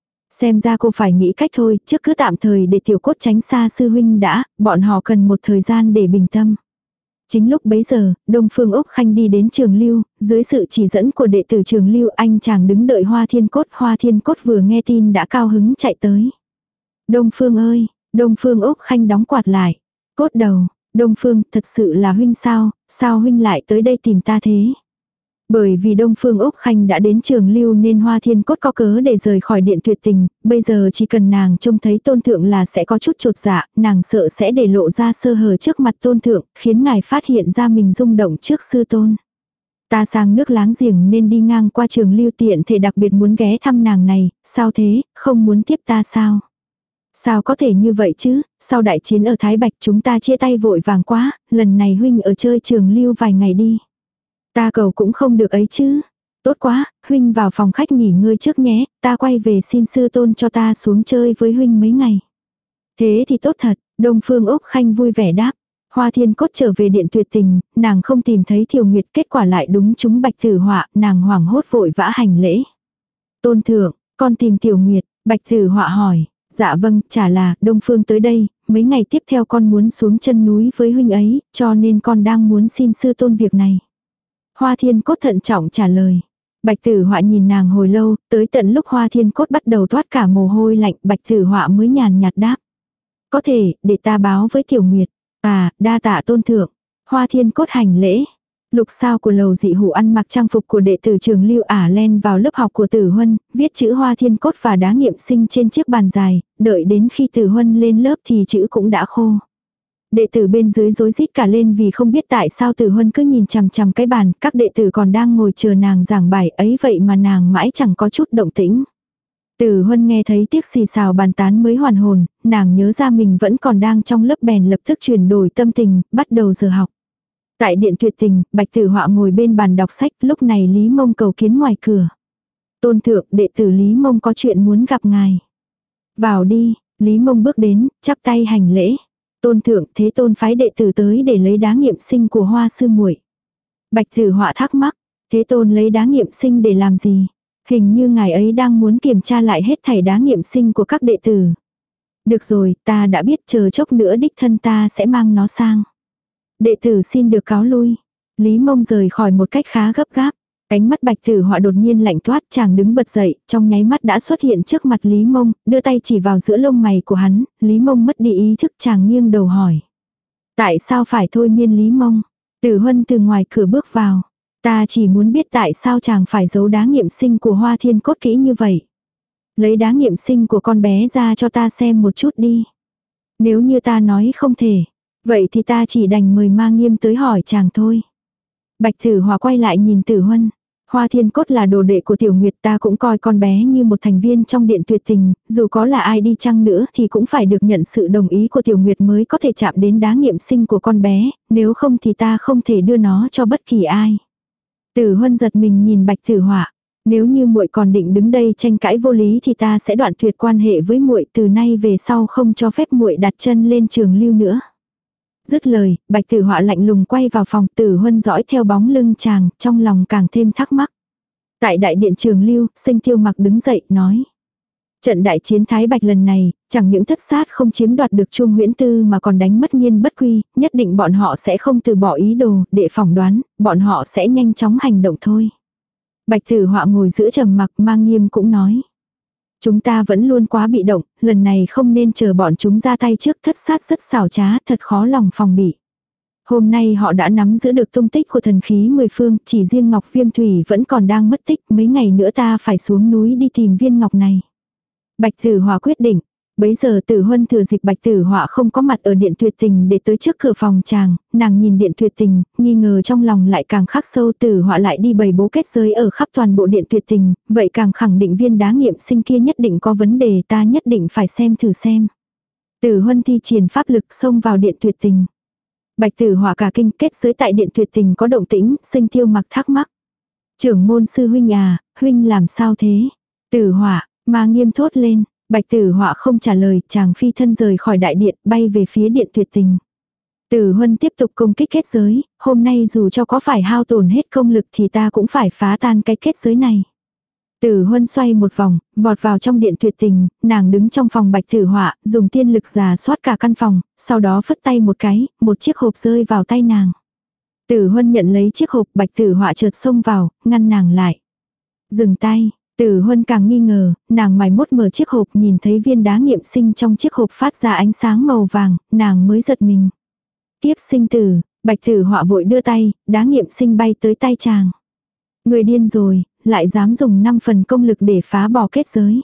Xem ra cô phải nghĩ cách thôi, trước cứ tạm thời để Tiểu Cốt tránh xa sư huynh đã, bọn họ cần một thời gian để bình tâm. Chính lúc bấy giờ, Đông Phương Úc Khanh đi đến Trường Lưu, dưới sự chỉ dẫn của đệ tử Trường Lưu anh chàng đứng đợi Hoa Thiên Cốt. Hoa Thiên Cốt vừa nghe tin đã cao hứng chạy tới. Đông Phương ơi, Đông Phương Úc Khanh đóng quạt lại. Cốt đầu, Đông Phương, thật sự là huynh sao, sao huynh lại tới đây tìm ta thế? Bởi vì Đông Phương Úc Khanh đã đến Trường Lưu nên Hoa Thiên Cốt có cớ để rời khỏi điện tuyệt tình, bây giờ chỉ cần nàng trông thấy tôn thượng là sẽ có chút chột dạ, nàng sợ sẽ để lộ ra sơ hở trước mặt tôn thượng, khiến ngài phát hiện ra mình rung động trước sư tôn. Ta sang nước láng giềng nên đi ngang qua Trường Lưu tiện thể đặc biệt muốn ghé thăm nàng này, sao thế, không muốn tiếp ta sao? Sao có thể như vậy chứ, sau đại chiến ở Thái Bạch chúng ta chia tay vội vàng quá, lần này huynh ở chơi Trường Lưu vài ngày đi. Ta cầu cũng không được ấy chứ. Tốt quá, huynh vào phòng khách nghỉ ngơi trước nhé, ta quay về xin sư tôn cho ta xuống chơi với huynh mấy ngày. Thế thì tốt thật, Đông Phương Úc Khanh vui vẻ đáp. Hoa Thiên Cốt trở về điện tuyệt tình, nàng không tìm thấy Thiều Nguyệt, kết quả lại đúng chúng Bạch Tử Họa, nàng hoảng hốt vội vã hành lễ. Tôn thượng, con tìm Tiểu Nguyệt, Bạch Tử Họa hỏi. Dạ vâng, chả là, Đông Phương tới đây, mấy ngày tiếp theo con muốn xuống chân núi với huynh ấy, cho nên con đang muốn xin sư tôn việc này. Hoa Thiên Cốt thận trọng trả lời. Bạch Tử Họa nhìn nàng hồi lâu, tới tận lúc Hoa Thiên Cốt bắt đầu toát cả mồ hôi lạnh, Bạch Tử Họa mới nhàn nhạt đáp. Có thể, để ta báo với Tiểu Nguyệt. À, đa tạ tôn thượng. Hoa Thiên Cốt hành lễ. Lục sao của Lầu Dị Hủ ăn mặc trang phục của đệ tử Trường Lưu ả len vào lớp học của Tử Huân, viết chữ Hoa Thiên Cốt và đá nghiệm sinh trên chiếc bàn dài, đợi đến khi Tử Huân lên lớp thì chữ cũng đã khô. Đệ tử bên dưới rối rít cả lên vì không biết tại sao Tử Huân cứ nhìn chằm chằm cái bàn, các đệ tử còn đang ngồi chờ nàng giảng bài ấy vậy mà nàng mãi chẳng có chút động tĩnh. Tử Huân nghe thấy tiếc xì xào bàn tán mới hoàn hồn, nàng nhớ ra mình vẫn còn đang trong lớp bèn lập tức chuyển đổi tâm tình, bắt đầu giờ học. Tại điện tuyệt tình, Bạch Tử Họa ngồi bên bàn đọc sách, lúc này Lý Mông cầu kiến ngoài cửa. Tôn thượng, đệ tử Lý Mông có chuyện muốn gặp ngài. Vào đi, Lý Mông bước đến, chắp tay hành lễ. Tôn thượng, thế tôn phái đệ tử tới để lấy đá nghiệm sinh của Hoa sư muội. Bạch Tử Họa thắc mắc, thế tôn lấy đá nghiệm sinh để làm gì? Hình như ngài ấy đang muốn kiểm tra lại hết thảy đá nghiệm sinh của các đệ tử. Được rồi, ta đã biết, chờ chốc nữa đích thân ta sẽ mang nó sang. Đệ tử xin được cáo lui. Lý Mông rời khỏi một cách khá gấp gáp. Cánh mắt Bạch Tử Họa đột nhiên lạnh toát, chàng đứng bật dậy, trong nháy mắt đã xuất hiện trước mặt Lý Mông, đưa tay chỉ vào giữa lông mày của hắn, Lý Mông mất đi ý thức, chàng nghiêng đầu hỏi. Tại sao phải thôi miên Lý Mông? Tử Huân từ ngoài cửa bước vào. Ta chỉ muốn biết tại sao chàng phải giấu đá nghiệm sinh của Hoa Thiên Cốt kỹ như vậy. Lấy đá nghiệm sinh của con bé ra cho ta xem một chút đi. Nếu như ta nói không thể, vậy thì ta chỉ đành mời Ma Nghiêm tới hỏi chàng thôi. Bạch Tử Họa quay lại nhìn Tử Huân. Hoa Thiên Cốt là đồ đệ của Tiểu Nguyệt, ta cũng coi con bé như một thành viên trong điện tuyệt tình, dù có là ai đi chăng nữa thì cũng phải được nhận sự đồng ý của Tiểu Nguyệt mới có thể chạm đến đá nghiệm sinh của con bé, nếu không thì ta không thể đưa nó cho bất kỳ ai. Tử Huân giật mình nhìn Bạch Tử Họa, nếu như muội còn định đứng đây tranh cãi vô lý thì ta sẽ đoạn tuyệt quan hệ với muội, từ nay về sau không cho phép muội đặt chân lên Trường Lưu nữa. Dứt lời, Bạch Tử Họa lạnh lùng quay vào phòng, Tử Huân dõi theo bóng lưng chàng, trong lòng càng thêm thắc mắc. Tại đại điện Trường Lưu, Sinh Tiêu Mặc đứng dậy, nói. Trận đại chiến Thái Bạch lần này, chẳng những thất sát không chiếm đoạt được Chu Huyễn Tư mà còn đánh mất Nhiên Bất Quy, nhất định bọn họ sẽ không từ bỏ ý đồ, để phỏng đoán, bọn họ sẽ nhanh chóng hành động thôi. Bạch Tử Họa ngồi giữa trầm mặc, Ma Nghiêm cũng nói. Chúng ta vẫn luôn quá bị động, lần này không nên chờ bọn chúng ra tay trước, thất sát rất xảo trá, thật khó lòng phòng bị. Hôm nay họ đã nắm giữ được tung tích của thần khí mười phương, chỉ riêng Ngọc Viêm Thủy vẫn còn đang mất tích, mấy ngày nữa ta phải xuống núi đi tìm viên ngọc này. Bạch Tử Họa quyết định. Bấy giờ Tử Huân thừa dịp Bạch Tử Họa không có mặt ở điện tuyệt tình để tới trước cửa phòng chàng, nàng nhìn điện tuyệt tình, nghi ngờ trong lòng lại càng khắc sâu. Tử Họa lại đi bày bố kết giới ở khắp toàn bộ điện tuyệt tình, vậy càng khẳng định viên đá nghiệm sinh kia nhất định có vấn đề, ta nhất định phải xem thử xem. Tử Huân thi triển pháp lực xông vào điện tuyệt tình. Bạch Tử Họa cả kinh, kết giới tại điện tuyệt tình có động tĩnh, Sinh Tiêu Mặc thắc mắc. Trưởng môn sư huynh à, huynh làm sao thế? Tử Họa, Ma Nghiêm thốt lên. Bạch Tử Họa không trả lời, chàng phi thân rời khỏi đại điện, bay về phía điện tuyệt tình. Tử Huân tiếp tục công kích kết giới, hôm nay dù cho có phải hao tổn hết công lực thì ta cũng phải phá tan cái kết giới này. Tử Huân xoay một vòng, vọt vào trong điện tuyệt tình, nàng đứng trong phòng Bạch Tử Họa, dùng tiên lực rà soát cả căn phòng, sau đó phất tay một cái, một chiếc hộp rơi vào tay nàng. Tử Huân nhận lấy chiếc hộp, Bạch Tử Họa chợt xông vào, ngăn nàng lại. Dừng tay. Tử Huân càng nghi ngờ, nàng mải mốt mở chiếc hộp, nhìn thấy viên đá nghiệm sinh trong chiếc hộp phát ra ánh sáng màu vàng, nàng mới giật mình. Tiếp sinh tử, Bạch Tử Họa vội đưa tay, đá nghiệm sinh bay tới tay chàng. Người điên rồi, lại dám dùng năm phần công lực để phá bỏ kết giới.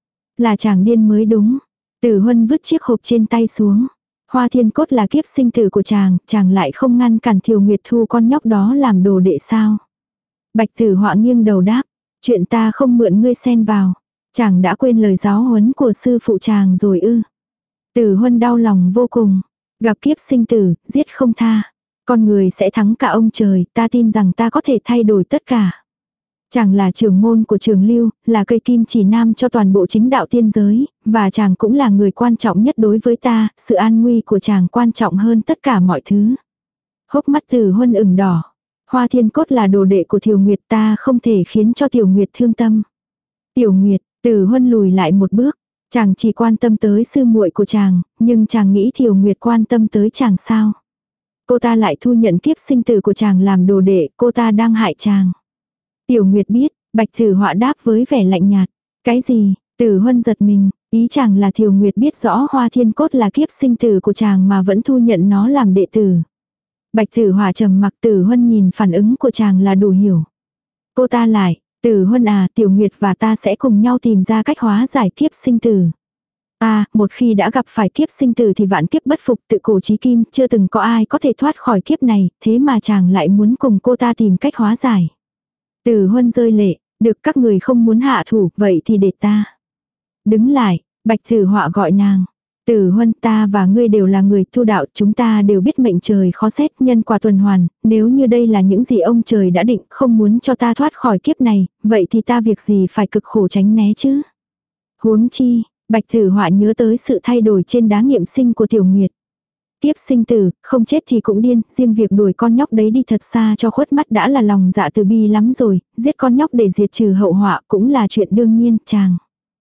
Là chàng điên mới đúng. Tử Huân vứt chiếc hộp trên tay xuống. Hoa Thiên Cốt là kiếp sinh tử của chàng, chàng lại không ngăn cản Thiều Nguyệt thu con nhóc đó làm đồ đệ sao. Bạch Tử Họa nghiêng đầu đáp. Chuyện ta không mượn ngươi xen vào. Chàng đã quên lời giáo huấn của sư phụ chàng rồi ư. Tử Huân đau lòng vô cùng. Gặp kiếp sinh tử, giết không tha. Con người sẽ thắng cả ông trời, ta tin rằng ta có thể thay đổi tất cả. Chàng là trưởng môn của Trường Lưu, là cây kim chỉ nam cho toàn bộ chính đạo tiên giới, và chàng cũng là người quan trọng nhất đối với ta, sự an nguy của chàng quan trọng hơn tất cả mọi thứ. Hốc mắt Tử Huân ửng đỏ. Hoa Thiên Cốt là đồ đệ của Tiểu Nguyệt, ta không thể khiến cho Tiểu Nguyệt thương tâm. Tiểu Nguyệt, Tử Huân lùi lại một bước, chàng chỉ quan tâm tới sư muội của chàng, nhưng chàng nghĩ Tiểu Nguyệt quan tâm tới chàng sao? Cô ta lại thu nhận kiếp sinh tử của chàng làm đồ đệ, cô ta đang hại chàng. Tiểu Nguyệt biết, Bạch Tử Họa đáp với vẻ lạnh nhạt. Cái gì? Tử Huân giật mình, ý chàng là Tiểu Nguyệt biết rõ Hoa Thiên Cốt là kiếp sinh tử của chàng mà vẫn thu nhận nó làm đệ tử. Bạch Tử Họa trầm mặc. Tử Huân nhìn phản ứng của chàng là đủ hiểu. Cô ta lại, Tử Huân à, Tiểu Nguyệt và ta sẽ cùng nhau tìm ra cách hóa giải kiếp sinh tử. À, một khi đã gặp phải kiếp sinh tử thì vạn kiếp bất phục, tự cổ chí kim, chưa từng có ai có thể thoát khỏi kiếp này, thế mà chàng lại muốn cùng cô ta tìm cách hóa giải. Tử Huân rơi lệ, được, các người không muốn hạ thủ, vậy thì để ta. Đứng lại, Bạch Tử Họa gọi nàng. Tử Huân, ta và ngươi đều là người tu đạo, chúng ta đều biết mệnh trời khó xét, nhân quả tuần hoàn, nếu như đây là những gì ông trời đã định, không muốn cho ta thoát khỏi kiếp này, vậy thì ta việc gì phải cực khổ tránh né chứ? Huống chi, Bạch Tử Họa nhớ tới sự thay đổi trên đá nghiệm sinh của Tiểu Nguyệt. Kiếp sinh tử, không chết thì cũng điên, riêng việc đuổi con nhóc đấy đi thật xa cho khuất mắt đã là lòng dạ từ bi lắm rồi, giết con nhóc để diệt trừ hậu họa cũng là chuyện đương nhiên, chàng.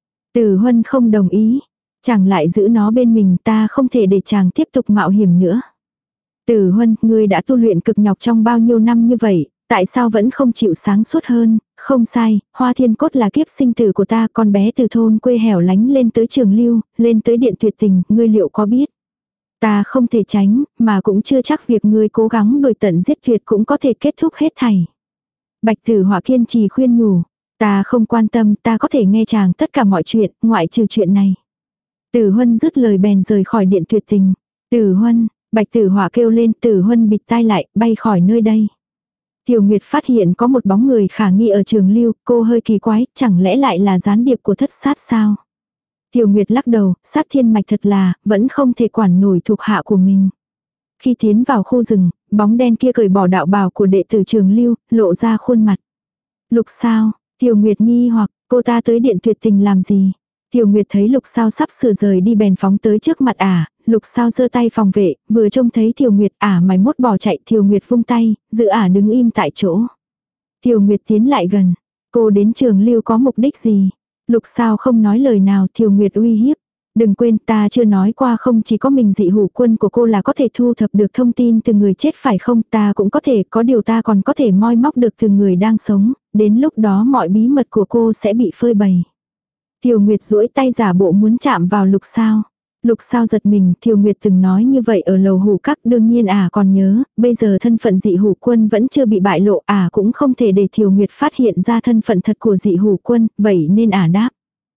Tử Huân không đồng ý. Chàng lại giữ nó bên mình, ta không thể để chàng tiếp tục mạo hiểm nữa. Tử Huân, ngươi đã tu luyện cực nhọc trong bao nhiêu năm như vậy, tại sao vẫn không chịu sáng suốt hơn, không sai, Hoa Thiên Cốt là kiếp sinh tử của ta, con bé từ thôn quê hẻo lánh lên tới Trường Lưu, lên tới Điện Tuyệt Tình, ngươi liệu có biết? Ta không thể tránh, mà cũng chưa chắc việc ngươi cố gắng đuổi tận giết tuyệt cũng có thể kết thúc hết thảy. Bạch Tử Họa kiên trì khuyên nhủ, ta không quan tâm, ta có thể nghe chàng tất cả mọi chuyện, ngoại trừ chuyện này. Tử Huân dứt lời bèn rời khỏi Điện Tuyệt Tình. Tử Huân, Bạch Tử Họa kêu lên, Tử Huân bịt tai lại, bay khỏi nơi đây. Tiểu Nguyệt phát hiện có một bóng người khả nghi ở Trường Lưu, cô hơi kỳ quái, chẳng lẽ lại là gián điệp của Thất Sát sao? Tiểu Nguyệt lắc đầu, Sát Thiên Mạch thật là, vẫn không thể quản nổi thuộc hạ của mình. Khi tiến vào khu rừng, bóng đen kia cởi bỏ đạo bào của đệ tử Trường Lưu, lộ ra khuôn mặt. Lục Sao, Tiểu Nguyệt nghi hoặc, cô ta tới Điện Tuyệt Tình làm gì? Tiểu Nguyệt thấy Lục Sao sắp sửa rời đi bèn phóng tới trước mặt ả, Lục Sao giơ tay phòng vệ, vừa trông thấy Tiểu Nguyệt ả mày mốt bỏ chạy, Tiểu Nguyệt vung tay, giữ ả đứng im tại chỗ. Tiểu Nguyệt tiến lại gần, cô đến Trường Lưu có mục đích gì? Lục Sao không nói lời nào, Tiểu Nguyệt uy hiếp. Đừng quên ta chưa nói qua không chỉ có mình dị hủ quân của cô là có thể thu thập được thông tin từ người chết phải không, ta cũng có thể, có điều ta còn có thể moi móc được từ người đang sống, đến lúc đó mọi bí mật của cô sẽ bị phơi bày. Tiểu Nguyệt duỗi tay giả bộ muốn chạm vào Lục Sao. Lục Sao giật mình, Tiểu Nguyệt từng nói như vậy ở lầu hủ các, đương nhiên ả à còn nhớ, bây giờ thân phận dị hủ quân vẫn chưa bị bại lộ, ả à cũng không thể để Tiểu Nguyệt phát hiện ra thân phận thật của dị hủ quân, vậy nên ả à đáp.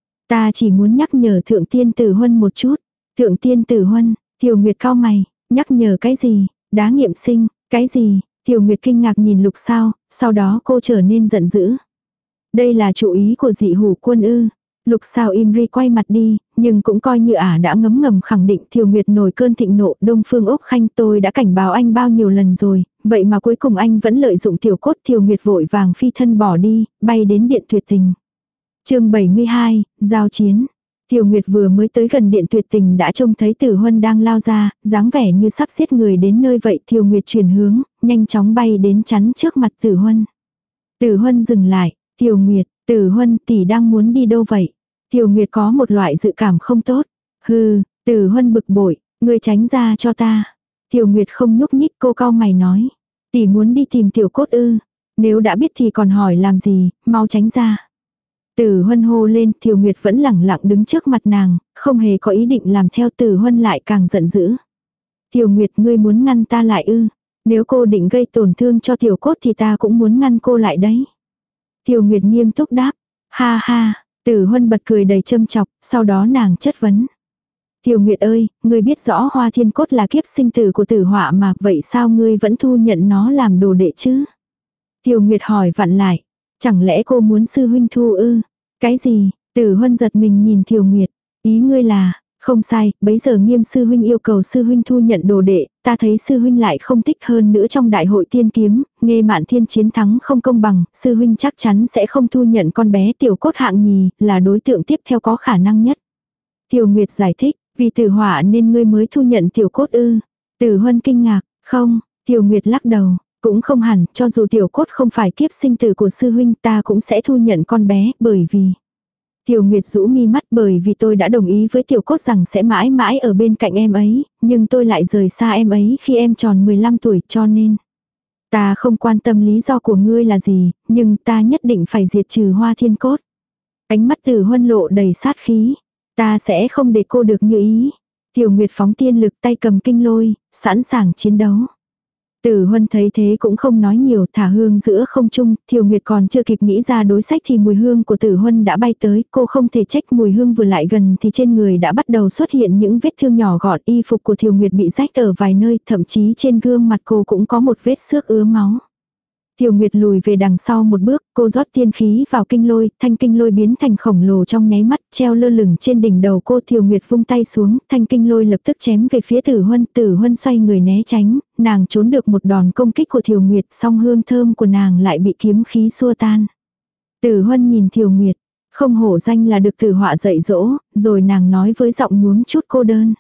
Ta chỉ muốn nhắc nhở Thượng Tiên Tử Huân một chút. Thượng Tiên Tử Huân, Tiểu Nguyệt cau mày, nhắc nhở cái gì, đá nghiệm sinh, cái gì, Tiểu Nguyệt kinh ngạc nhìn Lục Sao, sau đó cô trở nên giận dữ. Đây là chủ ý của dị hủ quân ư. Lục Sao im ri quay mặt đi, nhưng cũng coi như ả đã ngấm ngầm khẳng định. Tiểu Nguyệt nổi cơn thịnh nộ, Đông Phương Úc Khanh, tôi đã cảnh báo anh bao nhiêu lần rồi, vậy mà cuối cùng anh vẫn lợi dụng tiểu cốt. Tiểu Nguyệt vội vàng phi thân bỏ đi, bay đến Điện Tuyệt Tình. Chương bảy mươi hai, giao chiến. Tiểu Nguyệt vừa mới tới gần Điện Tuyệt Tình đã trông thấy Tử Huân đang lao ra, dáng vẻ như sắp giết người đến nơi vậy. Tiểu Nguyệt chuyển hướng, nhanh chóng bay đến chắn trước mặt Tử Huân. Tử Huân dừng lại, Tiểu Nguyệt, Tử Huân tỷ đang muốn đi đâu vậy? Tiểu Nguyệt có một loại dự cảm không tốt. Hừ, Tử Huân bực bội, ngươi tránh ra cho ta. Tiểu Nguyệt không nhúc nhích, cô cau mày nói. Tỷ muốn đi tìm tiểu cốt ư? Nếu đã biết thì còn hỏi làm gì, mau tránh ra. Tử Huân hô lên, Tiểu Nguyệt vẫn lẳng lặng đứng trước mặt nàng, không hề có ý định làm theo. Tử Huân lại càng giận dữ. Tiểu Nguyệt, ngươi muốn ngăn ta lại ư? Nếu cô định gây tổn thương cho tiểu cốt thì ta cũng muốn ngăn cô lại đấy. Tiểu Nguyệt nghiêm túc đáp. Ha ha, Tử Huân bật cười đầy châm chọc, sau đó nàng chất vấn. Tiểu Nguyệt ơi, ngươi biết rõ Hoa Thiên Cốt là kiếp sinh tử của Tử Họa mà, vậy sao ngươi vẫn thu nhận nó làm đồ đệ chứ? Tiểu Nguyệt hỏi vặn lại. Chẳng lẽ cô muốn sư huynh thu ư? Cái gì? Tử Huân giật mình nhìn Tiểu Nguyệt. Ý ngươi là, không sai, bấy giờ Nghiêm sư huynh yêu cầu sư huynh thu nhận đồ đệ, ta thấy sư huynh lại không thích, hơn nữa trong đại hội tiên kiếm, Nghê Mạn Thiên chiến thắng không công bằng, sư huynh chắc chắn sẽ không thu nhận con bé tiểu cốt hạng nhì, là đối tượng tiếp theo có khả năng nhất. Tiểu Nguyệt giải thích, vì Tử Họa nên ngươi mới thu nhận tiểu cốt ư? Tử Huân kinh ngạc, không, Tiểu Nguyệt lắc đầu. Cũng không hẳn, cho dù tiểu cốt không phải kiếp sinh tử của sư huynh ta cũng sẽ thu nhận con bé, bởi vì... Tiểu Nguyệt rũ mi mắt, bởi vì tôi đã đồng ý với tiểu cốt rằng sẽ mãi mãi ở bên cạnh em ấy, nhưng tôi lại rời xa em ấy khi em tròn mười lăm tuổi, cho nên... Ta không quan tâm lý do của ngươi là gì, nhưng ta nhất định phải diệt trừ Hoa Thiên Cốt. Ánh mắt Tử Huân lộ đầy sát khí. Ta sẽ không để cô được như ý. Tiểu Nguyệt phóng tiên lực, tay cầm kinh lôi, sẵn sàng chiến đấu. Tử Huân thấy thế cũng không nói nhiều, thả hương giữa không trung. Tiểu Nguyệt còn chưa kịp nghĩ ra đối sách thì mùi hương của Tử Huân đã bay tới. Cô không thể trách, mùi hương vừa lại gần thì trên người đã bắt đầu xuất hiện những vết thương nhỏ gọn. Y phục của Tiểu Nguyệt bị rách ở vài nơi, thậm chí trên gương mặt cô cũng có một vết xước ứa máu. Tiểu Nguyệt lùi về đằng sau một bước, cô rót tiên khí vào kinh lôi, thanh kinh lôi biến thành khổng lồ trong nháy mắt, treo lơ lửng trên đỉnh đầu cô. Tiểu Nguyệt vung tay xuống, thanh kinh lôi lập tức chém về phía Tử Huân. Tử Huân xoay người né tránh, nàng trốn được một đòn công kích của Tiểu Nguyệt, song hương thơm của nàng lại bị kiếm khí xua tan. Tử Huân nhìn Tiểu Nguyệt, không hổ danh là được Tử Họa dạy dỗ, rồi nàng nói với giọng nhuốm chút cô đơn.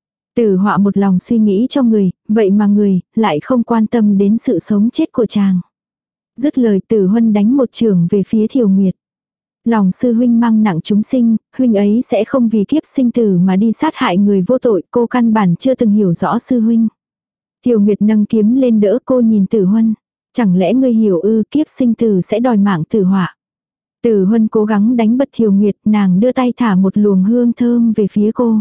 Tử Họa một lòng suy nghĩ cho người, vậy mà người lại không quan tâm đến sự sống chết của chàng. Dứt lời, Tử Huân đánh một chưởng về phía Tiểu Nguyệt. Lòng sư huynh mang nặng chúng sinh, huynh ấy sẽ không vì kiếp sinh tử mà đi sát hại người vô tội, cô căn bản chưa từng hiểu rõ sư huynh. Tiểu Nguyệt nâng kiếm lên đỡ cô, nhìn Tử Huân. Chẳng lẽ ngươi hiểu ư, kiếp sinh tử sẽ đòi mạng Tử Họa. Tử Huân cố gắng đánh bật Thiều Nguyệt, nàng đưa tay thả một luồng hương thơm về phía cô.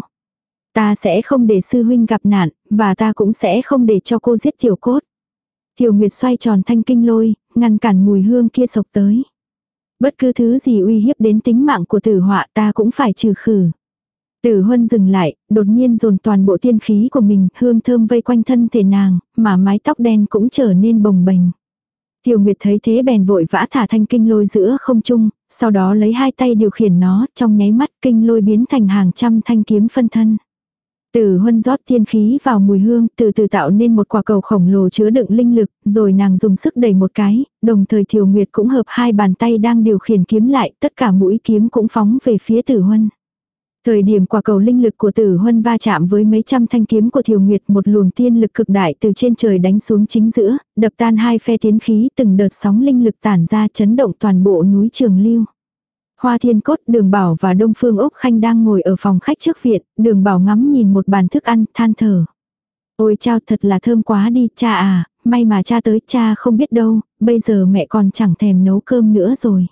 Ta sẽ không để sư huynh gặp nạn, và ta cũng sẽ không để cho cô giết Tiểu Cốt. Thiều Nguyệt xoay tròn thanh kinh lôi, ngăn cản mùi hương kia sộc tới. Bất cứ thứ gì uy hiếp đến tính mạng của Tử Họa ta cũng phải trừ khử. Tử Huân dừng lại, đột nhiên dồn toàn bộ tiên khí của mình, hương thơm vây quanh thân thể nàng, mà mái tóc đen cũng trở nên bồng bềnh. Thiều Nguyệt thấy thế bèn vội vã thả thanh kinh lôi giữa không trung, sau đó lấy hai tay điều khiển nó, trong nháy mắt kinh lôi biến thành hàng trăm thanh kiếm phân thân. Tử Huân rót tiên khí vào mùi hương, từ từ tạo nên một quả cầu khổng lồ chứa đựng linh lực, rồi nàng dùng sức đẩy một cái, đồng thời Thiều Nguyệt cũng hợp hai bàn tay đang điều khiển kiếm lại, tất cả mũi kiếm cũng phóng về phía Tử Huân. Thời điểm quả cầu linh lực của Tử Huân va chạm với mấy trăm thanh kiếm của Thiều Nguyệt, một luồng tiên lực cực đại từ trên trời đánh xuống chính giữa, đập tan hai phe tiến khí, từng đợt sóng linh lực tản ra chấn động toàn bộ núi Trường Lưu. Hoa Thiên Cốt, Đường Bảo và Đông Phương Úc Khanh đang ngồi ở phòng khách trước viện, Đường Bảo ngắm nhìn một bàn thức ăn, than thở. Ôi chao, thật là thơm quá đi, cha à, may mà cha tới, cha không biết đâu, bây giờ mẹ còn chẳng thèm nấu cơm nữa rồi.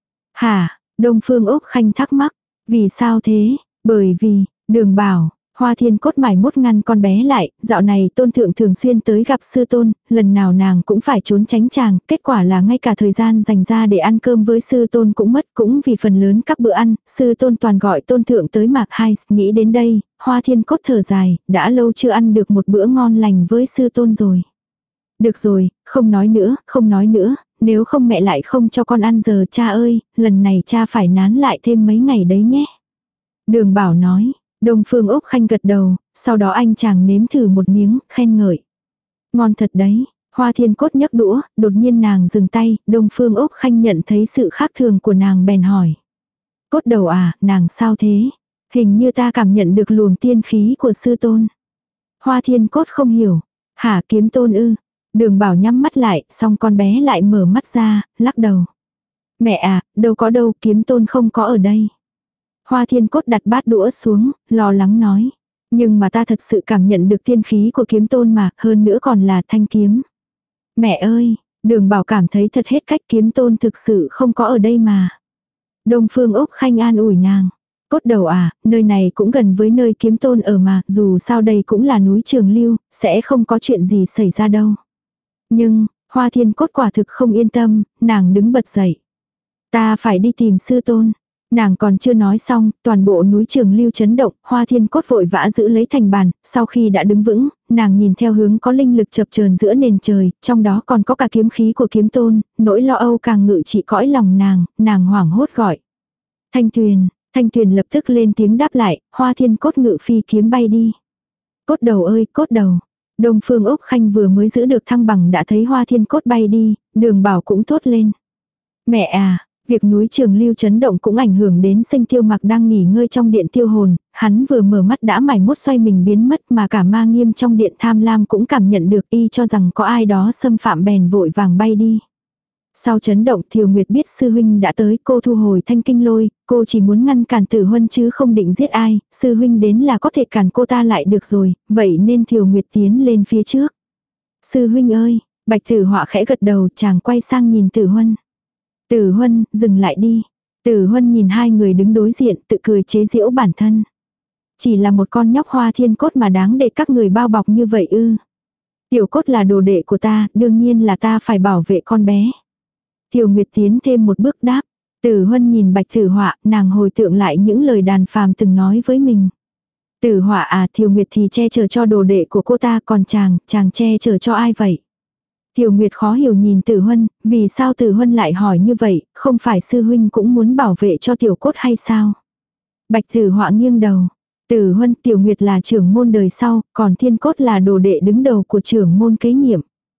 Hả, Đông Phương Úc Khanh thắc mắc, vì sao thế? Bởi vì, Đường Bảo, Hoa Thiên Cốt mải mốt ngăn con bé lại, dạo này Tôn Thượng thường xuyên tới gặp sư Tôn, lần nào nàng cũng phải trốn tránh chàng, kết quả là ngay cả thời gian dành ra để ăn cơm với sư Tôn cũng mất, cũng vì phần lớn các bữa ăn, sư Tôn toàn gọi Tôn Thượng tới mạc hai, nghĩ đến đây, Hoa Thiên Cốt thở dài, đã lâu chưa ăn được một bữa ngon lành với sư Tôn rồi. Được rồi, không nói nữa, không nói nữa, nếu không mẹ lại không cho con ăn giờ, cha ơi, lần này cha phải nán lại thêm mấy ngày đấy nhé. Đường Bảo nói. Đông Phương Úc Khanh gật đầu, sau đó anh chàng nếm thử một miếng, khen ngợi. Ngon thật đấy. Hoa Thiên Cốt nhấc đũa, đột nhiên nàng dừng tay, Đông Phương Úc Khanh nhận thấy sự khác thường của nàng bèn hỏi. Cốt đầu à, nàng sao thế? Hình như ta cảm nhận được luồng tiên khí của sư Tôn. Hoa Thiên Cốt không hiểu. Hả, Kiếm Tôn ư? Đường Bảo nhắm mắt lại, xong con bé lại mở mắt ra, lắc đầu. Mẹ à, đâu có đâu, Kiếm Tôn không có ở đây. Hoa Thiên Cốt đặt bát đũa xuống, lo lắng nói. Nhưng mà ta thật sự cảm nhận được tiên khí của Kiếm Tôn mà, hơn nữa còn là thanh kiếm. Mẹ ơi, Đường Bảo cảm thấy thật hết cách, Kiếm Tôn thực sự không có ở đây mà. Đông Phương Úc Khanh an ủi nàng. Cốt đầu à, nơi này cũng gần với nơi Kiếm Tôn ở mà, dù sao đây cũng là núi Trường Lưu, sẽ không có chuyện gì xảy ra đâu. Nhưng, Hoa Thiên Cốt quả thực không yên tâm, nàng đứng bật dậy. Ta phải đi tìm sư Tôn. Nàng còn chưa nói xong, toàn bộ núi Trường Lưu chấn động, Hoa Thiên Cốt vội vã giữ lấy thành bàn, sau khi đã đứng vững, nàng nhìn theo hướng có linh lực chập chờn giữa nền trời, trong đó còn có cả kiếm khí của Kiếm Tôn, nỗi lo âu càng ngự trị cõi lòng nàng, nàng hoảng hốt gọi. Thanh Tuyền, Thanh Tuyền lập tức lên tiếng đáp lại, Hoa Thiên Cốt ngự phi kiếm bay đi. Cốt đầu ơi, cốt đầu. Đông Phương Úc Khanh vừa mới giữ được thăng bằng đã thấy Hoa Thiên Cốt bay đi, Đường Bảo cũng thốt lên. Mẹ à! Việc núi Trường Lưu chấn động cũng ảnh hưởng đến Sinh Tiêu Mặc đang nghỉ ngơi trong điện tiêu hồn, hắn vừa mở mắt đã mải mốt xoay mình biến mất, mà cả Ma Nghiêm trong điện tham lam cũng cảm nhận được, y cho rằng có ai đó xâm phạm bèn vội vàng bay đi. Sau chấn động, Thiều Nguyệt biết sư huynh đã tới, cô thu hồi thanh kinh lôi, cô chỉ muốn ngăn cản Tử Huân chứ không định giết ai, sư huynh đến là có thể cản cô ta lại được rồi, vậy nên Thiều Nguyệt tiến lên phía trước. Sư huynh ơi, Bạch Tử Họa khẽ gật đầu, chàng quay sang nhìn Tử Huân. Tử Huân, dừng lại đi. Tử Huân nhìn hai người đứng đối diện, tự cười chế giễu bản thân. Chỉ là một con nhóc Hoa Thiên Cốt mà đáng để các người bao bọc như vậy ư? Tiểu Cốt là đồ đệ của ta, đương nhiên là ta phải bảo vệ con bé. Tiểu Nguyệt tiến thêm một bước đáp. Tử Huân nhìn Bạch Tử Họa, nàng hồi tưởng lại những lời đàn phàm từng nói với mình. Tử Họa à, Tiểu Nguyệt thì che chở cho đồ đệ của cô ta, còn chàng, chàng che chở cho ai vậy? Tiểu Nguyệt khó hiểu nhìn Tử Huân, vì sao Tử Huân lại hỏi như vậy, không phải sư huynh cũng muốn bảo vệ cho Tiểu Cốt hay sao? Bạch Tử Họa nghiêng đầu. Tử Huân, Tiểu Nguyệt là trưởng môn đời sau, còn Thiên Cốt là đồ đệ đứng đầu của trưởng môn kế nhiệm.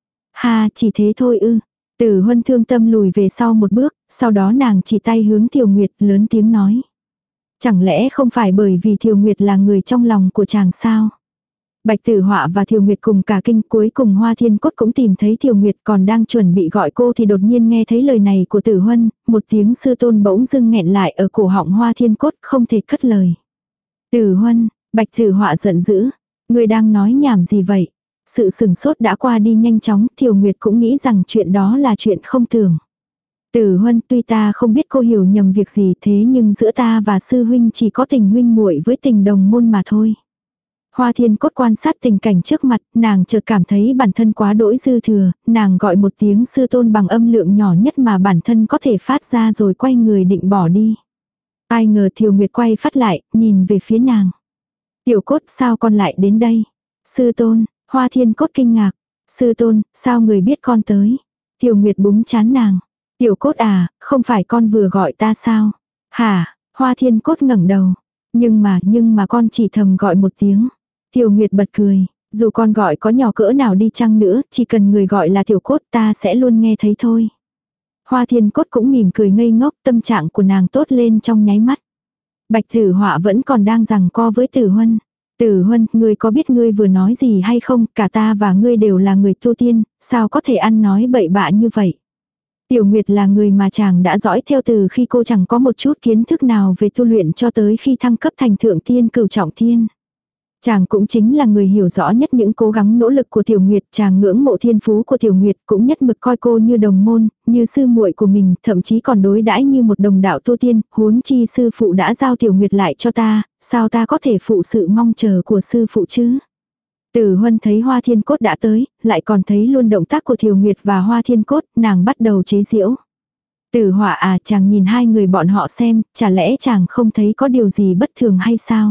Ha, chỉ thế thôi ư. Tử Huân thương tâm lùi về sau một bước, sau đó nàng chỉ tay hướng Tiểu Nguyệt lớn tiếng nói. Chẳng lẽ không phải bởi vì Tiểu Nguyệt là người trong lòng của chàng sao? Bạch Tử Họa và Thiều Nguyệt cùng cả kinh, cuối cùng Hoa Thiên Cốt cũng tìm thấy Thiều Nguyệt, còn đang chuẩn bị gọi cô thì đột nhiên nghe thấy lời này của Tử Huân, một tiếng sư tôn bỗng dưng nghẹn lại ở cổ họng Hoa Thiên Cốt, không thể cất lời. Tử Huân, Bạch Tử Họa giận dữ, người đang nói nhảm gì vậy? Sự sừng sốt đã qua đi nhanh chóng, Thiều Nguyệt cũng nghĩ rằng chuyện đó là chuyện không tưởng. Tử Huân, tuy ta không biết cô hiểu nhầm việc gì thế nhưng giữa ta và sư huynh chỉ có tình huynh muội với tình đồng môn mà thôi. Hoa Thiên Cốt quan sát tình cảnh trước mặt, nàng chợt cảm thấy bản thân quá đỗi dư thừa, nàng gọi một tiếng sư tôn bằng âm lượng nhỏ nhất mà bản thân có thể phát ra rồi quay người định bỏ đi. Ai ngờ Thiều Nguyệt quay phát lại, nhìn về phía nàng. Tiểu Cốt, sao con lại đến đây? Sư tôn, Hoa Thiên Cốt kinh ngạc. Sư tôn, sao người biết con tới? Thiều Nguyệt búng chán nàng. Tiểu Cốt à, không phải con vừa gọi ta sao? Hả? Hoa Thiên Cốt ngẩng đầu. Nhưng mà, nhưng mà con chỉ thầm gọi một tiếng. Thiều Nguyệt bật cười. Dù con gọi có nhỏ cỡ nào đi chăng nữa, chỉ cần người gọi là Tiểu Cốt ta sẽ luôn nghe thấy thôi. Hoa Thiên Cốt cũng mỉm cười ngây ngốc, tâm trạng của nàng tốt lên trong nháy mắt. Bạch Tử Họa vẫn còn đang giằng co với Tử Huân. Tử Huân, ngươi có biết ngươi vừa nói gì hay không? Cả ta và ngươi đều là người tu tiên, sao có thể ăn nói bậy bạ như vậy? Tiểu Nguyệt là người mà chàng đã dõi theo từ khi cô chẳng có một chút kiến thức nào về tu luyện cho tới khi thăng cấp thành thượng tiên cửu trọng thiên. Chàng cũng chính là người hiểu rõ nhất những cố gắng nỗ lực của Tiểu Nguyệt, chàng ngưỡng mộ thiên phú của Tiểu Nguyệt, cũng nhất mực coi cô như đồng môn, như sư muội của mình, thậm chí còn đối đãi như một đồng đạo tu tiên, huống chi sư phụ đã giao Tiểu Nguyệt lại cho ta, sao ta có thể phụ sự mong chờ của sư phụ chứ? Tử Huân thấy Hoa Thiên Cốt đã tới, lại còn thấy luôn động tác của Thiều Nguyệt và Hoa Thiên Cốt, nàng bắt đầu chế giễu. Tử Họa à, chàng nhìn hai người bọn họ xem, chả lẽ chàng không thấy có điều gì bất thường hay sao?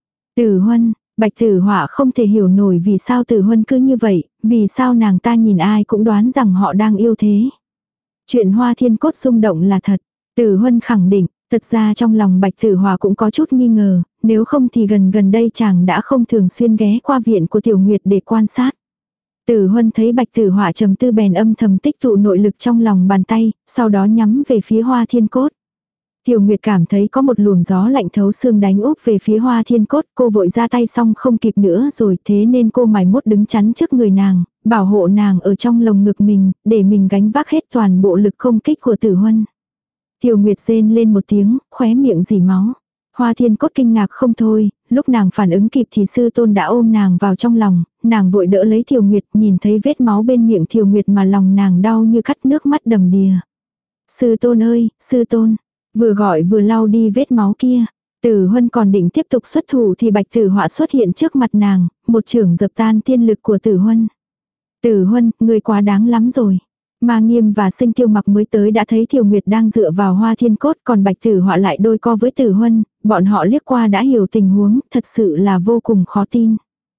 Tử Huân, Bạch Tử Họa không thể hiểu nổi vì sao Tử Huân cứ như vậy, vì sao nàng ta nhìn ai cũng đoán rằng họ đang yêu thế. Chuyện Hoa Thiên Cốt rung động là thật, Tử Huân khẳng định, thật ra trong lòng Bạch Tử Họa cũng có chút nghi ngờ, nếu không thì gần gần đây chàng đã không thường xuyên ghé qua viện của Tiểu Nguyệt để quan sát. Tử Huân thấy Bạch Tử Họa trầm tư bèn âm thầm tích tụ nội lực trong lòng bàn tay, sau đó nhắm về phía Hoa Thiên Cốt. Tiểu Nguyệt cảm thấy có một luồng gió lạnh thấu xương đánh úp về phía Hoa Thiên Cốt, cô vội ra tay xong không kịp nữa rồi, thế nên cô mải mốt đứng chắn trước người nàng, bảo hộ nàng ở trong lồng ngực mình, để mình gánh vác hết toàn bộ lực công kích của Tử Huân. Tiểu Nguyệt rên lên một tiếng, khóe miệng rỉ máu. Hoa Thiên Cốt kinh ngạc không thôi, lúc nàng phản ứng kịp thì sư tôn đã ôm nàng vào trong lòng, nàng vội đỡ lấy Thiều Nguyệt, nhìn thấy vết máu bên miệng Thiều Nguyệt mà lòng nàng đau như cắt nước mắt đầm đìa. Sư tôn ơi, sư tôn, vừa gọi vừa lau đi vết máu kia. Tử Huân còn định tiếp tục xuất thủ thì Bạch Tử Họa xuất hiện trước mặt nàng, một chưởng dập tan tiên lực của Tử Huân. Tử Huân, ngươi quá đáng lắm rồi. Ma Nghiêm và Sinh Tiêu Mặc mới tới đã thấy Thiều Nguyệt đang dựa vào Hoa Thiên Cốt, còn Bạch Tử Họa lại đôi co với Tử Huân, bọn họ liếc qua đã hiểu tình huống, thật sự là vô cùng khó tin.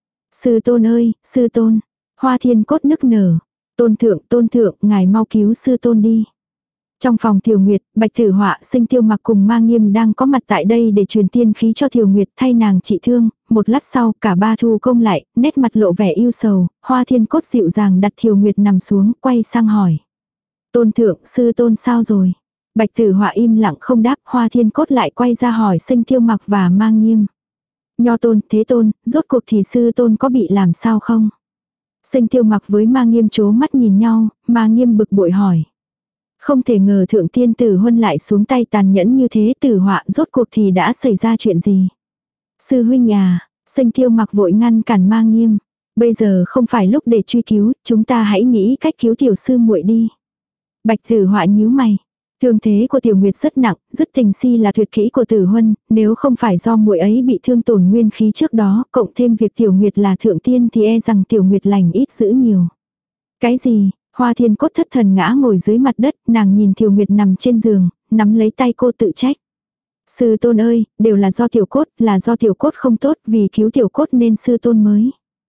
Sư tôn ơi, sư tôn. Hoa Thiên Cốt nức nở. Tôn thượng, tôn thượng, ngài mau cứu sư tôn đi. Trong phòng Thiều Nguyệt, Bạch Tử Họa, Sinh Tiêu Mặc cùng Ma Nghiêm đang có mặt tại đây để truyền tiên khí cho Thiều Nguyệt thay nàng trị thương. Một lát sau, cả ba thu công lại, nét mặt lộ vẻ yêu sầu. Hoa Thiên Cốt dịu dàng đặt Thiều Nguyệt nằm xuống, quay sang hỏi. Tôn thượng, sư tôn sao rồi? Bạch Tử Họa im lặng không đáp, Hoa Thiên Cốt lại quay ra hỏi Sinh Tiêu Mặc và Ma Nghiêm. Nho tôn, thế tôn, rốt cuộc thì sư tôn có bị làm sao không? Sinh Tiêu Mặc với Ma Nghiêm chố mắt nhìn nhau, Ma Nghiêm bực bội hỏi. Không thể ngờ thượng tiên Tử Huân lại xuống tay tàn nhẫn như thế, Tử Họa rốt cuộc thì đã xảy ra chuyện gì? Sư huynh à, Sinh Tiêu Mặc vội ngăn cản Ma Nghiêm. Bây giờ không phải lúc để truy cứu, chúng ta hãy nghĩ cách cứu tiểu sư muội đi. Bạch Tử Họa nhíu mày. Thương thế của Tiểu Nguyệt rất nặng, dứt tình si là tuyệt kỹ của Tử Huân, nếu không phải do muội ấy bị thương tổn nguyên khí trước đó, cộng thêm việc Tiểu Nguyệt là thượng tiên thì e rằng Tiểu Nguyệt lành ít dữ nhiều. Cái gì? Hoa Thiên Cốt thất thần ngã ngồi dưới mặt đất, nàng nhìn Tiểu Nguyệt nằm trên giường, nắm lấy tay cô tự trách. Sư tôn ơi, đều là do Tiểu Cốt, là do Tiểu Cốt không tốt, vì cứu Tiểu Cốt nên sư tôn mới.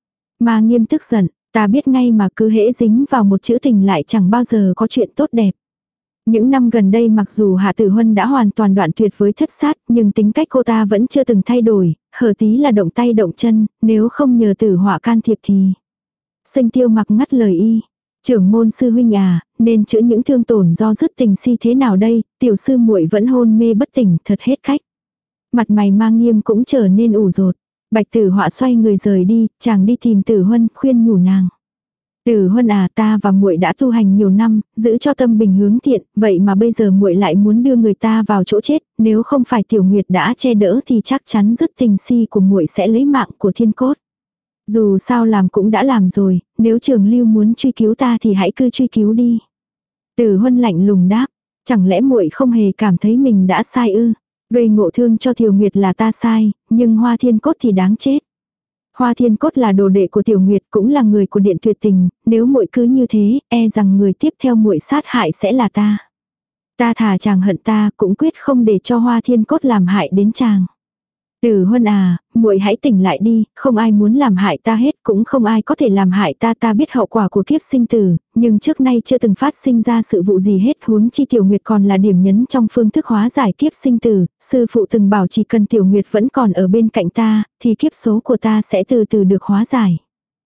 Ma Nghiêm tức giận, ta biết ngay mà cứ hễ dính vào một chữ tình lại chẳng bao giờ có chuyện tốt đẹp. Những năm gần đây mặc dù Hạ Tử Huân đã hoàn toàn đoạn tuyệt với thất sát, nhưng tính cách cô ta vẫn chưa từng thay đổi, hở tí là động tay động chân, nếu không nhờ Tử Họa can thiệp thì. Sinh Tiêu Mặc ngắt lời y. Trưởng môn sư huynh à, nên chữa những thương tổn do dứt tình si thế nào đây, tiểu sư muội vẫn hôn mê bất tỉnh, thật hết cách. Mặt mày Ma Nghiêm cũng trở nên ủ rột. Bạch Tử Họa xoay người rời đi, chàng đi tìm Tử Huân, khuyên nhủ nàng. Tử Huân à, ta và muội đã tu hành nhiều năm, giữ cho tâm bình hướng thiện, vậy mà bây giờ muội lại muốn đưa người ta vào chỗ chết, nếu không phải Tiểu Nguyệt đã che đỡ thì chắc chắn dứt tình si của muội sẽ lấy mạng của Thiên Cốt. Dù sao làm cũng đã làm rồi, nếu Trường Lưu muốn truy cứu ta thì hãy cứ truy cứu đi. Tử Huân lạnh lùng đáp, chẳng lẽ muội không hề cảm thấy mình đã sai ư? Gây ngộ thương cho Tiểu Nguyệt là ta sai, nhưng Hoa Thiên Cốt thì đáng chết. Hoa Thiên Cốt là đồ đệ của Tiểu Nguyệt, cũng là người của Điện Tuyệt Tình, nếu muội cứ như thế, e rằng người tiếp theo muội sát hại sẽ là ta. Ta thà chàng hận ta, cũng quyết không để cho Hoa Thiên Cốt làm hại đến chàng. Tử Huân à, muội hãy tỉnh lại đi, không ai muốn làm hại ta hết, cũng không ai có thể làm hại ta, ta biết hậu quả của kiếp sinh tử, nhưng trước nay chưa từng phát sinh ra sự vụ gì hết, huống chi Tiểu Nguyệt còn là điểm nhấn trong phương thức hóa giải kiếp sinh tử, sư phụ từng bảo chỉ cần Tiểu Nguyệt vẫn còn ở bên cạnh ta, thì kiếp số của ta sẽ từ từ được hóa giải.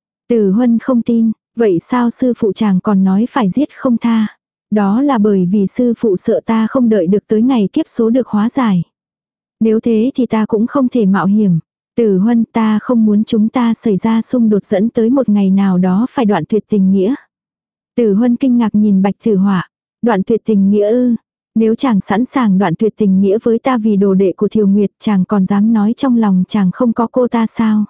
Tử Huân không tin, vậy sao sư phụ chàng còn nói phải giết không tha? Đó là bởi vì sư phụ sợ ta không đợi được tới ngày kiếp số được hóa giải. Nếu thế thì ta cũng không thể mạo hiểm. Tử Huân, ta không muốn chúng ta xảy ra xung đột dẫn tới một ngày nào đó phải đoạn tuyệt tình nghĩa. Tử Huân kinh ngạc nhìn Bạch Tử Họa. Đoạn tuyệt tình nghĩa ư? Nếu chàng sẵn sàng đoạn tuyệt tình nghĩa với ta vì đồ đệ của Thiều Nguyệt, chàng còn dám nói trong lòng chàng không có cô ta sao?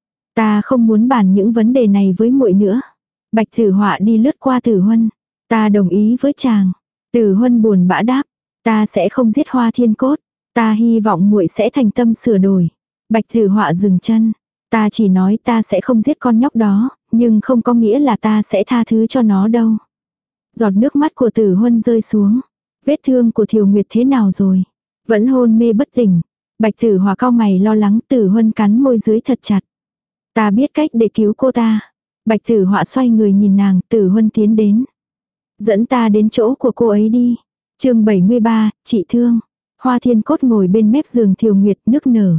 Ta không muốn bàn những vấn đề này với muội nữa. Bạch Tử Họa đi lướt qua Tử Huân. Ta đồng ý với chàng. Tử Huân buồn bã đáp. Ta sẽ không giết Hoa Thiên Cốt. Ta hy vọng muội sẽ thành tâm sửa đổi. Bạch Tử Họa dừng chân. Ta chỉ nói ta sẽ không giết con nhóc đó, nhưng không có nghĩa là ta sẽ tha thứ cho nó đâu. Giọt nước mắt của Tử Huân rơi xuống. Vết thương của Thiều Nguyệt thế nào rồi? Vẫn hôn mê bất tỉnh. Bạch Tử Họa cau mày lo lắng, Tử Huân cắn môi dưới thật chặt. Ta biết cách để cứu cô ta. Bạch Tử Họa xoay người nhìn nàng, Tử Huân tiến đến. Dẫn ta đến chỗ của cô ấy đi. Chương bảy mươi ba, trị thương. Hoa Thiên Cốt ngồi bên mép giường Thiều Nguyệt nức nở.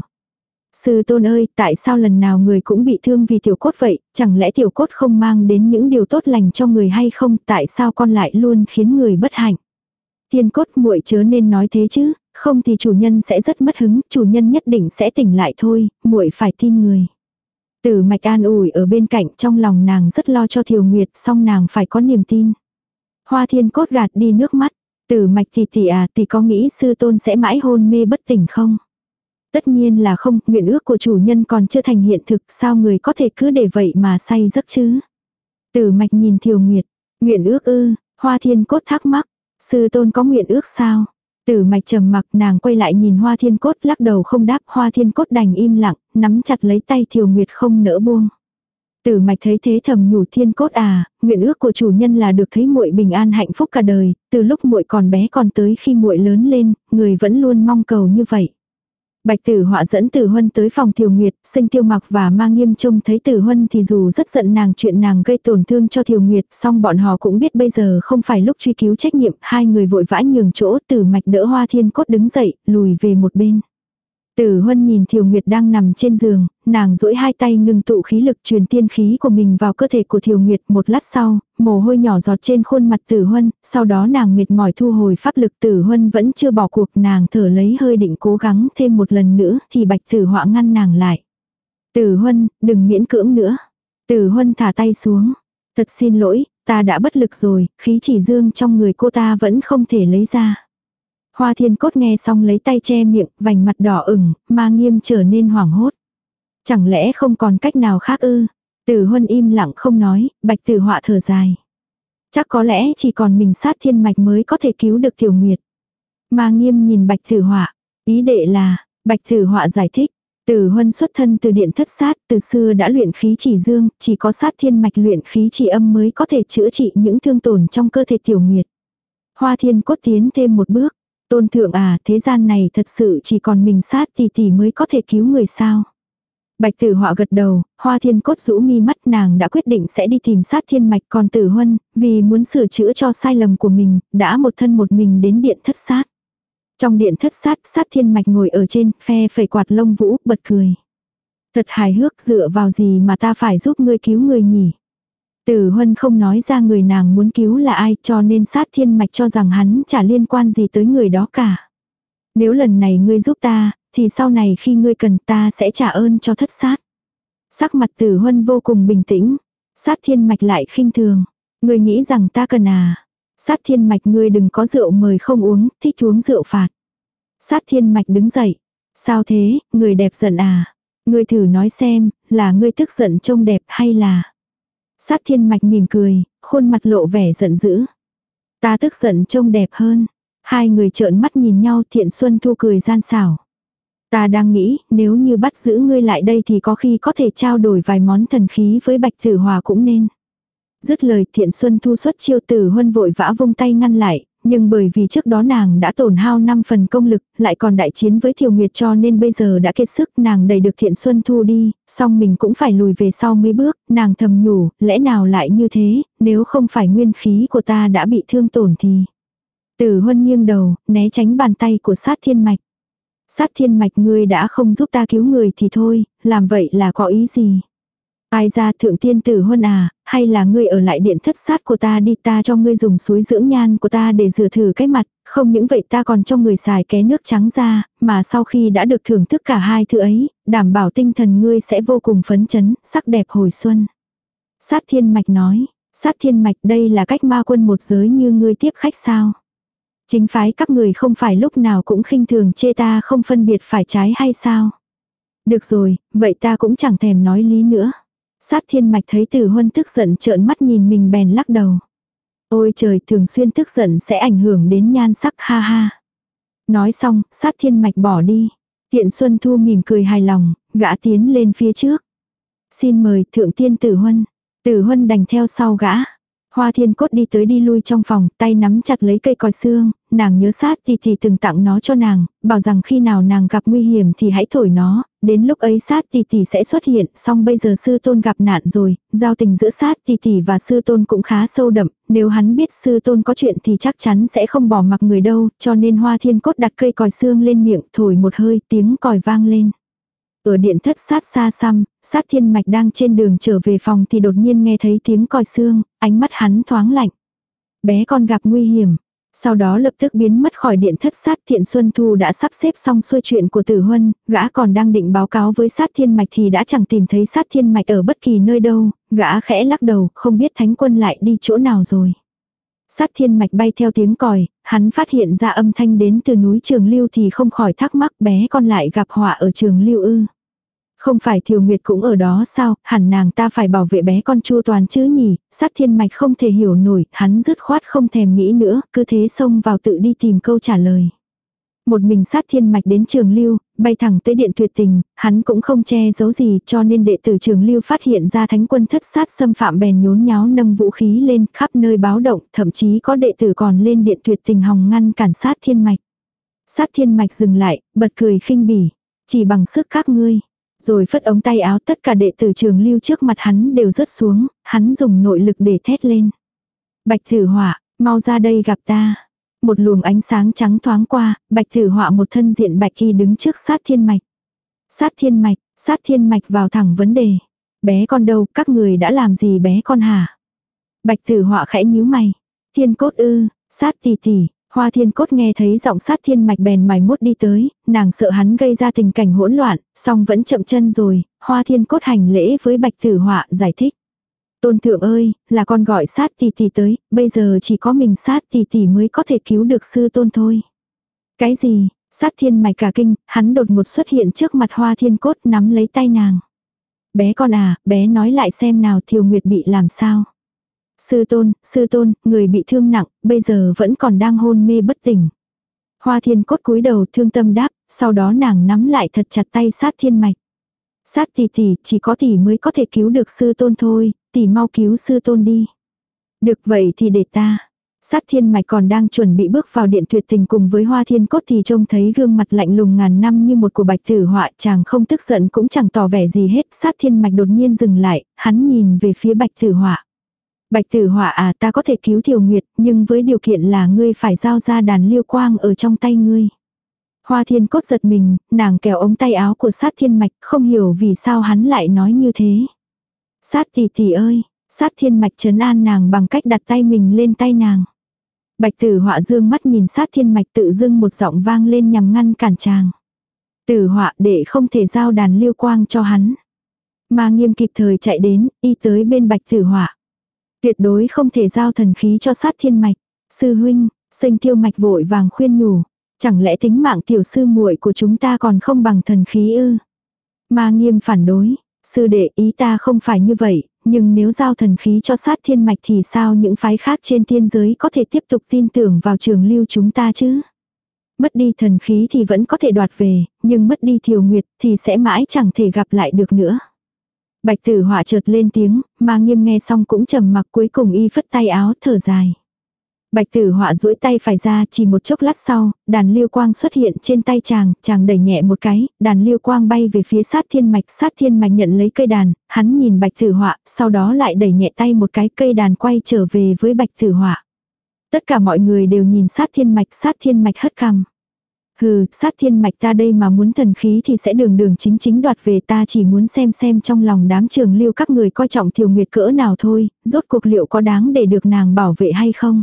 Sư tôn ơi, tại sao lần nào người cũng bị thương vì Tiểu Cốt vậy, chẳng lẽ Tiểu Cốt không mang đến những điều tốt lành cho người hay không, tại sao con lại luôn khiến người bất hạnh? Thiên Cốt, muội chớ nên nói thế chứ, không thì chủ nhân sẽ rất mất hứng, chủ nhân nhất định sẽ tỉnh lại thôi, muội phải tin người. Tử Mạch an ủi ở bên cạnh, trong lòng nàng rất lo cho Thiều Nguyệt, song nàng phải có niềm tin. Hoa Thiên Cốt gạt đi nước mắt. Tử Mạch tỷ tỷ à, tỷ có nghĩ sư tôn sẽ mãi hôn mê bất tỉnh không? Tất nhiên là không, nguyện ước của chủ nhân còn chưa thành hiện thực, sao người có thể cứ để vậy mà say giấc chứ? Tử Mạch nhìn Thiều Nguyệt, nguyện ước ư? Hoa Thiên Cốt thắc mắc, sư tôn có nguyện ước sao? Tử Mạch trầm mặc, nàng quay lại nhìn Hoa Thiên Cốt, lắc đầu không đáp. Hoa Thiên Cốt đành im lặng, nắm chặt lấy tay Thiều Nguyệt không nỡ buông. Tử Mạch thấy thế thầm nhủ, Thiên Cốt à, nguyện ước của chủ nhân là được thấy muội bình an hạnh phúc cả đời, từ lúc muội còn bé còn tới khi muội lớn lên, người vẫn luôn mong cầu như vậy. Bạch Tử Họa dẫn Tử Huân tới phòng Thiều Nguyệt, Sinh Tiêu Mặc và Ma Nghiêm trông thấy Tử Huân thì dù rất giận nàng chuyện nàng gây tổn thương cho Thiều Nguyệt, song bọn họ cũng biết bây giờ không phải lúc truy cứu trách nhiệm, hai người vội vã nhường chỗ. Tử Mạch đỡ Hoa Thiên Cốt đứng dậy, lùi về một bên. Tử Huân nhìn Thiều Nguyệt đang nằm trên giường, nàng duỗi hai tay ngưng tụ khí lực truyền tiên khí của mình vào cơ thể của Thiều Nguyệt. Một lát sau, mồ hôi nhỏ giọt trên khuôn mặt Tử Huân, sau đó nàng mệt mỏi thu hồi pháp lực. Tử Huân vẫn chưa bỏ cuộc, nàng thở lấy hơi định cố gắng thêm một lần nữa thì Bạch Tử Họa ngăn nàng lại. Tử Huân, đừng miễn cưỡng nữa. Tử Huân thả tay xuống. Thật xin lỗi, ta đã bất lực rồi, khí chỉ dương trong người cô ta vẫn không thể lấy ra. Hoa Thiên Cốt nghe xong lấy tay che miệng, vành mặt đỏ ửng, Ma Nghiêm trở nên hoảng hốt. Chẳng lẽ không còn cách nào khác ư? Tử Huân im lặng không nói, Bạch Tử Họa thở dài. Chắc có lẽ chỉ còn mình Sát Thiên Mạch mới có thể cứu được Tiểu Nguyệt. Ma Nghiêm nhìn Bạch Tử Họa, ý đệ là, Bạch Tử Họa giải thích. Tử Huân xuất thân từ điện thất sát, từ xưa đã luyện khí chỉ dương, chỉ có Sát Thiên Mạch luyện khí chỉ âm mới có thể chữa trị những thương tổn trong cơ thể Tiểu Nguyệt. Hoa Thiên Cốt tiến thêm một bước. Tôn thượng à, thế gian này thật sự chỉ còn mình Sát tỷ tỷ mới có thể cứu người sao? Bạch Tử Họa gật đầu, Hoa Thiên Cốt rũ mi mắt, nàng đã quyết định sẽ đi tìm Sát Thiên Mạch, còn Tử Huân, vì muốn sửa chữa cho sai lầm của mình, đã một thân một mình đến điện thất sát. Trong điện thất sát, Sát Thiên Mạch ngồi ở trên, phe phẩy quạt lông vũ, bật cười. Thật hài hước, dựa vào gì mà ta phải giúp ngươi cứu người nhỉ? Tử Huân không nói ra người nàng muốn cứu là ai, cho nên Sát Thiên Mạch cho rằng hắn chả liên quan gì tới người đó cả. Nếu lần này ngươi giúp ta, thì sau này khi ngươi cần ta sẽ trả ơn cho thất sát. Sắc mặt Tử Huân vô cùng bình tĩnh. Sát Thiên Mạch lại khinh thường. Ngươi nghĩ rằng ta cần à? Sát Thiên Mạch, ngươi đừng có rượu mời không uống, thích uống rượu phạt. Sát Thiên Mạch đứng dậy. Sao thế, người đẹp giận à? Ngươi thử nói xem, là ngươi tức giận trông đẹp hay là... Sát Thiên Mạch mỉm cười, khuôn mặt lộ vẻ giận dữ. Ta tức giận trông đẹp hơn. Hai người trợn mắt nhìn nhau, Thiện Xuân Thu cười gian xảo. Ta đang nghĩ, nếu như bắt giữ ngươi lại đây thì có khi có thể trao đổi vài món thần khí với Bạch Tử Hòa cũng nên. Dứt lời, Thiện Xuân Thu xuất chiêu, Tử Huân vội vã vung tay ngăn lại, nhưng bởi vì trước đó nàng đã tổn hao năm phần công lực, lại còn đại chiến với Thiều Nguyệt cho nên bây giờ đã kiệt sức, nàng đẩy được Thiện Xuân Thu đi, song mình cũng phải lùi về sau mấy bước, nàng thầm nhủ, lẽ nào lại như thế, nếu không phải nguyên khí của ta đã bị thương tổn thì... Tử Huân nghiêng đầu, né tránh bàn tay của Sát Thiên Mạch. Sát Thiên Mạch, ngươi đã không giúp ta cứu người thì thôi, làm vậy là có ý gì? Ai ra, Thượng Tiên Tử Huân à, hay là ngươi ở lại điện thất sát của ta đi, ta cho ngươi dùng suối dưỡng nhan của ta để rửa thử cái mặt, không những vậy ta còn cho người xài ké nước trắng ra, mà sau khi đã được thưởng thức cả hai thứ ấy, đảm bảo tinh thần ngươi sẽ vô cùng phấn chấn, sắc đẹp hồi xuân. Sát Thiên Mạch nói, Sát Thiên Mạch, đây là cách ma quân một giới như ngươi tiếp khách sao? Chính phái các người không phải lúc nào cũng khinh thường chê ta không phân biệt phải trái hay sao? Được rồi, vậy ta cũng chẳng thèm nói lý nữa. Sát Thiên Mạch thấy Tử Huân tức giận trợn mắt nhìn mình bèn lắc đầu. Ôi trời, thường xuyên tức giận sẽ ảnh hưởng đến nhan sắc, ha ha. Nói xong, Sát Thiên Mạch bỏ đi. Thiện Xuân Thu mỉm cười hài lòng, gã tiến lên phía trước. Xin mời Thượng Tiên Tử Huân. Tử Huân đành theo sau gã. Hoa Thiên Cốt đi tới đi lui trong phòng, tay nắm chặt lấy cây còi xương, nàng nhớ Sát tỷ tỷ từng tặng nó cho nàng, bảo rằng khi nào nàng gặp nguy hiểm thì hãy thổi nó, đến lúc ấy Sát tỷ tỷ sẽ xuất hiện, song bây giờ sư tôn gặp nạn rồi, giao tình giữa Sát tỷ tỷ và sư tôn cũng khá sâu đậm, nếu hắn biết sư tôn có chuyện thì chắc chắn sẽ không bỏ mặc người đâu, cho nên Hoa Thiên Cốt đặt cây còi xương lên miệng, thổi một hơi, tiếng còi vang lên. Ở điện thất Sát xa xăm, Sát Thiên Mạch đang trên đường trở về phòng thì đột nhiên nghe thấy tiếng còi xương, ánh mắt hắn thoáng lạnh. Bé con gặp nguy hiểm. Sau đó lập tức biến mất khỏi điện thất Sát. Thiện Xuân Thu đã sắp xếp xong xuôi chuyện của Tử Huân, gã còn đang định báo cáo với Sát Thiên Mạch thì đã chẳng tìm thấy Sát Thiên Mạch ở bất kỳ nơi đâu, gã khẽ lắc đầu, không biết Thánh Quân lại đi chỗ nào rồi. Sát Thiên Mạch bay theo tiếng còi, hắn phát hiện ra âm thanh đến từ núi Trường Lưu thì không khỏi thắc mắc, bé con lại gặp họa ở Trường Lưu ư. Không phải Thiều Nguyệt cũng ở đó sao, hẳn nàng ta phải bảo vệ bé con chu toàn chứ nhỉ. Sát Thiên Mạch không thể hiểu nổi, hắn dứt khoát không thèm nghĩ nữa, cứ thế xông vào tự đi tìm câu trả lời. Một mình Sát Thiên Mạch đến Trường Lưu, bay thẳng tới điện tuyệt tình, hắn cũng không che giấu gì, cho nên đệ tử Trường Lưu phát hiện ra Thánh Quân thất sát xâm phạm bèn nhốn nháo nâng vũ khí lên khắp nơi báo động, thậm chí có đệ tử còn lên điện tuyệt tình hòng ngăn cản Sát Thiên Mạch. Sát Thiên Mạch dừng lại, bật cười khinh bỉ, chỉ bằng sức các ngươi. Rồi phất ống tay áo, tất cả đệ tử Trường Lưu trước mặt hắn đều rớt xuống, hắn dùng nội lực để thét lên. Bạch Tử Họa, mau ra đây gặp ta. Một luồng ánh sáng trắng thoáng qua, Bạch Tử Họa một thân diện bạch y đứng trước Sát Thiên Mạch. Sát Thiên Mạch, Sát Thiên Mạch vào thẳng vấn đề. Bé con đâu, các người đã làm gì bé con hả? Bạch Tử Họa khẽ nhíu mày. Thiên Cốt ư, Sát tỷ tỷ. Hoa Thiên Cốt nghe thấy giọng Sát Thiên Mạch bèn mày mốt đi tới, nàng sợ hắn gây ra tình cảnh hỗn loạn, song vẫn chậm chân rồi, Hoa Thiên Cốt hành lễ với Bạch Tử Họa giải thích. Tôn thượng ơi, là con gọi Sát tỷ tỷ tới, bây giờ chỉ có mình Sát tỷ tỷ mới có thể cứu được sư tôn thôi. Cái gì? Sát Thiên Mạch cả kinh, hắn đột ngột xuất hiện trước mặt Hoa Thiên Cốt nắm lấy tay nàng. Bé con à, bé nói lại xem nào, Thiều Nguyệt bị làm sao? Sư tôn, sư tôn, người bị thương nặng, bây giờ vẫn còn đang hôn mê bất tỉnh. Hoa Thiên Cốt cúi đầu thương tâm đáp, sau đó nàng nắm lại thật chặt tay Sát Thiên Mạch. Sát tỷ tỷ, chỉ có tỷ mới có thể cứu được sư tôn thôi, tỷ mau cứu sư tôn đi. Được vậy thì để ta. Sát Thiên Mạch còn đang chuẩn bị bước vào điện tuyệt tình cùng với Hoa Thiên Cốt thì trông thấy gương mặt lạnh lùng ngàn năm như một của Bạch Tử Họa, chàng không tức giận cũng chẳng tỏ vẻ gì hết. Sát Thiên Mạch đột nhiên dừng lại, hắn nhìn về phía Bạch Tử Họa. Bạch Tử Họa à, ta có thể cứu Thiều Nguyệt, nhưng với điều kiện là ngươi phải giao ra đàn liêu quang ở trong tay ngươi. Hoa Thiên Cốt giật mình, nàng kéo ống tay áo của Sát Thiên Mạch, không hiểu vì sao hắn lại nói như thế. Sát tỷ tỷ ơi, Sát Thiên Mạch trấn an nàng bằng cách đặt tay mình lên tay nàng. Bạch Tử Họa dương mắt nhìn Sát Thiên Mạch, tự dưng một giọng vang lên nhằm ngăn cản chàng. Tử Họa, để không thể giao đàn liêu quang cho hắn. Ma Nghiêm kịp thời chạy đến, y tới bên Bạch Tử Họa. Tuyệt đối không thể giao thần khí cho Sát Thiên Mạch. Sư huynh, Sinh Tiêu Mạch vội vàng khuyên nhủ, chẳng lẽ tính mạng tiểu sư muội của chúng ta còn không bằng thần khí ư? Ma Nghiêm phản đối, sư đệ ý ta không phải như vậy, nhưng nếu giao thần khí cho sát thiên mạch thì sao những phái khác trên tiên giới có thể tiếp tục tin tưởng vào trường lưu chúng ta chứ? Mất đi thần khí thì vẫn có thể đoạt về, nhưng mất đi Thiều Nguyệt thì sẽ mãi chẳng thể gặp lại được nữa. Bạch Tử Họa chợt lên tiếng, Ma Nghiêm nghe xong cũng trầm mặc, cuối cùng y phất tay áo thở dài. Bạch Tử Họa duỗi tay phải ra, chỉ một chốc lát sau, đàn liêu quang xuất hiện trên tay chàng, chàng đẩy nhẹ một cái, đàn liêu quang bay về phía sát thiên mạch, sát thiên mạch nhận lấy cây đàn, hắn nhìn Bạch Tử Họa, sau đó lại đẩy nhẹ tay một cái, cây đàn quay trở về với Bạch Tử Họa. Tất cả mọi người đều nhìn sát thiên mạch, sát thiên mạch hất cằm. Hừ, sát thiên mạch ta đây mà muốn thần khí thì sẽ đường đường chính chính đoạt về, ta chỉ muốn xem xem trong lòng đám trường lưu các người coi trọng Thiều Nguyệt cỡ nào thôi, rốt cuộc liệu có đáng để được nàng bảo vệ hay không.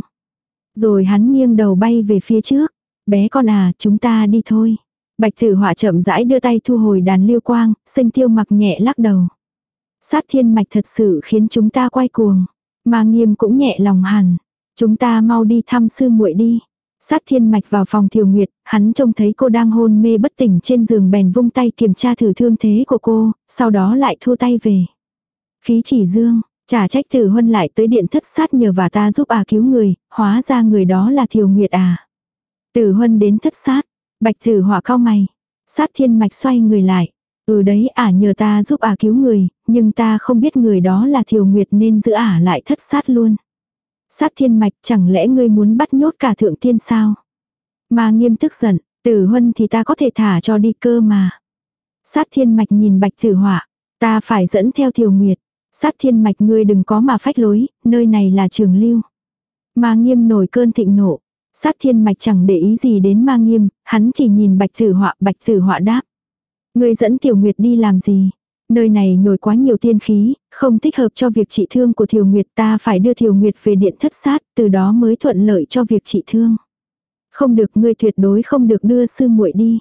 Rồi hắn nghiêng đầu bay về phía trước. Bé con à, chúng ta đi thôi. Bạch Tử Họa chậm rãi đưa tay thu hồi đàn liêu quang, Sinh Tiêu mặc nhẹ lắc đầu. Sát thiên mạch thật sự khiến chúng ta quay cuồng. Ma Nghiêm cũng nhẹ lòng hẳn. Chúng ta mau đi thăm sư muội đi. Sát thiên mạch vào phòng Thiều Nguyệt, hắn trông thấy cô đang hôn mê bất tỉnh trên giường bèn vung tay kiểm tra thử thương thế của cô, sau đó lại thu tay về. Khí chỉ dương, chả trách Tử Huân lại tới điện thất sát nhờ và ta giúp à cứu người, hóa ra người đó là Thiều Nguyệt à. Tử Huân đến thất sát, Bạch Tử Họa cau mày. Sát thiên mạch xoay người lại. Ừ đấy ả à nhờ ta giúp à cứu người, nhưng ta không biết người đó là Thiều Nguyệt nên giữ ả à lại thất sát luôn. Sát thiên mạch chẳng lẽ ngươi muốn bắt nhốt cả thượng tiên sao? Ma Nghiêm tức giận, Tử Huân thì ta có thể thả cho đi cơ mà. Sát thiên mạch nhìn Bạch Tử Họa, ta phải dẫn theo Thiều Nguyệt. Sát thiên mạch ngươi đừng có mà phách lối, nơi này là trường lưu. Ma Nghiêm nổi cơn thịnh nộ. Sát thiên mạch chẳng để ý gì đến Ma Nghiêm, hắn chỉ nhìn Bạch Tử Họa, Bạch Tử Họa đáp. Ngươi dẫn Thiều Nguyệt đi làm gì? Nơi này nhồi quá nhiều tiên khí, không thích hợp cho việc trị thương của Thiều Nguyệt, ta phải đưa Thiều Nguyệt về điện thất sát, từ đó mới thuận lợi cho việc trị thương. Không được, ngươi tuyệt đối không được đưa sư muội đi.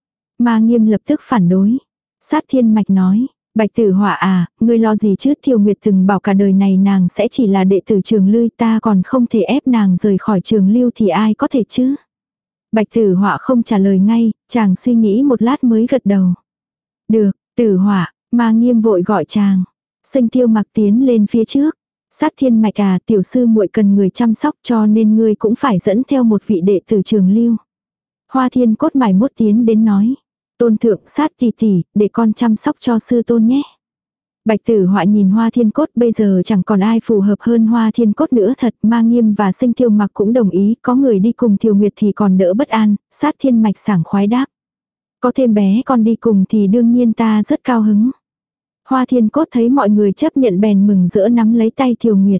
Ma Nghiêm lập tức phản đối. Sát thiên mạch nói, Bạch Tử Họa à, ngươi lo gì chứ, Thiều Nguyệt từng bảo cả đời này nàng sẽ chỉ là đệ tử trường lưu, ta còn không thể ép nàng rời khỏi trường lưu thì ai có thể chứ. Bạch Tử Họa không trả lời ngay, chàng suy nghĩ một lát mới gật đầu. Được, Tử Họa. Ma Nghiêm vội gọi chàng. Sinh Tiêu mặc tiến lên phía trước. Sát thiên mạch à, tiểu sư muội cần người chăm sóc cho nên ngươi cũng phải dẫn theo một vị đệ tử trường lưu. Hoa Thiên Cốt mải mốt tiến đến nói. Tôn thượng sát tỷ tỷ, để con chăm sóc cho sư tôn nhé. Bạch Tử Họa nhìn Hoa Thiên Cốt, bây giờ chẳng còn ai phù hợp hơn Hoa Thiên Cốt nữa thật. Ma Nghiêm và Sinh Tiêu mặc cũng đồng ý, có người đi cùng Thiều Nguyệt thì còn đỡ bất an. Sát thiên mạch sảng khoái đáp. Có thêm bé con đi cùng thì đương nhiên ta rất cao hứng. Hoa Thiên Cốt thấy mọi người chấp nhận bèn mừng rỡ nắm lấy tay Thiều Nguyệt.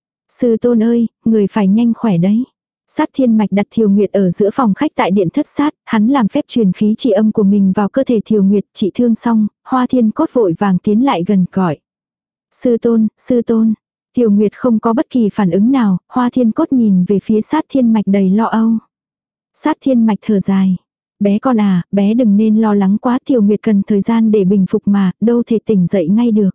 Sư tôn ơi, người phải nhanh khỏe đấy. Sát thiên mạch đặt Thiều Nguyệt ở giữa phòng khách tại điện thất sát, hắn làm phép truyền khí trị âm của mình vào cơ thể Thiều Nguyệt, trị thương xong, Hoa Thiên Cốt vội vàng tiến lại gần gọi. Sư tôn, sư tôn. Thiều Nguyệt không có bất kỳ phản ứng nào, Hoa Thiên Cốt nhìn về phía sát thiên mạch đầy lo âu. Sát thiên mạch thở dài. Bé con à, bé đừng nên lo lắng quá, Thiều Nguyệt cần thời gian để bình phục mà, đâu thể tỉnh dậy ngay được.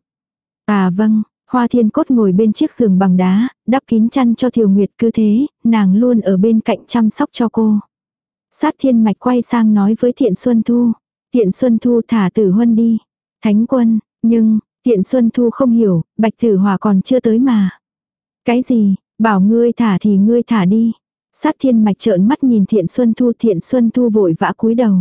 À vâng, Hoa Thiên Cốt ngồi bên chiếc giường bằng đá, đắp kín chăn cho Thiều Nguyệt, cứ thế, nàng luôn ở bên cạnh chăm sóc cho cô. Sát thiên mạch quay sang nói với Thiện Xuân Thu. Thiện Xuân Thu thả Tử Huân đi. Thánh quân, nhưng, Thiện Xuân Thu không hiểu, Bạch Tử Hỏa còn chưa tới mà. Cái gì, bảo ngươi thả thì ngươi thả đi. Sát thiên mạch trợn mắt nhìn Thiện Xuân Thu, Thiện Xuân Thu vội vã cúi đầu.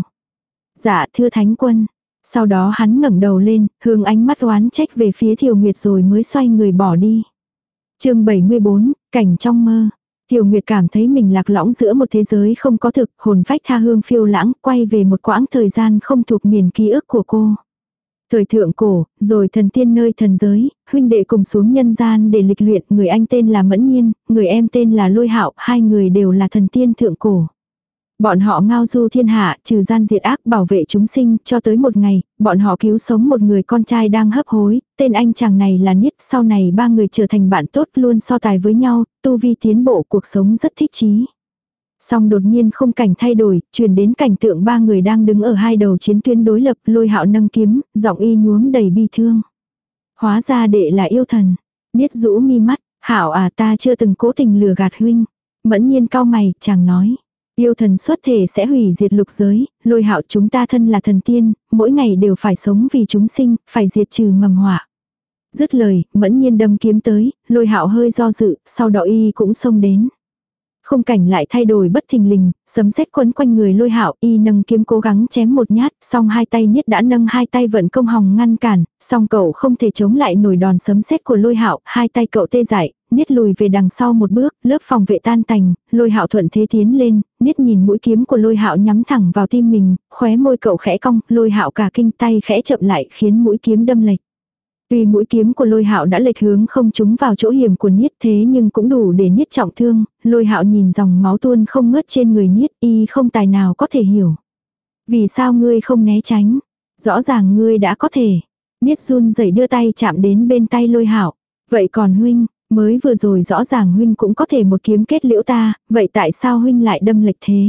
Dạ thưa thánh quân. Sau đó hắn ngẩng đầu lên, hướng ánh mắt oán trách về phía Thiều Nguyệt rồi mới xoay người bỏ đi. Chương bảy mươi bốn, cảnh trong mơ. Thiều Nguyệt cảm thấy mình lạc lõng giữa một thế giới không có thực, hồn phách tha hương phiêu lãng, quay về một quãng thời gian không thuộc miền ký ức của cô. Thời thượng cổ, rồi thần tiên nơi thần giới, huynh đệ cùng xuống nhân gian để lịch luyện, người anh tên là Mẫn Nhiên, người em tên là Lôi Hạo, hai người đều là thần tiên thượng cổ. Bọn họ ngao du thiên hạ, trừ gian diệt ác, bảo vệ chúng sinh, cho tới một ngày, bọn họ cứu sống một người con trai đang hấp hối, tên anh chàng này là Niết, sau này ba người trở thành bạn tốt luôn so tài với nhau, tu vi tiến bộ, cuộc sống rất thích chí. Xong đột nhiên khung cảnh thay đổi, truyền đến cảnh tượng ba người đang đứng ở hai đầu chiến tuyến đối lập, Lôi Hạo nâng kiếm, giọng y nhuốm đầy bi thương. Hóa ra đệ là yêu thần. Niết rũ mi mắt, Hạo à, ta chưa từng cố tình lừa gạt huynh. Mẫn Nhiên cau mày, chàng nói. Yêu thần xuất thể sẽ hủy diệt lục giới, Lôi Hạo chúng ta thân là thần tiên, mỗi ngày đều phải sống vì chúng sinh, phải diệt trừ mầm họa. Dứt lời, Mẫn Nhiên đâm kiếm tới, Lôi Hạo hơi do dự, sau đó y cũng xông đến. Khung cảnh lại thay đổi bất thình lình, sấm sét quấn quanh người Lôi Hạo, y nâng kiếm cố gắng chém một nhát, song hai tay Niết đã nâng hai tay vận công hòng ngăn cản, song cậu không thể chống lại nổi đòn sấm sét của Lôi Hạo, hai tay cậu tê dại, Niết lùi về đằng sau một bước, lớp phòng vệ tan tành, Lôi Hạo thuận thế tiến lên, Niết nhìn mũi kiếm của Lôi Hạo nhắm thẳng vào tim mình, khóe môi cậu khẽ cong, Lôi Hạo cả kinh tay khẽ chậm lại khiến mũi kiếm đâm lệch. Tuy mũi kiếm của Lôi Hạo đã lệch hướng không trúng vào chỗ hiểm của Niết thế nhưng cũng đủ để Niết trọng thương, Lôi Hạo nhìn dòng máu tuôn không ngớt trên người Niết y không tài nào có thể hiểu. Vì sao ngươi không né tránh? Rõ ràng ngươi đã có thể. Niết run rẩy đưa tay chạm đến bên tay Lôi Hạo. Vậy còn huynh, mới vừa rồi rõ ràng huynh cũng có thể một kiếm kết liễu ta, vậy tại sao huynh lại đâm lệch thế?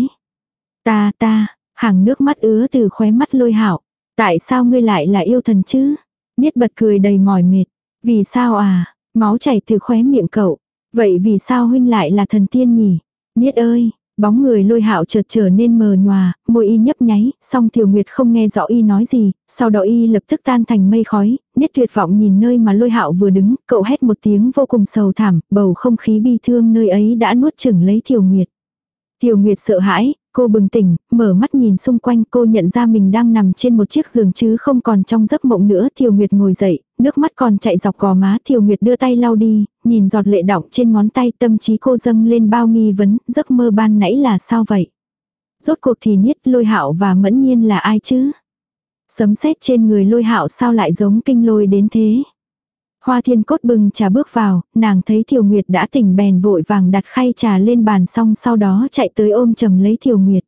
Ta ta, hàng nước mắt ứa từ khóe mắt Lôi Hạo. Tại sao ngươi lại là yêu thần chứ? Niết bật cười đầy mỏi mệt. Vì sao à? Máu chảy từ khóe miệng cậu. Vậy vì sao huynh lại là thần tiên nhỉ? Niết ơi! Bóng người Lôi Hạo chợt trở nên mờ nhòa, môi y nhấp nháy, song Tiểu Nguyệt không nghe rõ y nói gì, sau đó y lập tức tan thành mây khói, Niết tuyệt vọng nhìn nơi mà Lôi Hạo vừa đứng, cậu hét một tiếng vô cùng sầu thảm, bầu không khí bi thương nơi ấy đã nuốt chửng lấy Tiểu Nguyệt. Tiểu Nguyệt sợ hãi, cô bừng tỉnh, mở mắt nhìn xung quanh, cô nhận ra mình đang nằm trên một chiếc giường chứ không còn trong giấc mộng nữa. Tiểu Nguyệt ngồi dậy, nước mắt còn chạy dọc gò má. Tiểu Nguyệt đưa tay lau đi, nhìn giọt lệ đọng trên ngón tay, tâm trí cô dâng lên bao nghi vấn, giấc mơ ban nãy là sao vậy? Rốt cuộc thì Niết, Lôi Hạo và Mẫn Nhiên là ai chứ? Sấm sét trên người Lôi Hạo sao lại giống kinh lôi đến thế? Hoa Thiên Cốt bưng trà bước vào, nàng thấy Tiểu Nguyệt đã tỉnh bèn vội vàng đặt khay trà lên bàn xong sau đó chạy tới ôm chầm lấy Tiểu Nguyệt.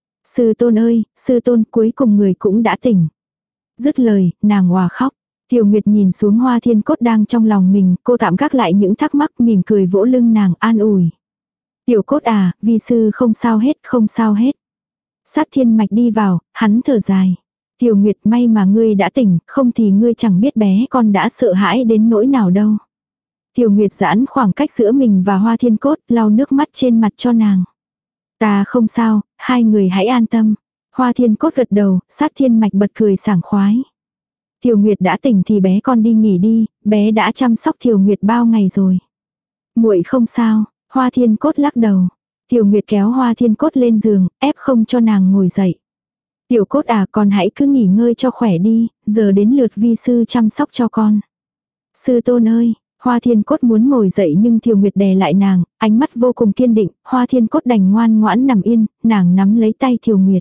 Sư tôn ơi, sư tôn cuối cùng người cũng đã tỉnh. Dứt lời, nàng òa khóc. Tiểu Nguyệt nhìn xuống Hoa Thiên Cốt đang trong lòng mình, cô tạm gác lại những thắc mắc mỉm cười vỗ lưng nàng an ủi. Tiểu Cốt à, vi sư không sao hết, không sao hết. Sát Thiên Mạch đi vào, hắn thở dài. Tiểu Nguyệt may mà ngươi đã tỉnh, không thì ngươi chẳng biết bé con đã sợ hãi đến nỗi nào đâu. Tiểu Nguyệt giãn khoảng cách giữa mình và Hoa Thiên Cốt, lau nước mắt trên mặt cho nàng. Ta không sao, hai người hãy an tâm. Hoa Thiên Cốt gật đầu, Sát Thiên Mạch bật cười sảng khoái. Tiểu Nguyệt đã tỉnh thì bé con đi nghỉ đi, bé đã chăm sóc Tiểu Nguyệt bao ngày rồi. Muội không sao, Hoa Thiên Cốt lắc đầu. Tiểu Nguyệt kéo Hoa Thiên Cốt lên giường, ép không cho nàng ngồi dậy. Tiểu Cốt à, con hãy cứ nghỉ ngơi cho khỏe đi, giờ đến lượt vi sư chăm sóc cho con. Sư tôn ơi, Hoa Thiên Cốt muốn ngồi dậy nhưng Tiểu Nguyệt đè lại nàng, ánh mắt vô cùng kiên định, Hoa Thiên Cốt đành ngoan ngoãn nằm yên, nàng nắm lấy tay Tiểu Nguyệt.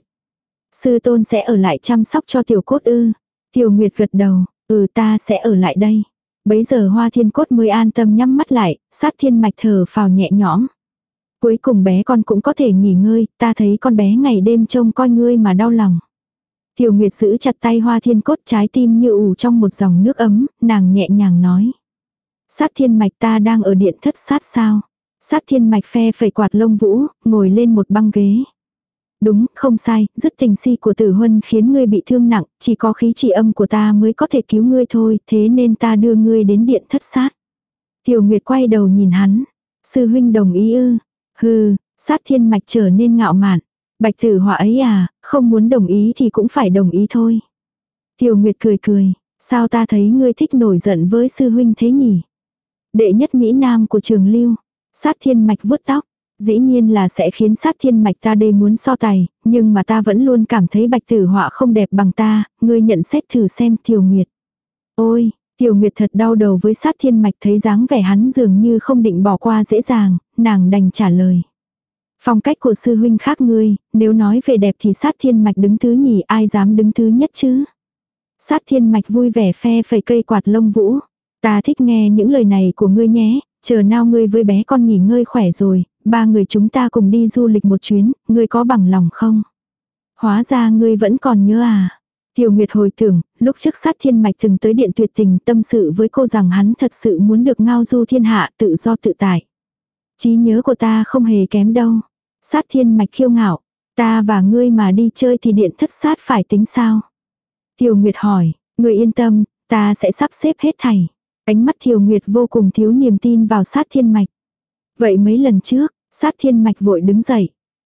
Sư tôn sẽ ở lại chăm sóc cho Tiểu Cốt ư? Tiểu Nguyệt gật đầu, ừ ta sẽ ở lại đây. Bấy giờ Hoa Thiên Cốt mới an tâm nhắm mắt lại, Sát Thiên Mạch thở phào nhẹ nhõm. Cuối cùng bé con cũng có thể nghỉ ngơi, ta thấy con bé ngày đêm trông coi ngươi mà đau lòng. Tiểu Nguyệt giữ chặt tay Hoa Thiên Cốt, trái tim như ủ trong một dòng nước ấm, nàng nhẹ nhàng nói. Sát Thiên Mạch ta đang ở điện thất sát sao? Sát Thiên Mạch phe phẩy quạt lông vũ, ngồi lên một băng ghế. Đúng, không sai, dứt tình si của Tử Huân khiến ngươi bị thương nặng, chỉ có khí chỉ âm của ta mới có thể cứu ngươi thôi, thế nên ta đưa ngươi đến điện thất sát. Tiểu Nguyệt quay đầu nhìn hắn. Sư huynh đồng ý ư? Hừ, Sát Thiên Mạch trở nên ngạo mạn. Bạch Tử Họa ấy à, không muốn đồng ý thì cũng phải đồng ý thôi. Tiểu Nguyệt cười cười, sao ta thấy ngươi thích nổi giận với sư huynh thế nhỉ? Đệ nhất Mỹ Nam của Trường Lưu. Sát Thiên Mạch vuốt tóc. Dĩ nhiên là sẽ khiến Sát Thiên Mạch ta đây muốn so tài, nhưng mà ta vẫn luôn cảm thấy Bạch Tử Họa không đẹp bằng ta, ngươi nhận xét thử xem. Tiểu Nguyệt. Ôi, Tiểu Nguyệt thật đau đầu với Sát Thiên Mạch, thấy dáng vẻ hắn dường như không định bỏ qua dễ dàng, nàng đành trả lời. Phong cách của sư huynh khác ngươi, nếu nói về đẹp thì Sát Thiên Mạch đứng thứ nhì, ai dám đứng thứ nhất chứ? Sát Thiên Mạch vui vẻ phe phẩy cây quạt lông vũ. Ta thích nghe những lời này của ngươi nhé, chờ nào ngươi với bé con nghỉ ngơi khỏe rồi, ba người chúng ta cùng đi du lịch một chuyến, ngươi có bằng lòng không? Hóa ra ngươi vẫn còn nhớ à? Tiểu Nguyệt hồi tưởng, lúc trước Sát Thiên Mạch từng tới điện tuyệt tình tâm sự với cô rằng hắn thật sự muốn được ngao du thiên hạ tự do tự tại. Trí nhớ của ta không hề kém đâu. Sát Thiên Mạch khiêu ngạo, ta và ngươi mà đi chơi thì điện thất sát phải tính sao? Tiểu Nguyệt hỏi, ngươi yên tâm, ta sẽ sắp xếp hết thảy. Ánh mắt Tiểu Nguyệt vô cùng thiếu niềm tin vào Sát Thiên Mạch. Vậy mấy lần trước, Sát Thiên Mạch vội đứng dậy.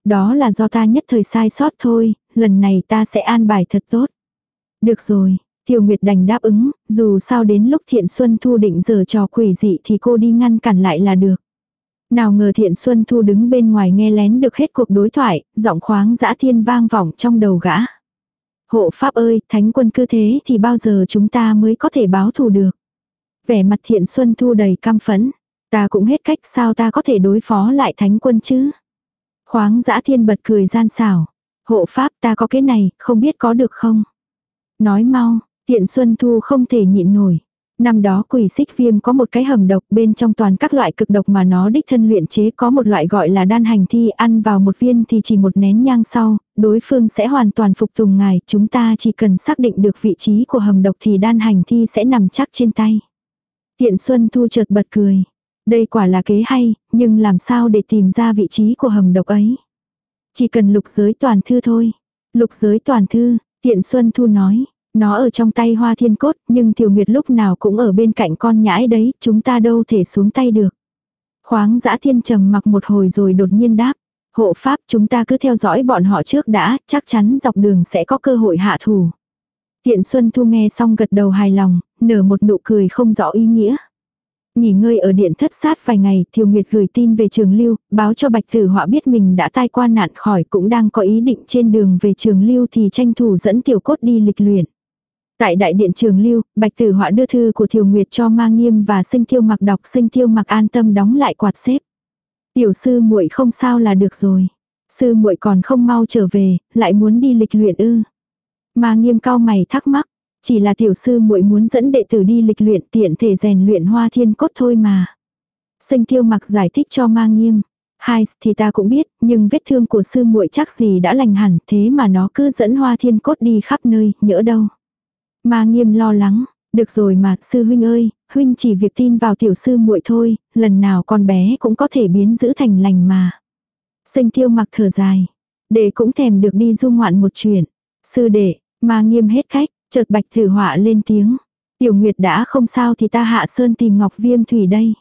Đó là do ta nhất thời sai sót thôi, lần này ta sẽ an bài thật tốt. Được rồi, Tiêu Nguyệt đành đáp ứng, dù sao đến lúc Thiện Xuân Thu định giở trò quỷ dị thì cô đi ngăn cản lại là được. Nào ngờ Thiện Xuân Thu đứng bên ngoài nghe lén được hết cuộc đối thoại, giọng khoáng dã thiên vang vọng trong đầu gã. Hộ pháp ơi, thánh quân cứ thế thì bao giờ chúng ta mới có thể báo thù được. Vẻ mặt Thiện Xuân Thu đầy căm phẫn. Ta cũng hết cách, sao ta có thể đối phó lại thánh quân chứ? Khoáng dã thiên bật cười gian xảo. Hộ pháp, ta có cái này, không biết có được không? Nói mau, Thiện Xuân Thu không thể nhịn nổi. Năm đó quỷ xích viêm có một cái hầm độc, bên trong toàn các loại cực độc mà nó đích thân luyện chế, có một loại gọi là đan hành thi, ăn vào một viên thì chỉ một nén nhang sau, đối phương sẽ hoàn toàn phục tùng ngài, chúng ta chỉ cần xác định được vị trí của hầm độc thì đan hành thi sẽ nằm chắc trên tay. Thiện Xuân Thu chợt bật cười. Đây quả là kế hay, nhưng làm sao để tìm ra vị trí của hầm độc ấy? Chỉ cần lục giới toàn thư thôi. Lục giới toàn thư, Thiện Xuân Thu nói. Nó ở trong tay Hoa Thiên Cốt, nhưng Tiểu Nguyệt lúc nào cũng ở bên cạnh con nhãi đấy, chúng ta đâu thể xuống tay được. Khoáng dã thiên trầm mặc một hồi rồi đột nhiên đáp. Hộ pháp, chúng ta cứ theo dõi bọn họ trước đã, chắc chắn dọc đường sẽ có cơ hội hạ thủ. Thiện Xuân Thu nghe xong gật đầu hài lòng, nở một nụ cười không rõ ý nghĩa. Nghỉ ngơi ở điện thất sát vài ngày, Thiều Nguyệt gửi tin về Trường Lưu, báo cho Bạch Tử Họa biết mình đã tai qua nạn khỏi, cũng đang có ý định trên đường về Trường Lưu thì tranh thủ dẫn Tiểu Cốt đi lịch luyện. Tại đại điện Trường Lưu, Bạch Tử Họa đưa thư của Thiều Nguyệt cho Ma Nghiêm và Sinh Tiêu Mặc đọc, Sinh Tiêu Mặc an tâm đóng lại quạt xếp. Tiểu sư muội không sao là được rồi. Sư muội còn không mau trở về, lại muốn đi lịch luyện ư? Ma Nghiêm cau mày thắc mắc. Chỉ là tiểu sư muội muốn dẫn đệ tử đi lịch luyện tiện thể rèn luyện Hoa Thiên Cốt thôi mà. Sinh Tiêu Mặc giải thích cho Ma Nghiêm. Hai thì ta cũng biết, nhưng vết thương của sư muội chắc gì đã lành hẳn, thế mà nó cứ dẫn Hoa Thiên Cốt đi khắp nơi, nhỡ đâu. Ma Nghiêm lo lắng. Được rồi mà, sư huynh ơi, huynh chỉ việc tin vào tiểu sư muội thôi, lần nào con bé cũng có thể biến dữ thành lành mà. Sinh Tiêu Mặc thở dài. Đệ cũng thèm được đi du ngoạn một chuyện. Sư đệ, Ma Nghiêm hết cách. Chợt Bạch Tử Họa lên tiếng. Tiểu Nguyệt đã không sao thì ta hạ sơn tìm Ngọc Viêm Thủy đây.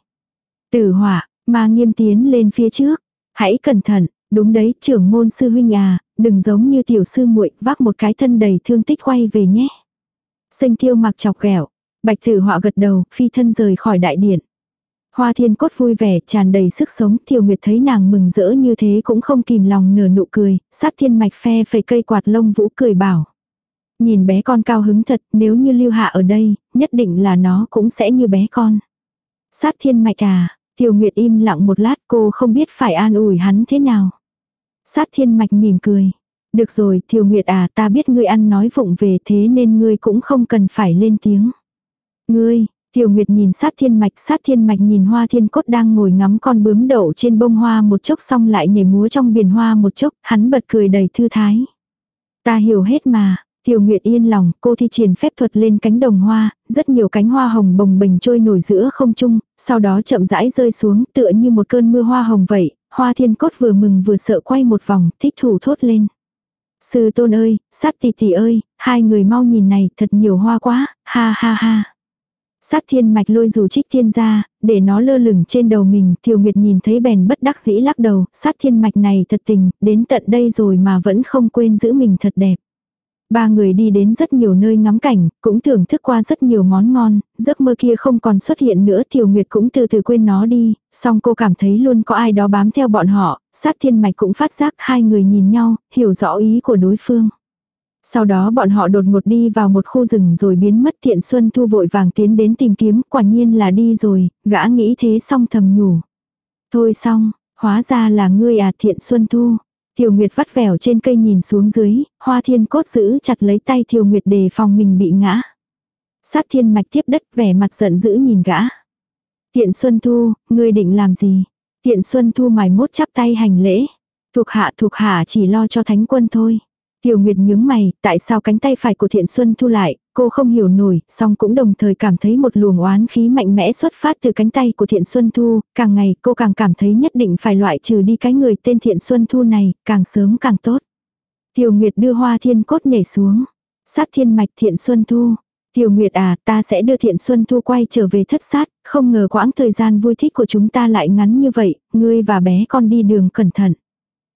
Tử Họa, Ma Nghiêm tiến lên phía trước. Hãy cẩn thận, đúng đấy trưởng môn sư huynh à, đừng giống như tiểu sư muội vác một cái thân đầy thương tích quay về nhé. Sinh Tiêu Mặc chọc ghẹo. Bạch Tử Họa gật đầu, phi thân rời khỏi đại điện. Hoa Thiên Cốt vui vẻ, tràn đầy sức sống, Tiểu Nguyệt thấy nàng mừng rỡ như thế cũng không kìm lòng nở nụ cười, Sát Thiên Mạch phe phẩy cây quạt lông vũ cười bảo. Nhìn bé con cao hứng thật, nếu như Lưu Hạ ở đây, nhất định là nó cũng sẽ như bé con. Sát Thiên Mạch à, Tiểu Nguyệt im lặng một lát, cô không biết phải an ủi hắn thế nào. Sát Thiên Mạch mỉm cười. Được rồi, Tiểu Nguyệt à, ta biết ngươi ăn nói vụng về thế nên ngươi cũng không cần phải lên tiếng. Ngươi, Tiểu Nguyệt nhìn Sát Thiên Mạch, Sát Thiên Mạch nhìn Hoa Thiên Cốt đang ngồi ngắm con bướm đậu trên bông hoa một chốc xong lại nhảy múa trong biển hoa một chốc, hắn bật cười đầy thư thái. Ta hiểu hết mà. Tiểu Nguyệt yên lòng, cô thi triển phép thuật lên cánh đồng hoa, rất nhiều cánh hoa hồng bồng bềnh trôi nổi giữa không trung, sau đó chậm rãi rơi xuống tựa như một cơn mưa hoa hồng vậy. Hoa Thiên Cốt vừa mừng vừa sợ quay một vòng, thích thủ thốt lên. Sư tôn ơi, Sát tỷ tỷ ơi, hai người mau nhìn này, thật nhiều hoa quá, ha ha ha. Sát Thiên Mạch lôi dù Trích Thiên ra, để nó lơ lửng trên đầu mình, Tiểu Nguyệt nhìn thấy bèn bất đắc dĩ lắc đầu, Sát Thiên Mạch này thật tình, đến tận đây rồi mà vẫn không quên giữ mình thật đẹp. Ba người đi đến rất nhiều nơi ngắm cảnh, cũng thưởng thức qua rất nhiều món ngon, giấc mơ kia không còn xuất hiện nữa, Tiểu Nguyệt cũng từ từ quên nó đi, song cô cảm thấy luôn có ai đó bám theo bọn họ, Sát Thiên Mạch cũng phát giác hai người nhìn nhau, hiểu rõ ý của đối phương. Sau đó bọn họ đột ngột đi vào một khu rừng rồi biến mất. Thiện Xuân Thu vội vàng tiến đến tìm kiếm, quả nhiên là đi rồi, gã nghĩ thế xong thầm nhủ. Thôi xong, hóa ra là ngươi à Thiện Xuân Thu. Thiều Nguyệt vắt vẻo trên cây nhìn xuống dưới, Hoa Thiên Cốt giữ chặt lấy tay Thiều Nguyệt đề phòng mình bị ngã. Sát Thiên Mạch tiếp đất vẻ mặt giận dữ nhìn gã. Thiện Xuân Thu, ngươi định làm gì? Thiện Xuân Thu mài mốt chắp tay hành lễ. Thuộc hạ thuộc hạ chỉ lo cho thánh quân thôi. Tiểu Nguyệt nhướng mày, tại sao cánh tay phải của Thiện Xuân Thu lại, cô không hiểu nổi, song cũng đồng thời cảm thấy một luồng oán khí mạnh mẽ xuất phát từ cánh tay của Thiện Xuân Thu, càng ngày cô càng cảm thấy nhất định phải loại trừ đi cái người tên Thiện Xuân Thu này, càng sớm càng tốt. Tiểu Nguyệt đưa Hoa Thiên Cốt nhảy xuống. Sát Thiên Mạch Thiện Xuân Thu. Tiểu Nguyệt à, ta sẽ đưa Thiện Xuân Thu quay trở về thất sát, không ngờ quãng thời gian vui thích của chúng ta lại ngắn như vậy, ngươi và bé con đi đường cẩn thận.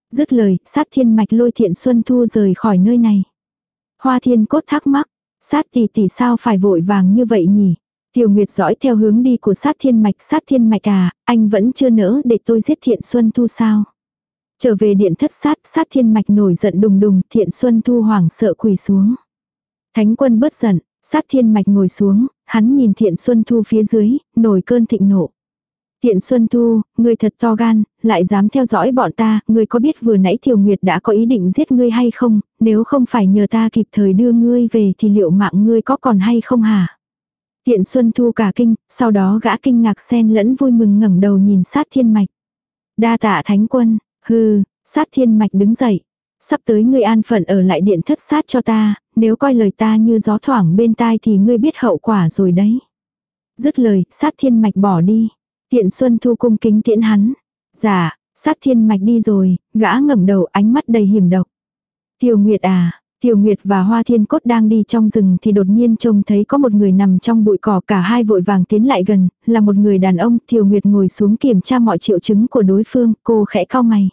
Dứt lời, Sát Thiên Mạch lôi Thiện Xuân Thu rời khỏi nơi này. Hoa Thiên Cốt thắc mắc, Sát tỷ tỷ sao phải vội vàng như vậy nhỉ? Tiểu Nguyệt dõi theo hướng đi của Sát Thiên Mạch. Sát Thiên Mạch à, anh vẫn chưa nỡ để tôi giết Thiện Xuân Thu sao? Trở về điện thất sát, Sát Thiên Mạch nổi giận đùng đùng, Thiện Xuân Thu hoảng sợ quỳ xuống. Thánh quân bớt giận, Sát Thiên Mạch ngồi xuống, hắn nhìn Thiện Xuân Thu phía dưới, nổi cơn thịnh nộ. Thiện Xuân Thu, ngươi thật to gan, lại dám theo dõi bọn ta, ngươi có biết vừa nãy Thiều Nguyệt đã có ý định giết ngươi hay không, nếu không phải nhờ ta kịp thời đưa ngươi về thì liệu mạng ngươi có còn hay không hả? Thiện Xuân Thu cả kinh, sau đó gã kinh ngạc xen lẫn vui mừng ngẩng đầu nhìn Sát Thiên Mạch. Đa tạ thánh quân, hừ, Sát Thiên Mạch đứng dậy. Sắp tới ngươi an phận ở lại điện thất sát cho ta, nếu coi lời ta như gió thoảng bên tai thì ngươi biết hậu quả rồi đấy. Dứt lời, Sát Thiên Mạch bỏ đi. Thiện Xuân Thu cung kính tiễn hắn. Dạ, Sát Thiên Mạch đi rồi, gã ngẩng đầu ánh mắt đầy hiểm độc. Tiêu Nguyệt à, Tiêu Nguyệt và Hoa Thiên Cốt đang đi trong rừng thì đột nhiên trông thấy có một người nằm trong bụi cỏ, cả hai vội vàng tiến lại gần, là một người đàn ông. Tiêu Nguyệt ngồi xuống kiểm tra mọi triệu chứng của đối phương, cô khẽ cau mày.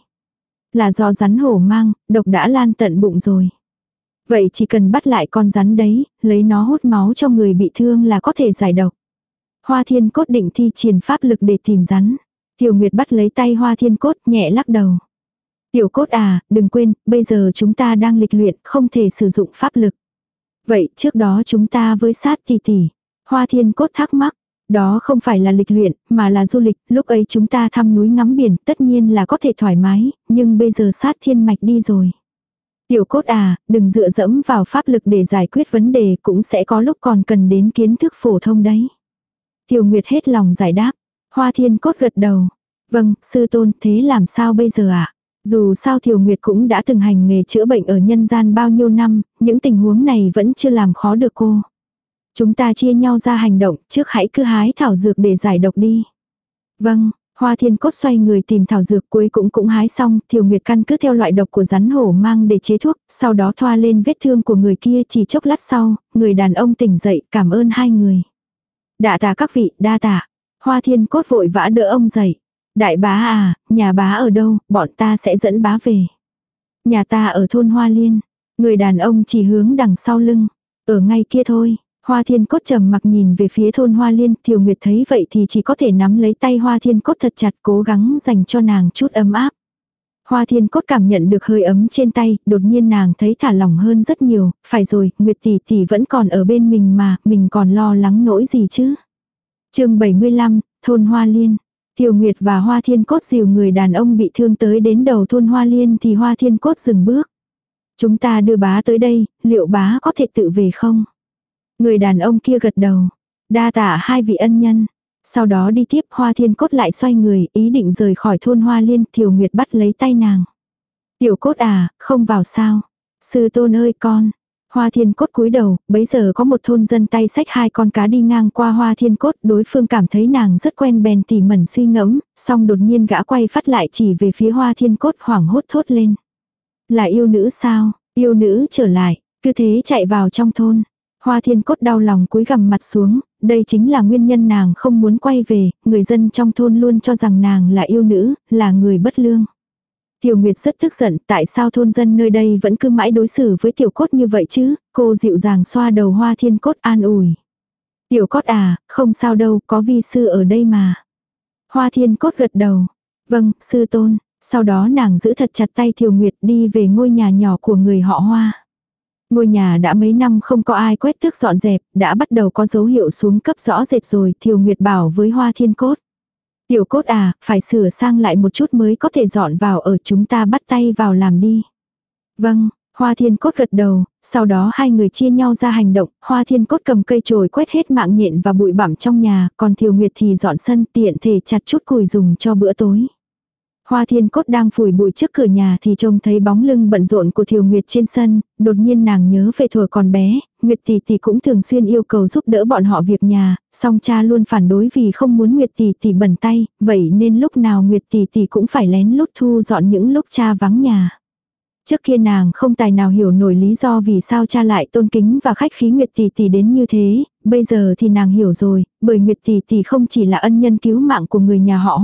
Là do rắn hổ mang, độc đã lan tận bụng rồi. Vậy chỉ cần bắt lại con rắn đấy, lấy nó hút máu cho người bị thương là có thể giải độc. Hoa Thiên Cốt định thi triển pháp lực để tìm rắn. Tiểu Nguyệt bắt lấy tay Hoa Thiên Cốt, nhẹ lắc đầu. Tiểu Cốt à, đừng quên, bây giờ chúng ta đang lịch luyện, không thể sử dụng pháp lực. Vậy trước đó chúng ta với Sát tỷ tỷ. Hoa Thiên Cốt thắc mắc. Đó không phải là lịch luyện, mà là du lịch, lúc ấy chúng ta thăm núi ngắm biển, tất nhiên là có thể thoải mái, nhưng bây giờ Sát Thiên Mạch đi rồi. Tiểu Cốt à, đừng dựa dẫm vào pháp lực để giải quyết vấn đề, cũng sẽ có lúc còn cần đến kiến thức phổ thông đấy. Tiểu Nguyệt hết lòng giải đáp. Hoa Thiên Cốt gật đầu. Vâng, sư tôn, thế làm sao bây giờ ạ? À? Dù sao Tiểu Nguyệt cũng đã từng hành nghề chữa bệnh ở nhân gian bao nhiêu năm, những tình huống này vẫn chưa làm khó được cô. Chúng ta chia nhau ra hành động, trước hãy cứ hái thảo dược để giải độc đi. Vâng, Hoa Thiên Cốt xoay người tìm thảo dược, cuối cũng cũng hái xong. Tiểu Nguyệt căn cứ theo loại độc của rắn hổ mang để chế thuốc, sau đó thoa lên vết thương của người kia. Chỉ chốc lát sau, người đàn ông tỉnh dậy, cảm ơn hai người. Đa tạ các vị, đa tạ. Hoa Thiên Cốt vội vã đỡ ông dậy. Đại bá à, nhà bá ở đâu, bọn ta sẽ dẫn bá về. Nhà ta ở thôn Hoa Liên. Người đàn ông chỉ hướng đằng sau lưng. Ở ngay kia thôi. Hoa Thiên Cốt trầm mặc nhìn về phía thôn Hoa Liên. Tiểu Nguyệt thấy vậy thì chỉ có thể nắm lấy tay Hoa Thiên Cốt thật chặt, cố gắng dành cho nàng chút ấm áp. Hoa Thiên Cốt cảm nhận được hơi ấm trên tay, đột nhiên nàng thấy thả lỏng hơn rất nhiều. Phải rồi, Nguyệt tỷ tỷ vẫn còn ở bên mình mà, mình còn lo lắng nỗi gì chứ. Chương bảy mươi lăm, thôn Hoa Liên. Tiểu Nguyệt và Hoa Thiên Cốt dìu người đàn ông bị thương tới đến đầu thôn Hoa Liên thì Hoa Thiên Cốt dừng bước. Chúng ta đưa bá tới đây, liệu bá có thể tự về không? Người đàn ông kia gật đầu. Đa tạ hai vị ân nhân. Sau đó đi tiếp, Hoa Thiên Cốt lại xoay người, ý định rời khỏi thôn Hoa Liên. Tiểu Nguyệt bắt lấy tay nàng. Tiểu Cốt à, không vào sao? Sư tôn ơi con. Hoa Thiên Cốt cúi đầu, bấy giờ có một thôn dân tay xách hai con cá đi ngang qua Hoa Thiên Cốt. Đối phương cảm thấy nàng rất quen bèn tỉ mẩn suy ngẫm, xong đột nhiên gã quay phát lại chỉ về phía Hoa Thiên Cốt, hoảng hốt thốt lên. Là yêu nữ sao? Yêu nữ trở lại, cứ thế chạy vào trong thôn. Hoa Thiên Cốt đau lòng cúi gằm mặt xuống, đây chính là nguyên nhân nàng không muốn quay về, người dân trong thôn luôn cho rằng nàng là yêu nữ, là người bất lương. Tiểu Nguyệt rất tức giận, tại sao thôn dân nơi đây vẫn cứ mãi đối xử với Tiểu Cốt như vậy chứ, cô dịu dàng xoa đầu Hoa Thiên Cốt an ủi. Tiểu Cốt à, không sao đâu, có vi sư ở đây mà. Hoa Thiên Cốt gật đầu. Vâng, sư tôn. Sau đó nàng giữ thật chặt tay Tiểu Nguyệt đi về ngôi nhà nhỏ của người họ Hoa. Ngôi nhà đã mấy năm không có ai quét tước dọn dẹp, đã bắt đầu có dấu hiệu xuống cấp rõ rệt rồi. Tiểu Nguyệt bảo với Hoa Thiên Cốt. Tiểu Cốt à, phải sửa sang lại một chút mới có thể dọn vào ở, chúng ta bắt tay vào làm đi. Vâng, Hoa Thiên Cốt gật đầu, sau đó hai người chia nhau ra hành động. Hoa Thiên Cốt cầm cây chổi quét hết mạng nhện và bụi bặm trong nhà, còn Tiểu Nguyệt thì dọn sân, tiện thể chặt chút củi dùng cho bữa tối. Hoa Thiên Cốt đang phủi bụi trước cửa nhà thì trông thấy bóng lưng bận rộn của Tiểu Nguyệt trên sân, đột nhiên nàng nhớ về thuở còn bé, Nguyệt tỷ tỷ cũng thường xuyên yêu cầu giúp đỡ bọn họ việc nhà, song cha luôn phản đối vì không muốn Nguyệt tỷ tỷ bẩn tay, vậy nên lúc nào Nguyệt tỷ tỷ cũng phải lén lút thu dọn những lúc cha vắng nhà. Trước kia nàng không tài nào hiểu nổi lý do vì sao cha lại tôn kính và khách khí Nguyệt tỷ tỷ đến như thế, bây giờ thì nàng hiểu rồi, bởi Nguyệt tỷ tỷ không chỉ là ân nhân cứu mạng của người nhà họ Hoa,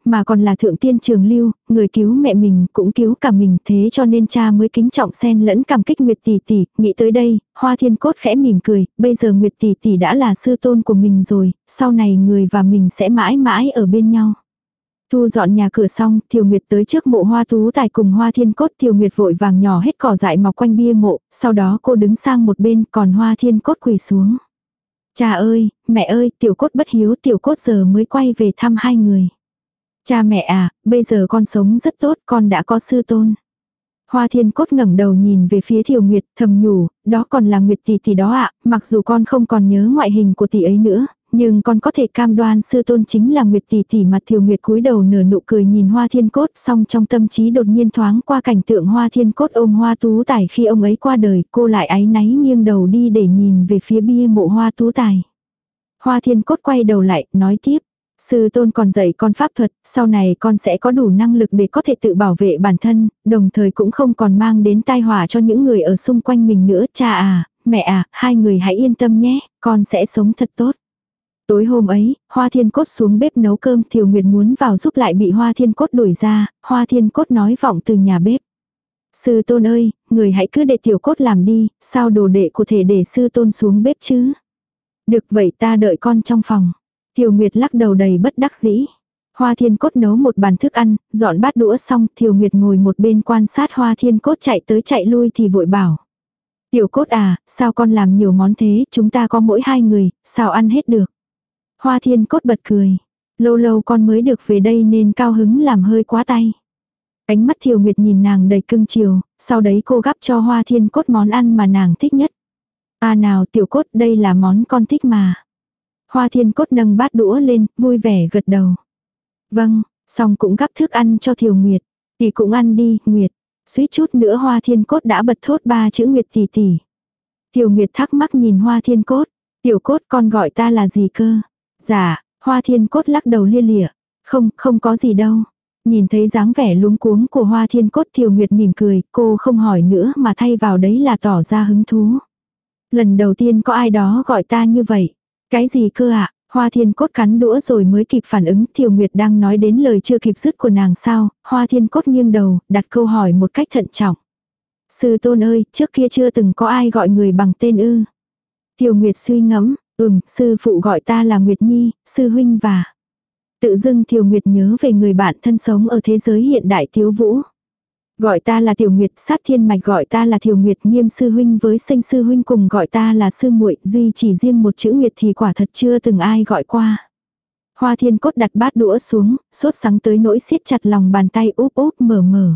mà còn là thượng tiên trường lưu, người cứu mẹ mình cũng cứu cả mình, thế cho nên cha mới kính trọng xen lẫn cảm kích Nguyệt tỷ tỷ. Nghĩ tới đây, Hoa Thiên Cốt khẽ mỉm cười, bây giờ Nguyệt tỷ tỷ đã là sư tôn của mình rồi, sau này người và mình sẽ mãi mãi ở bên nhau. Thu dọn nhà cửa xong, Thiều Nguyệt tới trước mộ Hoa Tú Tài cùng Hoa Thiên Cốt. Thiều Nguyệt vội vàng nhỏ hết cỏ dại mọc quanh bia mộ, sau đó cô đứng sang một bên, còn Hoa Thiên Cốt quỳ xuống. Cha ơi, mẹ ơi, Tiểu Cốt bất hiếu, Tiểu Cốt giờ mới quay về thăm hai người. Cha mẹ à, bây giờ con sống rất tốt, con đã có sư tôn. Hoa Thiên Cốt ngẩng đầu nhìn về phía Thiều Nguyệt, thầm nhủ, đó còn là Nguyệt tỷ tỷ đó ạ, mặc dù con không còn nhớ ngoại hình của tỷ ấy nữa, nhưng con có thể cam đoan sư tôn chính là Nguyệt tỷ tỷ. Mà Thiều Nguyệt cúi đầu nở nụ cười nhìn Hoa Thiên Cốt, song trong tâm trí đột nhiên thoáng qua cảnh tượng Hoa Thiên Cốt ôm Hoa Tú Tài khi ông ấy qua đời, cô lại áy náy nghiêng đầu đi để nhìn về phía bia mộ Hoa Tú Tài. Hoa Thiên Cốt quay đầu lại, nói tiếp. Sư tôn còn dạy con pháp thuật, sau này con sẽ có đủ năng lực để có thể tự bảo vệ bản thân, đồng thời cũng không còn mang đến tai họa cho những người ở xung quanh mình nữa. Cha à, mẹ à, hai người hãy yên tâm nhé, con sẽ sống thật tốt. Tối hôm ấy, Hoa Thiên Cốt xuống bếp nấu cơm, Thiều Nguyệt muốn vào giúp lại bị Hoa Thiên Cốt đuổi ra, Hoa Thiên Cốt nói vọng từ nhà bếp. Sư tôn ơi, người hãy cứ để Tiểu Cốt làm đi, sao đồ đệ có thể để sư tôn xuống bếp chứ? Được vậy ta đợi con trong phòng. Thiều Nguyệt lắc đầu đầy bất đắc dĩ. Hoa Thiên Cốt nấu một bàn thức ăn, dọn bát đũa xong, Thiều Nguyệt ngồi một bên quan sát Hoa Thiên Cốt chạy tới chạy lui thì vội bảo. Tiểu Cốt à, sao con làm nhiều món thế, chúng ta có mỗi hai người, sao ăn hết được? Hoa Thiên Cốt bật cười. Lâu lâu con mới được về đây nên cao hứng làm hơi quá tay. Ánh mắt Thiều Nguyệt nhìn nàng đầy cưng chiều, sau đấy cô gắp cho Hoa Thiên Cốt món ăn mà nàng thích nhất. À nào Tiểu Cốt, đây là món con thích mà. Hoa Thiên Cốt nâng bát đũa lên, vui vẻ gật đầu. Vâng, xong cũng gắp thức ăn cho Thiều Nguyệt. Tỷ cũng ăn đi, Nguyệt. Suýt chút nữa Hoa Thiên Cốt đã bật thốt ba chữ Nguyệt tỷ tỷ. Thiều Nguyệt thắc mắc nhìn Hoa Thiên Cốt. Tiểu Cốt con gọi ta là gì cơ? Dạ, Hoa Thiên Cốt lắc đầu lia lịa. Không, không có gì đâu. Nhìn thấy dáng vẻ luống cuống của Hoa Thiên Cốt, Thiều Nguyệt mỉm cười, cô không hỏi nữa mà thay vào đấy là tỏ ra hứng thú. Lần đầu tiên có ai đó gọi ta như vậy. Cái gì cơ ạ? À? Hoa Thiên Cốt cắn đũa rồi mới kịp phản ứng. Thiều Nguyệt đang nói đến lời chưa kịp dứt của nàng sao? Hoa Thiên Cốt nghiêng đầu, đặt câu hỏi một cách thận trọng. Sư tôn ơi, trước kia chưa từng có ai gọi người bằng tên ư? Thiều Nguyệt suy ngẫm, ừm, sư phụ gọi ta là Nguyệt Nhi, sư huynh và... Tự dưng Thiều Nguyệt nhớ về người bạn thân sống ở thế giới hiện đại Tiếu Vũ. Gọi ta là Tiểu Nguyệt, Sát Thiên Mạch gọi ta là Thiều Nguyệt, Nghiêm sư huynh với Sinh sư huynh cùng gọi ta là sư muội, duy chỉ riêng một chữ Nguyệt thì quả thật chưa từng ai gọi qua. Hoa Thiên Cốt đặt bát đũa xuống, sốt sắng tới nỗi siết chặt lòng bàn tay úp úp mở mở.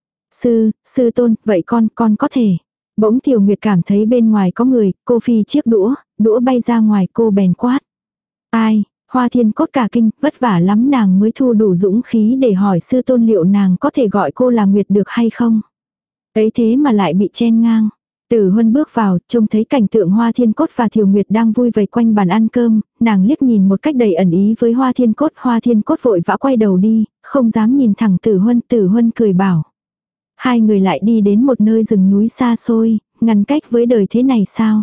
Sư, sư tôn, vậy con, con có thể. Bỗng Thiều Nguyệt cảm thấy bên ngoài có người, cô phi chiếc đũa, đũa bay ra ngoài, cô bèn quát. Ai? Hoa Thiên Cốt cả kinh, vất vả lắm nàng mới thu đủ dũng khí để hỏi sư tôn liệu nàng có thể gọi cô là Nguyệt được hay không. Ấy thế mà lại bị chen ngang. Tử Huân bước vào, trông thấy cảnh tượng Hoa Thiên Cốt và Thiều Nguyệt đang vui vây quanh bàn ăn cơm, nàng liếc nhìn một cách đầy ẩn ý với Hoa Thiên Cốt. Hoa Thiên Cốt vội vã quay đầu đi, không dám nhìn thẳng Tử Huân. Tử Huân cười bảo. Hai người lại đi đến một nơi rừng núi xa xôi, ngăn cách với đời thế này sao?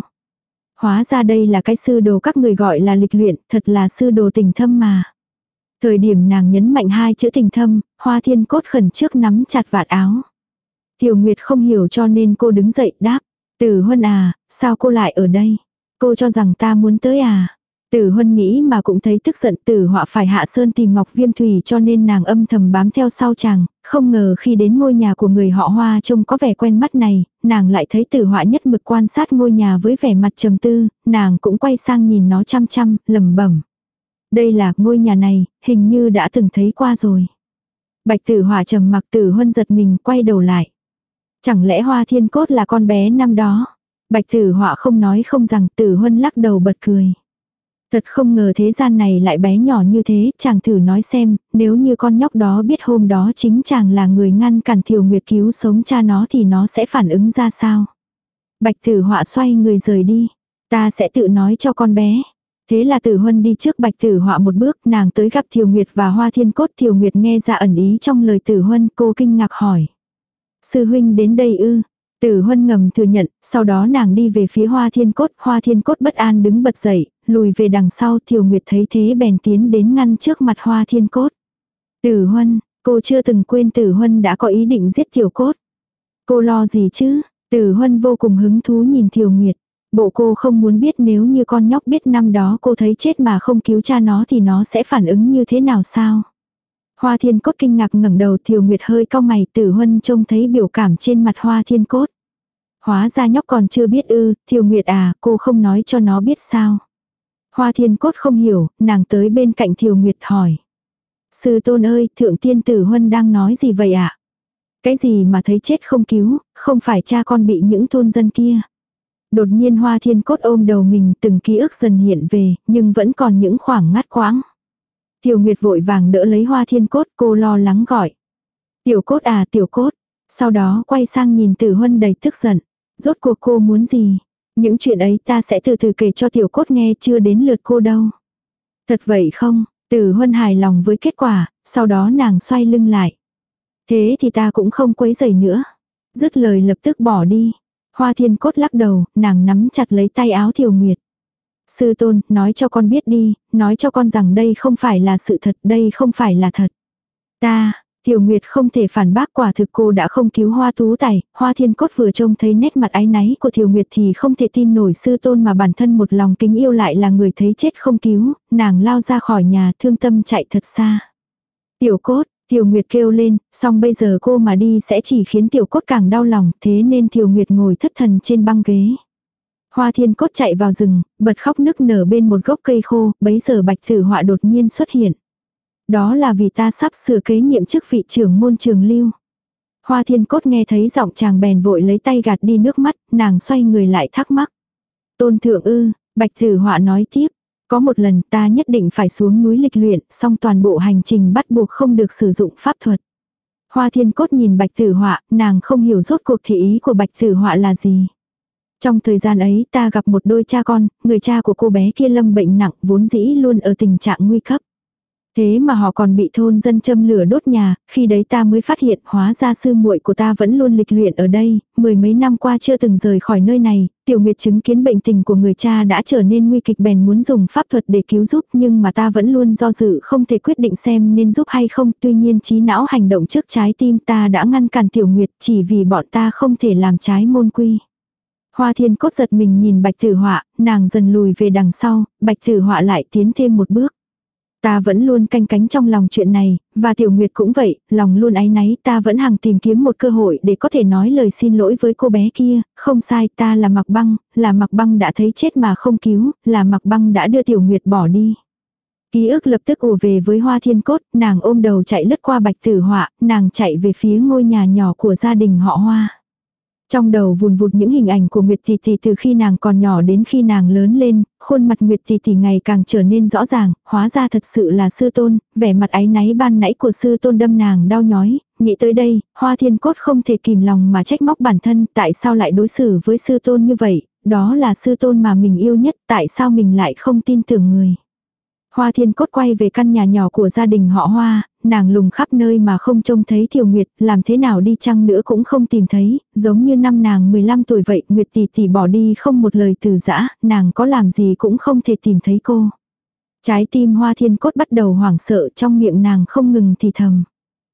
Hóa ra đây là cái sư đồ các người gọi là lịch luyện, thật là sư đồ tình thâm mà. Thời điểm nàng nhấn mạnh hai chữ tình thâm, Hoa Thiên Cốt khẩn trước nắm chặt vạt áo. Thiều Nguyệt không hiểu cho nên cô đứng dậy đáp. Tử Huân à, sao cô lại ở đây? Cô cho rằng ta muốn tới à? Tử Huân nghĩ mà cũng thấy tức giận. Tử Họa phải hạ sơn tìm Ngọc Viêm Thủy cho nên nàng âm thầm bám theo sau chàng. Không ngờ khi đến ngôi nhà của người họ Hoa trông có vẻ quen mắt này, nàng lại thấy Tử Họa nhất mực quan sát ngôi nhà với vẻ mặt trầm tư, nàng cũng quay sang nhìn nó chăm chăm, lẩm bẩm. Đây là ngôi nhà này, hình như đã từng thấy qua rồi. Bạch Tử Họa trầm mặc. Tử Huân giật mình quay đầu lại. Chẳng lẽ Hoa Thiên Cốt là con bé năm đó? Bạch Tử Họa không nói không rằng. Tử Huân lắc đầu bật cười. Thật không ngờ thế gian này lại bé nhỏ như thế, chàng thử nói xem, nếu như con nhóc đó biết hôm đó chính chàng là người ngăn cản Thiều Nguyệt cứu sống cha nó thì nó sẽ phản ứng ra sao? Bạch Tử Họa xoay người rời đi. Ta sẽ tự nói cho con bé. Thế là Tử Huân đi trước Bạch Tử Họa một bước, nàng tới gặp Thiều Nguyệt và Hoa Thiên Cốt. Thiều Nguyệt nghe ra ẩn ý trong lời Tử Huân, cô kinh ngạc hỏi. Sư huynh đến đây ư? Tử Huân ngầm thừa nhận, sau đó nàng đi về phía Hoa Thiên Cốt. Hoa Thiên Cốt bất an đứng bật dậy, lùi về đằng sau. Thiều Nguyệt thấy thế bèn tiến đến ngăn trước mặt Hoa Thiên Cốt. Tử Huân, cô chưa từng quên Tử Huân đã có ý định giết Tiểu Cốt. Cô lo gì chứ? Tử Huân vô cùng hứng thú nhìn Thiều Nguyệt. Bộ cô không muốn biết nếu như con nhóc biết năm đó cô thấy chết mà không cứu cha nó thì nó sẽ phản ứng như thế nào sao? Hoa Thiên Cốt kinh ngạc ngẩng đầu, Thiều Nguyệt hơi cau mày, Tử Huân trông thấy biểu cảm trên mặt Hoa Thiên Cốt. Hóa ra nhóc còn chưa biết ư, Thiều Nguyệt à, cô không nói cho nó biết sao? Hoa Thiên Cốt không hiểu, nàng tới bên cạnh Thiều Nguyệt hỏi. Sư tôn ơi, thượng tiên Tử Huân đang nói gì vậy ạ? À? Cái gì mà thấy chết không cứu, không phải cha con bị những thôn dân kia. Đột nhiên Hoa Thiên Cốt ôm đầu mình, từng ký ức dần hiện về, nhưng vẫn còn những khoảng ngắt quãng. Tiểu Nguyệt vội vàng đỡ lấy Hoa Thiên Cốt, cô lo lắng gọi. Tiểu Cốt à, Tiểu Cốt. Sau đó quay sang nhìn Tử Huân đầy tức giận. Rốt cuộc cô muốn gì? Những chuyện ấy ta sẽ từ từ kể cho Tiểu Cốt nghe, chưa đến lượt cô đâu. Thật vậy không? Tử Huân hài lòng với kết quả, sau đó nàng xoay lưng lại. Thế thì ta cũng không quấy rầy nữa. Dứt lời lập tức bỏ đi. Hoa Thiên Cốt lắc đầu, nàng nắm chặt lấy tay áo Thiều Nguyệt. Sư tôn, nói cho con biết đi, nói cho con rằng đây không phải là sự thật, đây không phải là thật. Ta, Thiều Nguyệt không thể phản bác, quả thực cô đã không cứu Hoa Tú Tài. Hoa Thiên Cốt vừa trông thấy nét mặt áy náy của Thiều Nguyệt thì không thể tin nổi sư tôn mà bản thân một lòng kính yêu lại là người thấy chết không cứu, nàng lao ra khỏi nhà thương tâm chạy thật xa. Tiểu Cốt, Thiều Nguyệt kêu lên, song bây giờ cô mà đi sẽ chỉ khiến Tiểu Cốt càng đau lòng, thế nên Thiều Nguyệt ngồi thất thần trên băng ghế. Hoa Thiên Cốt chạy vào rừng, bật khóc nức nở bên một gốc cây khô, bấy giờ Bạch Tử Họa đột nhiên xuất hiện. Đó là vì ta sắp sửa kế nhiệm chức vị trưởng môn Trường Lưu. Hoa Thiên Cốt nghe thấy giọng chàng bèn vội lấy tay gạt đi nước mắt, nàng xoay người lại thắc mắc. Tôn thượng ư, Bạch Tử Họa nói tiếp. Có một lần ta nhất định phải xuống núi lịch luyện, song toàn bộ hành trình bắt buộc không được sử dụng pháp thuật. Hoa Thiên Cốt nhìn Bạch Tử Họa, nàng không hiểu rốt cuộc thì ý của Bạch Tử Họa là gì. Trong thời gian ấy ta gặp một đôi cha con, người cha của cô bé kia lâm bệnh nặng, vốn dĩ luôn ở tình trạng nguy cấp. Thế mà họ còn bị thôn dân châm lửa đốt nhà, khi đấy ta mới phát hiện hóa ra sư muội của ta vẫn luôn lịch luyện ở đây, mười mấy năm qua chưa từng rời khỏi nơi này. Tiểu Nguyệt chứng kiến bệnh tình của người cha đã trở nên nguy kịch bèn muốn dùng pháp thuật để cứu giúp, nhưng mà ta vẫn luôn do dự không thể quyết định xem nên giúp hay không, tuy nhiên trí não hành động trước trái tim, ta đã ngăn cản Tiểu Nguyệt chỉ vì bọn ta không thể làm trái môn quy. Hoa Thiên Cốt giật mình nhìn Bạch Tử Họa, nàng dần lùi về đằng sau, Bạch Tử Họa lại tiến thêm một bước. Ta vẫn luôn canh cánh trong lòng chuyện này, và Tiểu Nguyệt cũng vậy, lòng luôn áy náy, ta vẫn hằng tìm kiếm một cơ hội để có thể nói lời xin lỗi với cô bé kia, không sai, ta là Mạc Băng, là Mạc Băng đã thấy chết mà không cứu, là Mạc Băng đã đưa Tiểu Nguyệt bỏ đi. Ký ức lập tức ùa về với Hoa Thiên Cốt, nàng ôm đầu chạy lướt qua Bạch Tử Họa, nàng chạy về phía ngôi nhà nhỏ của gia đình họ Hoa. Trong đầu vùn vụt những hình ảnh của Nguyệt Tỷ Tỷ từ khi nàng còn nhỏ đến khi nàng lớn lên, khuôn mặt Nguyệt Tỷ Tỷ ngày càng trở nên rõ ràng, hóa ra thật sự là sư tôn, vẻ mặt áy náy ban nãy của sư tôn đâm nàng đau nhói, nghĩ tới đây, Hoa Thiên Cốt không thể kìm lòng mà trách móc bản thân, tại sao lại đối xử với sư tôn như vậy, đó là sư tôn mà mình yêu nhất, tại sao mình lại không tin tưởng người. Hoa Thiên Cốt quay về căn nhà nhỏ của gia đình họ Hoa, nàng lùng khắp nơi mà không trông thấy Thiều Nguyệt, làm thế nào đi chăng nữa cũng không tìm thấy, giống như năm nàng mười lăm tuổi vậy, Nguyệt tỷ tỷ bỏ đi không một lời từ giã, nàng có làm gì cũng không thể tìm thấy cô. Trái tim Hoa Thiên Cốt bắt đầu hoảng sợ, trong miệng nàng không ngừng thì thầm.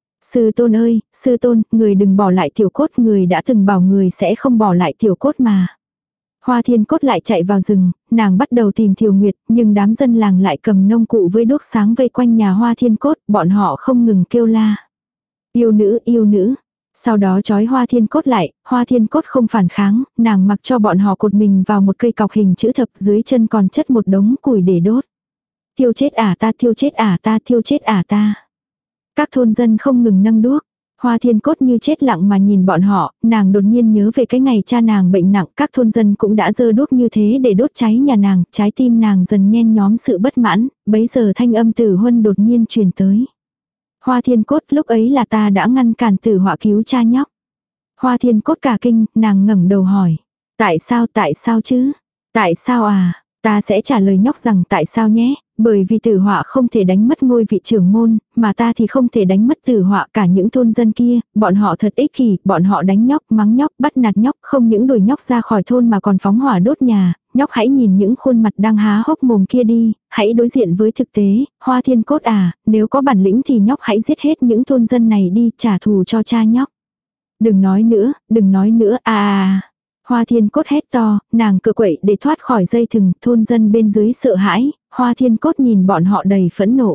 Sư tôn ơi, sư tôn, người đừng bỏ lại Tiểu Cốt, người đã từng bảo người sẽ không bỏ lại Tiểu Cốt mà. Hoa Thiên Cốt lại chạy vào rừng, nàng bắt đầu tìm Thiều Nguyệt, nhưng đám dân làng lại cầm nông cụ với đuốc sáng vây quanh nhà Hoa Thiên Cốt, bọn họ không ngừng kêu la. Yêu nữ, yêu nữ. Sau đó trói Hoa Thiên Cốt lại, Hoa Thiên Cốt không phản kháng, nàng mặc cho bọn họ cột mình vào một cây cọc hình chữ thập, dưới chân còn chất một đống củi để đốt. Thiêu chết ả ta, thiêu chết ả ta, thiêu chết ả ta. Các thôn dân không ngừng nâng đuốc. Hoa Thiên Cốt như chết lặng mà nhìn bọn họ, nàng đột nhiên nhớ về cái ngày cha nàng bệnh nặng, các thôn dân cũng đã giơ đuốc như thế để đốt cháy nhà nàng, trái tim nàng dần nhen nhóm sự bất mãn, bấy giờ thanh âm Tử Huân đột nhiên truyền tới. Hoa Thiên Cốt, lúc ấy là ta đã ngăn cản Tử Họa cứu cha nhóc. Hoa Thiên Cốt cả kinh, nàng ngẩng đầu hỏi. Tại sao, tại sao chứ? Tại sao à? Ta sẽ trả lời nhóc rằng tại sao nhé, bởi vì Tử Họa không thể đánh mất ngôi vị trưởng môn, mà ta thì không thể đánh mất Tử Họa. Cả những thôn dân kia, bọn họ thật ích kỷ, bọn họ đánh nhóc, mắng nhóc, bắt nạt nhóc, không những đuổi nhóc ra khỏi thôn mà còn phóng hỏa đốt nhà, nhóc hãy nhìn những khuôn mặt đang há hốc mồm kia đi, hãy đối diện với thực tế, Hoa Thiên Cốt à, nếu có bản lĩnh thì nhóc hãy giết hết những thôn dân này đi, trả thù cho cha nhóc. Đừng nói nữa, đừng nói nữa, à à. Hoa Thiên Cốt hét to, nàng cựa quậy để thoát khỏi dây thừng, thôn dân bên dưới sợ hãi, Hoa Thiên Cốt nhìn bọn họ đầy phẫn nộ.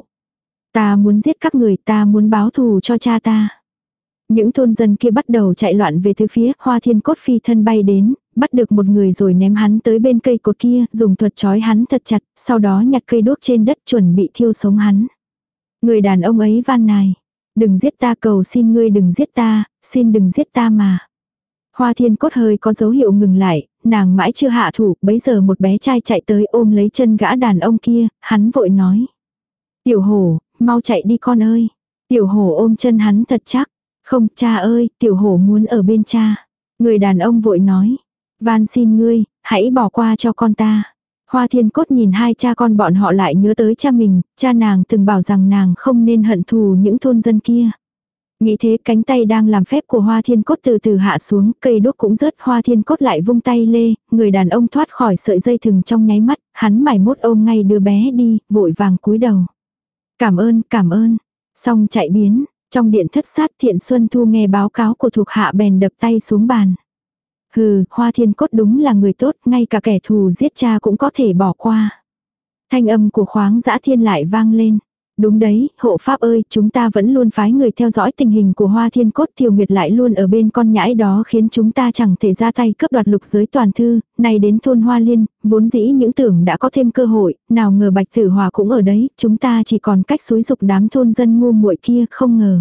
Ta muốn giết các người, ta muốn báo thù cho cha ta. Những thôn dân kia bắt đầu chạy loạn về từ phía, Hoa Thiên Cốt phi thân bay đến, bắt được một người rồi ném hắn tới bên cây cột kia, dùng thuật trói hắn thật chặt, sau đó nhặt cây đuốc trên đất chuẩn bị thiêu sống hắn. Người đàn ông ấy van nài, đừng giết ta, cầu xin ngươi đừng giết ta, xin đừng giết ta mà. Hoa Thiên Cốt hơi có dấu hiệu ngừng lại, nàng mãi chưa hạ thủ, bấy giờ một bé trai chạy tới ôm lấy chân gã đàn ông kia, hắn vội nói. Tiểu hổ, mau chạy đi con ơi. Tiểu hổ ôm chân hắn thật chắc. Không, cha ơi, tiểu hổ muốn ở bên cha. Người đàn ông vội nói. Van xin ngươi, hãy bỏ qua cho con ta. Hoa Thiên Cốt nhìn hai cha con bọn họ lại nhớ tới cha mình, cha nàng từng bảo rằng nàng không nên hận thù những thôn dân kia. Nghĩ thế cánh tay đang làm phép của Hoa Thiên Cốt từ từ hạ xuống, cây đốt cũng rớt, Hoa Thiên Cốt lại vung tay lê, người đàn ông thoát khỏi sợi dây thừng trong nháy mắt, hắn mải mốt ôm ngay đứa bé đi, vội vàng cúi đầu. Cảm ơn, cảm ơn. Xong chạy biến, trong điện thất sát Thiện Xuân Thu nghe báo cáo của thuộc hạ bèn đập tay xuống bàn. Hừ, Hoa Thiên Cốt đúng là người tốt, ngay cả kẻ thù giết cha cũng có thể bỏ qua. Thanh âm của Khoáng Dã Thiên lại vang lên. Đúng đấy, hộ pháp ơi, chúng ta vẫn luôn phái người theo dõi tình hình của Hoa Thiên Cốt, Thiều Nguyệt lại luôn ở bên con nhãi đó khiến chúng ta chẳng thể ra tay cướp đoạt lục giới toàn thư, này đến thôn Hoa Liên, vốn dĩ những tưởng đã có thêm cơ hội, nào ngờ Bạch Tử Hòa cũng ở đấy, chúng ta chỉ còn cách xúi dục đám thôn dân ngu muội kia, không ngờ.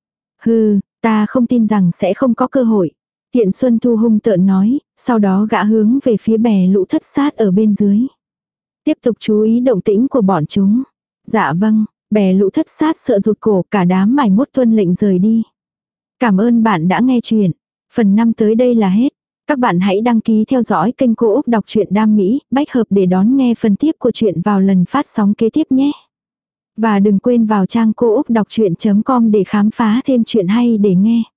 Hừ, ta không tin rằng sẽ không có cơ hội. Tiện Xuân Thu hung tợn nói, sau đó gã hướng về phía bè lũ thất sát ở bên dưới. Tiếp tục chú ý động tĩnh của bọn chúng. Dạ vâng. Bè lũ thất sát sợ rụt cổ, cả đám mải mốt tuân lệnh rời đi. Cảm ơn bạn đã nghe chuyện. Phần năm tới đây là hết. Các bạn hãy đăng ký theo dõi kênh Cô Úc Đọc truyện Đam Mỹ, bách hợp để đón nghe phần tiếp của chuyện vào lần phát sóng kế tiếp nhé. Và đừng quên vào trang cô úc đọc chuyện chấm com để khám phá thêm chuyện hay để nghe.